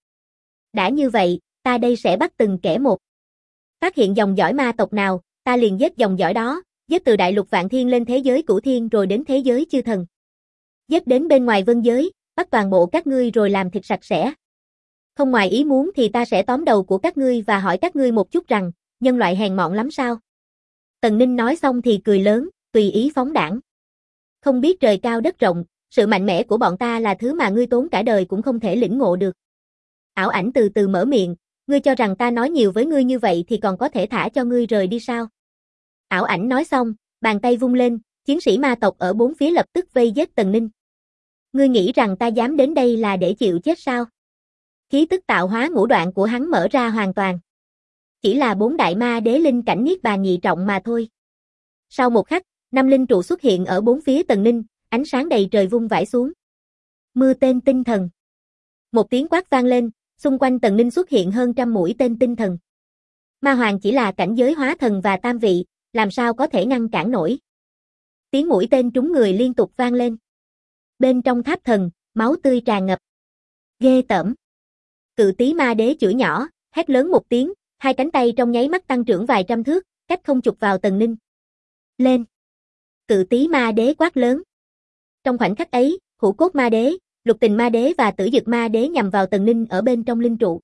Đã như vậy, ta đây sẽ bắt từng kẻ một. Phát hiện dòng dõi ma tộc nào, ta liền giết dòng dõi đó, giết từ Đại Lục Vạn Thiên lên thế giới Cửu Thiên rồi đến thế giới chư thần. Giết đến bên ngoài Vân Giới, bắt toàn bộ các ngươi rồi làm thịt sạch sẽ. Không ngoài ý muốn thì ta sẽ tóm đầu của các ngươi và hỏi các ngươi một chút rằng, nhân loại hèn mọn lắm sao? Tần Ninh nói xong thì cười lớn, tùy ý phóng đãng. Không biết trời cao đất rộng, sự mạnh mẽ của bọn ta là thứ mà ngươi tốn cả đời cũng không thể lĩnh ngộ được. Ảo ảnh từ từ mở miệng, ngươi cho rằng ta nói nhiều với ngươi như vậy thì còn có thể thả cho ngươi rời đi sao? Ảo ảnh nói xong, bàn tay vung lên, chiến sĩ ma tộc ở bốn phía lập tức vây giết Tần Ninh. Ngươi nghĩ rằng ta dám đến đây là để chịu chết sao? Khí tức tạo hóa ngũ đoạn của hắn mở ra hoàn toàn. Chỉ là 4 đại ma đế linh cảnh niết bàn nhị trọng mà thôi. Sau một khắc, 5 linh trụ xuất hiện ở bốn phía Tần Ninh, ánh sáng đầy trời vung vãi xuống. Mưa tên tinh thần. Một tiếng quát vang lên, xung quanh Tần Ninh xuất hiện hơn trăm mũi tên tinh thần. Ma hoàng chỉ là cảnh giới hóa thần và tam vị, làm sao có thể ngăn cản nổi. Tiếng mũi tên trúng người liên tục vang lên. Bên trong tháp thần, máu tươi tràn ngập. Ghê tởm. Cự tí ma đế chửi nhỏ, hét lớn một tiếng, hai cánh tay trong nháy mắt tăng trưởng vài trăm thước, cách không chụp vào Tần Ninh. Lên. Cự Tý Ma Đế quát lớn. Trong khoảnh khắc ấy, Hữu Cốt Ma Đế, Lục Tình Ma Đế và Tử Dực Ma Đế nhằm vào Tần Ninh ở bên trong linh trụ.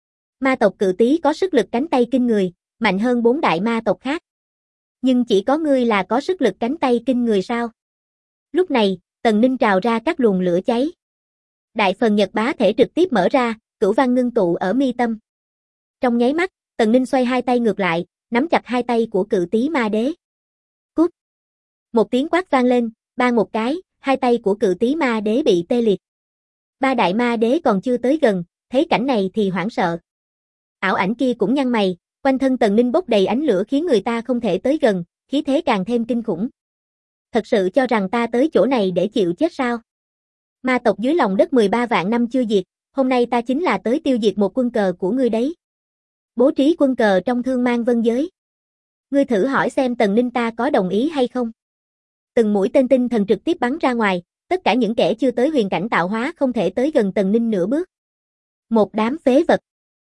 Ma tộc Cự Tý có sức lực cánh tay kinh người, mạnh hơn 4 đại ma tộc khác. Nhưng chỉ có ngươi là có sức lực cánh tay kinh người sao? Lúc này, Tần Ninh trào ra các luồng lửa cháy. Đại phần Nhật Bá thể trực tiếp mở ra, cửu văn ngưng tụ ở mi tâm. Trong nháy mắt, Tần Ninh xoay hai tay ngược lại, nắm chặt hai tay của Cự Tý Ma Đế. Cút! Một tiếng quát vang lên, bang một cái, hai tay của Cự Tý Ma Đế bị tê liệt. Ba đại ma đế còn chưa tới gần, thấy cảnh này thì hoảng sợ. Ảo ảnh kia cũng nhăn mày, quanh thân Tần Ninh bốc đầy ánh lửa khiến người ta không thể tới gần, khí thế càng thêm kinh khủng. Thật sự cho rằng ta tới chỗ này để chịu chết sao? Ma tộc dưới lòng đất 13 vạn năm chưa diệt, hôm nay ta chính là tới tiêu diệt một quân cờ của ngươi đấy. Bố trí quân cờ trong Thương Mang Vân giới. Ngươi thử hỏi xem Tần Ninh ta có đồng ý hay không? Từng mũi tên tinh thần trực tiếp bắn ra ngoài, tất cả những kẻ chưa tới huyền cảnh tạo hóa không thể tới gần Tần Ninh nửa bước. Một đám phế vật.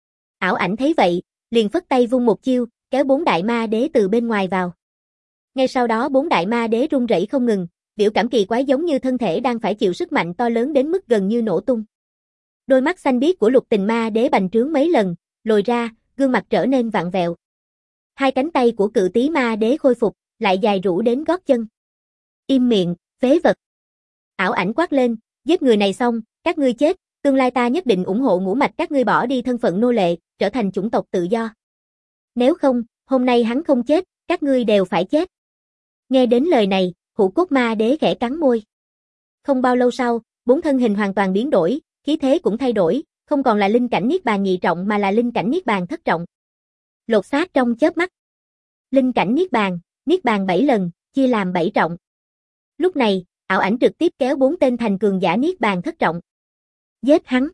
Ảo ảnh thấy vậy, liền phất tay vung một chiêu, kéo 4 đại ma đế từ bên ngoài vào. Ngay sau đó 4 đại ma đế run rẩy không ngừng, biểu cảm kỳ quái giống như thân thể đang phải chịu sức mạnh to lớn đến mức gần như nổ tung. Đôi mắt xanh biếc của Lục Tình Ma Đế bành trướng mấy lần, lồi ra, gương mặt trở nên vặn vẹo. Hai cánh tay của Cự Tý Ma Đế khôi phục, lại dài rũ đến gót chân. Im miệng, phế vật. Ảo ảnh quát lên, giết người này xong, các ngươi chết, tương lai ta nhất định ủng hộ ngũ mạch các ngươi bỏ đi thân phận nô lệ, trở thành chủng tộc tự do. Nếu không, hôm nay hắn không chết, các ngươi đều phải chết. Nghe đến lời này, Hữu Cốt Ma Đế khẽ cắn môi. Không bao lâu sau, 4 thân hình hoàn toàn biến đổi, khí thế cũng thay đổi, không còn là linh cảnh niết bàn nhị trọng mà là linh cảnh niết bàn thất trọng. Lột xác trong chớp mắt. Linh cảnh niết bàn 7 lần, chia làm 7 trọng. Lúc này, ảo ảnh trực tiếp kéo 4 tên thành cường giả niết bàn thất trọng. Giết hắn.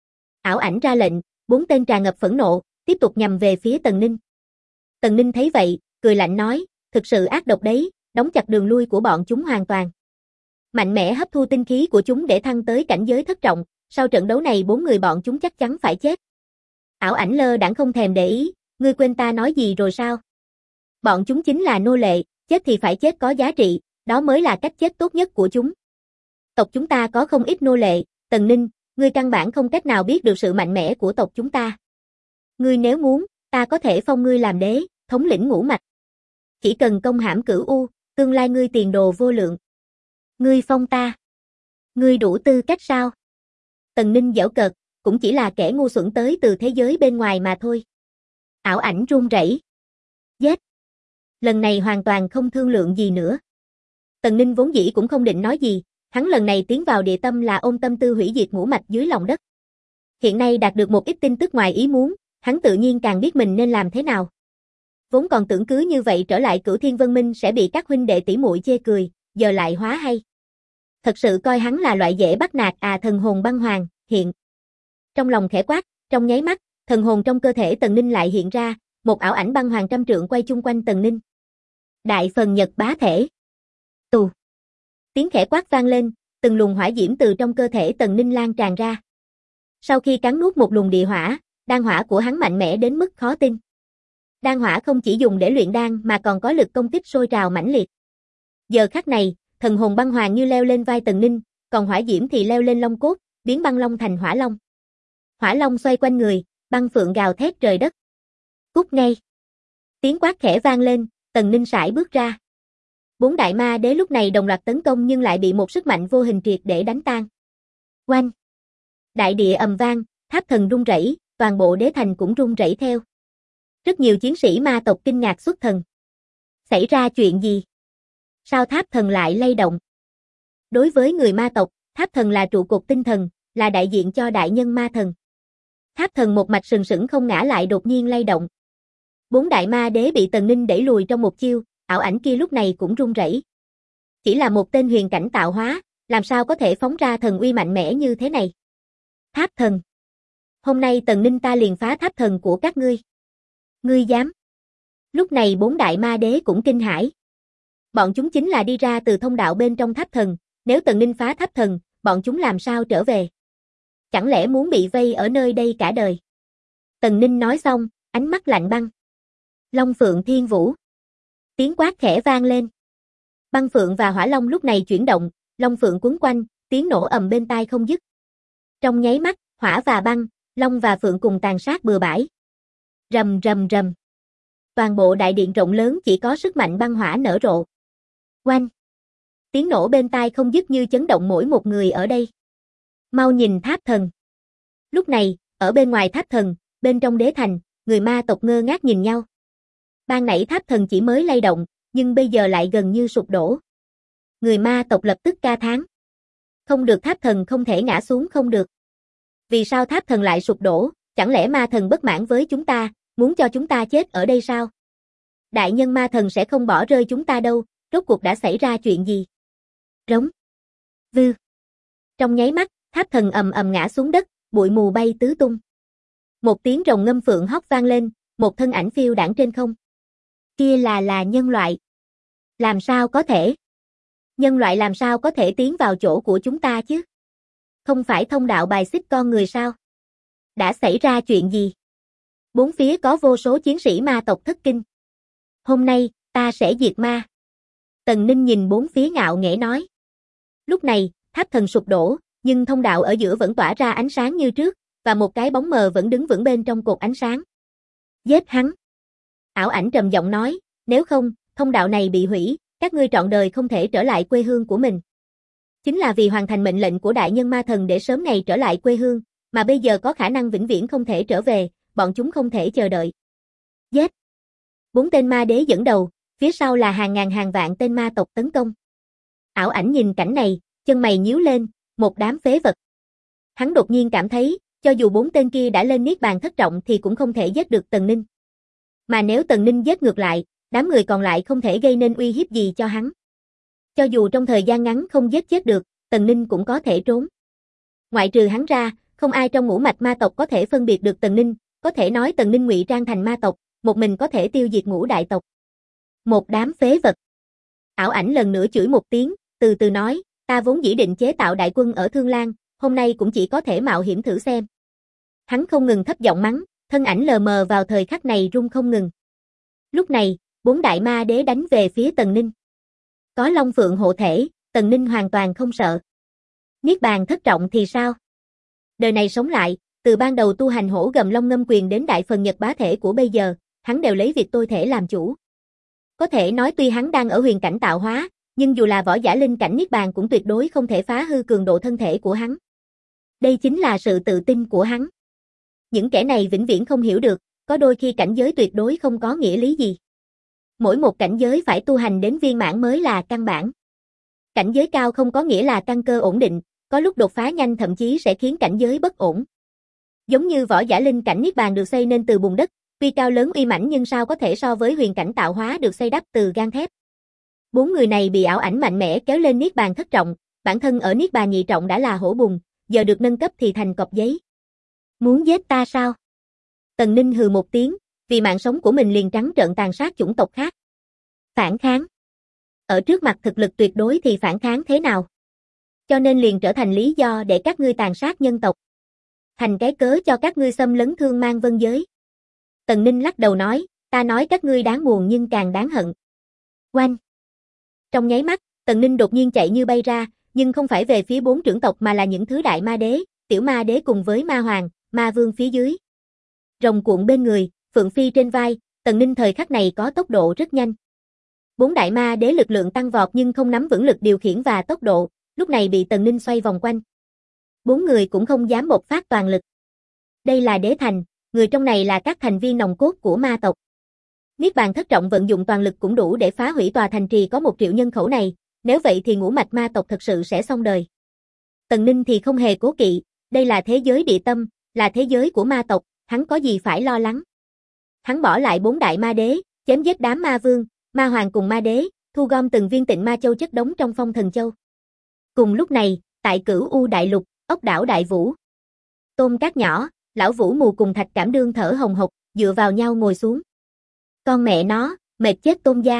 Ảo ảnh ra lệnh, 4 tên tràn ngập phẫn nộ, tiếp tục nhằm về phía Tần Ninh. Tần Ninh thấy vậy, cười lạnh nói, thực sự ác độc đấy, đóng chặt đường lui của bọn chúng hoàn toàn. Mạnh mẽ hấp thu tinh khí của chúng để thăng tới cảnh giới thất trọng, sau trận đấu này 4 người bọn chúng chắc chắn phải chết. Ảo ảnh lơ đãng không thèm để ý, ngươi quên ta nói gì rồi sao? Bọn chúng chính là nô lệ, chết thì phải chết có giá trị, đó mới là cách chết tốt nhất của chúng. Tộc chúng ta có không ít nô lệ, Tần Ninh, ngươi căn bản không cách nào biết được sự mạnh mẽ của tộc chúng ta. Ngươi nếu muốn, ta có thể phong ngươi làm đế, thống lĩnh ngũ mạch. Chỉ cần công hãm Cửu U, tương lai ngươi tiền đồ vô lượng. Ngươi phong ta. Ngươi đủ tư cách sao? Tần Ninh giễu cợt, cũng chỉ là kẻ ngu xuẩn tới từ thế giới bên ngoài mà thôi. Ảo ảnh run rẩy. Giết. Lần này hoàn toàn không thương lượng gì nữa. Tần Ninh vốn dĩ cũng không định nói gì, hắn lần này tiến vào địa tâm là ôm tâm tư hủy diệt ngũ mạch dưới lòng đất. Hiện nay đạt được một ít tin tức ngoài ý muốn, hắn tự nhiên càng biết mình nên làm thế nào. Vốn còn tưởng cứ như vậy trở lại Cửu Thiên Vân Minh sẽ bị các huynh đệ tỷ muội chê cười, giờ lại hóa hay. Thật sự coi hắn là loại dễ bắt nạt à. Thần hồn băng hoàng, hiện. Trong lòng khẽ quát, trong nháy mắt, thần hồn trong cơ thể Tần Ninh lại hiện ra, một ảo ảnh băng hoàng trăm trượng quay chung quanh Tần Ninh. Đại phần Nhật Bá thể. Tù. Tiếng khẽ quát vang lên, từng luồng hỏa diễm từ trong cơ thể Tần Ninh lan tràn ra. Sau khi cắn nuốt một luồng địa hỏa, đan hỏa của hắn mạnh mẽ đến mức khó tin. Đan hỏa không chỉ dùng để luyện đan mà còn có lực công kích sôi trào mãnh liệt. Giờ khắc này, thần hồn băng hoàng như leo lên vai Tần Ninh, còn hỏa diễm thì leo lên long cốt, biến băng long thành hỏa long. Hỏa long xoay quanh người, băng phượng gào thét trời đất. Cút ngay. Tiếng quát khẽ vang lên, Tần Ninh sải bước ra. 4 đại ma đế lúc này đồng loạt tấn công nhưng lại bị một sức mạnh vô hình triệt để đánh tan. Oanh! Đại địa ầm vang, tháp thần rung rẩy, toàn bộ đế thành cũng rung rẩy theo. Rất nhiều chiến sĩ ma tộc kinh ngạc xuất thần. Xảy ra chuyện gì? Sao tháp thần lại lay động? Đối với người ma tộc, tháp thần là trụ cột tinh thần, là đại diện cho đại nhân ma thần. Tháp thần một mạch sừng sững không ngã lại đột nhiên lay động. 4 đại ma đế bị Tần Ninh đẩy lùi trong một chiêu, ảo ảnh kia lúc này cũng run rẩy. Chỉ là một tên huyền cảnh tạo hóa, làm sao có thể phóng ra thần uy mạnh mẽ như thế này? Tháp thần. Hôm nay Tần Ninh ta liền phá tháp thần của các ngươi. Ngươi dám? Lúc này 4 đại ma đế cũng kinh hãi. Bọn chúng chính là đi ra từ thông đạo bên trong tháp thần, nếu Tần Ninh phá tháp thần, bọn chúng làm sao trở về? Chẳng lẽ muốn bị vây ở nơi đây cả đời? Tần Ninh nói xong, ánh mắt lạnh băng. Long Phượng Thiên Vũ. Tiếng quát khẽ vang lên. Băng phượng và hỏa long lúc này chuyển động, long phượng cuốn quanh, tiếng nổ ầm bên tai không dứt. Trong nháy mắt, hỏa và băng, long và phượng cùng tàn sát bừa bãi. Rầm rầm rầm. Toàn bộ đại điện rộng lớn chỉ có sức mạnh băng hỏa nở rộ. Oanh. Tiếng nổ bên tai không dứt như chấn động mỗi một người ở đây. Mau nhìn tháp thần. Lúc này, ở bên ngoài tháp thần, bên trong đế thành, người ma tộc ngơ ngác nhìn nhau. Ban nãy tháp thần chỉ mới lay động, nhưng bây giờ lại gần như sụp đổ. Người ma tộc lập tức ca thán. Không được, tháp thần không thể ngã xuống, không được. Vì sao tháp thần lại sụp đổ, chẳng lẽ ma thần bất mãn với chúng ta, muốn cho chúng ta chết ở đây sao? Đại nhân ma thần sẽ không bỏ rơi chúng ta đâu, rốt cuộc đã xảy ra chuyện gì? Rống. Vư. Trong nháy mắt, tháp thần ầm ầm ngã xuống đất, bụi mù bay tứ tung. Một tiếng rồng ngâm phượng hót vang lên, một thân ảnh phiêu đãng trên không. Kia là nhân loại. Làm sao có thể? Nhân loại làm sao có thể tiến vào chỗ của chúng ta chứ? Không phải thông đạo bài xích con người sao? Đã xảy ra chuyện gì? Bốn phía có vô số chiến sĩ ma tộc thất kinh. Hôm nay, ta sẽ diệt ma. Tần Ninh nhìn bốn phía ngạo nghễ nói. Lúc này, tháp thần sụp đổ, nhưng thông đạo ở giữa vẫn tỏa ra ánh sáng như trước, và một cái bóng mờ vẫn đứng vững bên trong cột ánh sáng. Giết hắn. Ảo ảnh trầm giọng nói, nếu không, thông đạo này bị hủy, các ngươi trọn đời không thể trở lại quê hương của mình. Chính là vì hoàn thành mệnh lệnh của đại nhân ma thần để sớm ngày trở lại quê hương, mà bây giờ có khả năng vĩnh viễn không thể trở về, bọn chúng không thể chờ đợi. Giết. 4 tên ma đế dẫn đầu, phía sau là hàng ngàn hàng vạn tên ma tộc tấn công. Ảo ảnh nhìn cảnh này, chân mày nhíu lên, một đám phế vật. Hắn đột nhiên cảm thấy, cho dù 4 tên kia đã lên niết bàn thất trọng thì cũng không thể giết được Tần Ninh. Mà nếu Tần Ninh giết ngược lại, đám người còn lại không thể gây nên uy hiếp gì cho hắn. Cho dù trong thời gian ngắn không giết chết được, Tần Ninh cũng có thể trốn. Ngoại trừ hắn ra, không ai trong ngũ mạch ma tộc có thể phân biệt được Tần Ninh, có thể nói Tần Ninh ngụy trang thành ma tộc, một mình có thể tiêu diệt ngũ đại tộc. Một đám phế vật. Ảo ảnh lần nữa chửi một tiếng, từ từ nói, ta vốn dĩ định chế tạo đại quân ở Thương Lan, hôm nay cũng chỉ có thể mạo hiểm thử xem. Hắn không ngừng thấp giọng mắng, thân ảnh lờ mờ vào thời khắc này rung không ngừng. Lúc này, 4 đại ma đế đánh về phía Tần Ninh. Có Long Phượng hộ thể, Tần Ninh hoàn toàn không sợ. Niết bàn thất trọng thì sao? Đời này sống lại, từ ban đầu tu hành hổ gầm long ngâm quyền đến đại phần nhật bá thể của bây giờ, hắn đều lấy việc tôi thể làm chủ. Có thể nói tuy hắn đang ở huyền cảnh tạo hóa, nhưng dù là võ giả linh cảnh niết bàn cũng tuyệt đối không thể phá hư cường độ thân thể của hắn. Đây chính là sự tự tin của hắn. Những kẻ này vĩnh viễn không hiểu được, có đôi khi cảnh giới tuyệt đối không có nghĩa lý gì. Mỗi một cảnh giới phải tu hành đến viên mãn mới là căn bản. Cảnh giới cao không có nghĩa là căn cơ ổn định, có lúc đột phá nhanh thậm chí sẽ khiến cảnh giới bất ổn. Giống như võ giả linh cảnh niết bàn được xây nên từ bùn đất, tuy cao lớn uy mãnh nhưng sao có thể so với huyền cảnh tạo hóa được xây đắp từ gang thép. 4 người này bị ảo ảnh mạnh mẽ kéo lên niết bàn thất trọng, bản thân ở niết bàn nhị trọng đã là hổ bùn, giờ được nâng cấp thì thành cọc giấy. Muốn giết ta sao? Tần Ninh hừ một tiếng, vì mạng sống của mình liền trắng trợn tàn sát chủng tộc khác. Phản kháng. Ở trước mặt thực lực tuyệt đối thì phản kháng thế nào? Cho nên liền trở thành lý do để các ngươi tàn sát nhân tộc. Thành cái cớ cho các ngươi xâm lấn Thương Man Vân giới. Tần Ninh lắc đầu nói, ta nói các ngươi đáng buồn nhưng càng đáng hận. Oanh. Trong nháy mắt, Tần Ninh đột nhiên chạy như bay ra, nhưng không phải về phía 4 trưởng tộc mà là những thứ đại ma đế, tiểu ma đế cùng với ma hoàng, ma vương phía dưới. Rồng cuộn bên người, phượng phi trên vai, Tần Ninh thời khắc này có tốc độ rất nhanh. 4 đại ma đế lực lượng tăng vọt nhưng không nắm vững lực điều khiển và tốc độ, lúc này bị Tần Ninh xoay vòng quanh. 4 người cũng không dám bộc phát toàn lực. Đây là đế thành, người trong này là các thành viên nòng cốt của ma tộc. Niết bàn thất trọng vận dụng toàn lực cũng đủ để phá hủy tòa thành trì có 1 triệu nhân khẩu này, nếu vậy thì ngũ mạch ma tộc thật sự sẽ xong đời. Tần Ninh thì không hề cố kỵ, đây là thế giới địa tâm, là thế giới của ma tộc, hắn có gì phải lo lắng. Hắn bỏ lại 4 đại ma đế, chém giết đám ma vương, ma hoàng cùng ma đế, thu gom từng viên tịnh ma châu chất đống trong phong thần châu. Cùng lúc này, tại Cửu U đại lục, ốc đảo Đại Vũ. Tôm Cát nhỏ, lão Vũ Mù cùng Thạch Cảm Đương thở hồng hộc, dựa vào nhau ngồi xuống. Con mẹ nó, mệt chết Tôn gia.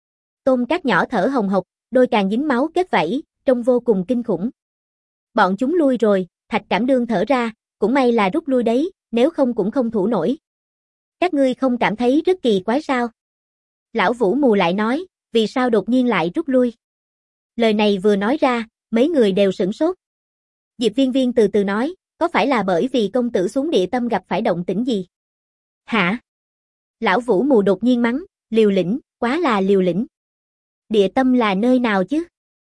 Tôm Cát nhỏ thở hồng hộc, đôi càng dính máu kết vảy, trông vô cùng kinh khủng. Bọn chúng lui rồi, Thạch Cảm Đương thở ra, cũng may là rút lui đấy, nếu không cũng không thủ nổi. Các ngươi không cảm thấy rất kỳ quái sao? Lão Vũ Mù lại nói, vì sao đột nhiên lại rút lui? Lời này vừa nói ra, mấy người đều sửng sốt. Diệp Viên Viên từ từ nói, có phải là bởi vì công tử xuống địa tâm gặp phải động tĩnh gì? Hả? Lão Vũ Mù đột nhiên mắng, liều lĩnh, quá là liều lĩnh. Địa tâm là nơi nào chứ?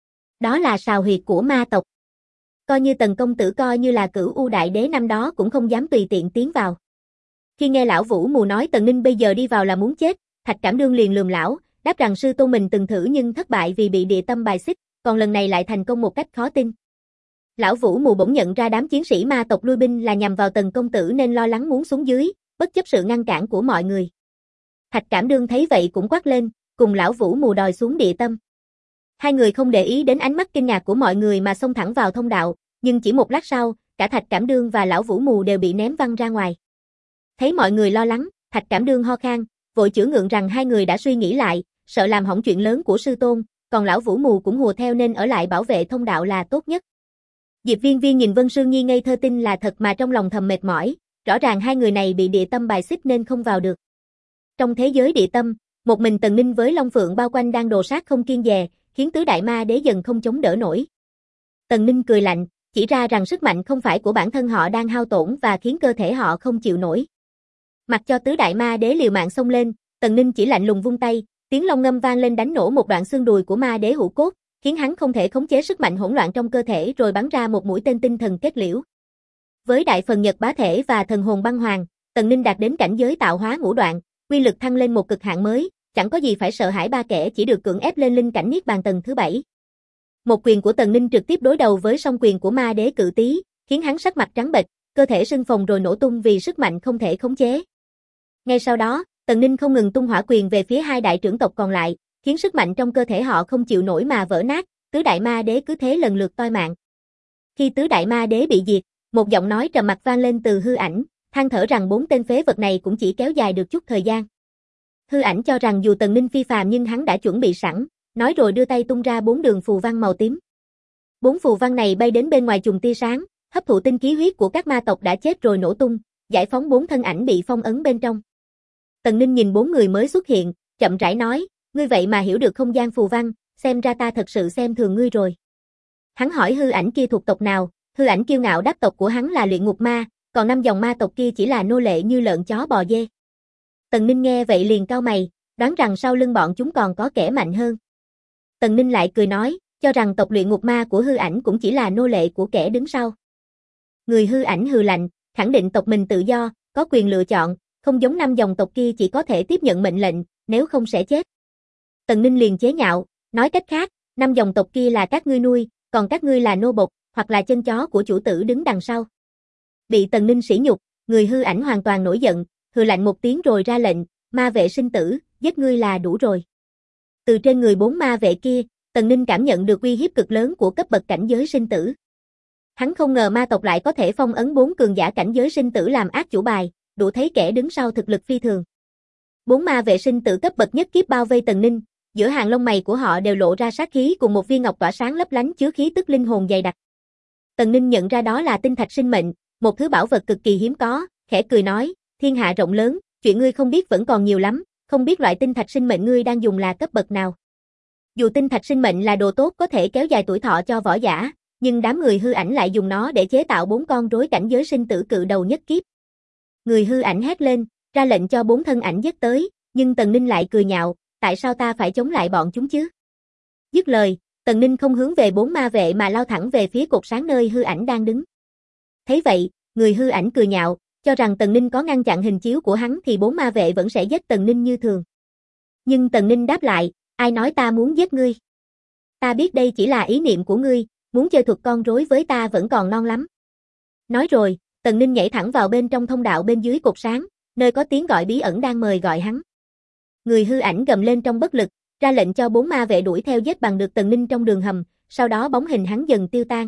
Đó là sào huyệt của ma tộc. Coi như Tần công tử coi như là Cửu U Đại Đế năm đó cũng không dám tùy tiện tiến vào. Khi nghe lão Vũ Mù nói Tần Ninh bây giờ đi vào là muốn chết, Thạch Cảm Đương liền lườm lão, đáp rằng sư tôn mình từng thử nhưng thất bại vì bị địa tâm bài xích, còn lần này lại thành công một cách khó tin. Lão Vũ Mù bỗng nhận ra đám chiến sĩ ma tộc lui binh là nhằm vào Tần công tử nên lo lắng muốn xuống dưới, bất chấp sự ngăn cản của mọi người. Thạch Cảm Đương thấy vậy cũng quát lên, cùng lão Vũ Mù đòi xuống địa tâm. Hai người không để ý đến ánh mắt kinh ngạc của mọi người mà xông thẳng vào thông đạo, nhưng chỉ một lát sau, cả Thạch Cảm Đương và lão Vũ Mù đều bị ném văng ra ngoài. Thấy mọi người lo lắng, Thạch Cảm Đương ho khan, vội chữa ngượng rằng hai người đã suy nghĩ lại, sợ làm hỏng chuyện lớn của sư tôn, còn lão Vũ Mù cũng hùa theo nên ở lại bảo vệ thông đạo là tốt nhất. Diệp Viên Viên nhìn Vân Sương Nhi ngây thơ tin là thật mà trong lòng thầm mệt mỏi, rõ ràng hai người này bị địa tâm bài xích nên không vào được. Trong thế giới địa tâm, một mình Tần Ninh với Long Phượng bao quanh đang đồ sát không kiêng dè, khiến tứ đại ma đế dần không chống đỡ nổi. Tần Ninh cười lạnh, chỉ ra rằng sức mạnh không phải của bản thân họ đang hao tổn và khiến cơ thể họ không chịu nổi. Mặc cho tứ đại ma đế liều mạng xông lên, Tần Ninh chỉ lạnh lùng vung tay, tiếng long ngâm vang lên đánh nổ một đoạn xương đùi của ma đế hữu cốt, khiến hắn không thể khống chế sức mạnh hỗn loạn trong cơ thể rồi bắn ra một mũi tên tinh thần kết liễu. Với đại phần nhật bá thể và thần hồn băng hoàng, Tần Ninh đạt đến cảnh giới tạo hóa ngũ đoạn, uy lực thăng lên một cực hạn mới, chẳng có gì phải sợ hãi ba kẻ chỉ được cưỡng ép lên linh cảnh niết bàn tầng thứ 7. Một quyền của Tần Ninh trực tiếp đối đầu với song quyền của ma đế Cự Tý, khiến hắn sắc mặt trắng bệch, cơ thể sưng phồng rồi nổ tung vì sức mạnh không thể khống chế. Ngay sau đó, Tần Ninh không ngừng tung hỏa quyền về phía hai đại trưởng tộc còn lại, khiến sức mạnh trong cơ thể họ không chịu nổi mà vỡ nát, tứ đại ma đế cứ thế lần lượt toi mạng. Khi tứ đại ma đế bị diệt, một giọng nói trầm mặc vang lên từ hư ảnh, than thở rằng bốn tên phế vật này cũng chỉ kéo dài được chút thời gian. Hư ảnh cho rằng dù Tần Ninh phi phàm nhưng hắn đã chuẩn bị sẵn, nói rồi đưa tay tung ra 4 đường phù văn màu tím. 4 phù văn này bay đến bên ngoài chùm tia sáng, hấp thụ tinh khí huyết của các ma tộc đã chết rồi nổ tung, giải phóng 4 thân ảnh bị phong ấn bên trong. Tần Ninh nhìn 4 người mới xuất hiện, chậm rãi nói, ngươi vậy mà hiểu được không gian phù văn, xem ra ta thật sự xem thường ngươi rồi. Hắn hỏi hư ảnh kia thuộc tộc nào, hư ảnh kiêu ngạo đáp tộc của hắn là luyện ngục ma, còn 5 dòng ma tộc kia chỉ là nô lệ như lợn chó bò dê. Tần Ninh nghe vậy liền cau mày, đoán rằng sau lưng bọn chúng còn có kẻ mạnh hơn. Tần Ninh lại cười nói, cho rằng tộc luyện ngục ma của hư ảnh cũng chỉ là nô lệ của kẻ đứng sau. Người hư ảnh hừ lạnh, khẳng định tộc mình tự do, có quyền lựa chọn, không giống 5 dòng tộc kia chỉ có thể tiếp nhận mệnh lệnh, nếu không sẽ chết. Tần Ninh liền chế nhạo, nói cách khác, 5 dòng tộc kia là các ngươi nuôi, còn các ngươi là nô bộc, hoặc là chân chó của chủ tử đứng đằng sau. Bị Tần Ninh sỉ nhục, người hư ảnh hoàn toàn nổi giận, hừ lạnh một tiếng rồi ra lệnh, ma vệ sinh tử, giết ngươi là đủ rồi. Từ trên người 4 ma vệ kia, Tần Ninh cảm nhận được uy hiếp cực lớn của cấp bậc cảnh giới sinh tử. Hắn không ngờ ma tộc lại có thể phong ấn 4 cường giả cảnh giới sinh tử làm ác chủ bài, đủ thấy kẻ đứng sau thực lực phi thường. 4 ma vệ sinh tử cấp bậc nhất kiếp bao vây Tần Ninh, giữa hàng lông mày của họ đều lộ ra sát khí cùng một viên ngọc tỏa sáng lấp lánh chứa khí tức linh hồn dày đặc. Tần Ninh nhận ra đó là tinh thạch sinh mệnh, một thứ bảo vật cực kỳ hiếm có, khẽ cười nói, thiên hạ rộng lớn, chuyện ngươi không biết vẫn còn nhiều lắm, không biết loại tinh thạch sinh mệnh ngươi đang dùng là cấp bậc nào. Dù tinh thạch sinh mệnh là đồ tốt có thể kéo dài tuổi thọ cho võ giả, nhưng đám người hư ảnh lại dùng nó để chế tạo 4 con rối cảnh giới sinh tử cự đầu nhất kiếp. Người hư ảnh hét lên, ra lệnh cho 4 thân ảnh giết tới, nhưng Tần Ninh lại cười nhạo, tại sao ta phải chống lại bọn chúng chứ? Dứt lời, Tần Ninh không hướng về 4 ma vệ mà lao thẳng về phía cột sáng nơi hư ảnh đang đứng. Thấy vậy, người hư ảnh cười nhạo, cho rằng Tần Ninh có ngăn chặn hình chiếu của hắn thì 4 ma vệ vẫn sẽ giết Tần Ninh như thường. Nhưng Tần Ninh đáp lại, ai nói ta muốn giết ngươi? Ta biết đây chỉ là ý niệm của ngươi, muốn chơi thuật con rối với ta vẫn còn non lắm. Nói rồi, Tần Ninh nhảy thẳng vào bên trong thông đạo bên dưới cột sáng, nơi có tiếng gọi bí ẩn đang mời gọi hắn. Người hư ảnh gầm lên trong bất lực, ra lệnh cho 4 ma vệ đuổi theo giết bằng được Tần Ninh trong đường hầm, sau đó bóng hình hắn dần tiêu tan.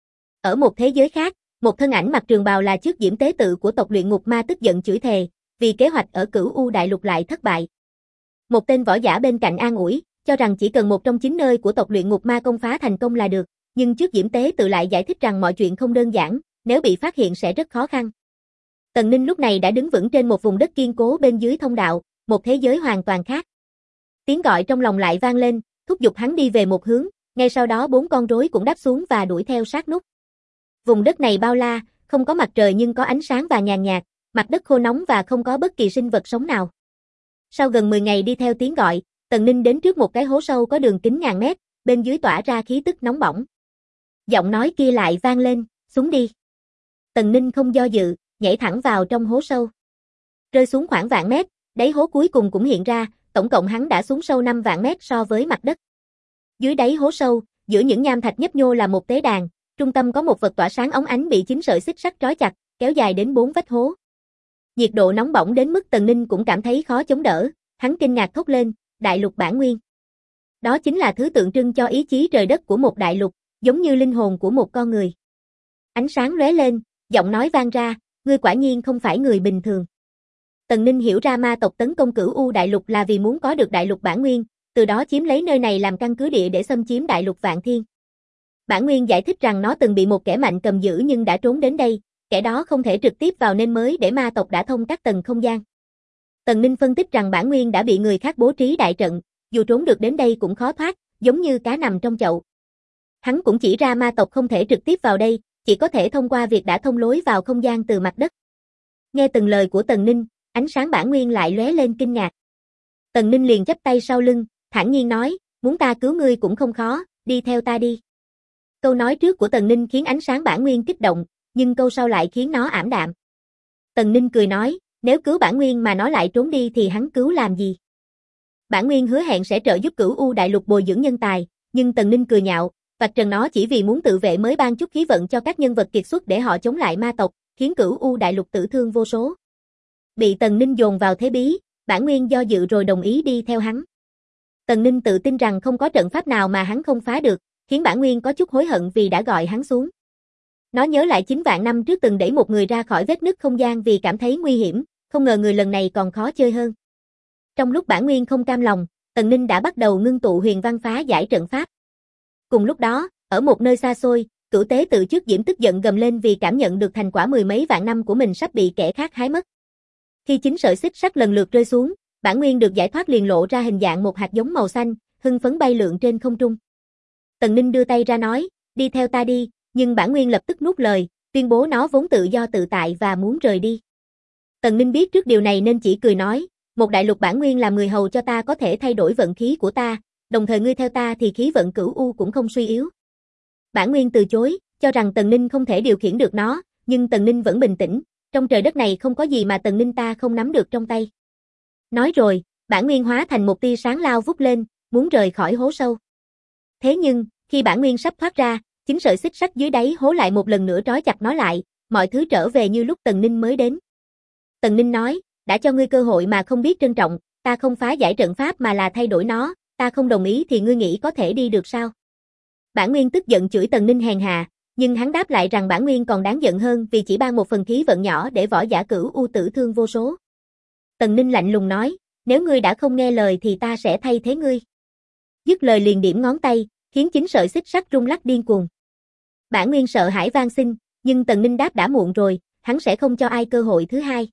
Ở một thế giới khác, một thân ảnh mặc trường bào là trước diễm tế tự của tộc luyện ngục ma tức giận chửi thề, vì kế hoạch ở Cửu U đại lục lại thất bại. Một tên võ giả bên cạnh an ủi, cho rằng chỉ cần một trong 9 nơi của tộc luyện ngục ma công phá thành công là được, nhưng trước diễm tế tự lại giải thích rằng mọi chuyện không đơn giản, nếu bị phát hiện sẽ rất khó khăn. Tần Ninh lúc này đã đứng vững trên một vùng đất kiên cố bên dưới thông đạo, một thế giới hoàn toàn khác. Tiếng gọi trong lòng lại vang lên, thúc giục hắn đi về một hướng, Ngay sau đó 4 con rối cũng đáp xuống và đuổi theo sát nút. Vùng đất này bao la, không có mặt trời nhưng có ánh sáng và nhàn nhạt, mặt đất khô nóng và không có bất kỳ sinh vật sống nào. Sau gần 10 ngày đi theo tiếng gọi, Tần Ninh đến trước một cái hố sâu có đường kính ngàn mét, bên dưới tỏa ra khí tức nóng bỏng. Giọng nói kia lại vang lên, xuống đi. Tần Ninh không do dự, nhảy thẳng vào trong hố sâu. Rơi xuống khoảng vạn mét, đáy hố cuối cùng cũng hiện ra, tổng cộng hắn đã xuống sâu 5 vạn mét so với mặt đất. Dưới đáy hố sâu, giữa những nham thạch nhấp nhô là một tế đàn, trung tâm có một vật tỏa sáng óng ánh bị 9 sợi xích sắt trói chặt, kéo dài đến 4 vách hố. Nhiệt độ nóng bỏng đến mức Tần Ninh cũng cảm thấy khó chống đỡ, hắn kinh ngạc thốt lên, đại lục bản nguyên. Đó chính là thứ tượng trưng cho ý chí trời đất của một đại lục, giống như linh hồn của một con người. Ánh sáng lóe lên, giọng nói vang ra, ngươi quả nhiên không phải người bình thường. Tần Ninh hiểu ra ma tộc tấn công Cửu U đại lục là vì muốn có được đại lục bản nguyên, từ đó chiếm lấy nơi này làm căn cứ địa để xâm chiếm đại lục Vạn Thiên. Bản nguyên giải thích rằng nó từng bị một kẻ mạnh cầm giữ nhưng đã trốn đến đây, kẻ đó không thể trực tiếp vào nên mới để ma tộc đã thông các tầng không gian. Tần Ninh phân tích rằng bản nguyên đã bị người khác bố trí đại trận, dù trốn được đến đây cũng khó thoát, giống như cá nằm trong chậu. Hắn cũng chỉ ra ma tộc không thể trực tiếp vào đây, chỉ có thể thông qua việc đã thông lối vào không gian từ mặt đất. Nghe từng lời của Tần Ninh, ánh sáng bản nguyên lại lóe lên kinh ngạc. Tần Ninh liền chắp tay sau lưng, thản nhiên nói, muốn ta cứu ngươi cũng không khó, đi theo ta đi. Câu nói trước của Tần Ninh khiến ánh sáng bản nguyên kích động, nhưng câu sau lại khiến nó ảm đạm. Tần Ninh cười nói, nếu cứu bản nguyên mà nó lại trốn đi thì hắn cứu làm gì? Bản nguyên hứa hẹn sẽ trợ giúp Cửu U đại lục bồi dưỡng nhân tài, nhưng Tần Ninh cười nhạo, vạch trần nó chỉ vì muốn tự vệ mới ban chút khí vận cho các nhân vật kiệt xuất để họ chống lại ma tộc, khiến Cửu U đại lục tử thương vô số. Bị Tần Ninh dồn vào thế bí, bản nguyên do dự rồi đồng ý đi theo hắn. Tần Ninh tự tin rằng không có trận pháp nào mà hắn không phá được, khiến bản nguyên có chút hối hận vì đã gọi hắn xuống. Nó nhớ lại 9 vạn năm trước từng đẩy một người ra khỏi vết nứt không gian vì cảm thấy nguy hiểm, không ngờ người lần này còn khó chơi hơn. Trong lúc bản nguyên không cam lòng, Tần Ninh đã bắt đầu ngưng tụ huyền văn phá giải trận pháp. Cùng lúc đó, ở một nơi xa xôi, Cửu Tế Tự trước Diễm tức giận gầm lên vì cảm nhận được thành quả mười mấy vạn năm của mình sắp bị kẻ khác hái mất. Khi 9 sợi xích sắt lần lượt rơi xuống, bản nguyên được giải thoát liền lộ ra hình dạng một hạt giống màu xanh, hưng phấn bay lượn trên không trung. Tần Ninh đưa tay ra nói, đi theo ta đi, nhưng bản nguyên lập tức nuốt lời, tuyên bố nó vốn tự do tự tại và muốn rời đi. Tần Ninh biết trước điều này nên chỉ cười nói, một đại lục bản nguyên làm người hầu cho ta có thể thay đổi vận khí của ta, đồng thời ngươi theo ta thì khí vận Cửu U cũng không suy yếu. Bản nguyên từ chối, cho rằng Tần Ninh không thể điều khiển được nó, nhưng Tần Ninh vẫn bình tĩnh, trong trời đất này không có gì mà Tần Ninh ta không nắm được trong tay. Nói rồi, bản nguyên hóa thành một tia sáng lao vút lên, muốn rời khỏi hố sâu. Thế nhưng, khi bản nguyên sắp thoát ra, 9 sợi xích sắt dưới đáy hố lại một lần nữa trói chặt nó lại, mọi thứ trở về như lúc Tần Ninh mới đến. Tần Ninh nói, đã cho ngươi cơ hội mà không biết trân trọng, ta không phá giải trận pháp mà là thay đổi nó, ta không đồng ý thì ngươi nghĩ có thể đi được sao? Bản nguyên tức giận chửi Tần Ninh hèn hạ, nhưng hắn đáp lại rằng bản nguyên còn đáng giận hơn vì chỉ ban một phần khí vận nhỏ để võ giả Cửu U tử thương vô số. Tần Ninh lạnh lùng nói, nếu ngươi đã không nghe lời thì ta sẽ thay thế ngươi. Dứt lời liền điểm ngón tay, khiến 9 sợi xích sắt rung lắc điên cuồng. Bản nguyên sợ hãi van xin, nhưng Tần Ninh đáp đã muộn rồi, hắn sẽ không cho ai cơ hội thứ hai.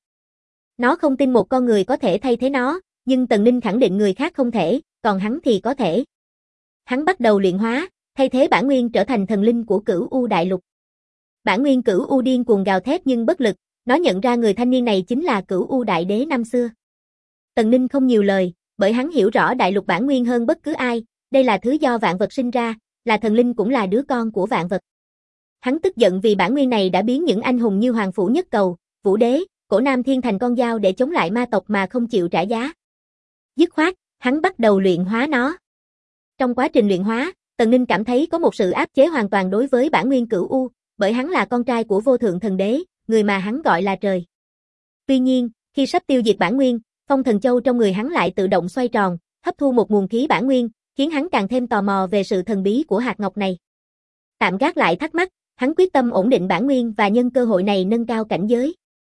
Nó không tin một con người có thể thay thế nó, nhưng Tần Ninh khẳng định người khác không thể, còn hắn thì có thể. Hắn bắt đầu luyện hóa, thay thế bản nguyên trở thành thần linh của Cửu U đại lục. Bản nguyên Cửu U điên cuồng gào thét nhưng bất lực, nó nhận ra người thanh niên này chính là Cửu U đại đế năm xưa. Tần Ninh không nhiều lời, bởi hắn hiểu rõ đại lục bản nguyên hơn bất cứ ai, đây là thứ do vạn vật sinh ra, là thần linh cũng là đứa con của vạn vật. Hắn tức giận vì bản nguyên này đã biến những anh hùng như Hoàng Phủ Nhất Cầu, Vũ Đế, Cổ Nam Thiên thành con dao để chống lại ma tộc mà không chịu trả giá. Dứt khoát, hắn bắt đầu luyện hóa nó. Trong quá trình luyện hóa, Tần Ninh cảm thấy có một sự áp chế hoàn toàn đối với bản nguyên Cửu U, bởi hắn là con trai của vô thượng thần đế, người mà hắn gọi là trời. Tuy nhiên, khi sắp tiêu diệt bản nguyên, phong thần châu trong người hắn lại tự động xoay tròn, hấp thu một nguồn khí bản nguyên, khiến hắn càng thêm tò mò về sự thần bí của hạt ngọc này. Tạm gác lại thắc mắc, hắn quyết tâm ổn định bản nguyên và nhân cơ hội này nâng cao cảnh giới.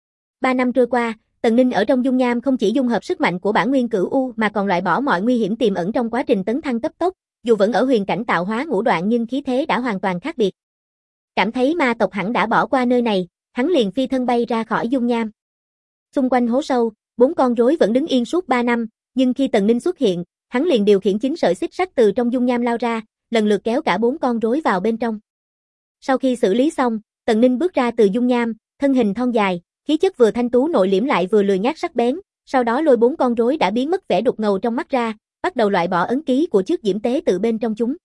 3 năm trôi qua, Tần Ninh ở trong dung nham không chỉ dung hợp sức mạnh của bản nguyên Cửu U mà còn loại bỏ mọi nguy hiểm tiềm ẩn trong quá trình tấn thăng cấp tốc, dù vẫn ở huyền cảnh tạo hóa ngũ đoạn nhưng khí thế đã hoàn toàn khác biệt. Cảm thấy ma tộc hẳn đã bỏ qua nơi này, hắn liền phi thân bay ra khỏi dung nham. Xung quanh hố sâu, 4 con rối vẫn đứng yên suốt 3 năm, nhưng khi Tần Ninh xuất hiện, hắn liền điều khiển 9 sợi xích sắt từ trong dung nham lao ra, lần lượt kéo cả 4 con rối vào bên trong. Sau khi xử lý xong, Tần Ninh bước ra từ dung nham, thân hình thon dài, khí chất vừa thanh tú nội liễm lại vừa lười nhác sắc bén, sau đó lôi 4 con rối đã biến mất vẻ đục ngầu trong mắt ra, bắt đầu loại bỏ ấn ký của trước diễm tế tự bên trong chúng.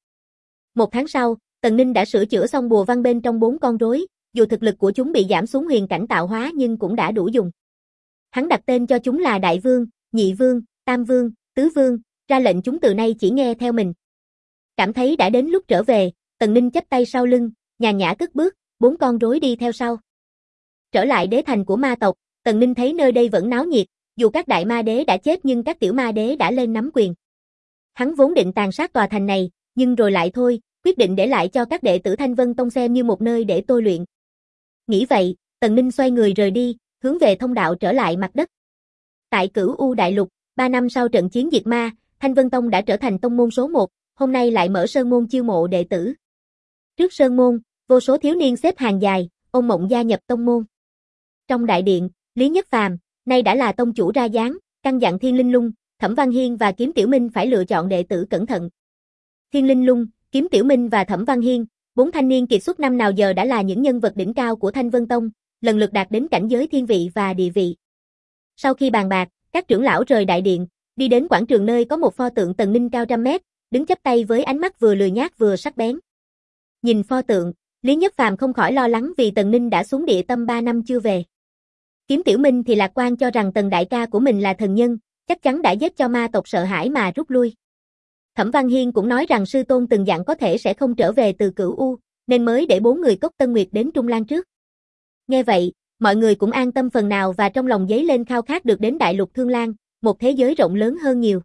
1 tháng sau, Tần Ninh đã sửa chữa xong bùa văn bên trong 4 con rối, dù thực lực của chúng bị giảm xuống huyền cảnh tạo hóa nhưng cũng đã đủ dùng. Hắn đặt tên cho chúng là Đại Vương, Nhị Vương, Tam Vương, Tứ Vương, ra lệnh chúng từ nay chỉ nghe theo mình. Cảm thấy đã đến lúc trở về, Tần Ninh chắp tay sau lưng, nhàn nhã cất bước, 4 con rối đi theo sau. Trở lại đế thành của ma tộc, Tần Ninh thấy nơi đây vẫn náo nhiệt, dù các đại ma đế đã chết nhưng các tiểu ma đế đã lên nắm quyền. Hắn vốn định tàn sát tòa thành này, nhưng rồi lại thôi, quyết định để lại cho các đệ tử Thanh Vân Tông xem như một nơi để tôi luyện. Nghĩ vậy, Tần Ninh xoay người rời đi, hướng về thông đạo trở lại mặt đất. Tại Cửu U Đại Lục, 3 năm sau trận chiến diệt ma, Thanh Vân Tông đã trở thành tông môn số 1, hôm nay lại mở sơn môn chiêu mộ đệ tử. Trước sơn môn, vô số thiếu niên xếp hàng dài, ôm mộng gia nhập tông môn. Trong đại điện, Lý Nhất Phàm, nay đã là tông chủ ra dáng, căn dặn Thiên Linh Lung, Thẩm Văn Hiên và Kiếm Tiểu Minh phải lựa chọn đệ tử cẩn thận. Thiên Linh Lung, Kiếm Tiểu Minh và Thẩm Văn Hiên, 4 thanh niên kiệt xuất năm nào giờ đã là những nhân vật đỉnh cao của Thanh Vân Tông, lần lượt đạt đến cảnh giới thiên vị và địa vị. Sau khi bàn bạc, các trưởng lão rời đại điện, đi đến quảng trường nơi có một pho tượng Tần Ninh cao trăm mét, đứng chắp tay với ánh mắt vừa lười nhác vừa sắc bén. Nhìn pho tượng, Lý Nhất Phàm không khỏi lo lắng vì Tần Ninh đã xuống địa tâm 3 năm chưa về. Kiếm Tiểu Minh thì lạc quan cho rằng Tần đại ca của mình là thần nhân, chắc chắn đã giết cho ma tộc sợ hãi mà rút lui. Thẩm Văn Hiên cũng nói rằng sư tôn từng dặn có thể sẽ không trở về từ Cửu U, nên mới để 4 người Cốc Tân Nguyệt đến Trung Lan trước. Nghe vậy, mọi người cũng an tâm phần nào và trong lòng dấy lên khao khát được đến Đại Lục Thương Lan, một thế giới rộng lớn hơn nhiều.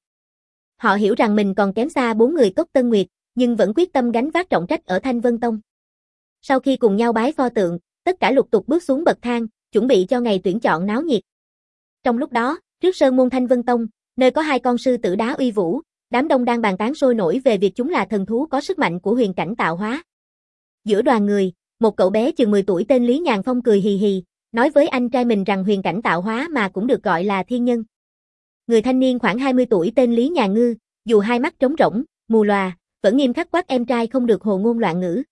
Họ hiểu rằng mình còn kém xa 4 người Cốc Tân Nguyệt, nhưng vẫn quyết tâm gánh vác trọng trách ở Thanh Vân Tông. Sau khi cùng nhau bái pho tượng, tất cả lục tục bước xuống bậc thang, chuẩn bị cho ngày tuyển chọn náo nhiệt. Trong lúc đó, trước sơn môn Thanh Vân Tông, nơi có 2 con sư tử đá uy vũ, đám đông đang bàn tán sôi nổi về việc chúng là thần thú có sức mạnh của huyền cảnh tạo hóa. Giữa đoàn người, một cậu bé chừng 10 tuổi tên Lý Nhàn Phong cười hì hì, nói với anh trai mình rằng huyền cảnh tạo hóa mà cũng được gọi là thiên nhân. Người thanh niên khoảng 20 tuổi tên Lý Nhà Ngư, dù hai mắt trống rỗng, mù lòa, vẫn nghiêm khắc quát em trai không được hồ ngôn loạn ngữ.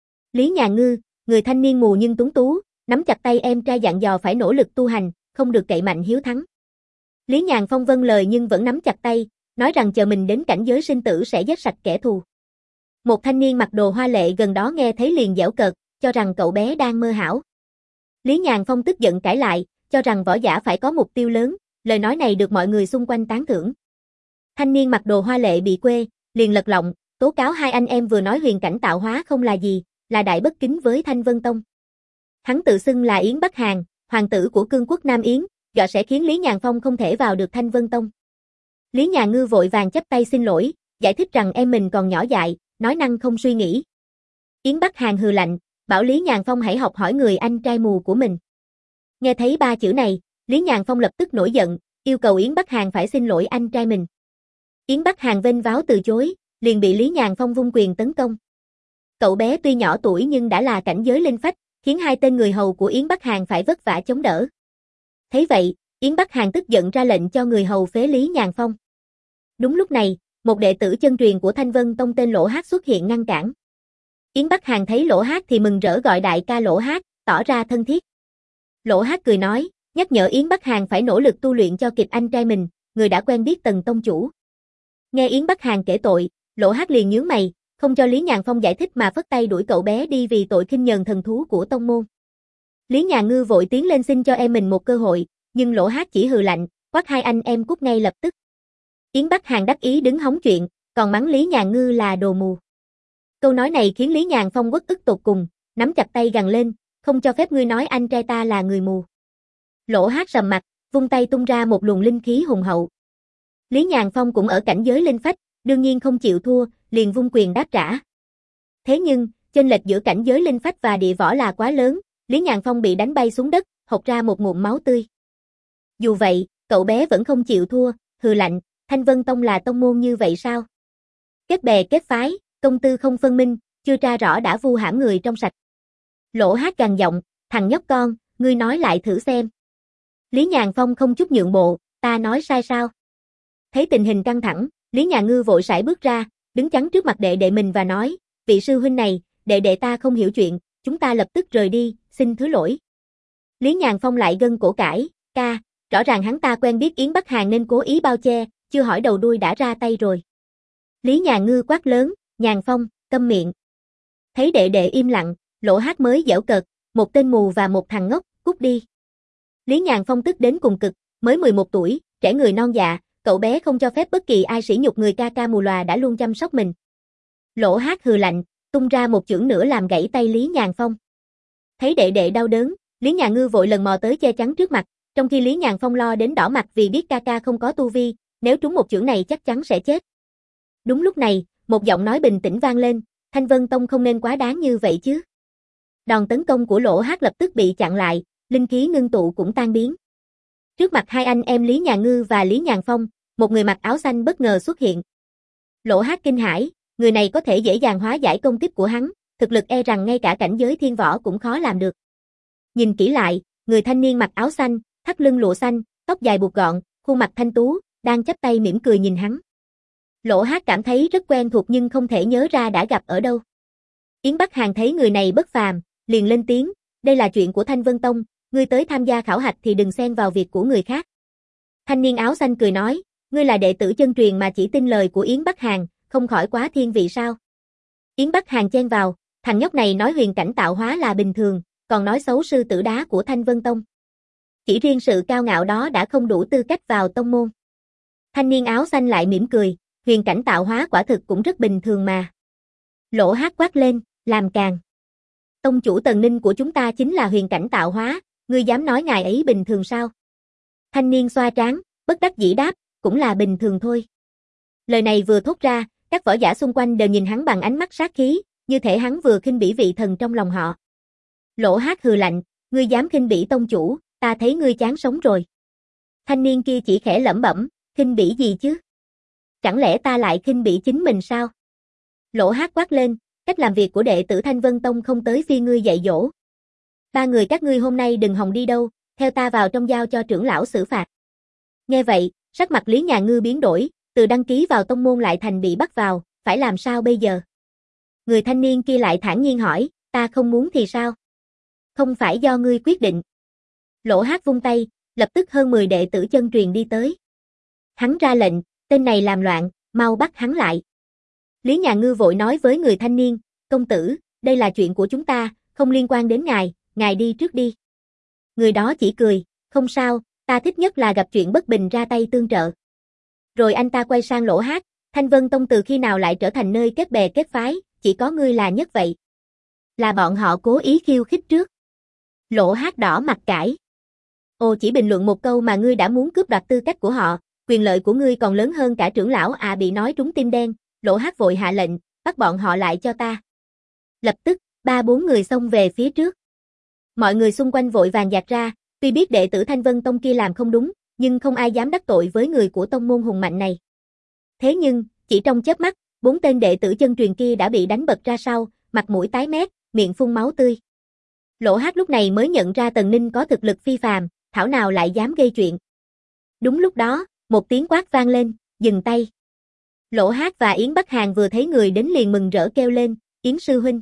Lý Nhà Ngư, người thanh niên mù nhưng tuấn tú, nắm chặt tay em trai dặn dò phải nỗ lực tu hành, không được cậy mạnh hiếu thắng. Lý Nhàn Phong vâng lời nhưng vẫn nắm chặt tay, nói rằng chờ mình đến cảnh giới sinh tử sẽ giết sạch kẻ thù. Một thanh niên mặc đồ hoa lệ gần đó nghe thấy liền giễu cợt, cho rằng cậu bé đang mơ hão. Lý Nhàn Phong tức giận cãi lại, cho rằng võ giả phải có mục tiêu lớn, lời nói này được mọi người xung quanh tán thưởng. Thanh niên mặc đồ hoa lệ bị quê, liền lật lọng, tố cáo 2 anh em vừa nói huyền cảnh tạo hóa không là gì, là đại bất kính với Thanh Vân Tông. Hắn tự xưng là Yến Bắc Hàn, hoàng tử của cương quốc Nam Yến, dọa sẽ khiến Lý Nhàn Phong không thể vào được Thanh Vân Tông. Lý Nhà Ngư vội vàng chắp tay xin lỗi, giải thích rằng em mình còn nhỏ dại, nói năng không suy nghĩ. Yến Bắc Hàn hừ lạnh, bảo Lý Nhàn Phong hãy học hỏi người anh trai mù của mình. Nghe thấy 3 chữ này, Lý Nhàn Phong lập tức nổi giận, yêu cầu Yến Bắc Hàn phải xin lỗi anh trai mình. Yến Bắc Hàn vênh váo từ chối, liền bị Lý Nhàn Phong vung quyền tấn công. Cậu bé tuy nhỏ tuổi nhưng đã là cảnh giới linh phách, khiến 2 tên người hầu của Yến Bắc Hàn phải vất vả chống đỡ. Thấy vậy, Yến Bắc Hàn tức giận ra lệnh cho người hầu phế Lý Nhàn Phong. Đúng lúc này, một đệ tử chân truyền của Thanh Vân Tông tên Lỗ Hát xuất hiện ngăn cản. Yến Bắc Hàn thấy Lỗ Hát thì mừng rỡ gọi đại ca Lỗ Hát, tỏ ra thân thiết. Lỗ Hát cười nói, nhắc nhở Yến Bắc Hàn phải nỗ lực tu luyện cho kịp anh trai mình, người đã quen biết Tần tông chủ. Nghe Yến Bắc Hàn kể tội, Lỗ Hát liền nhướng mày, không cho Lý Nhàn Phong giải thích mà phất tay đuổi cậu bé đi vì tội khinh nhờn thần thú của tông môn. Lý Nhà Ngư vội tiến lên xin cho em mình một cơ hội, nhưng Lỗ Hát chỉ hừ lạnh, quát 2 anh em cút ngay lập tức. Yến Bắc Hàn đắc ý đứng hóng chuyện, còn mắng Lý Nhà Ngư là đồ mù. Câu nói này khiến Lý Nhàn Phong uất ức tột cùng, nắm chặt tay gằn lên, không cho phép ngươi nói anh trai ta là người mù. Lỗ Hát sầm mặt, vung tay tung ra một luồng linh khí hùng hậu. Lý Nhàn Phong cũng ở cảnh giới linh phách, đương nhiên không chịu thua, liền vung quyền đáp trả. Thế nhưng, chênh lệch giữa cảnh giới linh phách và địa võ là quá lớn, Lý Nhàn Phong bị đánh bay xuống đất, hộc ra một ngụm máu tươi. Dù vậy, cậu bé vẫn không chịu thua, hừ lạnh, Thanh Vân Tông là tông môn như vậy sao? Kết bè kết phái, công tư không phân minh, chưa tra rõ đã vu hãm người trong sạch. Lỗ Hát gằn giọng, thằng nhóc con, ngươi nói lại thử xem. Lý Nhàn Phong không chút nhượng bộ, ta nói sai sao? Thấy tình hình căng thẳng, Lý Nhà Ngư vội sải bước ra, đứng chắn trước mặt đệ đệ mình và nói, vị sư huynh này, đệ đệ ta không hiểu chuyện, chúng ta lập tức rời đi, xin thứ lỗi. Lý Nhàn Phong lại gân cổ cãi, ca, rõ ràng hắn ta quen biết Yến Bắc Hàn nên cố ý bao che, chưa hỏi đầu đuôi đã ra tay rồi. Lý Nhàn Ngư quát lớn, Nhàn Phong, câm miệng. Thấy đệ đệ im lặng, Lỗ Hát mới giễu cợt, một tên mù và một thằng ngốc, cút đi. Lý Nhàn Phong tức đến cùng cực, mới 11 tuổi, trẻ người non dạ, cậu bé không cho phép bất kỳ ai sỉ nhục người ca ca mù lòa đã luôn chăm sóc mình. Lỗ Hát hừ lạnh, tung ra một chưởng nữa làm gãy tay Lý Nhàn Phong. Thấy đệ đệ đau đớn, Lý Nhàn Ngư vội lần mò tới che chắn trước mặt, trong khi Lý Nhàn Phong lo đến đỏ mặt vì biết ca ca không có tu vi, nếu trúng một chưởng này chắc chắn sẽ chết. Đúng lúc này, một giọng nói bình tĩnh vang lên, Thanh Vân Tông không nên quá đáng như vậy chứ. Đòn tấn công của Lỗ Hát lập tức bị chặn lại, linh khí ngưng tụ cũng tan biến. Trước mặt hai anh em Lý Nhàn Ngư và Lý Nhàn Phong, một người mặc áo xanh bất ngờ xuất hiện. Lỗ Hát kinh hãi, người này có thể dễ dàng hóa giải công kích của hắn, thực lực e rằng ngay cả cảnh giới thiên võ cũng khó làm được. Nhìn kỹ lại, người thanh niên mặc áo xanh, thắt lưng lụa xanh, tóc dài buộc gọn, khuôn mặt thanh tú, đang chắp tay mỉm cười nhìn hắn. Lỗ Hát cảm thấy rất quen thuộc nhưng không thể nhớ ra đã gặp ở đâu. Yến Bắc Hàn thấy người này bất phàm, liền lên tiếng, đây là chuyện của Thanh Vân Tông, ngươi tới tham gia khảo hạch thì đừng xen vào việc của người khác. Thanh niên áo xanh cười nói, ngươi là đệ tử chân truyền mà chỉ tin lời của Yến Bắc Hàn, không khỏi quá thiên vị sao? Yến Bắc Hàn chen vào, thằng nhóc này nói huyền cảnh tạo hóa là bình thường, còn nói xấu sư tử đá của Thanh Vân Tông. Chỉ riêng sự cao ngạo đó đã không đủ tư cách vào tông môn. Thanh niên áo xanh lại mỉm cười, huyền cảnh tạo hóa quả thực cũng rất bình thường mà. Lỗ Hát quát lên, làm càn. Tông chủ Tần Ninh của chúng ta chính là huyền cảnh tạo hóa, ngươi dám nói ngài ấy bình thường sao? Thanh niên xoa trán, bất đắc dĩ đáp, cũng là bình thường thôi. Lời này vừa thốt ra, các võ giả xung quanh đều nhìn hắn bằng ánh mắt sát khí, như thể hắn vừa khinh bỉ vị thần trong lòng họ. Lỗ Hát hừ lạnh, ngươi dám khinh bỉ tông chủ, ta thấy ngươi chán sống rồi. Thanh niên kia chỉ khẽ lẩm bẩm, khinh bỉ gì chứ? Chẳng lẽ ta lại khinh bỉ chính mình sao? Lỗ Hát quát lên, cách làm việc của đệ tử Thanh Vân Tông không tới phiên ngươi dạy dỗ. Ba người các ngươi hôm nay đừng hòng đi đâu, theo ta vào trong giao cho trưởng lão xử phạt. Nghe vậy, sắc mặt Lý Nhàn Ngư biến đổi, từ đăng ký vào tông môn lại thành bị bắt vào, phải làm sao bây giờ? Người thanh niên kia lại thản nhiên hỏi, ta không muốn thì sao? Không phải do ngươi quyết định. Lỗ Hát vung tay, lập tức hơn 10 đệ tử chân truyền đi tới. Hắn ra lệnh, tên này làm loạn, mau bắt hắn lại. Lý Nhàn Ngư vội nói với người thanh niên, công tử, đây là chuyện của chúng ta, không liên quan đến ngài đi trước đi. Người đó chỉ cười, không sao, ta thích nhất là gặp chuyện bất bình ra tay tương trợ. Rồi anh ta quay sang Lỗ Hát, Thanh Vân Tông từ khi nào lại trở thành nơi kết bè kết phái, chỉ có ngươi là nhất vậy. Là bọn họ cố ý khiêu khích trước. Lỗ Hát đỏ mặt cãi. Ồ, chỉ bình luận một câu mà ngươi đã muốn cướp đoạt tư cách của họ, quyền lợi của ngươi còn lớn hơn cả trưởng lão à. Bị nói trúng tim đen, Lỗ Hát vội hạ lệnh, bắt bọn họ lại cho ta. Lập tức, 3-4 người xông về phía trước. Mọi người xung quanh vội vàng dạt ra, tuy biết đệ tử Thanh Vân Tông kia làm không đúng, nhưng không ai dám đắc tội với người của tông môn hùng mạnh này. Thế nhưng, chỉ trong chớp mắt, 4 tên đệ tử chân truyền kia đã bị đánh bật ra sau, mặt mũi tái mét, miệng phun máu tươi. Lỗ Hát lúc này mới nhận ra Tần Ninh có thực lực phi phàm, thảo nào lại dám gây chuyện. Đúng lúc đó, một tiếng quát vang lên, dừng tay. Lỗ Hát và Yến Bắc Hàn vừa thấy người đến liền mừng rỡ kêu lên, Yến sư huynh.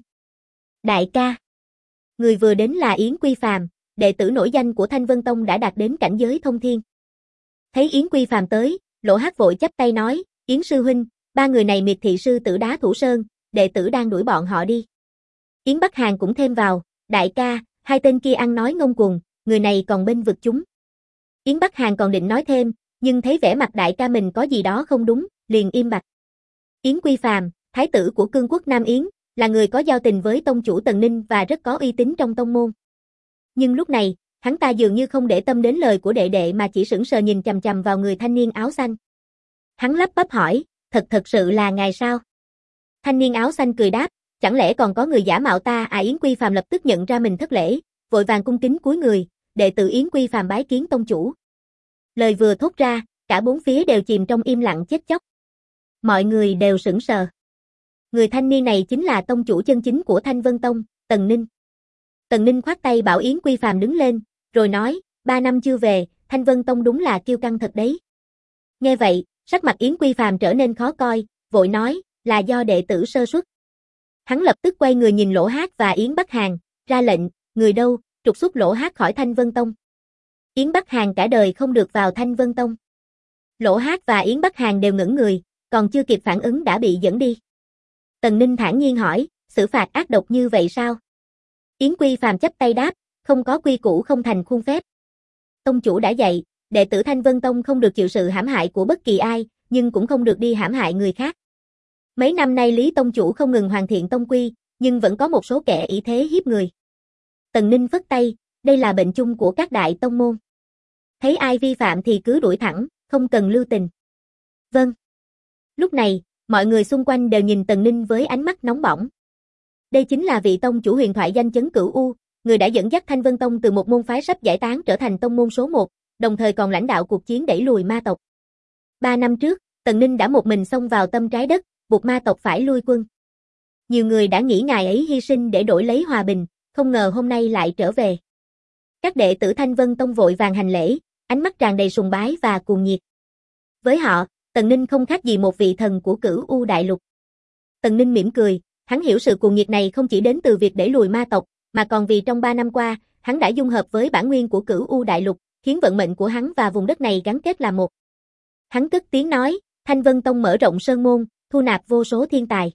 Đại ca. Người vừa đến là Yến Quy Phàm, đệ tử nổi danh của Thanh Vân Tông đã đạt đến cảnh giới thông thiên. Thấy Yến Quy Phàm tới, Lỗ Hát vội chắp tay nói, Yến sư huynh, 3 người này miệt thị sư tử đá Thủ Sơn, đệ tử đang đuổi bọn họ đi. Yến Bắc Hàn cũng thêm vào, đại ca, 2 tên kia ăn nói ngông cuồng, người này còn bênh vực chúng. Yến Bắc Hàn còn định nói thêm, nhưng thấy vẻ mặt đại ca mình có gì đó không đúng, liền im bặt. Yến Quy Phàm, thái tử của cương quốc Nam Yến, là người có giao tình với tông chủ Tần Ninh và rất có uy tín trong tông môn. Nhưng lúc này, hắn ta dường như không để tâm đến lời của đệ đệ mà chỉ sững sờ nhìn chằm chằm vào người thanh niên áo xanh. Hắn lắp bắp hỏi, thật sự là ngài sao? Thanh niên áo xanh cười đáp, chẳng lẽ còn có người giả mạo ta à? Yến Quy Phàm lập tức nhận ra mình thất lễ, vội vàng cung kính cúi người, đệ tử Yến Quy Phàm bái kiến tông chủ. Lời vừa thốt ra, cả 4 phía đều chìm trong im lặng chết chóc. Mọi người đều sững sờ. Người thanh niên này chính là tông chủ chân chính của Thanh Vân Tông, Tần Ninh. Tần Ninh khoát tay bảo Yến Quy Phàm đứng lên, rồi nói, 3 năm chưa về, Thanh Vân Tông đúng là kiêu căng thật đấy. Nghe vậy, sắc mặt Yến Quy Phàm trở nên khó coi, vội nói, là do đệ tử sơ suất. Hắn lập tức quay người nhìn Lỗ Hát và Yến Bắc Hàn, ra lệnh, người đâu, trục xuất Lỗ Hát khỏi Thanh Vân Tông. Yến Bắc Hàn cả đời không được vào Thanh Vân Tông. Lỗ Hát và Yến Bắc Hàn đều ngẩn người, còn chưa kịp phản ứng đã bị dẫn đi. Tần Ninh thản nhiên hỏi, xử phạt ác độc như vậy sao? Yến Quy Phàm chắp tay đáp, không có quy củ không thành khuôn phép. Tông chủ đã dạy, đệ tử Thanh Vân Tông không được chịu sự hãm hại của bất kỳ ai, nhưng cũng không được đi hãm hại người khác. Mấy năm nay Lý Tông chủ không ngừng hoàn thiện tông quy, nhưng vẫn có một số kẻ ỷ thế hiếp người. Tần Ninh phất tay, đây là bệnh chung của các đại tông môn. Thấy ai vi phạm thì cứ đuổi thẳng, không cần lưu tình. Vâng. Lúc này, mọi người xung quanh đều nhìn Tần Ninh với ánh mắt nóng bỏng. Đây chính là vị tông chủ huyền thoại danh chấn Cửu U, người đã dẫn dắt Thanh Vân Tông từ một môn phái sắp giải tán trở thành tông môn số 1, đồng thời còn lãnh đạo cuộc chiến đẩy lùi ma tộc. 3 năm trước, Tần Ninh đã một mình xông vào tâm trái đất, buộc ma tộc phải lui quân. Nhiều người đã nghĩ ngài ấy hy sinh để đổi lấy hòa bình, không ngờ hôm nay lại trở về. Các đệ tử Thanh Vân Tông vội vàng hành lễ, ánh mắt tràn đầy sùng bái và cuồng nhiệt. Với họ, Tần Ninh không khác gì một vị thần của Cửu U đại lục. Tần Ninh mỉm cười, hắn hiểu sự cuồng nhiệt này không chỉ đến từ việc đẩy lùi ma tộc, mà còn vì trong 3 năm qua, hắn đã dung hợp với bản nguyên của Cửu U đại lục, khiến vận mệnh của hắn và vùng đất này gắn kết là một. Hắn cất tiếng nói, Thanh Vân Tông mở rộng sơn môn, thu nạp vô số thiên tài.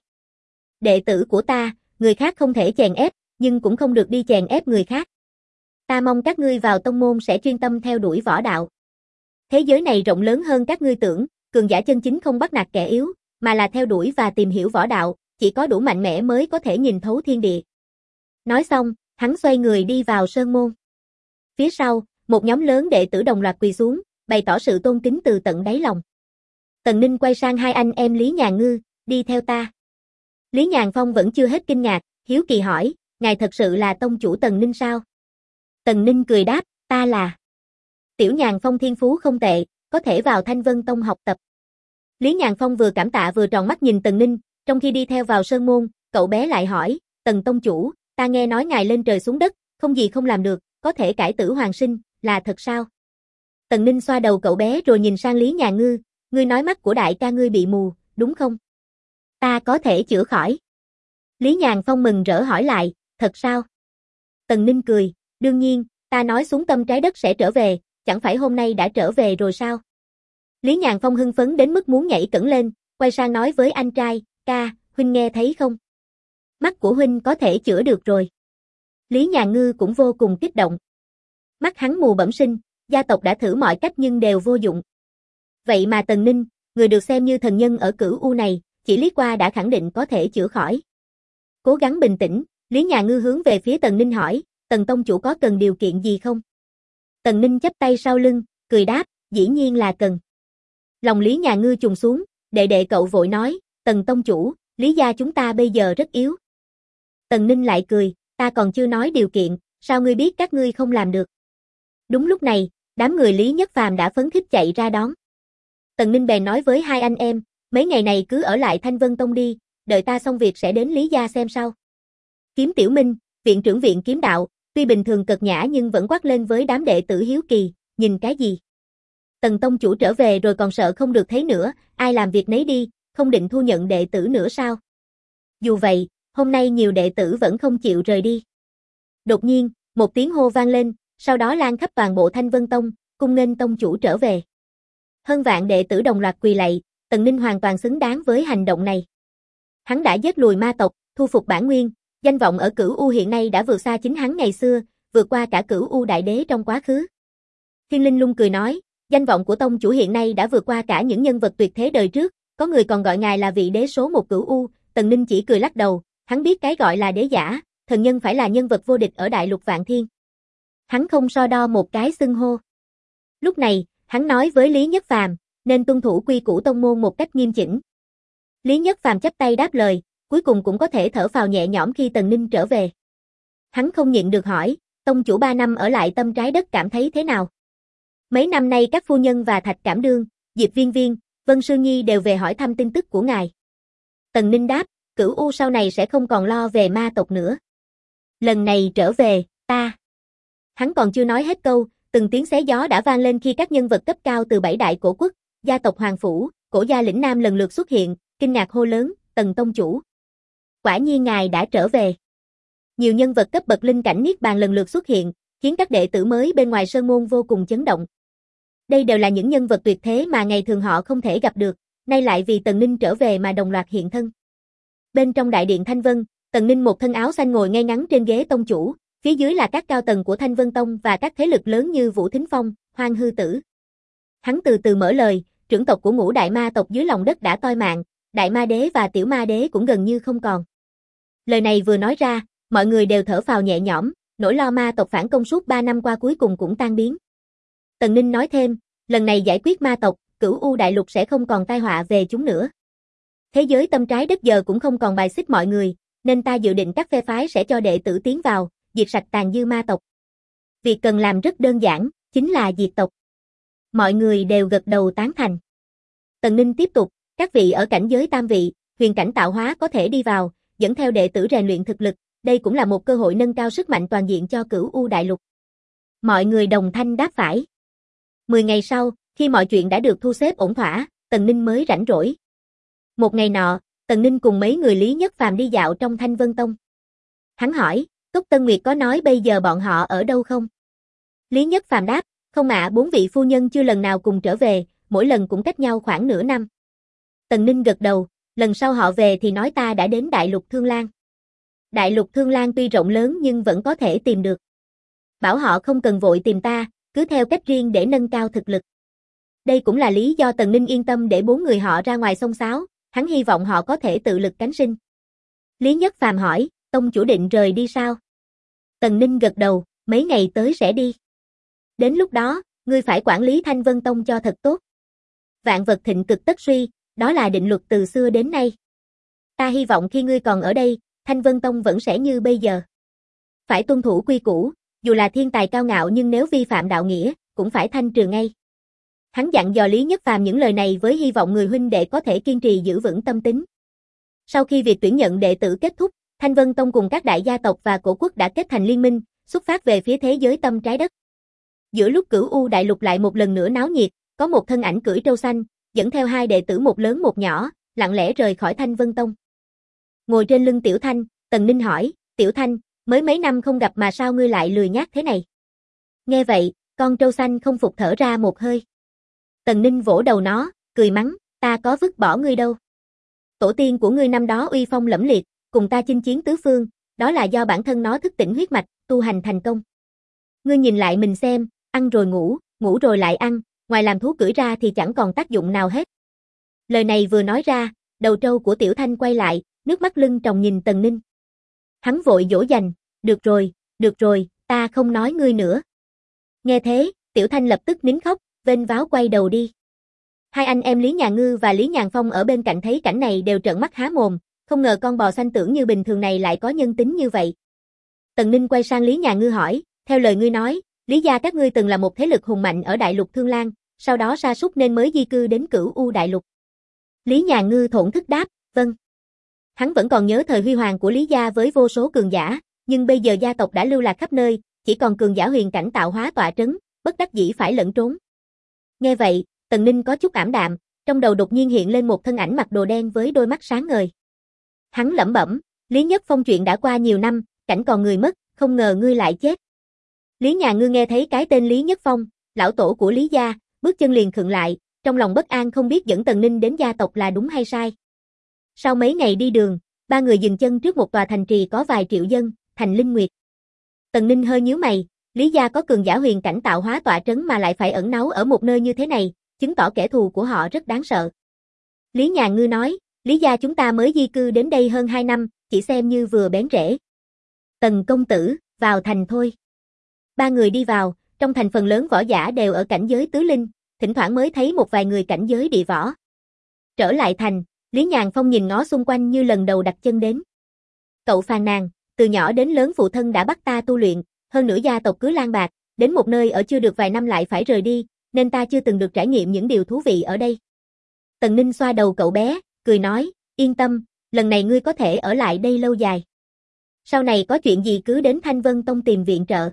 Đệ tử của ta, người khác không thể chèn ép, nhưng cũng không được đi chèn ép người khác. Ta mong các ngươi vào tông môn sẽ chuyên tâm theo đuổi võ đạo. Thế giới này rộng lớn hơn các ngươi tưởng, cường giả chân chính không bắt nạt kẻ yếu, mà là theo đuổi và tìm hiểu võ đạo, chỉ có đủ mạnh mẽ mới có thể nhìn thấu thiên địa. Nói xong, hắn xoay người đi vào sơn môn. Phía sau, một nhóm lớn đệ tử đồng loạt quỳ xuống, bày tỏ sự tôn kính từ tận đáy lòng. Tần Ninh quay sang hai anh em Lý Nhàn Ngư, đi theo ta. Lý Nhàn Phong vẫn chưa hết kinh ngạc, hiếu kỳ hỏi, ngài thật sự là tông chủ Tần Ninh sao? Tần Ninh cười đáp, ta là. Tiểu Nhàn Phong thiên phú không tệ, có thể vào Thanh Vân Tông học tập. Lý Nhàn Phong vừa cảm tạ vừa tròn mắt nhìn Tần Ninh, trong khi đi theo vào sơn môn, cậu bé lại hỏi, Tần tông chủ, ta nghe nói ngài lên trời xuống đất, không gì không làm được, có thể cải tử hoàn sinh, là thật sao? Tần Ninh xoa đầu cậu bé rồi nhìn sang Lý Nhàn Ngư, ngươi nói mắt của đại ca ngươi bị mù, đúng không? Ta có thể chữa khỏi. Lý Nhàn Phong mừng rỡ hỏi lại, thật sao? Tần Ninh cười, đương nhiên, ta nói xuống tâm trái đất sẽ trở về, chẳng phải hôm nay đã trở về rồi sao? Lý Nhàn Phong hưng phấn đến mức muốn nhảy cẫng lên, quay sang nói với anh trai, ca, huynh nghe thấy không? Mắt của huynh có thể chữa được rồi. Lý Nhàn Ngư cũng vô cùng kích động. Mắt hắn mù bẩm sinh, gia tộc đã thử mọi cách nhưng đều vô dụng. Vậy mà Tần Ninh, người được xem như thần nhân ở Cửu U này, chỉ liếc qua đã khẳng định có thể chữa khỏi. Cố gắng bình tĩnh, Lý Nhàn Ngư hướng về phía Tần Ninh hỏi, Tần tông chủ có cần điều kiện gì không? Tần Ninh chắp tay sau lưng, cười đáp, dĩ nhiên là cần. Lòng Lý Nhàn Ngư trùng xuống, đệ đệ cậu vội nói, Tần tông chủ, Lý gia chúng ta bây giờ rất yếu. Tần Ninh lại cười, ta còn chưa nói điều kiện, sao ngươi biết các ngươi không làm được? Đúng lúc này, đám người Lý Nhất Phàm đã phấn khích chạy ra đón. Tần Ninh bèn nói với hai anh em, mấy ngày này cứ ở lại Thanh Vân Tông đi, đợi ta xong việc sẽ đến Lý gia xem sao. Kiếm Tiểu Minh, viện trưởng viện kiếm đạo, tuy bình thường cật nhã nhưng vẫn quát lên với đám đệ tử hiếu kỳ, nhìn cái gì? Tần tông chủ trở về rồi còn sợ không được thấy nữa, ai làm việc nấy đi, không định thu nhận đệ tử nữa sao? Dù vậy, hôm nay nhiều đệ tử vẫn không chịu rời đi. Đột nhiên, một tiếng hô vang lên, sau đó lan khắp toàn bộ Thanh Vân Tông, cung nghênh tông chủ trở về. Hơn vạn đệ tử đồng loạt quỳ lạy, Tần Ninh hoàn toàn xứng đáng với hành động này. Hắn đã giết lùi ma tộc, thu phục bản nguyên, danh vọng ở Cửu U hiện nay đã vượt xa chính hắn ngày xưa, vượt qua cả Cửu U đại đế trong quá khứ. Thiên Linh Lung cười nói, danh vọng của tông chủ hiện nay đã vượt qua cả những nhân vật tuyệt thế đời trước, có người còn gọi ngài là vị đế số 1 Cửu U, Tần Ninh chỉ cười lắc đầu, hắn biết cái gọi là đế giả, thần nhân phải là nhân vật vô địch ở đại lục vạn thiên. Hắn không so đo một cái xưng hô. Lúc này, hắn nói với Lý Nhất Phàm, nên tuân thủ quy củ tông môn một cách nghiêm chỉnh. Lý Nhất Phàm chắp tay đáp lời, cuối cùng cũng có thể thở phào nhẹ nhõm khi Tần Ninh trở về. Hắn không nhịn được hỏi, tông chủ 3 năm ở lại tâm trái đất cảm thấy thế nào? Mấy năm nay các phu nhân và Thạch Cảm Đương, Diệp Viên Viên, Vân Sư Nhi đều về hỏi thăm tin tức của ngài. Tần Ninh đáp, Cửu U sau này sẽ không còn lo về ma tộc nữa. Lần này trở về, ta. Hắn còn chưa nói hết câu, từng tiếng xé gió đã vang lên khi các nhân vật cấp cao từ 7 đại cổ quốc, gia tộc Hoàng Phủ, cổ gia lĩnh Nam lần lượt xuất hiện, kinh ngạc hô lớn, Tần tông chủ. Quả nhiên ngài đã trở về. Nhiều nhân vật cấp bậc linh cảnh niết bàn lần lượt xuất hiện, khiến các đệ tử mới bên ngoài sơn môn vô cùng chấn động. Đây đều là những nhân vật tuyệt thế mà ngày thường họ không thể gặp được, nay lại vì Tần Ninh trở về mà đồng loạt hiện thân. Bên trong đại điện Thanh Vân, Tần Ninh một thân áo xanh ngồi ngay ngắn trên ghế tông chủ, phía dưới là các cao tầng của Thanh Vân Tông và các thế lực lớn như Vũ Thính Phong, Hoang Hư Tử. Hắn từ từ mở lời, trưởng tộc của ngũ đại ma tộc dưới lòng đất đã toi mạng, đại ma đế và tiểu ma đế cũng gần như không còn. Lời này vừa nói ra, mọi người đều thở phào nhẹ nhõm, nỗi lo ma tộc phản công suốt 3 năm qua cuối cùng cũng tan biến. Tần Ninh nói thêm, lần này giải quyết ma tộc, Cửu U đại lục sẽ không còn tai họa về chúng nữa. Thế giới tâm trái đất giờ cũng không còn bài xích mọi người, nên ta dự định các phe phái sẽ cho đệ tử tiến vào, diệt sạch tàn dư ma tộc. Việc cần làm rất đơn giản, chính là diệt tộc. Mọi người đều gật đầu tán thành. Tần Ninh tiếp tục, các vị ở cảnh giới tam vị, huyền cảnh tạo hóa có thể đi vào, dẫn theo đệ tử rèn luyện thực lực, đây cũng là một cơ hội nâng cao sức mạnh toàn diện cho Cửu U đại lục. Mọi người đồng thanh đáp phải. 10 ngày sau, khi mọi chuyện đã được thu xếp ổn thỏa, Tần Ninh mới rảnh rỗi. Một ngày nọ, Tần Ninh cùng mấy người Lý Nhất Phàm đi dạo trong Thanh Vân Tông. Hắn hỏi, Cốc Tân Nguyệt có nói bây giờ bọn họ ở đâu không? Lý Nhất Phàm đáp, không ạ, 4 vị phu nhân chưa lần nào cùng trở về, mỗi lần cũng cách nhau khoảng nửa năm. Tần Ninh gật đầu, lần sau họ về thì nói ta đã đến Đại Lục Thương Lan. Đại Lục Thương Lan tuy rộng lớn nhưng vẫn có thể tìm được. Bảo họ không cần vội tìm ta, cứ theo cách riêng để nâng cao thực lực. Đây cũng là lý do Tần Ninh yên tâm để 4 người họ ra ngoài xông xáo, hắn hy vọng họ có thể tự lực cánh sinh. Lý Nhất Phàm hỏi, tông chủ định rời đi sao? Tần Ninh gật đầu, mấy ngày tới sẽ đi. Đến lúc đó, ngươi phải quản lý Thanh Vân Tông cho thật tốt. Vạn vật thịnh cực tất suy, đó là định luật từ xưa đến nay. Ta hy vọng khi ngươi còn ở đây, Thanh Vân Tông vẫn sẽ như bây giờ. Phải tuân thủ quy củ, dù là thiên tài cao ngạo nhưng nếu vi phạm đạo nghĩa, cũng phải thanh trừ ngay. Hắn dặn dò Lý Nhất Phàm những lời này với hy vọng người huynh đệ có thể kiên trì giữ vững tâm tính. Sau khi việc tuyển nhận đệ tử kết thúc, Thanh Vân Tông cùng các đại gia tộc và cổ quốc đã kết thành liên minh, xuất phát về phía thế giới tâm trái đất. Giữa lúc Cửu U đại lục lại một lần nữa náo nhiệt, có một thân ảnh cưỡi trâu xanh, dẫn theo 2 đệ tử một lớn một nhỏ, lặng lẽ rời khỏi Thanh Vân Tông. Ngồi trên lưng Tiểu Thanh, Tần Ninh hỏi, Tiểu Thanh, mới mấy năm không gặp mà sao ngươi lại lười nhác thế này? Nghe vậy, con trâu xanh không phục thở ra một hơi. Tần Ninh vỗ đầu nó, cười mắng, ta có vứt bỏ ngươi đâu. Tổ tiên của ngươi năm đó uy phong lẫm liệt, cùng ta chinh chiến tứ phương, đó là do bản thân nó thức tỉnh huyết mạch, tu hành thành công. Ngươi nhìn lại mình xem, ăn rồi ngủ, ngủ rồi lại ăn, ngoài làm thú cưỡi ra thì chẳng còn tác dụng nào hết. Lời này vừa nói ra, đầu trâu của Tiểu Thanh quay lại, nước mắt lưng tròng nhìn Tần Ninh. Hắn vội dỗ dành, được rồi, ta không nói ngươi nữa. Nghe thế, Tiểu Thanh lập tức nín khóc, vênh váo quay đầu đi. 2 anh em Lý Nhà Ngư và Lý Nhàn Phong ở bên cạnh thấy cảnh này đều trợn mắt há mồm, không ngờ con bò xanh tưởng như bình thường này lại có nhân tính như vậy. Tần Ninh quay sang Lý Nhà Ngư hỏi, theo lời ngươi nói, Lý gia các ngươi từng là một thế lực hùng mạnh ở Đại Lục Thương Lan, sau đó sa sút nên mới di cư đến Cửu U đại lục. Lý Nhà Ngư thổn thức đáp, vâng. Hắn vẫn còn nhớ thời huy hoàng của Lý gia với vô số cường giả, nhưng bây giờ gia tộc đã lưu lạc khắp nơi, chỉ còn cường giả huyền cảnh tạo hóa tọa trấn, bất đắc dĩ phải lẫn trốn. Nghe vậy, Tần Ninh có chút ảm đạm, trong đầu đột nhiên hiện lên một thân ảnh mặc đồ đen với đôi mắt sáng ngời. Hắn lẩm bẩm, Lý Nhất Phong chuyện đã qua nhiều năm, cảnh còn người mất, không ngờ ngươi lại chết. Lý Nhà Ngư nghe thấy cái tên Lý Nhất Phong, lão tổ của Lý gia, bước chân liền khựng lại, trong lòng bất an không biết dẫn Tần Ninh đến gia tộc là đúng hay sai. Sau mấy ngày đi đường, 3 người dừng chân trước một tòa thành trì có vài triệu dân, thành Linh Nguyệt. Tần Ninh hơi nhíu mày, Lý gia có cường giả huyền cảnh tạo hóa tọa trấn mà lại phải ẩn náu ở một nơi như thế này, chứng tỏ kẻ thù của họ rất đáng sợ. Lý Nhà Ngư nói, Lý gia chúng ta mới di cư đến đây hơn 2 năm, chỉ xem như vừa bén rễ. Tần công tử, vào thành thôi. 3 người đi vào, trong thành phần lớn võ giả đều ở cảnh giới tứ linh, thỉnh thoảng mới thấy một vài người cảnh giới địa võ. Trở lại thành, Lý Nhàn Phong nhìn ngó xung quanh như lần đầu đặt chân đến. Cậu phàn nàn, từ nhỏ đến lớn phụ thân đã bắt ta tu luyện, hơn nữa gia tộc cứ lang bạc, đến một nơi ở chưa được vài năm lại phải rời đi, nên ta chưa từng được trải nghiệm những điều thú vị ở đây. Tần Ninh xoa đầu cậu bé, cười nói, yên tâm, lần này ngươi có thể ở lại đây lâu dài. Sau này có chuyện gì cứ đến Thanh Vân Tông tìm viện trợ.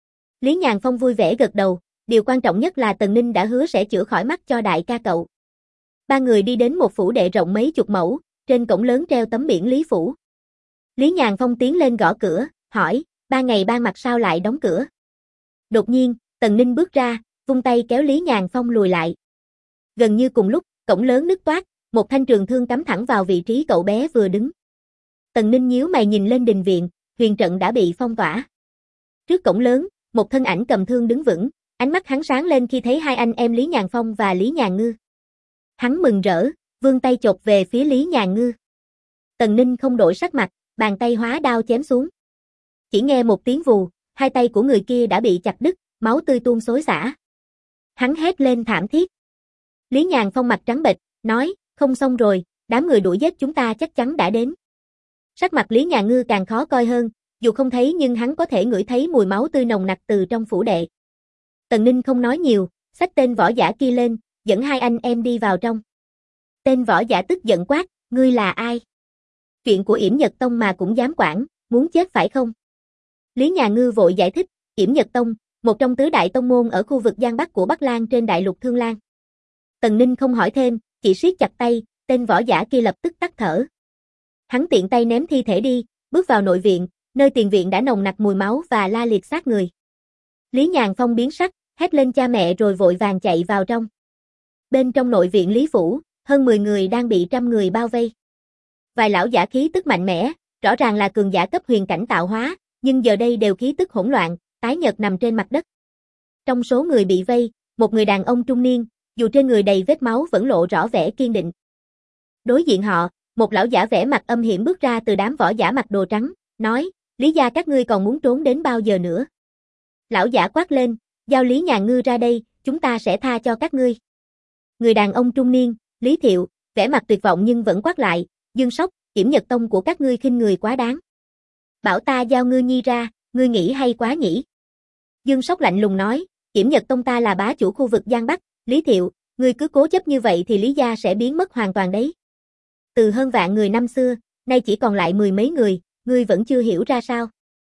Lý Nhàn Phong vui vẻ gật đầu, điều quan trọng nhất là Tần Ninh đã hứa sẽ chữa khỏi mắt cho đại ca cậu. 3 người đi đến một phủ đệ rộng mấy chục mẫu, trên cổng lớn treo tấm biển Lý Phủ. Lý Nhàn Phong tiến lên gõ cửa, hỏi, ban ngày ban mặt sao lại đóng cửa? Đột nhiên, Tần Ninh bước ra, vung tay kéo Lý Nhàn Phong lùi lại. Gần như cùng lúc, cổng lớn nứt toác, một thanh trường thương cắm thẳng vào vị trí cậu bé vừa đứng. Tần Ninh nhíu mày nhìn lên đình viện, huyền trận đã bị phong tỏa. Trước cổng lớn, một thân ảnh cầm thương đứng vững, ánh mắt hắn sáng lên khi thấy hai anh em Lý Nhàn Phong và Lý Nhàn Ngư. Hắn mừng rỡ, vươn tay chộp về phía Lý Nhàn Ngư. Tần Ninh không đổi sắc mặt, bàn tay hóa đao chém xuống. Chỉ nghe một tiếng vù, hai tay của người kia đã bị chặt đứt, máu tươi tuôn xối xả. Hắn hét lên thảm thiết. Lý Nhàn Phong mặt trắng bệch, nói, không xong rồi, đám người đuổi giết chúng ta chắc chắn đã đến. Sắc mặt Lý Nhàn Ngư càng khó coi hơn, dù không thấy nhưng hắn có thể ngửi thấy mùi máu tươi nồng nặc từ trong phủ đệ. Tần Ninh không nói nhiều, xách tên võ giả kia lên, dẫn hai anh em đi vào trong. Tên võ giả tức giận quát, ngươi là ai? Chuyện của Yểm Nhật Tông mà cũng dám quản, muốn chết phải không? Lý Nhàn Ngư vội giải thích, Yểm Nhật Tông, một trong tứ đại tông môn ở khu vực Giang Bắc của Bắc Lan trên đại lục Thương Lan. Tần Ninh không hỏi thêm, chỉ siết chặt tay, tên võ giả kia lập tức tắt thở. Hắn tiện tay ném thi thể đi, bước vào nội viện, nơi tiền viện đã nồng nặc mùi máu và la liệt xác người. Lý Nhàn Phong biến sắc, hét lên cha mẹ rồi vội vàng chạy vào trong. Bên trong nội viện Lý Phủ, hơn 10 người đang bị trăm người bao vây. Vài lão giả khí tức mạnh mẽ, rõ ràng là cường giả cấp huyền cảnh tạo hóa, nhưng giờ đây đều khí tức hỗn loạn, tái nhợt nằm trên mặt đất. Trong số người bị vây, một người đàn ông trung niên, dù trên người đầy vết máu vẫn lộ rõ vẻ kiên định. Đối diện họ, một lão giả vẻ mặt âm hiểm bước ra từ đám võ giả mặc đồ trắng, nói, Lý gia các ngươi còn muốn trốn đến bao giờ nữa? Lão giả quát lên, giao Lý Nhàn Ngư ra đây, chúng ta sẽ tha cho các ngươi. Người đàn ông trung niên, Lý Thiệu, vẻ mặt tuyệt vọng nhưng vẫn quát lại, Dương Sóc, Yểm Nhật Tông của các ngươi khinh người quá đáng. Bảo ta giao Ngư Nhi ra, ngươi nghĩ hay quá nhỉ? Dương Sóc lạnh lùng nói, Yểm Nhật Tông ta là bá chủ khu vực Giang Bắc, Lý Thiệu, ngươi cứ cố chấp như vậy thì Lý gia sẽ biến mất hoàn toàn đấy. Từ hơn vạn người năm xưa, nay chỉ còn lại 10 mấy người, ngươi vẫn chưa hiểu ra sao?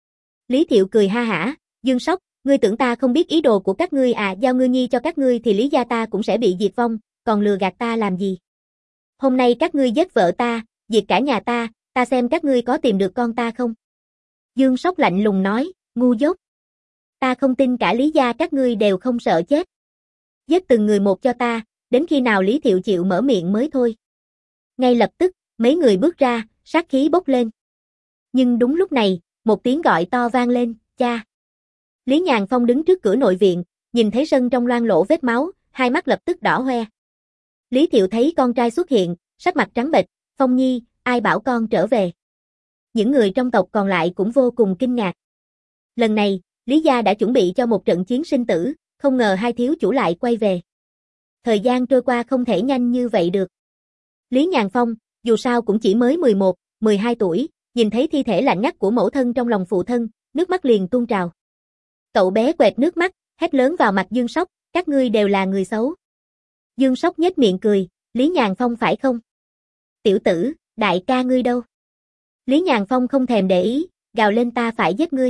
Lý Thiệu cười ha hả, Dương Sóc, ngươi tưởng ta không biết ý đồ của các ngươi à, giao Ngư Nhi cho các ngươi thì Lý gia ta cũng sẽ bị diệt vong, còn lừa gạt ta làm gì? Hôm nay các ngươi giết vợ ta, diệt cả nhà ta xem các ngươi có tìm được con ta không? Dương Sóc lạnh lùng nói, ngu dốt. Ta không tin cả Lý gia các ngươi đều không sợ chết. Giết từng người một cho ta, đến khi nào Lý Thiệu chịu mở miệng mới thôi. Ngay lập tức, mấy người bước ra, sát khí bốc lên. Nhưng đúng lúc này, một tiếng gọi to vang lên, cha. Lý Nhàn Phong đứng trước cửa nội viện, nhìn thấy sân trong loang lổ vết máu, hai mắt lập tức đỏ hoe. Lý Thiệu thấy con trai xuất hiện, sắc mặt trắng bệch, Phong Nhi, ai bảo con trở về. Những người trong tộc còn lại cũng vô cùng kinh ngạc. Lần này, Lý gia đã chuẩn bị cho một trận chiến sinh tử, không ngờ hai thiếu chủ lại quay về. Thời gian trôi qua không thể nhanh như vậy được. Lý Nhàn Phong, dù sao cũng chỉ mới 11, 12 tuổi, nhìn thấy thi thể lạnh ngắt của mẫu thân trong lòng phụ thân, nước mắt liền tuôn trào. Cậu bé quẹt nước mắt, hét lớn vào mặt Dương Sóc, các ngươi đều là người xấu. Dương Sóc nhếch miệng cười, Lý Nhàn Phong phải không? Tiểu tử, đại ca ngươi đâu? Lý Nhàn Phong không thèm để ý, gào lên ta phải giết ngươi.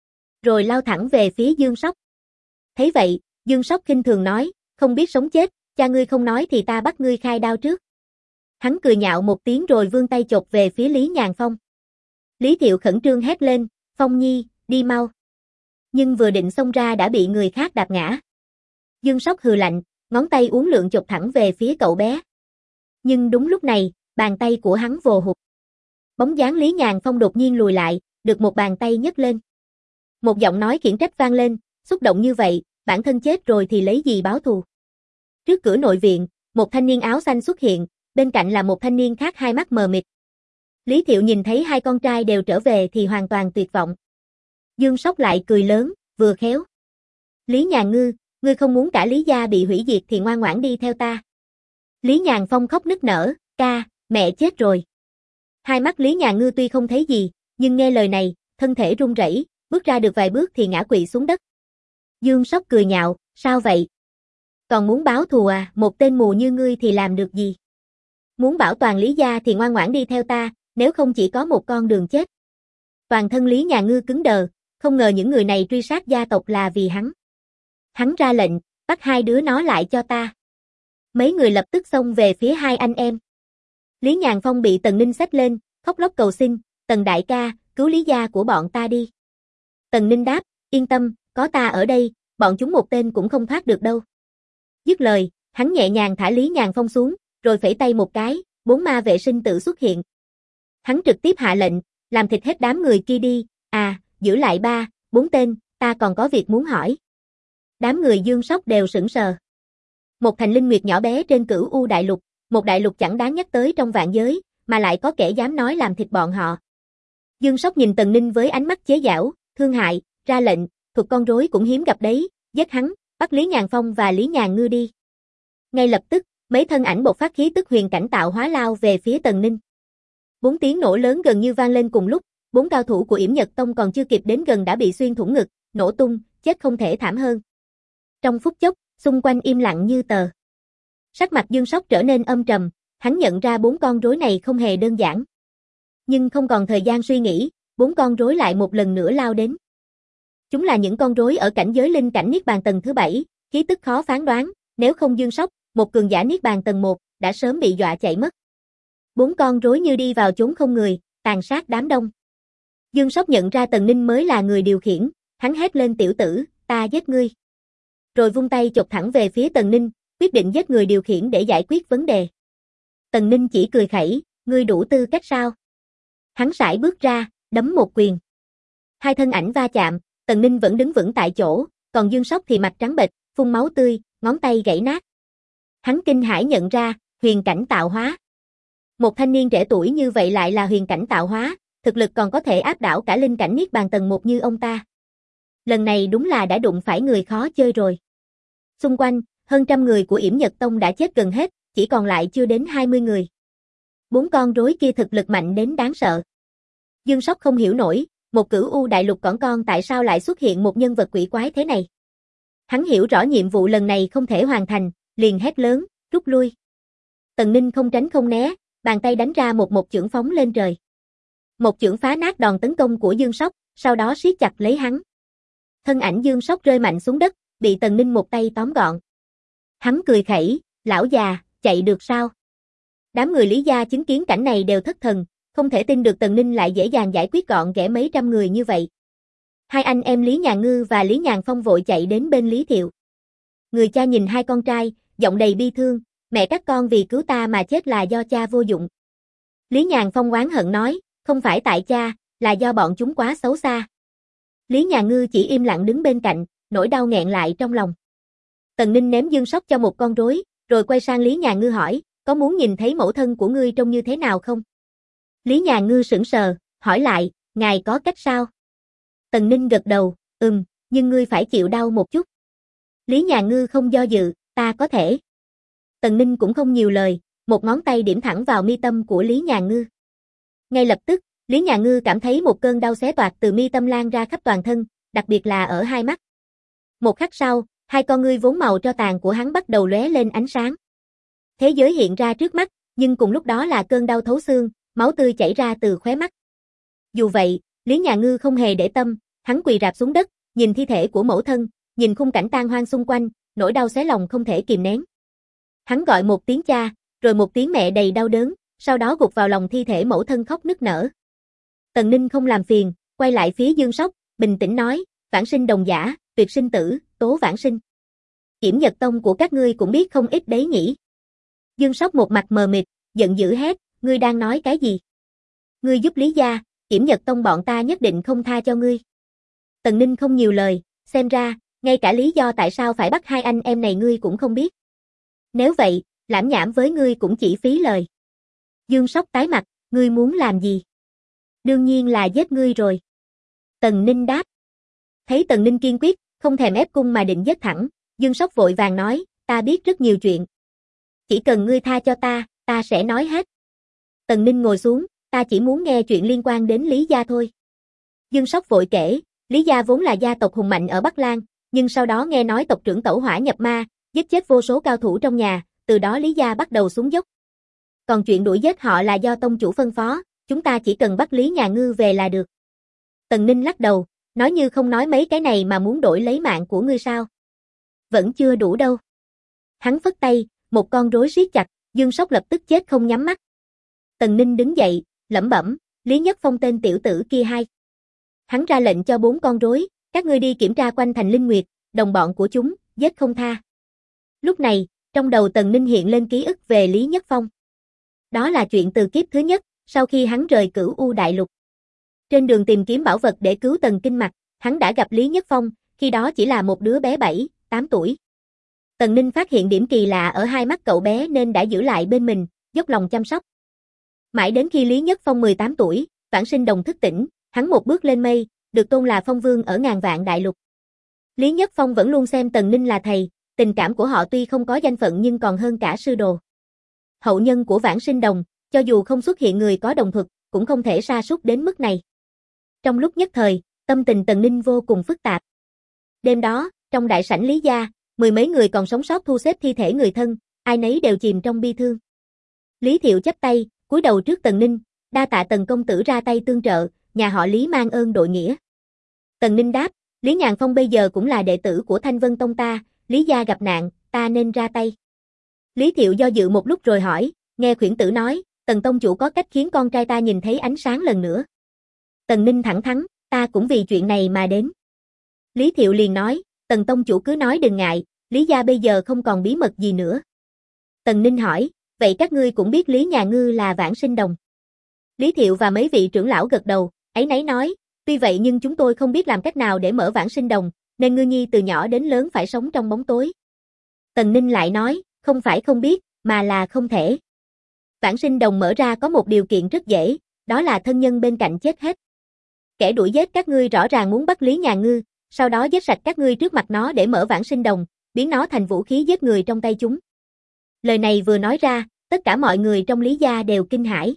Rồi lao thẳng về phía Dương Sóc. Thấy vậy, Dương Sóc khinh thường nói, không biết sống chết, cha ngươi không nói thì ta bắt ngươi khai đao trước. Hắn cười nhạo một tiếng rồi vươn tay chộp về phía Lý Nhàn Phong. Lý Thiệu khẩn trương hét lên, Phong Nhi, đi mau. Nhưng vừa định xông ra đã bị người khác đạp ngã. Dương Sóc hừ lạnh, ngón tay uốn lượn chộp thẳng về phía cậu bé. Nhưng đúng lúc này, bàn tay của hắn vồ hụt. Bóng dáng Lý Nhàn Phong đột nhiên lùi lại, được một bàn tay nhấc lên. Một giọng nói khiển trách vang lên, xúc động như vậy, bản thân chết rồi thì lấy gì báo thù. Trước cửa nội viện, một thanh niên áo xanh xuất hiện, bên cạnh là một thanh niên khác hai mắt mờ mịt. Lý Thiệu nhìn thấy hai con trai đều trở về thì hoàn toàn tuyệt vọng. Dương Sóc lại cười lớn, vừa khéo. Lý Nhàn Ngư, ngươi không muốn cả Lý gia bị hủy diệt thì ngoan ngoãn đi theo ta. Lý Nhàn Phong khóc nức nở, ca, mẹ chết rồi. Hai mắt Lý Nhàn Ngư tuy không thấy gì, nhưng nghe lời này, thân thể run rẩy, bước ra được vài bước thì ngã quỵ xuống đất. Dương Sóc cười nhạo, sao vậy? Còn muốn báo thù à, một tên mù như ngươi thì làm được gì? Muốn bảo toàn Lý gia thì ngoan ngoãn đi theo ta, nếu không chỉ có một con đường chết. Toàn thân Lý Nhàn Ngư cứng đờ, không ngờ những người này truy sát gia tộc là vì hắn. Hắn ra lệnh, bắt hai đứa nó lại cho ta. Mấy người lập tức xông về phía hai anh em. Lý Nhàn Phong bị Tần Ninh xách lên, khóc lóc cầu xin, Tần đại ca, cứu Lý gia của bọn ta đi. Tần Ninh đáp, yên tâm, có ta ở đây, bọn chúng một tên cũng không thoát được đâu. Dứt lời, hắn nhẹ nhàng thả Lý Nhàn Phong xuống, rồi phẩy tay một cái, 4 ma vệ sinh tự xuất hiện. Hắn trực tiếp hạ lệnh, làm thịt hết đám người kia đi, giữ lại 4 tên, ta còn có việc muốn hỏi. Đám người Dương Sóc đều sững sờ. Một thành linh nguyệt nhỏ bé trên Cửu U đại lục, một đại lục chẳng đáng nhắc tới trong vạn giới, mà lại có kẻ dám nói làm thịt bọn họ. Dương Sóc nhìn Tần Ninh với ánh mắt chế giễu, thương hại, ra lệnh, thuật con rối cũng hiếm gặp đấy, giết hắn, bắt Lý Nhàn Phong và Lý Nhàn Ngư đi. Ngay lập tức, mấy thân ảnh bộc phát khí tức huyền cảnh tạo hóa lao về phía Tần Ninh. 4 tiếng nổ lớn gần như vang lên cùng lúc, 4 cao thủ của Yểm Nhật Tông còn chưa kịp đến gần đã bị xuyên thủng ngực, nổ tung, chết không thể thảm hơn. Trong phút chốc, xung quanh im lặng như tờ. Sắc mặt Dương Sóc trở nên âm trầm, hắn nhận ra 4 con rối này không hề đơn giản. Nhưng không còn thời gian suy nghĩ, 4 con rối lại một lần nữa lao đến. Chúng là những con rối ở cảnh giới linh cảnh Niết Bàn tầng thứ 7, khí tức khó phán đoán, nếu không Dương Sóc, một cường giả Niết Bàn tầng 1, đã sớm bị dọa chạy mất. 4 con rối như đi vào chốn không người, tàn sát đám đông. Dương Sóc nhận ra Tần Ninh mới là người điều khiển, hắn hét lên tiểu tử, ta giết ngươi. Rồi vung tay chộp thẳng về phía Tần Ninh, quyết định giết người điều khiển để giải quyết vấn đề. Tần Ninh chỉ cười khẩy, ngươi đủ tư cách sao? Hắn sải bước ra, đấm một quyền. Hai thân ảnh va chạm, Tần Ninh vẫn đứng vững tại chỗ, còn Dương Sóc thì mặt trắng bệch, phun máu tươi, ngón tay gãy nát. Hắn kinh hãi nhận ra, huyền cảnh tạo hóa. Một thanh niên trẻ tuổi như vậy lại là huyền cảnh tạo hóa, thực lực còn có thể áp đảo cả linh cảnh Niết Bàn tầng 1 như ông ta. Lần này đúng là đã đụng phải người khó chơi rồi. Xung quanh, hơn trăm người của Yểm Nhật Tông đã chết gần hết, chỉ còn lại chưa đến 20 người. 4 con rối kia thực lực mạnh đến đáng sợ. Dương Sóc không hiểu nổi, một Cửu U đại lục cỏn con tại sao lại xuất hiện một nhân vật quỷ quái thế này. Hắn hiểu rõ nhiệm vụ lần này không thể hoàn thành, liền hét lớn, rút lui. Tần Ninh không tránh không né, bàn tay đánh ra một chưởng phóng lên trời. Một chưởng phá nát đòn tấn công của Dương Sóc, sau đó siết chặt lấy hắn. Thân ảnh Dương Sóc rơi mạnh xuống đất, bị Tần Ninh một tay tóm gọn. Hắn cười khẩy, lão già, chạy được sao? Đám người Lý gia chứng kiến cảnh này đều thất thần, không thể tin được Tần Ninh lại dễ dàng giải quyết gọn ghẽ mấy trăm người như vậy. Hai anh em Lý Nhàn Ngư và Lý Nhàn Phong vội chạy đến bên Lý Thiệu. Người cha nhìn hai con trai, giọng đầy bi thương, mẹ các con vì cứu ta mà chết là do cha vô dụng. Lý Nhàn Phong oán hận nói, không phải tại cha, là do bọn chúng quá xấu xa. Lý Nhàn Ngư chỉ im lặng đứng bên cạnh, nỗi đau nghẹn lại trong lòng. Tần Ninh ném Dương Sóc cho một con rối, rồi quay sang Lý Nhàn Ngư hỏi, có muốn nhìn thấy mẫu thân của ngươi trông như thế nào không? Lý Nhàn Ngư sững sờ, hỏi lại, ngài có cách sao? Tần Ninh gật đầu, nhưng ngươi phải chịu đau một chút. Lý Nhàn Ngư không do dự, ta có thể. Tần Ninh cũng không nhiều lời, một ngón tay điểm thẳng vào mi tâm của Lý Nhàn Ngư. Ngay lập tức, Lý Nhàn Ngư cảm thấy một cơn đau xé toạc từ mi tâm lan ra khắp toàn thân, đặc biệt là ở hai mắt. Một khắc sau, hai con ngươi vốn màu tro tàn của hắn bắt đầu lóe lên ánh sáng. Thế giới hiện ra trước mắt, nhưng cùng lúc đó là cơn đau thấu xương, máu tươi chảy ra từ khóe mắt. Dù vậy, Lý Nhàn Ngư không hề để tâm, hắn quỳ rạp xuống đất, nhìn thi thể của mẫu thân, nhìn khung cảnh tan hoang xung quanh, nỗi đau xé lòng không thể kìm nén. Hắn gọi một tiếng cha, rồi một tiếng mẹ đầy đau đớn, sau đó gục vào lòng thi thể mẫu thân khóc nức nở. Tần Ninh không làm phiền, quay lại phía Dương Sóc, bình tĩnh nói, vãng sinh đồng giả, tuyệt sinh tử, tố vãng sinh. Yểm Nhật Tông của các ngươi cũng biết không ít đấy nhỉ. Dương Sóc một mặt mờ mịt, giận dữ hét, ngươi đang nói cái gì? Ngươi giúp Lý gia, Yểm Nhật Tông bọn ta nhất định không tha cho ngươi. Tần Ninh không nhiều lời, xem ra, ngay cả lý do tại sao phải bắt hai anh em này ngươi cũng không biết. Nếu vậy, lảm nhảm với ngươi cũng chỉ phí lời. Dương Sóc tái mặt, ngươi muốn làm gì? Đương nhiên là giết ngươi rồi. Tần Ninh đáp. Thấy Tần Ninh kiên quyết, không thèm ép cung mà định giết thẳng, Dương Sóc vội vàng nói, ta biết rất nhiều chuyện. Chỉ cần ngươi tha cho ta sẽ nói hết. Tần Ninh ngồi xuống, ta chỉ muốn nghe chuyện liên quan đến Lý gia thôi. Dương Sóc vội kể, Lý gia vốn là gia tộc hùng mạnh ở Bắc Lan, nhưng sau đó nghe nói tộc trưởng tẩu hỏa nhập ma, giết chết vô số cao thủ trong nhà, từ đó Lý gia bắt đầu xuống dốc. Còn chuyện đuổi giết họ là do tông chủ phân phó, chúng ta chỉ cần bắt Lý Nhàn Ngư về là được. Tần Ninh lắc đầu, nói như không nói mấy cái này mà muốn đổi lấy mạng của ngươi sao? Vẫn chưa đủ đâu. Hắn phất tay, một con rối siết chặt, Dương Sóc lập tức chết không nhắm mắt. Tần Ninh đứng dậy, lẩm bẩm, Lý Nhất Phong tên tiểu tử kia hay. Hắn ra lệnh cho 4 con rối, các ngươi đi kiểm tra quanh thành Linh Nguyệt, đồng bọn của chúng, giết không tha. Lúc này, trong đầu Tần Ninh hiện lên ký ức về Lý Nhất Phong. Đó là chuyện từ kiếp thứ nhất, sau khi hắn rời Cửu U Đại Lục. Trên đường tìm kiếm bảo vật để cứu Tần Kinh Mạch, hắn đã gặp Lý Nhất Phong, khi đó chỉ là một đứa bé 7, 8 tuổi. Tần Ninh phát hiện điểm kỳ lạ ở hai mắt cậu bé nên đã giữ lại bên mình, dốc lòng chăm sóc. Mãi đến khi Lý Nhất Phong 18 tuổi, Vãng Sinh Đồng thức tỉnh, hắn một bước lên mây, được tôn là Phong Vương ở ngàn vạn đại lục. Lý Nhất Phong vẫn luôn xem Tần Ninh là thầy, tình cảm của họ tuy không có danh phận nhưng còn hơn cả sư đồ. Hậu nhân của Vãng Sinh Đồng, cho dù không xuất hiện người có đồng thuật, cũng không thể sa sút đến mức này. Trong lúc nhất thời, tâm tình Tần Ninh vô cùng phức tạp. Đêm đó, trong đại sảnh Lý gia, 10 mấy người còn sống sót thu xếp thi thể người thân, ai nấy đều chìm trong bi thương. Lý Thiệu chắp tay, cúi đầu trước Tần Ninh, đa tạ Tần công tử ra tay tương trợ, nhà họ Lý mang ơn đội nghĩa. Tần Ninh đáp, Lý Nhàn Phong bây giờ cũng là đệ tử của Thanh Vân Tông ta, Lý gia gặp nạn, ta nên ra tay. Lý Thiệu do dự một lúc rồi hỏi, nghe khuyển tử nói, Tần tông chủ có cách khiến con trai ta nhìn thấy ánh sáng lần nữa. Tần Ninh thẳng thắn, ta cũng vì chuyện này mà đến. Lý Thiệu liền nói, Tần tông chủ cứ nói đừng ngại, Lý gia bây giờ không còn bí mật gì nữa. Tần Ninh hỏi, vậy các ngươi cũng biết Lý nhà ngư là Vãng Sinh Đồng. Lý Thiệu và mấy vị trưởng lão gật đầu, áy náy nói, tuy vậy nhưng chúng tôi không biết làm cách nào để mở Vãng Sinh Đồng, nên ngư nhi từ nhỏ đến lớn phải sống trong bóng tối. Tần Ninh lại nói, không phải không biết, mà là không thể. Vãng Sinh Đồng mở ra có một điều kiện rất dễ, đó là thân nhân bên cạnh chết hết. Kẻ đuổi giết các ngươi rõ ràng muốn bắt Lý nhà ngư, sau đó giết sạch các ngươi trước mặt nó để mở Vãng Sinh Đồng, biến nó thành vũ khí giết người trong tay chúng. Lời này vừa nói ra, tất cả mọi người trong Lý gia đều kinh hãi.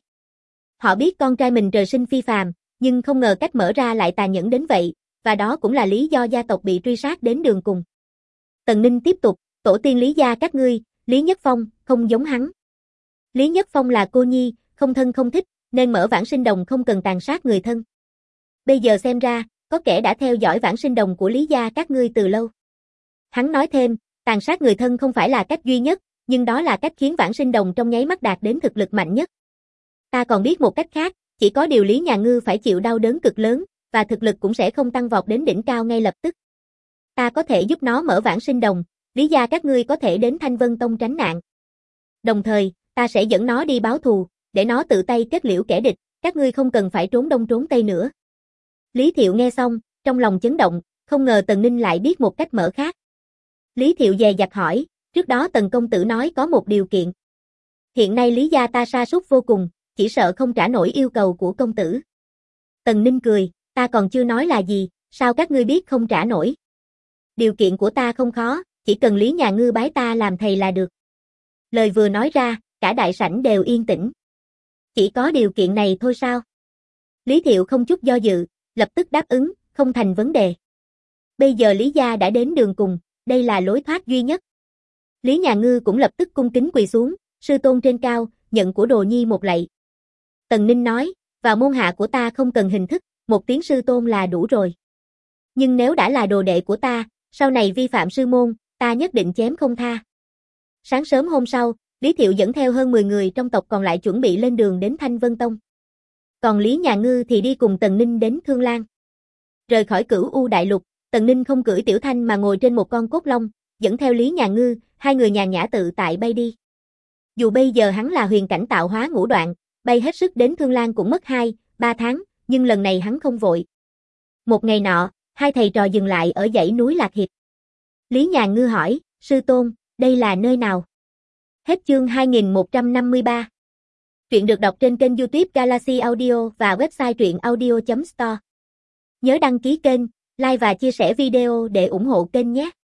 Họ biết con trai mình trời sinh phi phàm, nhưng không ngờ cách mở ra lại tàn nhẫn đến vậy, và đó cũng là lý do gia tộc bị truy sát đến đường cùng. Tần Ninh tiếp tục, tổ tiên Lý gia các ngươi, Lý Nhất Phong, không giống hắn. Lý Nhất Phong là cô nhi, không thân không thích, nên mở Vãng Sinh Đồng không cần tàn sát người thân. Bây giờ xem ra, có kẻ đã theo dõi Vãng Sinh Đồng của Lý gia các ngươi từ lâu. Hắn nói thêm, tàn sát người thân không phải là cách duy nhất, nhưng đó là cách khiến Vãng Sinh Đồng trong nháy mắt đạt đến thực lực mạnh nhất. Ta còn biết một cách khác, chỉ có điều Lý nhà ngư phải chịu đau đớn cực lớn, và thực lực cũng sẽ không tăng vọt đến đỉnh cao ngay lập tức. Ta có thể giúp nó mở Vãng Sinh Đồng, Lý gia các ngươi có thể đến Thanh Vân Tông tránh nạn. Đồng thời, ta sẽ dẫn nó đi báo thù, để nó tự tay kết liễu kẻ địch, các ngươi không cần phải trốn đông trốn tây nữa. Lý Thiệu nghe xong, trong lòng chấn động, không ngờ Tần Ninh lại biết một cách mở khác. Lý Thiệu dè dặt hỏi, trước đó Tần công tử nói có một điều kiện. Hiện nay Lý gia ta sa sút vô cùng, chỉ sợ không trả nổi yêu cầu của công tử. Tần Ninh cười, ta còn chưa nói là gì, sao các ngươi biết không trả nổi. Điều kiện của ta không khó, chỉ cần Lý nhà ngư bái ta làm thầy là được. Lời vừa nói ra, cả đại sảnh đều yên tĩnh. Chỉ có điều kiện này thôi sao? Lý Thiệu không chút do dự, lập tức đáp ứng, không thành vấn đề. Bây giờ Lý gia đã đến đường cùng, đây là lối thoát duy nhất. Lý nhà ngư cũng lập tức cung kính quỳ xuống, sư tôn trên cao, nhận của đồ nhi một lạy. Tần Ninh nói, vào môn hạ của ta không cần hình thức, một tiếng sư tôn là đủ rồi. Nhưng nếu đã là đồ đệ của ta, sau này vi phạm sư môn, ta nhất định chém không tha. Sáng sớm hôm sau, Lý Thiệu dẫn theo hơn 10 người trong tộc còn lại chuẩn bị lên đường đến Thanh Vân Tông. Còn Lý nhà ngư thì đi cùng Tần Ninh đến Thương Lan. Rời khỏi Cửu U Đại Lục, Tần Ninh không cưỡi Tiểu Thanh mà ngồi trên một con cốt long, dẫn theo Lý nhà ngư, hai người nhàn nhã tự tại bay đi. Dù bây giờ hắn là huyền cảnh tạo hóa ngũ đoạn, bay hết sức đến Thương Lan cũng mất 2-3 tháng, nhưng lần này hắn không vội. Một ngày nọ, hai thầy trò dừng lại ở dãy núi Lạc Hiệp. Lý nhà ngư hỏi, sư tôn, đây là nơi nào? Hết chương 2153. Truyện được đọc trên kênh YouTube Galaxy Audio và website truyệnaudio.store. Nhớ đăng ký kênh, like và chia sẻ video để ủng hộ kênh nhé.